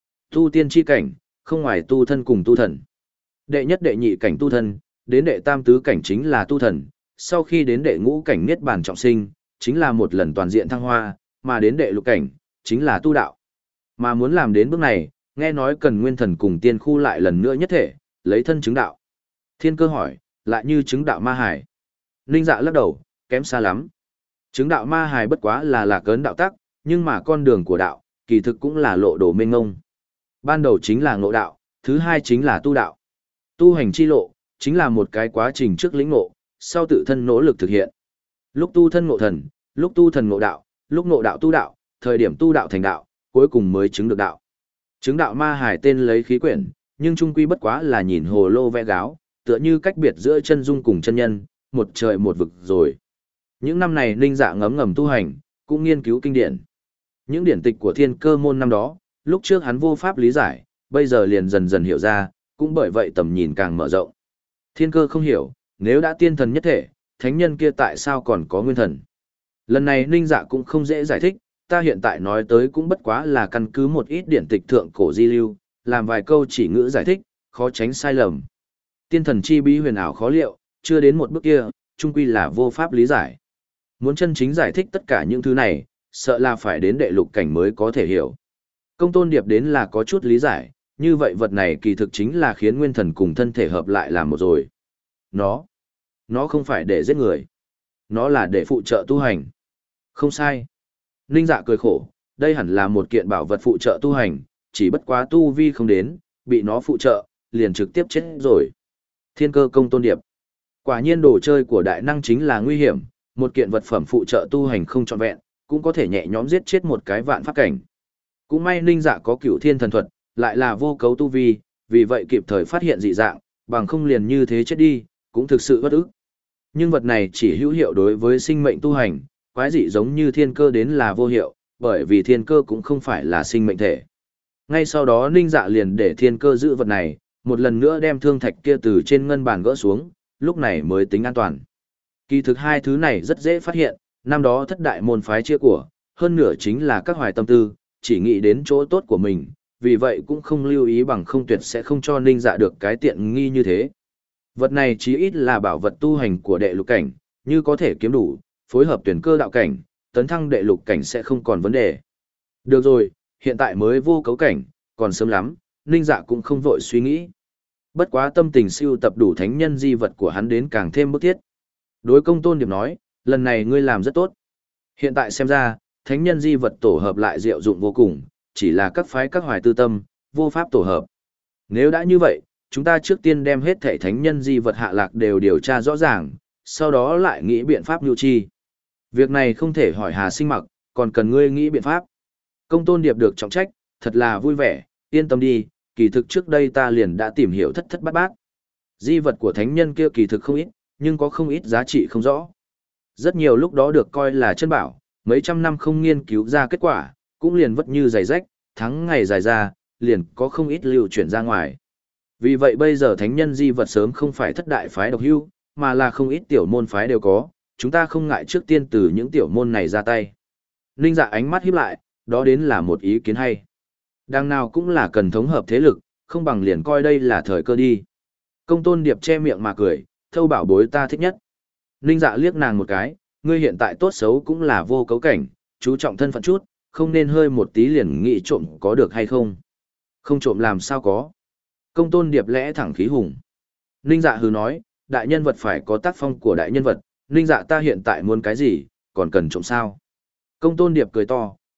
Tu tiên chi cảnh, không ngoài tu thân cùng tu thần. Đệ nhất đệ nhị cảnh tu thân, đến đệ tam tứ cảnh chính là tu thần, sau khi đến đệ ngũ cảnh niết bàn trọng sinh, chính là một lần toàn diện thăng hoa, mà đến đệ lục cảnh, chính là tu đạo. Mà muốn làm đến bước này, nghe nói cần nguyên thần cùng tiên khu lại lần nữa nhất thể, lấy thân chứng đạo. Thiên cơ hỏi, lại như chứng đạo ma hải. Ninh Dạ lắc đầu, kém xa lắm. Chứng đạo ma hải bất quá là lạc ấn đạo tắc, nhưng mà con đường của đạo, kỳ thực cũng là lộ đồ mênh ngông. Ban đầu chính là ngộ đạo, thứ hai chính là tu đạo. Tu hành chi lộ, chính là một cái quá trình trước lĩnh ngộ, sau tự thân nỗ lực thực hiện. Lúc tu thân ngộ thần, lúc tu thần ngộ đạo, lúc ngộ đạo tu đạo, thời điểm tu đạo thành đạo, cuối cùng mới chứng được đạo. Chứng đạo ma hải tên lấy khí quyển, nhưng trung quy bất quá là nhìn hồ lô vẽ gáo, tựa như cách biệt giữa chân dung cùng chân nhân, một trời một vực rồi. Những năm này Ninh Dạ ngấm ngầm tu hành, cũng nghiên cứu kinh điển. Những điển tịch của thiên cơ môn năm đó, lúc trước hắn vô pháp lý giải, bây giờ liền dần dần hiểu ra, cũng bởi vậy tầm nhìn càng mở rộng. Thiên cơ không hiểu, nếu đã tiên thần nhất thể, thánh nhân kia tại sao còn có nguyên thần? Lần này Ninh Dạ cũng không dễ giải thích, ta hiện tại nói tới cũng bất quá là căn cứ một ít điển tịch thượng cổ di lưu, làm vài câu chỉ ngữ giải thích, khó tránh sai lầm. Tiên thần chi bí huyền ảo khó liệu, chưa đến một bước kia, chung quy là vô pháp lý giải. Muốn chân chính giải thích tất cả những thứ này, sợ là phải đến đệ lục cảnh mới có thể hiểu. Công tôn điệp đến là có chút lý giải, như vậy vật này kỳ thực chính là khiến nguyên thần cùng thân thể hợp lại làm một rồi. Nó, nó không phải để giết người. Nó là để phụ trợ tu hành. Không sai. Ninh Dạ cười khổ, đây hẳn là một kiện bảo vật phụ trợ tu hành, chỉ bất quá tu vi không đến, bị nó phụ trợ, liền trực tiếp chết rồi. Thiên cơ công tôn điệp. Quả nhiên đồ chơi của đại năng chính là nguy hiểm, một kiện vật phẩm phụ trợ tu hành không trọn vẹn, cũng có thể nhẹ nhõm giết chết một cái vạn pháp cảnh. Cũng may Ninh Dạ có cửu thiên thần thuật, lại là vô cấu tu vi, vì vậy kịp thời phát hiện dị dạng, bằng không liền như thế chết đi, cũng thực sự bất ức. Nhưng vật này chỉ hữu hiệu đối với sinh mệnh tu hành, quái dị giống như thiên cơ đến là vô hiệu, bởi vì thiên cơ cũng không phải là sinh mệnh thể. Ngay sau đó Ninh Dạ liền để thiên cơ giữ vật này, một lần nữa đem thương thạch kia từ trên ngân bàn gỡ xuống, lúc này mới tính an toàn. Kỳ thực hai thứ này rất dễ phát hiện, năm đó thất đại môn phái chia của, hơn nửa chính là các hoài tâm tư, chỉ nghĩ đến chỗ tốt của mình, vì vậy cũng không lưu ý bằng không tuyệt sẽ không cho Ninh Dạ được cái tiện nghi như thế. Vật này chí ít là bảo vật tu hành của đệ lục cảnh, như có thể kiếm đủ, phối hợp tuyển cơ đạo cảnh, tấn thăng đệ lục cảnh sẽ không còn vấn đề. Được rồi, hiện tại mới vô cấu cảnh, còn sớm lắm, Ninh Dạ cũng không vội suy nghĩ. Bất quá tâm tình siêu tập đủ thánh nhân di vật của hắn đến càng thêm bức thiết. Đối công tôn điệp nói, lần này ngươi làm rất tốt. Hiện tại xem ra, thánh nhân di vật tổ hợp lại diệu dụng vô cùng, chỉ là các phái các hoài tư tâm, vô pháp tổ hợp. Nếu đã như vậy, chúng ta trước tiên đem hết thảy thánh nhân di vật hạ lạc đều điều tra rõ ràng, sau đó lại nghĩ biện pháp nhu chi. Việc này không thể hỏi Hà Sinh Mặc, còn cần ngươi nghĩ biện pháp. Công tôn điệp được trọng trách, thật là vui vẻ, yên tâm đi, kỳ thực trước đây ta liền đã tìm hiểu thất thất bát bát. Di vật của thánh nhân kia kỳ thực không ít, nhưng có không ít giá trị không rõ. Rất nhiều lúc đó được coi là chân bảo, mấy trăm năm không nghiên cứu ra kết quả, cũng liền vất như giày rách, tháng ngày dài ra, liền có không ít lưu chuyển ra ngoài. Vì vậy bây giờ thánh nhân di vật sớm không phải thất đại phái độc hưu, mà là không ít tiểu môn phái đều có, chúng ta không ngại trước tiên từ những tiểu môn này ra tay. Ninh Dạ ánh mắt híp lại, đó đến là một ý kiến hay. Đằng nào cũng là cần thống hợp thế lực, không bằng liền coi đây là thời cơ đi. Công tôn điệp che miệng mà cười, thâu bảo bối ta thích nhất. Ninh Dạ liếc nàng một cái, ngươi hiện tại tốt xấu cũng là vô cấu cảnh, chú trọng thân phận chút, không nên hơi một tí liền nghĩ trộm có được hay không. Không trộm làm sao có. Công tôn điệp lẽ thẳng khí hùng. Ninh Dạ hừ nói, đại nhân vật phải có tác phong của đại nhân vật, Ninh Dạ ta hiện tại muốn cái gì, còn cần trộm sao. Công tôn điệp cười to,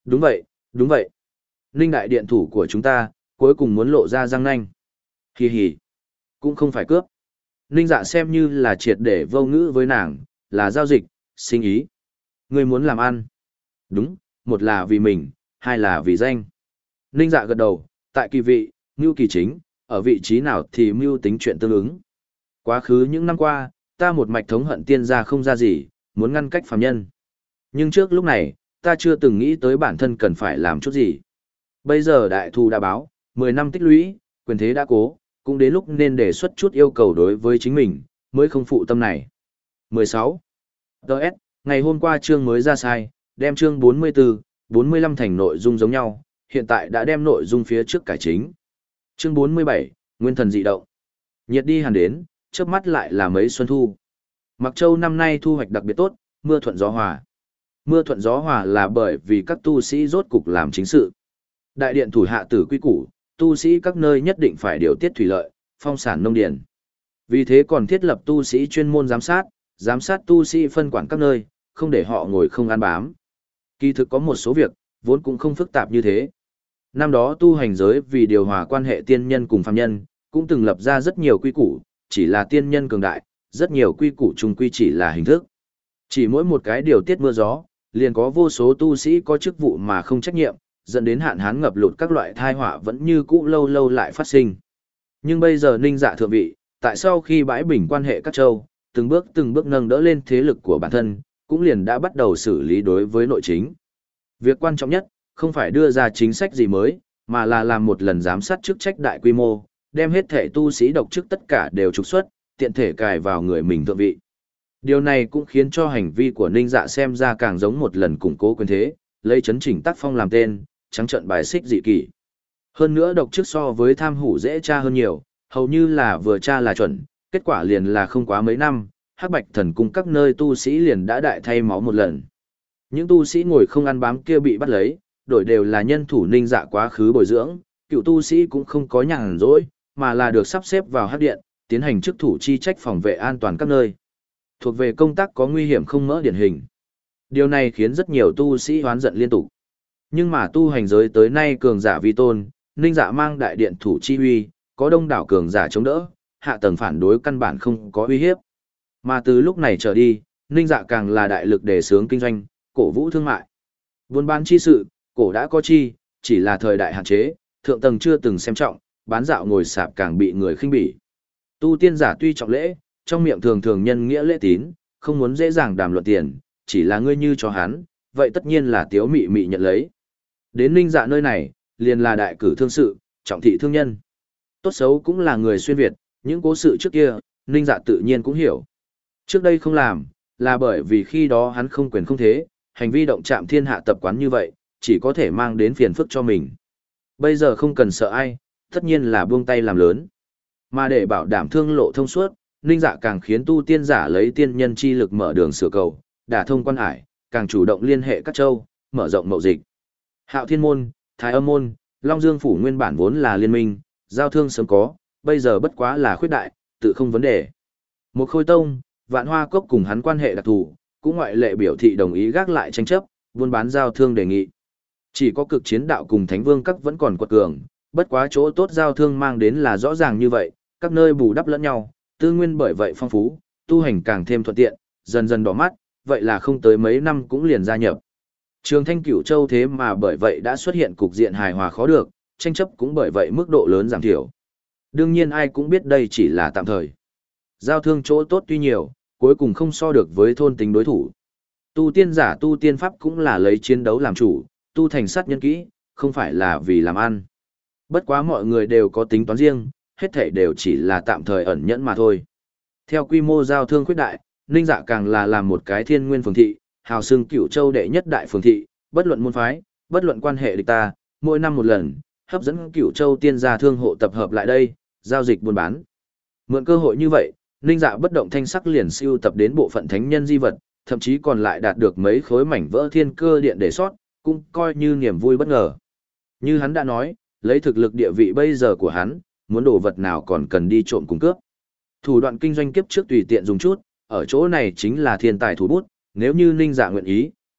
Đúng vậy, đúng vậy. Ninh đại điện thủ của chúng ta, cuối cùng muốn lộ ra răng nanh. Hì hì, cũng không phải cướp. Ninh dạ xem như là triệt để vô ngữ với nàng, là giao dịch, sinh ý. Ngươi muốn làm ăn. Đúng, một là vì mình, hai là vì danh. Ninh dạ gật đầu, tại kỳ vị, mưu kỳ chính, ở vị trí nào thì mưu tính chuyện tương ứng. Quá khứ những năm qua, ta một mạch thống hận tiên gia không ra gì, muốn ngăn cách phàm nhân. Nhưng trước lúc này, ta chưa từng nghĩ tới bản thân cần phải làm chút gì. Bây giờ đại thù đã báo, mười năm tích lũy, quyền thế đã cố, cũng đến lúc nên đề xuất chút yêu cầu đối với chính mình, mới không phụ tâm này. mười sáu. đê ét, ngày hôm qua chương mới ra sai, đem chương bốn mươi tư, bốn mươi lăm thành nội dung giống nhau, hiện tại đã đem nội dung phía trước cải chính. Chương bốn mươi bảy, Nguyên thần dị động. Nhiệt đi hàn đến, chớp mắt lại là mấy xuân thu. Mặc Châu năm nay thu hoạch đặc biệt tốt, mưa thuận gió hòa. Mưa thuận gió hòa là bởi vì các tu sĩ rốt cục làm chính sự. Đại điện thủ hạ tử quy củ, tu sĩ các nơi nhất định phải điều tiết thủy lợi, phong sản nông điền. Vì thế còn thiết lập tu sĩ chuyên môn giám sát, giám sát tu sĩ phân quản các nơi, không để họ ngồi không ăn bám. Kỳ thực có một số việc, vốn cũng không phức tạp như thế. Năm đó tu hành giới vì điều hòa quan hệ tiên nhân cùng phàm nhân, cũng từng lập ra rất nhiều quy củ, chỉ là tiên nhân cường đại, rất nhiều quy củ chung quy chỉ là hình thức. Chỉ mỗi một cái điều tiết mưa gió, liền có vô số tu sĩ có chức vụ mà không trách nhiệm, dẫn đến hạn hán ngập lụt các loại tai họa vẫn như cũ lâu lâu lại phát sinh. Nhưng bây giờ Ninh Dạ thượng vị, tại sau khi bãi bình quan hệ các châu, từng bước từng bước nâng đỡ lên thế lực của bản thân, cũng liền đã bắt đầu xử lý đối với nội chính. Việc quan trọng nhất, không phải đưa ra chính sách gì mới, mà là làm một lần giám sát chức trách đại quy mô, đem hết thể tu sĩ độc chức tất cả đều trục xuất, tiện thể cài vào người mình thượng vị. Điều này cũng khiến cho hành vi của Ninh Dạ xem ra càng giống một lần củng cố quyền thế, lấy chấn chỉnh tác phong làm tên, trắng trợn bài xích dị kỷ. Hơn nữa độc chức so với tham hủ dễ tra hơn nhiều, hầu như là vừa tra là chuẩn, kết quả liền là không quá mấy năm, Hắc Bạch Thần Cung các nơi tu sĩ liền đã đại thay máu một lần. Những tu sĩ ngồi không ăn bám kia bị bắt lấy, đổi đều là nhân thủ Ninh Dạ quá khứ bồi dưỡng, cựu tu sĩ cũng không có nhàn rỗi, mà là được sắp xếp vào hắc điện, tiến hành chức thủ chi trách phòng vệ an toàn các nơi. Thuộc về công tác có nguy hiểm không mỡ điển hình. Điều này khiến rất nhiều tu sĩ hoán giận liên tục. Nhưng mà tu hành giới tới nay cường giả vi tôn, Ninh Dạ mang đại điện thủ chi huy, có đông đảo cường giả chống đỡ, hạ tầng phản đối căn bản không có uy hiếp. Mà từ lúc này trở đi, Ninh Dạ càng là đại lực đề xướng kinh doanh, cổ vũ thương mại. Buôn bán chi sự, cổ đã có chi, chỉ là thời đại hạn chế, thượng tầng chưa từng xem trọng, bán dạo ngồi sạp càng bị người khinh bỉ. Tu tiên giả tuy trọng lễ, trong miệng thường thường nhân nghĩa lễ tín, không muốn dễ dàng đàm luận tiền, chỉ là ngươi như cho hắn, vậy tất nhiên là tiếu mị mị nhận lấy. Đến Ninh Dạ nơi này, liền là đại cử thương sự, trọng thị thương nhân. Tốt xấu cũng là người xuyên Việt, những cố sự trước kia, Ninh Dạ tự nhiên cũng hiểu. Trước đây không làm, là bởi vì khi đó hắn không quyền không thế, hành vi động chạm thiên hạ tập quán như vậy, chỉ có thể mang đến phiền phức cho mình. Bây giờ không cần sợ ai, tất nhiên là buông tay làm lớn. Mà để bảo đảm thương lộ thông suốt, Ninh Dạ càng khiến tu tiên giả lấy tiên nhân chi lực mở đường sửa cầu, đả thông quan hải, càng chủ động liên hệ các châu, mở rộng mậu dịch. Hạo Thiên Môn, Thái Âm Môn, Long Dương Phủ nguyên bản vốn là liên minh, giao thương sớm có, bây giờ bất quá là khuyết đại, tự không vấn đề. Một Khôi Tông, Vạn Hoa Cốc cùng hắn quan hệ đặc thù, cũng ngoại lệ biểu thị đồng ý gác lại tranh chấp, buôn bán giao thương đề nghị. Chỉ có cực chiến đạo cùng Thánh Vương các vẫn còn quật cường, bất quá chỗ tốt giao thương mang đến là rõ ràng như vậy, các nơi bù đắp lẫn nhau, tư nguyên bởi vậy phong phú, tu hành càng thêm thuận tiện, dần dần đỏ mắt, vậy là không tới mấy năm cũng liền gia nhập. Trường Thanh Cửu Châu thế mà bởi vậy đã xuất hiện cục diện hài hòa khó được, tranh chấp cũng bởi vậy mức độ lớn giảm thiểu. Đương nhiên ai cũng biết đây chỉ là tạm thời. Giao thương chỗ tốt tuy nhiều, cuối cùng không so được với thôn tính đối thủ. Tu tiên giả tu tiên pháp cũng là lấy chiến đấu làm chủ, tu thành sát nhân kỹ, không phải là vì làm ăn. Bất quá mọi người đều có tính toán riêng, hết thảy đều chỉ là tạm thời ẩn nhẫn mà thôi. Theo quy mô giao thương khuyết đại, Ninh Dạ càng là làm một cái thiên nguyên phường thị, hào xưng Cửu Châu đệ nhất đại phường thị, bất luận môn phái, bất luận quan hệ địch ta, mỗi năm một lần, hấp dẫn Cửu Châu tiên gia thương hộ tập hợp lại đây, giao dịch buôn bán. Mượn cơ hội như vậy, Ninh Dạ bất động thanh sắc liền siêu tập đến bộ phận thánh nhân di vật, thậm chí còn lại đạt được mấy khối mảnh vỡ thiên cơ điện để sót, cũng coi như niềm vui bất ngờ. Như hắn đã nói, lấy thực lực địa vị bây giờ của hắn, muốn đồ vật nào còn cần đi trộm cùng cướp. Thủ đoạn kinh doanh kiếp trước tùy tiện dùng chút, ở chỗ này chính là thiên tài thủ bút, nếu như Ninh Dạ nguyện ý,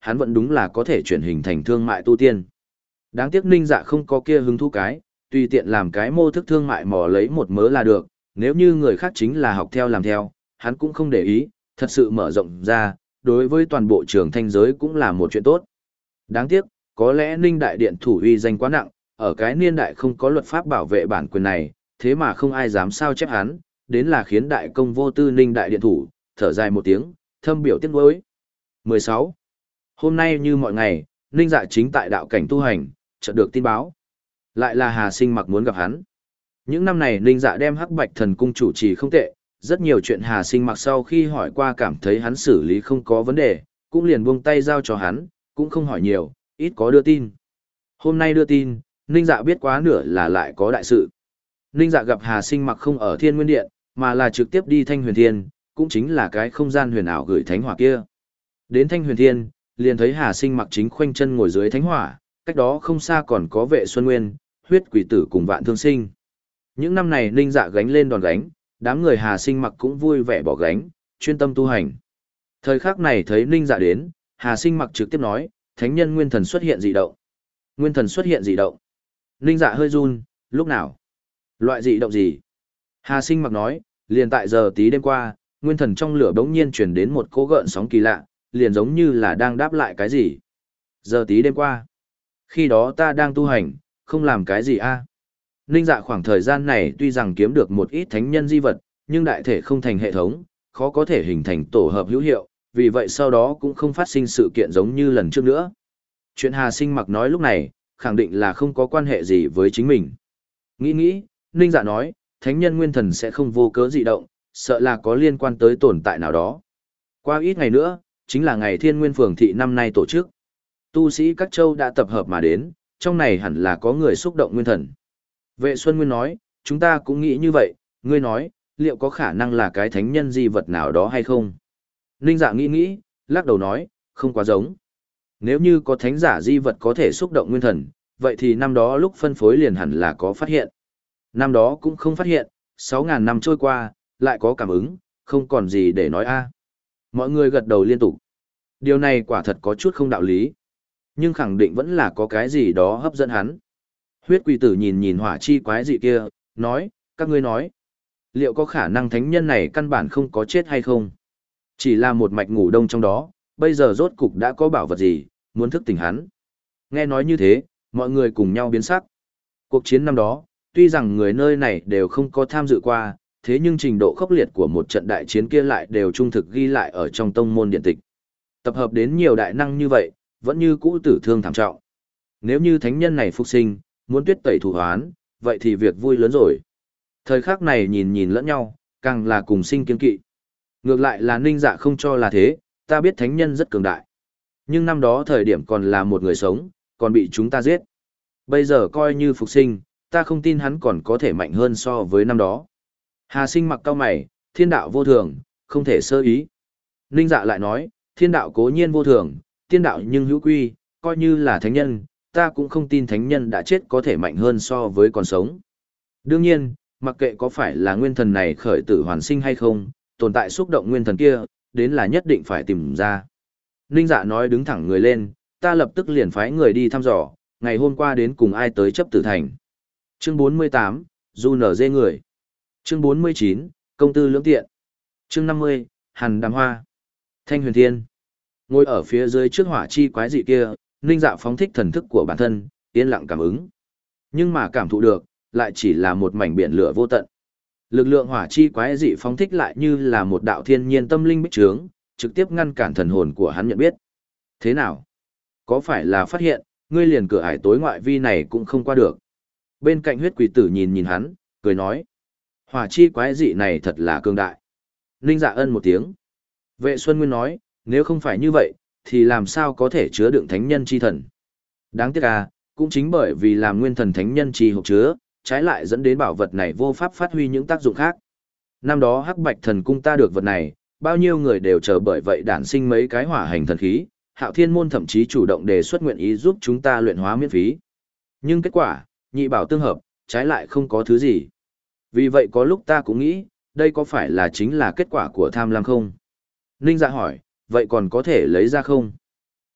hắn vẫn đúng là có thể chuyển hình thành thương mại tu tiên. Đáng tiếc Ninh Dạ không có kia hứng thú cái, tùy tiện làm cái mô thức thương mại mò lấy một mớ là được, nếu như người khác chính là học theo làm theo, hắn cũng không để ý, thật sự mở rộng ra, đối với toàn bộ trường thanh giới cũng là một chuyện tốt. Đáng tiếc, có lẽ Ninh Đại Điện thủ uy danh quá nặng, ở cái niên đại không có luật pháp bảo vệ bản quyền này, thế mà không ai dám sao chép hắn, đến là khiến đại công vô tư Ninh Đại Điện thủ, thở dài một tiếng, thâm biểu tiếc nuối. mười sáu. Hôm nay như mọi ngày, Ninh Dạ chính tại đạo cảnh tu hành, chợt được tin báo. Lại là Hà Sinh Mặc muốn gặp hắn. Những năm này Ninh Dạ đem Hắc Bạch Thần Cung chủ trì không tệ, rất nhiều chuyện Hà Sinh Mặc sau khi hỏi qua cảm thấy hắn xử lý không có vấn đề, cũng liền buông tay giao cho hắn, cũng không hỏi nhiều, ít có đưa tin. Hôm nay đưa tin, Ninh Dạ biết quá nửa là lại có đại sự. Ninh Dạ gặp Hà Sinh Mặc không ở Thiên Nguyên Điện, mà là trực tiếp đi Thanh Huyền Thiên, cũng chính là cái không gian huyền ảo gửi thánh hỏa kia. Đến Thanh Huyền Thiên, liền thấy Hà Sinh Mặc chính khoanh chân ngồi dưới thánh hỏa, cách đó không xa còn có Vệ Xuân Nguyên, Huyết Quỷ Tử cùng Vạn Thương Sinh. Những năm này Ninh Dạ gánh lên đòn gánh, đám người Hà Sinh Mặc cũng vui vẻ bỏ gánh, chuyên tâm tu hành. Thời khắc này thấy Ninh Dạ đến, Hà Sinh Mặc trực tiếp nói, thánh nhân nguyên thần xuất hiện dị động. Nguyên thần xuất hiện dị động. Ninh Dạ hơi run, lúc nào? Loại dị động gì? Hà Sinh Mặc nói, liền tại giờ tí đêm qua, nguyên thần trong lửa bỗng nhiên chuyển đến một cỗ gợn sóng kỳ lạ, liền giống như là đang đáp lại cái gì. Giờ tí đêm qua. Khi đó ta đang tu hành, không làm cái gì a. Ninh Dạ khoảng thời gian này tuy rằng kiếm được một ít thánh nhân di vật, nhưng đại thể không thành hệ thống, khó có thể hình thành tổ hợp hữu hiệu, vì vậy sau đó cũng không phát sinh sự kiện giống như lần trước nữa. Chuyện Hà Sinh Mặc nói lúc này, khẳng định là không có quan hệ gì với chính mình. Nghĩ nghĩ, Ninh Dạ nói, thánh nhân nguyên thần sẽ không vô cớ dị động, sợ là có liên quan tới tồn tại nào đó. Qua ít ngày nữa, chính là ngày Thiên Nguyên Phường thị năm nay tổ chức. Tu sĩ các châu đã tập hợp mà đến, trong này hẳn là có người xúc động nguyên thần. Vệ Xuân Nguyên nói, chúng ta cũng nghĩ như vậy, ngươi nói, liệu có khả năng là cái thánh nhân di vật nào đó hay không? Ninh Dạ nghĩ nghĩ, lắc đầu nói, không quá giống. Nếu như có thánh giả di vật có thể xúc động nguyên thần, vậy thì năm đó lúc phân phối liền hẳn là có phát hiện. Năm đó cũng không phát hiện, sáu ngàn năm trôi qua, lại có cảm ứng, không còn gì để nói a. Mọi người gật đầu liên tục. Điều này quả thật có chút không đạo lý. Nhưng khẳng định vẫn là có cái gì đó hấp dẫn hắn. Huyết Quỷ Tử nhìn nhìn hỏa chi quái dị kia, nói, các ngươi nói. Liệu có khả năng thánh nhân này căn bản không có chết hay không? Chỉ là một mạch ngủ đông trong đó, bây giờ rốt cục đã có bảo vật gì, muốn thức tỉnh hắn. Nghe nói như thế, mọi người cùng nhau biến sắc. Cuộc chiến năm đó, tuy rằng người nơi này đều không có tham dự qua, thế nhưng trình độ khốc liệt của một trận đại chiến kia lại đều trung thực ghi lại ở trong tông môn điện tịch. Tập hợp đến nhiều đại năng như vậy, vẫn như cũ tử thương thảm trọng. Nếu như thánh nhân này phục sinh, muốn tuyết tẩy thủ hoán, vậy thì việc vui lớn rồi. Thời khắc này nhìn nhìn lẫn nhau, càng là cùng sinh kiên kỵ. Ngược lại là Ninh Dạ không cho là thế, ta biết thánh nhân rất cường đại. Nhưng năm đó thời điểm còn là một người sống, còn bị chúng ta giết. Bây giờ coi như phục sinh, ta không tin hắn còn có thể mạnh hơn so với năm đó. Hà Sinh mặc cao mày, thiên đạo vô thường, không thể sơ ý. Ninh Dạ lại nói, thiên đạo cố nhiên vô thường, tiên đạo nhưng hữu quy, coi như là thánh nhân, ta cũng không tin thánh nhân đã chết có thể mạnh hơn so với còn sống. Đương nhiên, mặc kệ có phải là nguyên thần này khởi tử hoàn sinh hay không, tồn tại xúc động nguyên thần kia, đến là nhất định phải tìm ra. Ninh Dạ nói đứng thẳng người lên, ta lập tức liền phái người đi thăm dò, ngày hôm qua đến cùng ai tới chấp tử thành. Chương bốn mươi tám, Du nở dê người. Chương bốn mươi chín, Công tư lưỡng tiện. Chương năm mươi, Hàn Đàm Hoa. Thanh Huyền Thiên. Ngồi ở phía dưới trước hỏa chi quái dị kia, Ninh Dạ phóng thích thần thức của bản thân, yên lặng cảm ứng. Nhưng mà cảm thụ được, lại chỉ là một mảnh biển lửa vô tận. Lực lượng hỏa chi quái dị phóng thích lại như là một đạo thiên nhiên tâm linh bích trướng, trực tiếp ngăn cản thần hồn của hắn nhận biết. Thế nào? Có phải là phát hiện, ngươi liền cửa ải tối ngoại vi này cũng không qua được? Bên cạnh Huyết Quỷ Tử nhìn nhìn hắn, cười nói. Hỏa chi quái dị này thật là cường đại. Ninh Dạ ân một tiếng. Vệ Xuân Nguyên nói, nếu không phải như vậy, thì làm sao có thể chứa đựng thánh nhân chi thần? Đáng tiếc à, cũng chính bởi vì làm nguyên thần thánh nhân chi hộp chứa, trái lại dẫn đến bảo vật này vô pháp phát huy những tác dụng khác. Năm đó Hắc Bạch Thần Cung ta được vật này, bao nhiêu người đều chờ bởi vậy đản sinh mấy cái hỏa hành thần khí, Hạo Thiên môn thậm chí chủ động đề xuất nguyện ý giúp chúng ta luyện hóa miễn phí. Nhưng kết quả, nhị bảo tương hợp, trái lại không có thứ gì. Vì vậy có lúc ta cũng nghĩ, đây có phải là chính là kết quả của tham lam không? Ninh Dạ hỏi, vậy còn có thể lấy ra không?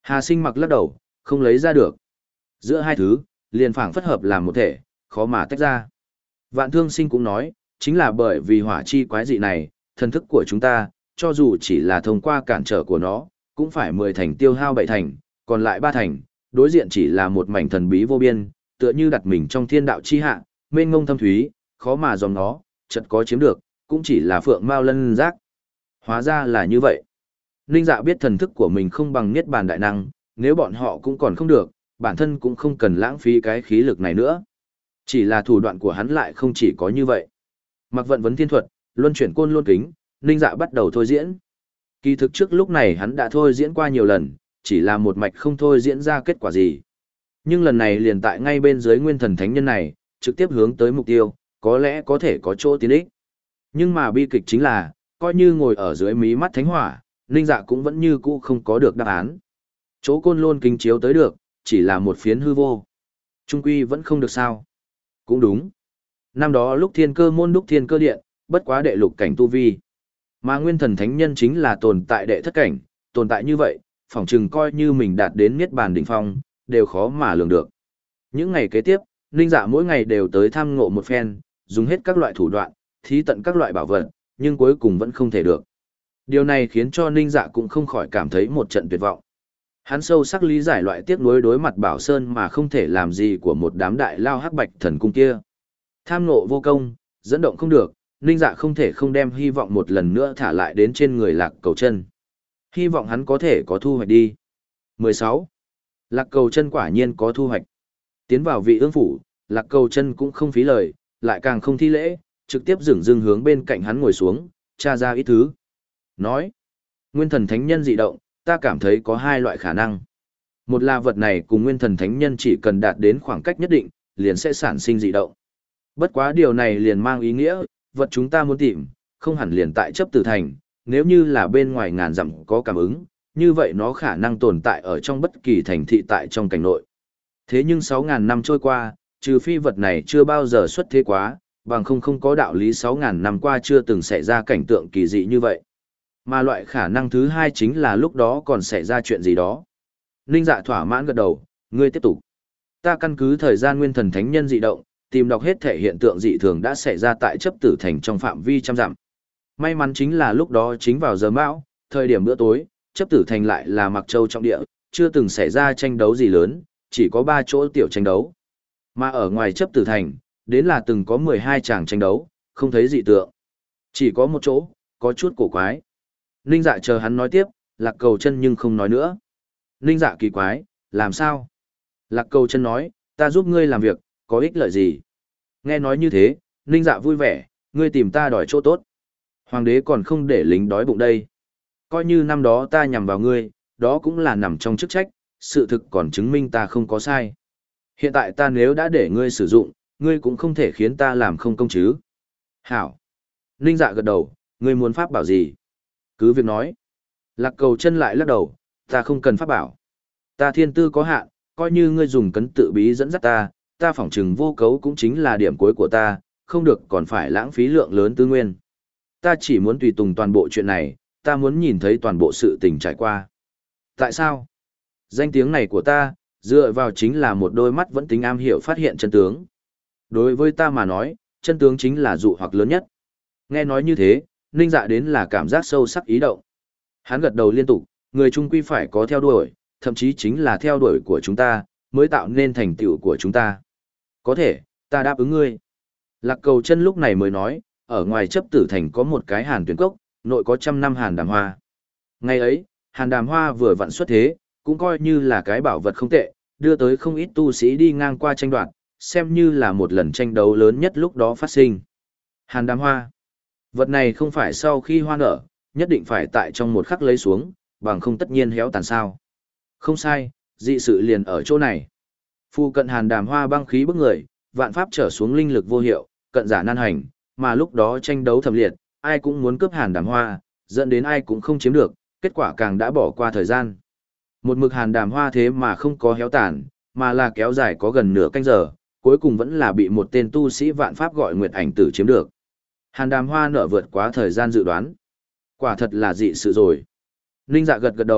Hà Sinh mặc lắc đầu, không lấy ra được. Giữa hai thứ, liền phảng phất hợp làm một thể, khó mà tách ra. Vạn Thương Sinh cũng nói, chính là bởi vì hỏa chi quái dị này, thần thức của chúng ta, cho dù chỉ là thông qua cản trở của nó, cũng phải mười thành tiêu hao bảy thành, còn lại ba thành, đối diện chỉ là một mảnh thần bí vô biên, tựa như đặt mình trong thiên đạo chi hạ, mênh ngông thâm thúy, khó mà dòm nó, chợt có chiếm được, cũng chỉ là phượng mao lân giác. Hóa ra là như vậy. Ninh Dạ biết thần thức của mình không bằng niết bàn đại năng, nếu bọn họ cũng còn không được, bản thân cũng không cần lãng phí cái khí lực này nữa. Chỉ là thủ đoạn của hắn lại không chỉ có như vậy. Mặc vận vấn thiên thuật, luân chuyển côn luân kính, Ninh Dạ bắt đầu thôi diễn. Kỳ thực trước lúc này hắn đã thôi diễn qua nhiều lần, chỉ là một mạch không thôi diễn ra kết quả gì. Nhưng lần này liền tại ngay bên dưới nguyên thần thánh nhân này, trực tiếp hướng tới mục tiêu, có lẽ có thể có chỗ tiến ích. Nhưng mà bi kịch chính là, coi như ngồi ở dưới mí mắt thánh hỏa, Ninh Dạ cũng vẫn như cũ không có được đáp án. Chỗ côn lôn kính chiếu tới được, chỉ là một phiến hư vô. Trung quy vẫn không được sao. Cũng đúng. Năm đó lúc thiên cơ môn đúc thiên cơ điện, bất quá đệ lục cảnh tu vi. Mà nguyên thần thánh nhân chính là tồn tại đệ thất cảnh, tồn tại như vậy, phỏng chừng coi như mình đạt đến niết bàn đỉnh phong, đều khó mà lường được. Những ngày kế tiếp, Ninh Dạ mỗi ngày đều tới tham ngộ một phen, dùng hết các loại thủ đoạn, thí tận các loại bảo vật, nhưng cuối cùng vẫn không thể được. Điều này khiến cho Ninh Dạ cũng không khỏi cảm thấy một trận tuyệt vọng. Hắn sâu sắc lý giải loại tiếc nuối đối mặt Bảo Sơn mà không thể làm gì của một đám đại lao hắc bạch thần cung kia. Tham ngộ vô công, dẫn động không được, Ninh Dạ không thể không đem hy vọng một lần nữa thả lại đến trên người Lạc Cầu Chân. Hy vọng hắn có thể có thu hoạch đi. mười sáu. Lạc Cầu Chân quả nhiên có thu hoạch. Tiến vào vị ương phủ, Lạc Cầu Chân cũng không phí lời, lại càng không thi lễ, trực tiếp dửng dưng hướng bên cạnh hắn ngồi xuống, tra ra ít thứ. Nói, nguyên thần thánh nhân dị động, ta cảm thấy có hai loại khả năng. Một là vật này cùng nguyên thần thánh nhân chỉ cần đạt đến khoảng cách nhất định, liền sẽ sản sinh dị động. Bất quá điều này liền mang ý nghĩa, vật chúng ta muốn tìm, không hẳn liền tại chấp tử thành, nếu như là bên ngoài ngàn dặm có cảm ứng, như vậy nó khả năng tồn tại ở trong bất kỳ thành thị tại trong cảnh nội. Thế nhưng sáu ngàn năm trôi qua, trừ phi vật này chưa bao giờ xuất thế quá, bằng không không có đạo lý sáu ngàn năm qua chưa từng xảy ra cảnh tượng kỳ dị như vậy. Mà loại khả năng thứ hai chính là lúc đó còn xảy ra chuyện gì đó. Ninh Dạ thỏa mãn gật đầu, ngươi tiếp tục. Ta căn cứ thời gian nguyên thần thánh nhân dị động, tìm đọc hết thể hiện tượng dị thường đã xảy ra tại chấp tử thành trong phạm vi trăm dặm. May mắn chính là lúc đó chính vào giờ mão, thời điểm bữa tối, chấp tử thành lại là Mặc Châu trọng địa, chưa từng xảy ra tranh đấu gì lớn, chỉ có ba chỗ tiểu tranh đấu. Mà ở ngoài chấp tử thành, đến là từng có mười hai tràng tranh đấu, không thấy dị tượng. Chỉ có một chỗ, có chút cổ quái. Ninh Dạ chờ hắn nói tiếp, Lạc Cầu Chân nhưng không nói nữa. Ninh Dạ kỳ quái, làm sao? Lạc Cầu Chân nói, ta giúp ngươi làm việc, có ích lợi gì? Nghe nói như thế, Ninh Dạ vui vẻ, ngươi tìm ta đòi chỗ tốt. Hoàng đế còn không để lính đói bụng đây. Coi như năm đó ta nhằm vào ngươi, đó cũng là nằm trong chức trách, sự thực còn chứng minh ta không có sai. Hiện tại ta nếu đã để ngươi sử dụng, ngươi cũng không thể khiến ta làm không công chứ. Hảo. Ninh Dạ gật đầu, ngươi muốn pháp bảo gì? Cứ việc nói. Lạc Cầu Chân lại lắc đầu, ta không cần pháp bảo. Ta thiên tư có hạn, coi như ngươi dùng cấn tự bí dẫn dắt ta, ta phỏng chừng vô cấu cũng chính là điểm cuối của ta, không được còn phải lãng phí lượng lớn tư nguyên. Ta chỉ muốn tùy tùng toàn bộ chuyện này, ta muốn nhìn thấy toàn bộ sự tình trải qua. Tại sao? Danh tiếng này của ta, dựa vào chính là một đôi mắt vẫn tính am hiểu phát hiện chân tướng. Đối với ta mà nói, chân tướng chính là dụ hoặc lớn nhất. Nghe nói như thế, Ninh Dạ đến là cảm giác sâu sắc ý động. Hắn gật đầu liên tục, người chung quy phải có theo đuổi, thậm chí chính là theo đuổi của chúng ta, mới tạo nên thành tựu của chúng ta. Có thể, ta đáp ứng ngươi. Lạc Cầu Chân lúc này mới nói, ở ngoài chấp tử thành có một cái hàn tuyển cốc, nội có trăm năm hàn đàm hoa. Ngày ấy, hàn đàm hoa vừa vặn xuất thế, cũng coi như là cái bảo vật không tệ, đưa tới không ít tu sĩ đi ngang qua tranh đoạt, xem như là một lần tranh đấu lớn nhất lúc đó phát sinh. Hàn đàm hoa. Vật này không phải sau khi hoa nở, nhất định phải tại trong một khắc lấy xuống, bằng không tất nhiên héo tàn sao. Không sai, dị sự liền ở chỗ này. Phu cận hàn đàm hoa băng khí bức người, vạn pháp trở xuống linh lực vô hiệu, cận giả nan hành, mà lúc đó tranh đấu thầm liệt, ai cũng muốn cướp hàn đàm hoa, dẫn đến ai cũng không chiếm được, kết quả càng đã bỏ qua thời gian. Một mực hàn đàm hoa thế mà không có héo tàn, mà là kéo dài có gần nửa canh giờ, cuối cùng vẫn là bị một tên tu sĩ vạn pháp gọi Nguyệt Ảnh Tử chiếm được. Hàn đàm hoa nở vượt quá thời gian dự đoán. Quả thật là dị sự rồi. Ninh Dạ gật gật đầu,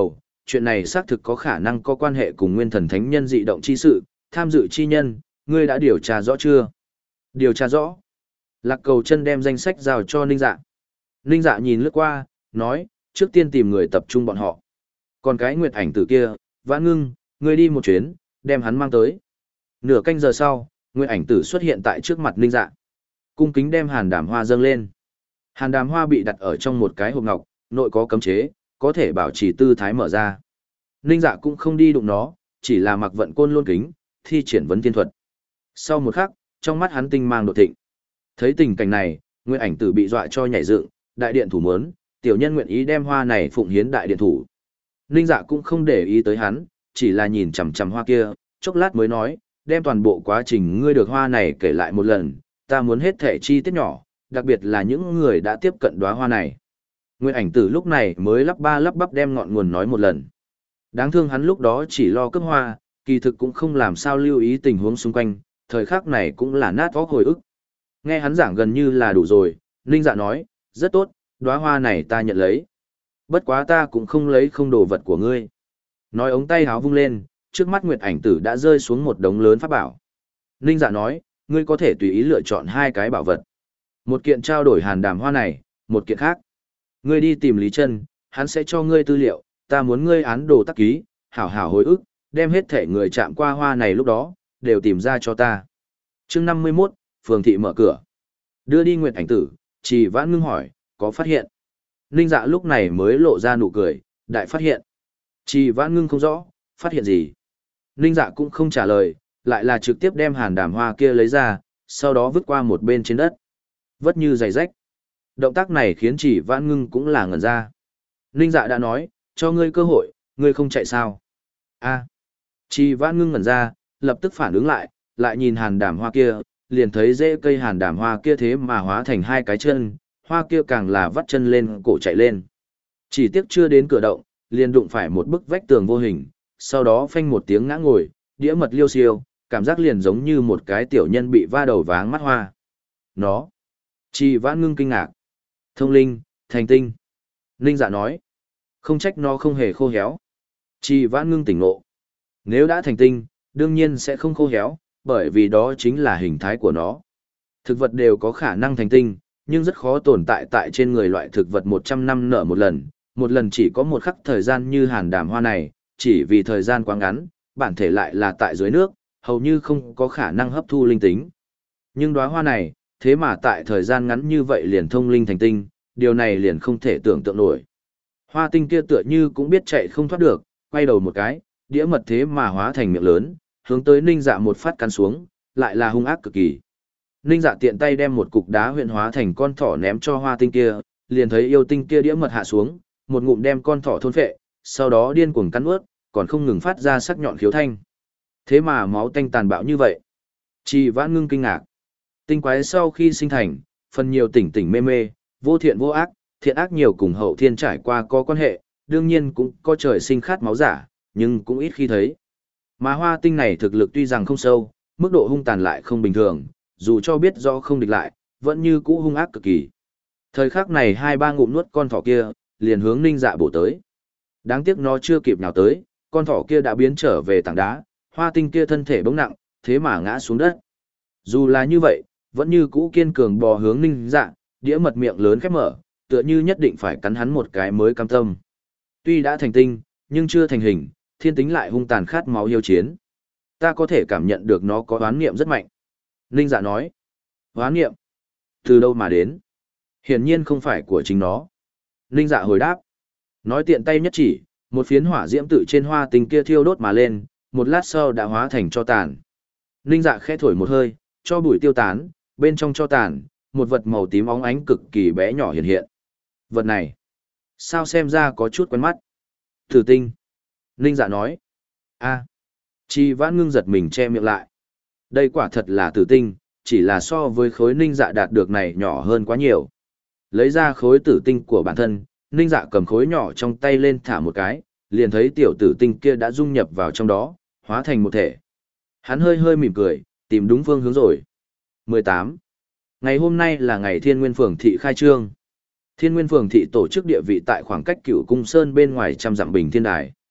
chuyện này xác thực có khả năng có quan hệ cùng nguyên thần thánh nhân dị động chi sự, tham dự chi nhân, ngươi đã điều tra rõ chưa? Điều tra rõ. Lạc Cầu Chân đem danh sách giao cho Ninh Dạ. Ninh Dạ nhìn lướt qua, nói, trước tiên tìm người tập trung bọn họ. Còn cái Nguyệt Ảnh Tử kia, Vãn Ngưng, ngươi đi một chuyến, đem hắn mang tới. Nửa canh giờ sau, Nguyệt Ảnh Tử xuất hiện tại trước mặt Ninh Dạ. Cung kính đem Hàn Đàm Hoa dâng lên. Hàn Đàm Hoa bị đặt ở trong một cái hộp ngọc, nội có cấm chế, có thể bảo trì tư thái mở ra. Ninh Dạ cũng không đi đụng nó, chỉ là mặc vận côn lôn kính, thi triển vấn thiên thuật. Sau một khắc, trong mắt hắn tinh mang độ thịnh. Thấy tình cảnh này, Nguyệt Ảnh Tử bị dọa cho nhảy dựng, đại điện thủ muốn, tiểu nhân nguyện ý đem hoa này phụng hiến đại điện thủ. Ninh Dạ cũng không để ý tới hắn, chỉ là nhìn chằm chằm hoa kia, chốc lát mới nói, đem toàn bộ quá trình ngươi được hoa này kể lại một lần, ta muốn hết thể chi tiết nhỏ, đặc biệt là những người đã tiếp cận đóa hoa này. Nguyệt Ảnh Tử lúc này mới lắp ba lắp bắp đem ngọn nguồn nói một lần. Đáng thương hắn lúc đó chỉ lo cướp hoa, kỳ thực cũng không làm sao lưu ý tình huống xung quanh, thời khắc này cũng là nát óc hồi ức. Nghe hắn giảng gần như là đủ rồi, Ninh Dạ nói, rất tốt, đóa hoa này ta nhận lấy. Bất quá ta cũng không lấy không đồ vật của ngươi. Nói ống tay háo vung lên, trước mắt Nguyệt Ảnh Tử đã rơi xuống một đống lớn pháp bảo. Ninh Dạ nói, ngươi có thể tùy ý lựa chọn hai cái bảo vật. Một kiện trao đổi Hàn Đàm Hoa này, một kiện khác. Ngươi đi tìm Lý Chân, hắn sẽ cho ngươi tư liệu, ta muốn ngươi án đồ tắc ký, hảo hảo hồi ức, đem hết thể người chạm qua hoa này lúc đó, đều tìm ra cho ta. Chương năm mươi mốt, Phường thị mở cửa. Đưa đi Nguyệt Ảnh Tử, Trì Vãn Ngưng hỏi, có phát hiện? Ninh Dạ lúc này mới lộ ra nụ cười, đại phát hiện. Trì Vãn Ngưng không rõ, phát hiện gì? Ninh Dạ cũng không trả lời, lại là trực tiếp đem Hàn Đàm Hoa kia lấy ra, sau đó vứt qua một bên trên đất. Vất như giày rách. Động tác này khiến Trì Vãn Ngưng cũng là ngẩn ra. Ninh Dạ đã nói, cho ngươi cơ hội, ngươi không chạy sao? A. Trì Vãn Ngưng ngẩn ra, lập tức phản ứng lại, lại nhìn Hàn Đàm Hoa kia, liền thấy rễ cây Hàn Đàm Hoa kia thế mà hóa thành hai cái chân, hoa kia càng là vắt chân lên cổ chạy lên. Chỉ tiếc chưa đến cửa động, liền đụng phải một bức vách tường vô hình, sau đó phanh một tiếng ngã ngồi, đĩa mật liêu xiêu, cảm giác liền giống như một cái tiểu nhân bị va đầu váng mắt hoa. Nó. Trì Vãn Ngưng kinh ngạc. Thông linh, thành tinh. Ninh Dạ nói. Không trách nó không hề khô héo. Trì Vãn Ngưng tỉnh ngộ. Nếu đã thành tinh, đương nhiên sẽ không khô héo, bởi vì đó chính là hình thái của nó. Thực vật đều có khả năng thành tinh, nhưng rất khó tồn tại tại trên người loại thực vật một trăm năm nở một lần, một lần chỉ có một khắc thời gian như Hàn Đàm Hoa này, chỉ vì thời gian quá ngắn, bản thể lại là tại dưới nước, hầu như không có khả năng hấp thu linh tính. Nhưng đóa hoa này, thế mà tại thời gian ngắn như vậy liền thông linh thành tinh, điều này liền không thể tưởng tượng nổi. Hoa tinh kia tựa như cũng biết chạy không thoát được, quay đầu một cái, đĩa mật thế mà hóa thành miệng lớn, hướng tới Ninh Dạ một phát cắn xuống, lại là hung ác cực kỳ. Ninh Dạ tiện tay đem một cục đá huyện hóa thành con thỏ ném cho hoa tinh kia, liền thấy yêu tinh kia đĩa mật hạ xuống, một ngụm đem con thỏ thôn phệ, sau đó điên cuồng cắn ướt, còn không ngừng phát ra sắc nhọn khiếu thanh. Thế mà máu tanh tàn bạo như vậy. Trì Vãn Ngưng kinh ngạc. Tinh quái sau khi sinh thành, phần nhiều tỉnh tỉnh mê mê, vô thiện vô ác, thiện ác nhiều cùng hậu thiên trải qua có quan hệ, đương nhiên cũng có trời sinh khát máu giả, nhưng cũng ít khi thấy. Mà hoa tinh này thực lực tuy rằng không sâu, mức độ hung tàn lại không bình thường, dù cho biết rõ không địch lại, vẫn như cũ hung ác cực kỳ. Thời khắc này hai ba ngụm nuốt con thỏ kia, liền hướng Ninh Dạ bổ tới. Đáng tiếc nó chưa kịp nào tới, con thỏ kia đã biến trở về tảng đá, hoa tinh kia thân thể bỗng nặng, thế mà ngã xuống đất. Dù là như vậy, vẫn như cũ kiên cường bò hướng Ninh Dạ, đĩa mật miệng lớn khép mở, tựa như nhất định phải cắn hắn một cái mới cam tâm. Tuy đã thành tinh, nhưng chưa thành hình, thiên tính lại hung tàn khát máu hiếu chiến. Ta có thể cảm nhận được nó có oán niệm rất mạnh. Ninh Dạ nói. Oán niệm? Từ đâu mà đến? Hiển nhiên không phải của chính nó. Ninh Dạ hồi đáp. Nói tiện tay nhất chỉ, một phiến hỏa diễm tự trên hoa tinh kia thiêu đốt mà lên, một lát sau đã hóa thành cho tàn. Ninh Dạ khẽ thổi một hơi, cho bụi tiêu tán, bên trong cho tàn, một vật màu tím óng ánh cực kỳ bé nhỏ hiện hiện. Vật này, sao xem ra có chút quen mắt? Tử tinh. Ninh Dạ nói. A. Trì Vãn Ngưng giật mình che miệng lại. Đây quả thật là tử tinh, chỉ là so với khối Ninh Dạ đạt được này nhỏ hơn quá nhiều. Lấy ra khối tử tinh của bản thân, Ninh Dạ cầm khối nhỏ trong tay lên thả một cái, liền thấy tiểu tử tinh kia đã dung nhập vào trong đó, hóa thành một thể. Hắn hơi hơi mỉm cười, tìm đúng phương hướng rồi. mười tám. Ngày hôm nay là ngày Thiên Nguyên Phường thị khai trương. Thiên Nguyên Phường thị tổ chức địa vị tại khoảng cách Cửu Cung Sơn bên ngoài trăm dặm Bình Thiên Đài.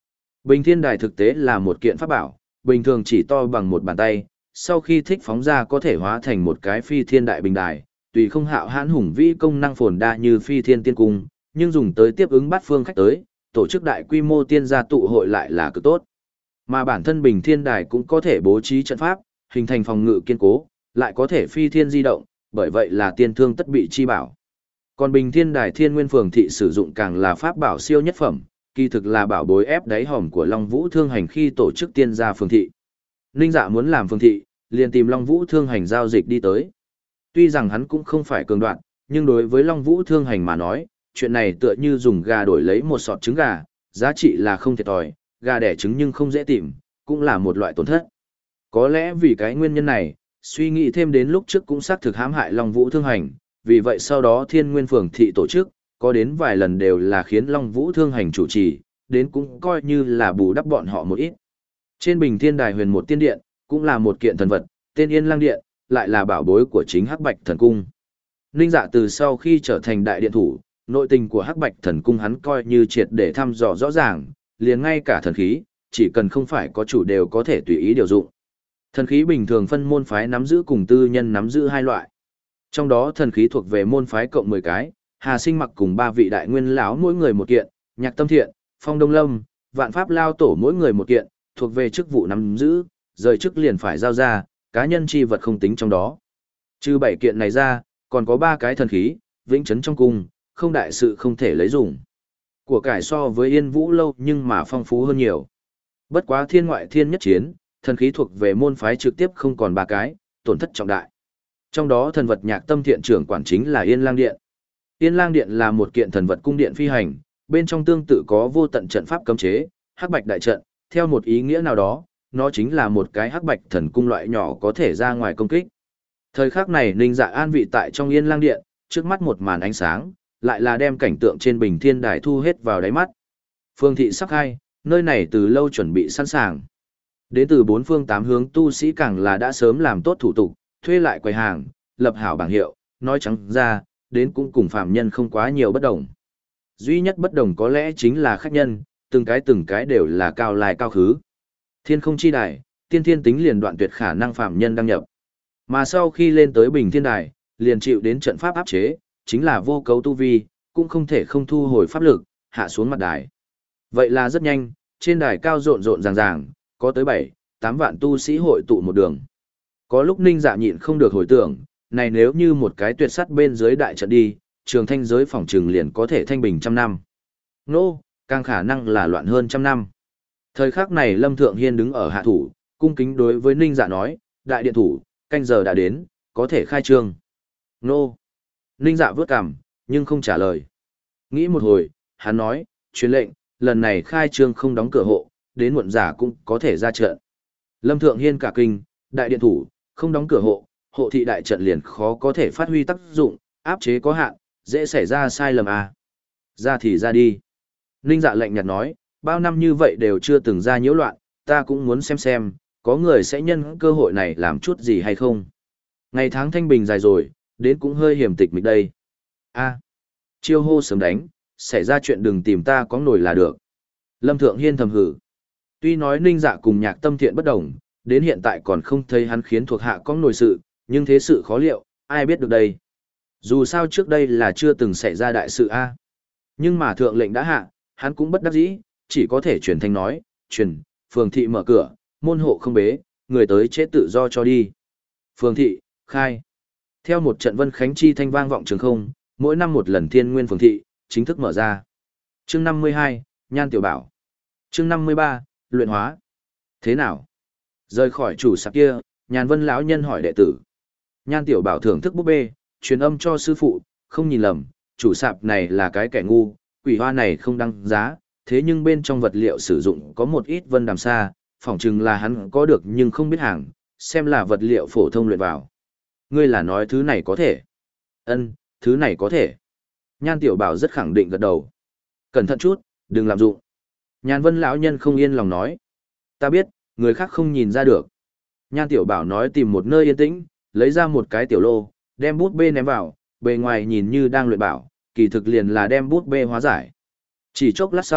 Bình thiên đài thực tế là một kiện pháp bảo, bình thường chỉ to bằng một bàn tay, sau khi thích phóng ra có thể hóa thành một cái phi thiên đại bình đài, tùy không hạo hãn hùng vĩ công năng phồn đa như phi thiên tiên cung, nhưng dùng tới tiếp ứng bát phương khách tới, tổ chức đại quy mô tiên gia tụ hội lại là cực tốt. Mà bản thân bình thiên đài cũng có thể bố trí trận pháp, hình thành phòng ngự kiên cố, lại có thể phi thiên di động, bởi vậy là tiên thương tất bị chi bảo. Còn bình thiên đài thiên nguyên phường thị sử dụng càng là pháp bảo siêu nhất phẩm, kỳ thực là bảo bối ép đáy hòm của Long Vũ Thương Hành khi tổ chức tiên gia phường thị. Ninh Dạ muốn làm phường thị, liền tìm Long Vũ Thương Hành giao dịch đi tới. Tuy rằng hắn cũng không phải cường đoạn, nhưng đối với Long Vũ Thương Hành mà nói, chuyện này tựa như dùng gà đổi lấy một sọt trứng gà, giá trị là không thiệt thòi, gà đẻ trứng nhưng không dễ tìm, cũng là một loại tổn thất. Có lẽ vì cái nguyên nhân này, suy nghĩ thêm đến lúc trước cũng xác thực hãm hại Long Vũ Thương Hành, vì vậy sau đó Thiên Nguyên Phường thị tổ chức, có đến vài lần đều là khiến Long Vũ Thương Hành chủ trì, đến cũng coi như là bù đắp bọn họ một ít. Trên bình thiên đài huyền một tiên điện, cũng là một kiện thần vật, tên Yên Lang Điện, lại là bảo bối của chính Hắc Bạch Thần Cung. Ninh Dạ từ sau khi trở thành đại điện thủ, nội tình của Hắc Bạch Thần Cung hắn coi như triệt để thăm dò rõ ràng, liền ngay cả thần khí, chỉ cần không phải có chủ đều có thể tùy ý điều dụng. Thần khí bình thường phân môn phái nắm giữ cùng tư nhân nắm giữ hai loại. Trong đó thần khí thuộc về môn phái cộng mười cái, Hà Sinh Mặc cùng ba vị đại nguyên lão mỗi người một kiện, Nhạc Tâm Thiện, Phong Đông Lâm, Vạn Pháp Lao Tổ mỗi người một kiện, thuộc về chức vụ nắm giữ, rời chức liền phải giao ra, cá nhân chi vật không tính trong đó. Trừ bảy kiện này ra, còn có ba cái thần khí, vĩnh trấn trong cung, không đại sự không thể lấy dùng. Của cải so với Yên Vũ lâu nhưng mà phong phú hơn nhiều. Bất quá thiên ngoại thiên nhất chiến, thần khí thuộc về môn phái trực tiếp không còn ba cái, tổn thất trọng đại. Trong đó thần vật Nhạc Tâm Thiện trưởng quản chính là Yên Lang Điện. Yên Lang Điện là một kiện thần vật cung điện phi hành, bên trong tương tự có vô tận trận pháp cấm chế, hắc bạch đại trận, theo một ý nghĩa nào đó, nó chính là một cái hắc bạch thần cung loại nhỏ có thể ra ngoài công kích. Thời khắc này Ninh Dạ an vị tại trong Yên Lang Điện, trước mắt một màn ánh sáng, lại là đem cảnh tượng trên bình thiên đài thu hết vào đáy mắt. Phương thị sắp khai, nơi này từ lâu chuẩn bị sẵn sàng. Đến từ bốn phương tám hướng tu sĩ càng là đã sớm làm tốt thủ tục, thuê lại quầy hàng, lập hảo bảng hiệu, nói trắng ra, đến cũng cùng phạm nhân không quá nhiều bất đồng. Duy nhất bất đồng có lẽ chính là khách nhân, từng cái từng cái đều là cao lai cao khứ. Thiên không chi đài, tiên thiên tính liền đoạn tuyệt khả năng phạm nhân đăng nhập. Mà sau khi lên tới bình thiên đài, liền chịu đến trận pháp áp chế, chính là vô cấu tu vi, cũng không thể không thu hồi pháp lực, hạ xuống mặt đài. Vậy là rất nhanh, trên đài cao rộn rộn ràng ràng, có tới bảy, tám vạn tu sĩ hội tụ một đường. Có lúc Ninh Dạ nhịn không được hồi tưởng, này nếu như một cái tuyệt sắt bên dưới đại trận đi, trường thanh giới phòng trừng liền có thể thanh bình trăm năm. Nô, càng khả năng là loạn hơn trăm năm. Thời khắc này Lâm Thượng Hiên đứng ở hạ thủ, cung kính đối với Ninh Dạ nói, đại điện thủ, canh giờ đã đến, có thể khai trương. Nô. Ninh Dạ vớt cằm, nhưng không trả lời. Nghĩ một hồi, hắn nói, truyền lệnh, lần này khai trương không đóng cửa hộ, đến muộn giả cũng có thể ra trận. Lâm Thượng Hiên cả kinh, đại điện thủ, không đóng cửa hộ, hộ thị đại trận liền khó có thể phát huy tác dụng, áp chế có hạn, dễ xảy ra sai lầm à. Ra thì ra đi. Ninh Dạ lạnh nhạt nói, bao năm như vậy đều chưa từng ra nhiễu loạn, ta cũng muốn xem xem, có người sẽ nhân cơ hội này làm chút gì hay không. Ngày tháng thanh bình dài rồi, đến cũng hơi hiểm tịch mịch đây. A, chiêu hô sớm đánh, xảy ra chuyện đừng tìm ta có nổi là được. Lâm Thượng Hiên thầm hử. Tuy nói Ninh Dạ cùng Nhạc Tâm Thiện bất đồng, đến hiện tại còn không thấy hắn khiến thuộc hạ có nổi sự, nhưng thế sự khó liệu, ai biết được đây. Dù sao trước đây là chưa từng xảy ra đại sự A. Nhưng mà thượng lệnh đã hạ, hắn cũng bất đắc dĩ, chỉ có thể truyền thanh nói, truyền, phường thị mở cửa, môn hộ không bế, người tới chế tự do cho đi. Phường thị, khai. Theo một trận vân khánh chi thanh vang vọng trường không, mỗi năm một lần thiên nguyên phường thị, chính thức mở ra. Chương năm mươi hai, Nhan Tiểu Bảo. Chương năm mươi ba, luyện hóa. Thế nào? Rời khỏi chủ sạp kia, Nhàn Vân lão nhân hỏi đệ tử. Nhan Tiểu Bảo thưởng thức búp bê, truyền âm cho sư phụ, không nhìn lầm, chủ sạp này là cái kẻ ngu, quỷ hoa này không đăng giá, thế nhưng bên trong vật liệu sử dụng có một ít vân đàm sa, phỏng chừng là hắn có được nhưng không biết hàng, xem là vật liệu phổ thông luyện vào. Ngươi là nói thứ này có thể? Ân, thứ này có thể. Nhan Tiểu Bảo rất khẳng định gật đầu. Cẩn thận chút, đừng làm dụng. Nhàn Vân lão nhân không yên lòng nói. Ta biết, người khác không nhìn ra được. Nhan Tiểu Bảo nói tìm một nơi yên tĩnh, lấy ra một cái tiểu lô, đem bút bê ném vào, bề ngoài nhìn như đang luyện bảo, kỳ thực liền là đem bút bê hóa giải. Chỉ chốc lát sau,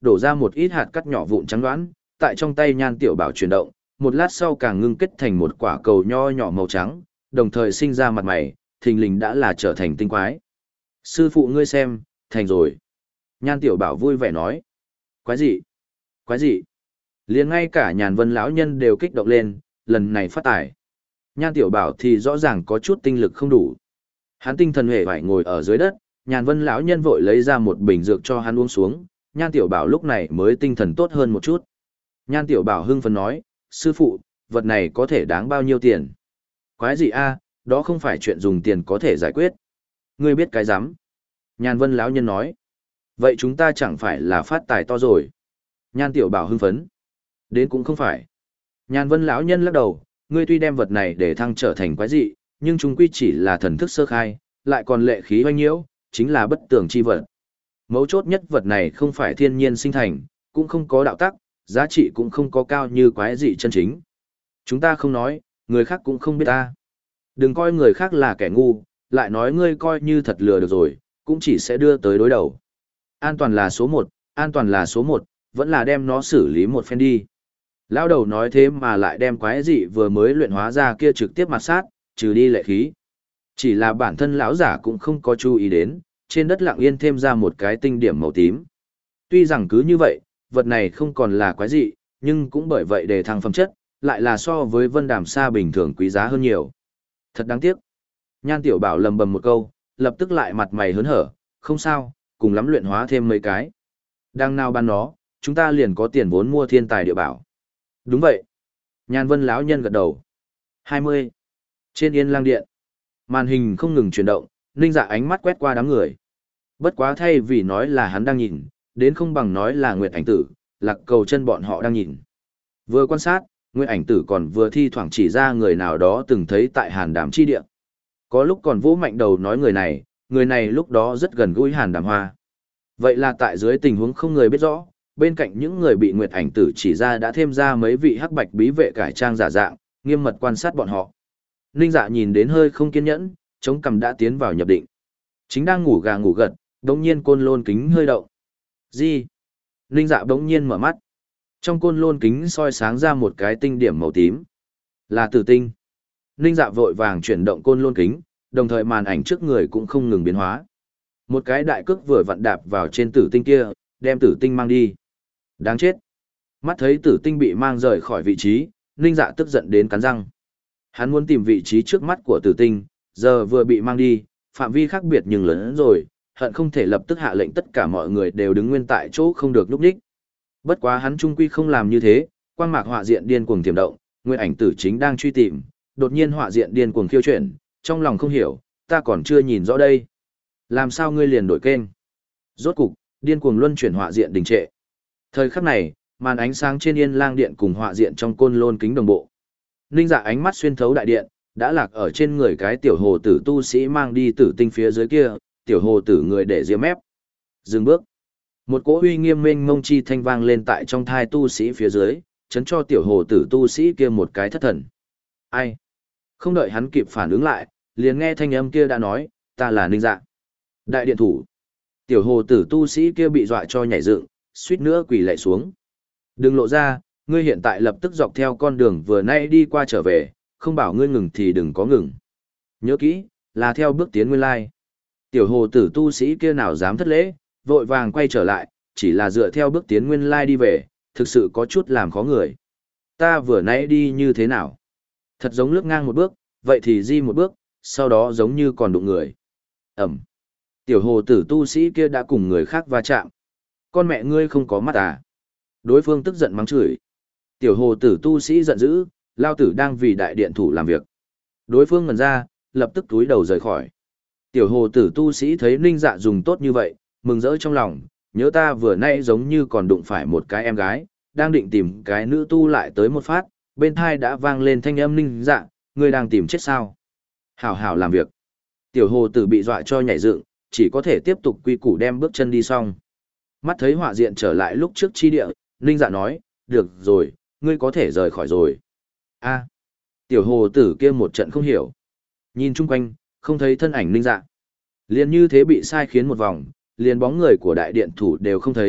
đổ ra một ít hạt cắt nhỏ vụn trắng đoán, tại trong tay Nhan Tiểu Bảo chuyển động, một lát sau càng ngưng kết thành một quả cầu nho nhỏ màu trắng, đồng thời sinh ra mặt mày, thình lình đã là trở thành tinh quái. Sư phụ ngươi xem, thành rồi. Nhan Tiểu Bảo vui vẻ nói. Quái gì? Quái gì? Liền ngay cả Nhàn Vân lão nhân đều kích động lên, lần này phát tài. Nhan Tiểu Bảo thì rõ ràng có chút tinh lực không đủ. Hắn tinh thần hề phải ngồi ở dưới đất, Nhàn Vân lão nhân vội lấy ra một bình dược cho hắn uống xuống, Nhan Tiểu Bảo lúc này mới tinh thần tốt hơn một chút. Nhan Tiểu Bảo hưng phấn nói, sư phụ, vật này có thể đáng bao nhiêu tiền? Quái gì a, đó không phải chuyện dùng tiền có thể giải quyết. Ngươi biết cái rắm. Nhàn Vân lão nhân nói. Vậy chúng ta chẳng phải là phát tài to rồi. Nhan Tiểu Bảo hưng phấn. Đến cũng không phải. Nhàn Vân lão nhân lắc đầu, ngươi tuy đem vật này để thăng trở thành quái dị, nhưng chúng quy chỉ là thần thức sơ khai, lại còn lệ khí hoanh nhiễu, chính là bất tường chi vật. Mấu chốt nhất vật này không phải thiên nhiên sinh thành, cũng không có đạo tắc, giá trị cũng không có cao như quái dị chân chính. Chúng ta không nói, người khác cũng không biết ta. Đừng coi người khác là kẻ ngu, lại nói ngươi coi như thật lừa được rồi, cũng chỉ sẽ đưa tới đối đầu. An toàn là số một, an toàn là số một, vẫn là đem nó xử lý một phen đi. Lão đầu nói thế mà lại đem quái dị vừa mới luyện hóa ra kia trực tiếp mặt sát, trừ đi lệ khí. Chỉ là bản thân lão giả cũng không có chú ý đến, trên đất lặng yên thêm ra một cái tinh điểm màu tím. Tuy rằng cứ như vậy, vật này không còn là quái dị, nhưng cũng bởi vậy để thăng phẩm chất, lại là so với vân đàm sa bình thường quý giá hơn nhiều. Thật đáng tiếc. Nhan Tiểu Bảo lầm bầm một câu, lập tức lại mặt mày hớn hở, không sao, cùng lắm luyện hóa thêm mấy cái. Đang nào bán nó, chúng ta liền có tiền vốn mua thiên tài địa bảo. Đúng vậy. Nhan Vân lão nhân gật đầu. hai mươi. Trên Yên Lang Điện, màn hình không ngừng chuyển động, Ninh Dạ ánh mắt quét qua đám người. Bất quá thay vì nói là hắn đang nhìn, đến không bằng nói là Nguyệt Ảnh Tử, Lạc Cầu Chân bọn họ đang nhìn. Vừa quan sát, Nguyệt Ảnh Tử còn vừa thi thoảng chỉ ra người nào đó từng thấy tại Hàn Đàm chi địa. Có lúc còn vỗ mạnh đầu nói người này, người này lúc đó rất gần gũi Hàn Đàm Hoa. Vậy là tại dưới tình huống không người biết rõ, bên cạnh những người bị Nguyệt Ảnh Tử chỉ ra đã thêm ra mấy vị hắc bạch bí vệ cải trang giả dạng, nghiêm mật quan sát bọn họ. Ninh Dạ nhìn đến hơi không kiên nhẫn, chống cằm đã tiến vào nhập định. Chính đang ngủ gà ngủ gật, đống nhiên côn lôn kính hơi động. Gì? Ninh Dạ đống nhiên mở mắt. Trong côn lôn kính soi sáng ra một cái tinh điểm màu tím. Là tử tinh. Ninh Dạ vội vàng chuyển động côn lôn kính, đồng thời màn ảnh trước người cũng không ngừng biến hóa. Một cái đại cước vừa vặn đạp vào trên tử tinh kia, đem tử tinh mang đi. Đáng chết. Mắt thấy tử tinh bị mang rời khỏi vị trí, Ninh Dạ tức giận đến cắn răng. Hắn muốn tìm vị trí trước mắt của tử tinh, giờ vừa bị mang đi, phạm vi khác biệt nhưng lớn hơn rồi, hận không thể lập tức hạ lệnh tất cả mọi người đều đứng nguyên tại chỗ không được lúc đích. Bất quá hắn trung quy không làm như thế, quang mạc họa diện điên cuồng tiềm động, Nguyên Ảnh Tử chính đang truy tìm, đột nhiên họa diện điên cuồng khiêu chuyển, trong lòng không hiểu, ta còn chưa nhìn rõ đây. Làm sao ngươi liền đổi kênh? Rốt cục, điên cuồng luân chuyển họa diện đình trệ. Thời khắc này, màn ánh sáng trên Yên Lang Điện cùng họa diện trong côn lôn kính đồng bộ. Ninh Dạ ánh mắt xuyên thấu đại điện, đã lạc ở trên người cái tiểu hồ tử tu sĩ mang đi tử tinh phía dưới kia, tiểu hồ tử người để diêm mép. Dừng bước. Một cỗ uy nghiêm mênh mông chi thanh vang lên tại trong thai tu sĩ phía dưới, chấn cho tiểu hồ tử tu sĩ kia một cái thất thần. Ai? Không đợi hắn kịp phản ứng lại, liền nghe thanh âm kia đã nói, ta là Ninh Dạ. Đại điện thủ. Tiểu hồ tử tu sĩ kia bị dọa cho nhảy dựng, suýt nữa quỳ lạy xuống. Đừng lộ ra, ngươi hiện tại lập tức dọc theo con đường vừa nay đi qua trở về, không bảo ngươi ngừng thì đừng có ngừng. Nhớ kỹ, là theo bước tiến nguyên lai. Tiểu hồ tử tu sĩ kia nào dám thất lễ, vội vàng quay trở lại, chỉ là dựa theo bước tiến nguyên lai đi về, thực sự có chút làm khó người. Ta vừa nãy đi như thế nào? Thật giống lướt ngang một bước, vậy thì di một bước, sau đó giống như còn đụng người. Ẩm. Tiểu hồ tử tu sĩ kia đã cùng người khác va chạm. Con mẹ ngươi không có mắt à? Đối phương tức giận mắng chửi. Tiểu hồ tử tu sĩ giận dữ, lao tử đang vì đại điện thủ làm việc. Đối phương ngần ra, lập tức túi đầu rời khỏi. Tiểu hồ tử tu sĩ thấy Ninh Dạ dùng tốt như vậy, mừng rỡ trong lòng, nhớ ta vừa nay giống như còn đụng phải một cái em gái, đang định tìm cái nữ tu lại tới một phát, bên thai đã vang lên thanh âm Ninh Dạ, ngươi đang tìm chết sao? Hảo hảo làm việc. Tiểu hồ tử bị dọa cho nhảy dựng, chỉ có thể tiếp tục quy củ đem bước chân đi xong. Mắt thấy họa diện trở lại lúc trước chi địa, Ninh Dạ nói, được rồi, ngươi có thể rời khỏi rồi. A. Tiểu hồ tử kia một trận không hiểu. Nhìn chung quanh, không thấy thân ảnh Ninh Dạ. Liền như thế bị sai khiến một vòng, liền bóng người của đại điện thủ đều không thấy,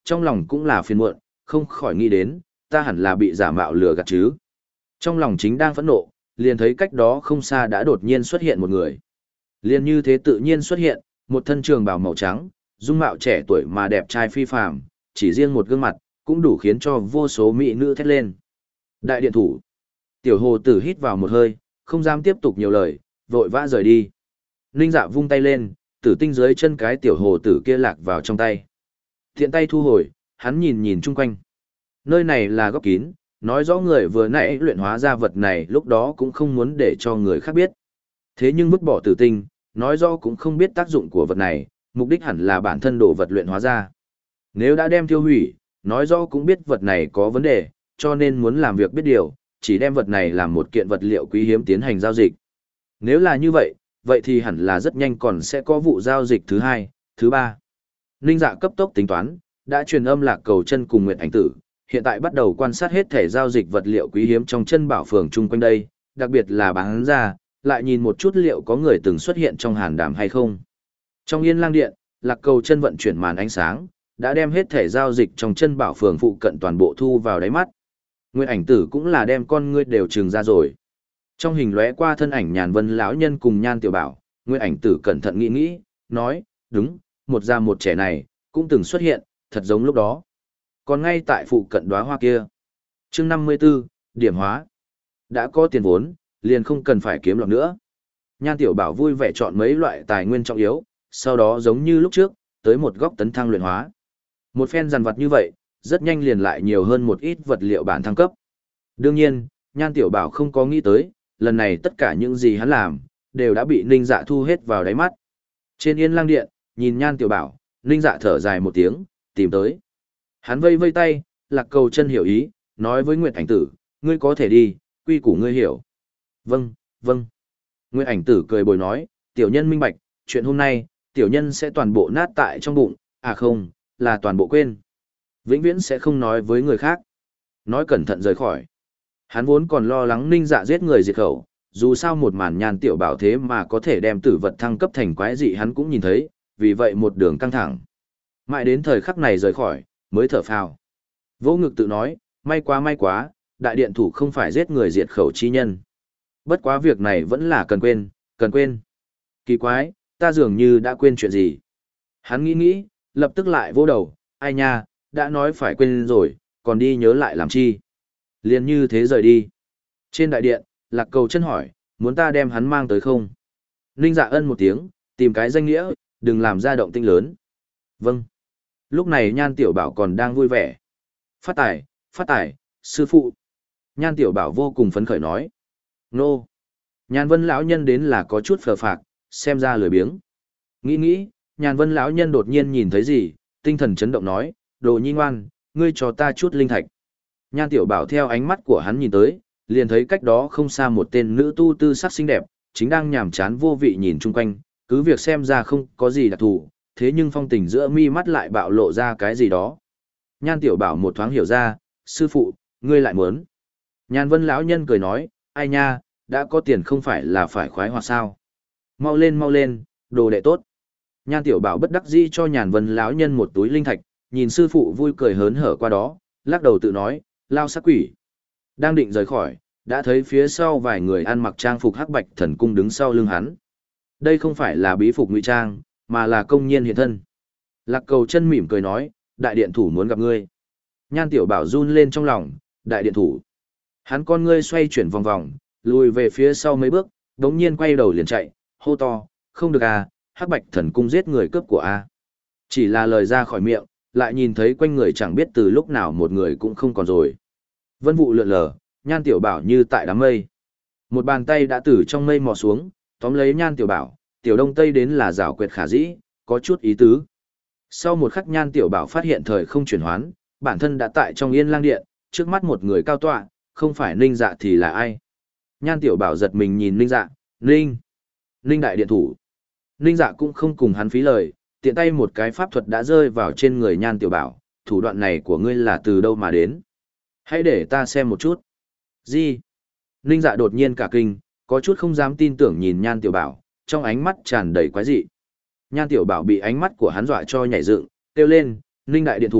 trong lòng cũng là phiền muộn, không khỏi nghĩ đến, ta hẳn là bị giả mạo lừa gạt chứ. Trong lòng chính đang phẫn nộ, liền thấy cách đó không xa đã đột nhiên xuất hiện một người. Liền như thế tự nhiên xuất hiện, một thân trường bào màu trắng, dung mạo trẻ tuổi mà đẹp trai phi phàm, chỉ riêng một gương mặt, cũng đủ khiến cho vô số mỹ nữ thét lên. Đại điện thủ. Tiểu hồ tử hít vào một hơi, không dám tiếp tục nhiều lời, vội vã rời đi. Ninh Dạ vung tay lên, tử tinh dưới chân cái tiểu hồ tử kia lạc vào trong tay. Thiện tay thu hồi, hắn nhìn nhìn chung quanh. Nơi này là góc kín, nói rõ người vừa nãy luyện hóa ra vật này lúc đó cũng không muốn để cho người khác biết. Thế nhưng vứt bỏ tử tinh, nói rõ cũng không biết tác dụng của vật này, mục đích hẳn là bản thân đồ vật luyện hóa ra. Nếu đã đem tiêu hủy, nói rõ cũng biết vật này có vấn đề, cho nên muốn làm việc biết điều, chỉ đem vật này làm một kiện vật liệu quý hiếm tiến hành giao dịch. Nếu là như vậy, vậy thì hẳn là rất nhanh còn sẽ có vụ giao dịch thứ hai, thứ ba. Ninh Dạ cấp tốc tính toán, đã truyền âm Lạc Cầu Chân cùng Nguyệt Ảnh Tử, hiện tại bắt đầu quan sát hết thể giao dịch vật liệu quý hiếm trong chân bảo phường chung quanh đây, đặc biệt là bán ra, lại nhìn một chút liệu có người từng xuất hiện trong hàn đàm hay không. Trong Yên Lang Điện, Lạc Cầu Chân vận chuyển màn ánh sáng, đã đem hết thể giao dịch trong chân bảo phường phụ cận toàn bộ thu vào đáy mắt. Nguyệt Ảnh Tử cũng là đem con ngươi đều trừng ra rồi. Trong hình lóe qua thân ảnh Nhàn Vân lão nhân cùng Nhan Tiểu Bảo, Nguyệt Ảnh Tử cẩn thận nghĩ nghĩ, nói, đúng, một già một trẻ này, cũng từng xuất hiện, thật giống lúc đó. Còn ngay tại phụ cận đóa hoa kia. Chương năm mươi 54, điểm hóa. Đã có tiền vốn, liền không cần phải kiếm lọc nữa. Nhan Tiểu Bảo vui vẻ chọn mấy loại tài nguyên trọng yếu, sau đó giống như lúc trước, tới một góc tấn thăng luyện hóa. Một phen dằn vặt như vậy, rất nhanh liền lại nhiều hơn một ít vật liệu bản thăng cấp. Đương nhiên, Nhan Tiểu Bảo không có nghĩ tới, lần này tất cả những gì hắn làm, đều đã bị Ninh Dạ thu hết vào đáy mắt. Trên Yên Lang Điện, nhìn Nhan Tiểu Bảo, Ninh Dạ thở dài một tiếng, tìm tới. Hắn vây vây tay, Lạc Cầu Chân hiểu ý, nói với Nguyệt Ảnh Tử, ngươi có thể đi, quy củ ngươi hiểu. Vâng, vâng. Nguyệt Ảnh Tử cười bồi nói, tiểu nhân minh bạch, chuyện hôm nay, tiểu nhân sẽ toàn bộ nát tại trong bụng, à không, là toàn bộ quên. Vĩnh viễn sẽ không nói với người khác. Nói cẩn thận rời khỏi. Hắn vốn còn lo lắng Ninh Dạ giết người diệt khẩu, dù sao một màn Nhan Tiểu Bảo thế mà có thể đem tử vật thăng cấp thành quái dị hắn cũng nhìn thấy, vì vậy một đường căng thẳng. Mãi đến thời khắc này rời khỏi, mới thở phào. Vỗ ngực tự nói, may quá may quá, đại điện thủ không phải giết người diệt khẩu chi nhân. Bất quá việc này vẫn là cần quên, cần quên. Kỳ quái, ta dường như đã quên chuyện gì. Hắn nghĩ nghĩ, lập tức lại vô đầu, ai nha, đã nói phải quên rồi, còn đi nhớ lại làm chi. Liền như thế rời đi. Trên đại điện, Lạc Cầu Chân hỏi, muốn ta đem hắn mang tới không? Ninh Dạ ân một tiếng, tìm cái danh nghĩa, đừng làm ra động tĩnh lớn. Vâng. Lúc này Nhan Tiểu Bảo còn đang vui vẻ. Phát tài, phát tài, sư phụ. Nhan Tiểu Bảo vô cùng phấn khởi nói. Nô. Nhàn Vân lão nhân đến là có chút phờ phạc, xem ra lười biếng. Nghĩ nghĩ, Nhàn Vân lão nhân đột nhiên nhìn thấy gì, tinh thần chấn động nói, đồ nhi ngoan, ngươi cho ta chút linh thạch. Nhan Tiểu Bảo theo ánh mắt của hắn nhìn tới, liền thấy cách đó không xa một tên nữ tu tư sắc xinh đẹp, chính đang nhàm chán vô vị nhìn chung quanh, cứ việc xem ra không có gì đặc thù, thế nhưng phong tình giữa mi mắt lại bạo lộ ra cái gì đó. Nhan Tiểu Bảo một thoáng hiểu ra, sư phụ, ngươi lại muốn. Nhàn Vân lão nhân cười nói, ai nha, đã có tiền không phải là phải khoái hoạt sao. Mau lên mau lên, đồ đệ tốt. Nhan Tiểu Bảo bất đắc dĩ cho Nhàn Vân lão nhân một túi linh thạch, nhìn sư phụ vui cười hớn hở qua đó, lắc đầu tự nói, lao sắc quỷ. Đang định rời khỏi, đã thấy phía sau vài người ăn mặc trang phục hắc bạch thần cung đứng sau lưng hắn. Đây không phải là bí phục ngụy trang, mà là công nhiên hiện thân. Lạc Cầu Chân mỉm cười nói, đại điện thủ muốn gặp ngươi. Nhan Tiểu Bảo run lên trong lòng, đại điện thủ. Hắn con ngươi xoay chuyển vòng vòng, lùi về phía sau mấy bước, đống nhiên quay đầu liền chạy, hô to, không được à, hắc bạch thần cung giết người cướp của a. Chỉ là lời ra khỏi miệng, lại nhìn thấy quanh người chẳng biết từ lúc nào một người cũng không còn rồi. Vân vụ lượn lờ, Nhan Tiểu Bảo như tại đám mây. Một bàn tay đã từ trong mây mò xuống, tóm lấy Nhan Tiểu Bảo, Tiểu Đông Tây đến là giảo quyệt khả dĩ, có chút ý tứ. Sau một khắc Nhan Tiểu Bảo phát hiện thời không chuyển hoán, bản thân đã tại trong Yên Lang Điện, trước mắt một người cao tọa, không phải Ninh Dạ thì là ai. Nhan Tiểu Bảo giật mình nhìn Ninh Dạ, Ninh, Ninh đại điện thủ. Ninh Dạ cũng không cùng hắn phí lời, tiện tay một cái pháp thuật đã rơi vào trên người Nhan Tiểu Bảo, thủ đoạn này của ngươi là từ đâu mà đến? Hãy để ta xem một chút. Gì? Ninh Dạ đột nhiên cả kinh, có chút không dám tin tưởng nhìn Nhan Tiểu Bảo, trong ánh mắt tràn đầy quái dị. Nhan Tiểu Bảo bị ánh mắt của hắn dọa cho nhảy dựng, kêu lên, Ninh đại điện thủ,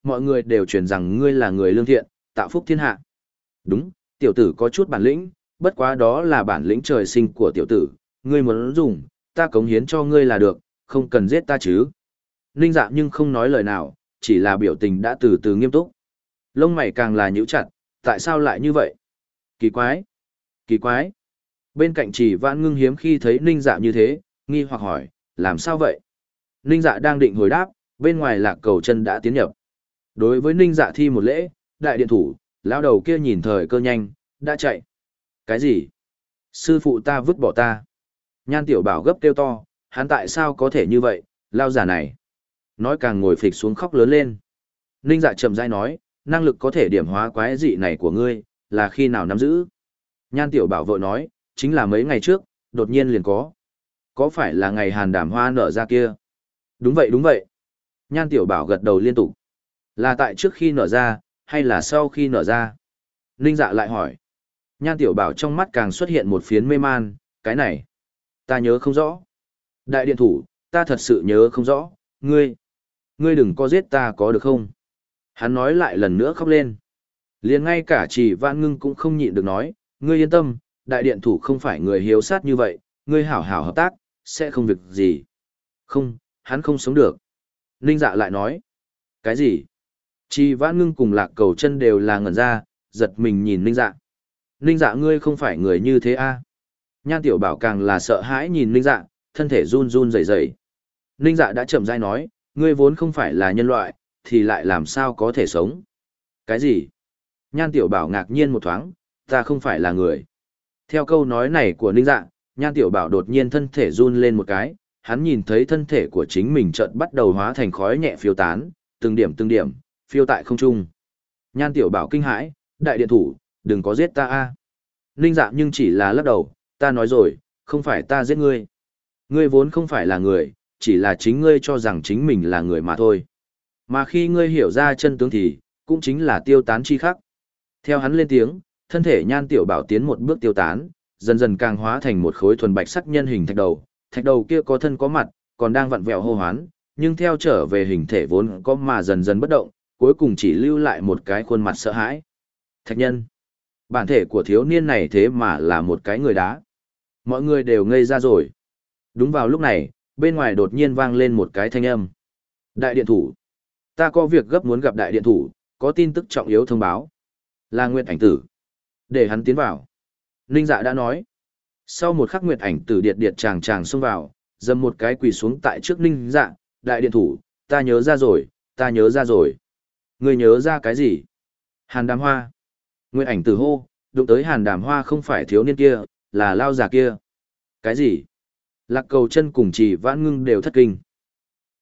mọi người đều truyền rằng ngươi là người lương thiện, tạo phúc thiên hạ. Đúng, tiểu tử có chút bản lĩnh, bất quá đó là bản lĩnh trời sinh của tiểu tử, ngươi muốn dùng, ta cống hiến cho ngươi là được, không cần giết ta chứ. Ninh Dạ nhưng không nói lời nào, chỉ là biểu tình đã từ từ nghiêm túc. Lông mày càng là nhíu chặt, tại sao lại như vậy? Kỳ quái, kỳ quái. Bên cạnh Chỉ Vãn Ngưng hiếm khi thấy Ninh Dạ như thế, nghi hoặc hỏi, làm sao vậy? Ninh Dạ đang định hồi đáp, bên ngoài Lạc Cầu Chân đã tiến nhập. Đối với Ninh Dạ thi một lễ, đại điện thủ, lão đầu kia nhìn thời cơ nhanh, đã chạy. Cái gì? Sư phụ ta vứt bỏ ta. Nhan Tiểu Bảo gấp kêu to, hắn tại sao có thể như vậy, lao giả này. Nói càng ngồi phịch xuống khóc lớn lên. Ninh Dạ chậm rãi nói, năng lực có thể điểm hóa quái dị này của ngươi, là khi nào nắm giữ? Nhan Tiểu Bảo vội nói, chính là mấy ngày trước, đột nhiên liền có. Có phải là ngày hàn đàm hoa nở ra kia? Đúng vậy đúng vậy. Nhan Tiểu Bảo gật đầu liên tục. Là tại trước khi nở ra, hay là sau khi nở ra? Ninh Dạ lại hỏi. Nhan Tiểu Bảo trong mắt càng xuất hiện một phiến mê man, cái này. Ta nhớ không rõ. Đại điện thủ, ta thật sự nhớ không rõ, ngươi. Ngươi đừng có giết ta có được không? Hắn nói lại lần nữa khóc lên. Liền ngay cả Chỉ Vãn Ngưng cũng không nhịn được nói, ngươi yên tâm, đại điện thủ không phải người hiếu sát như vậy, ngươi hảo hảo hợp tác, sẽ không việc gì. Không, hắn không sống được. Ninh Dạ lại nói. Cái gì? Chỉ Vãn Ngưng cùng Lạc Cầu Chân đều là ngẩn ra, giật mình nhìn Ninh Dạ. Ninh Dạ ngươi không phải người như thế a? À? Nhan Tiểu Bảo càng là sợ hãi nhìn Ninh Dạ, thân thể run run rẩy rẩy. Ninh Dạ đã chậm rãi nói, ngươi vốn không phải là nhân loại, thì lại làm sao có thể sống? Cái gì? Nhan Tiểu Bảo ngạc nhiên một thoáng, ta không phải là người. Theo câu nói này của Ninh Dạ, Nhan Tiểu Bảo đột nhiên thân thể run lên một cái, hắn nhìn thấy thân thể của chính mình chợt bắt đầu hóa thành khói nhẹ phiêu tán, từng điểm từng điểm, phiêu tại không trung. Nhan Tiểu Bảo kinh hãi, đại điện thủ, đừng có giết ta a. Ninh Dạ nhưng chỉ là lắc đầu, ta nói rồi, không phải ta giết ngươi. Ngươi vốn không phải là người, chỉ là chính ngươi cho rằng chính mình là người mà thôi. Mà khi ngươi hiểu ra chân tướng thì, cũng chính là tiêu tán chi khắc. Theo hắn lên tiếng, thân thể Nhan Tiểu Bảo tiến một bước tiêu tán, dần dần càng hóa thành một khối thuần bạch sắc nhân hình thạch đầu. Thạch đầu kia có thân có mặt, còn đang vặn vẹo hô hoán, nhưng theo trở về hình thể vốn có mà dần dần bất động, cuối cùng chỉ lưu lại một cái khuôn mặt sợ hãi. Thạch nhân. Bản thể của thiếu niên này thế mà là một cái người đá. Mọi người đều ngây ra rồi. Đúng vào lúc này, bên ngoài đột nhiên vang lên một cái thanh âm. Đại điện thủ. Ta có việc gấp muốn gặp đại điện thủ, có tin tức trọng yếu thông báo. Là Nguyệt Ảnh Tử. Để hắn tiến vào. Ninh Dạ đã nói. Sau một khắc Nguyệt Ảnh Tử điệt điệt chàng chàng xông vào, dầm một cái quỳ xuống tại trước Ninh Dạ. Đại điện thủ, ta nhớ ra rồi, ta nhớ ra rồi. Ngươi nhớ ra cái gì? Hàn Đàm Hoa. Nguyệt Ảnh Tử hô, đụng tới Hàn Đàm Hoa không phải thiếu niên kia, là lao già kia. Cái gì? Lạc Cầu Chân cùng Chỉ Vãn Ngưng đều thất kinh.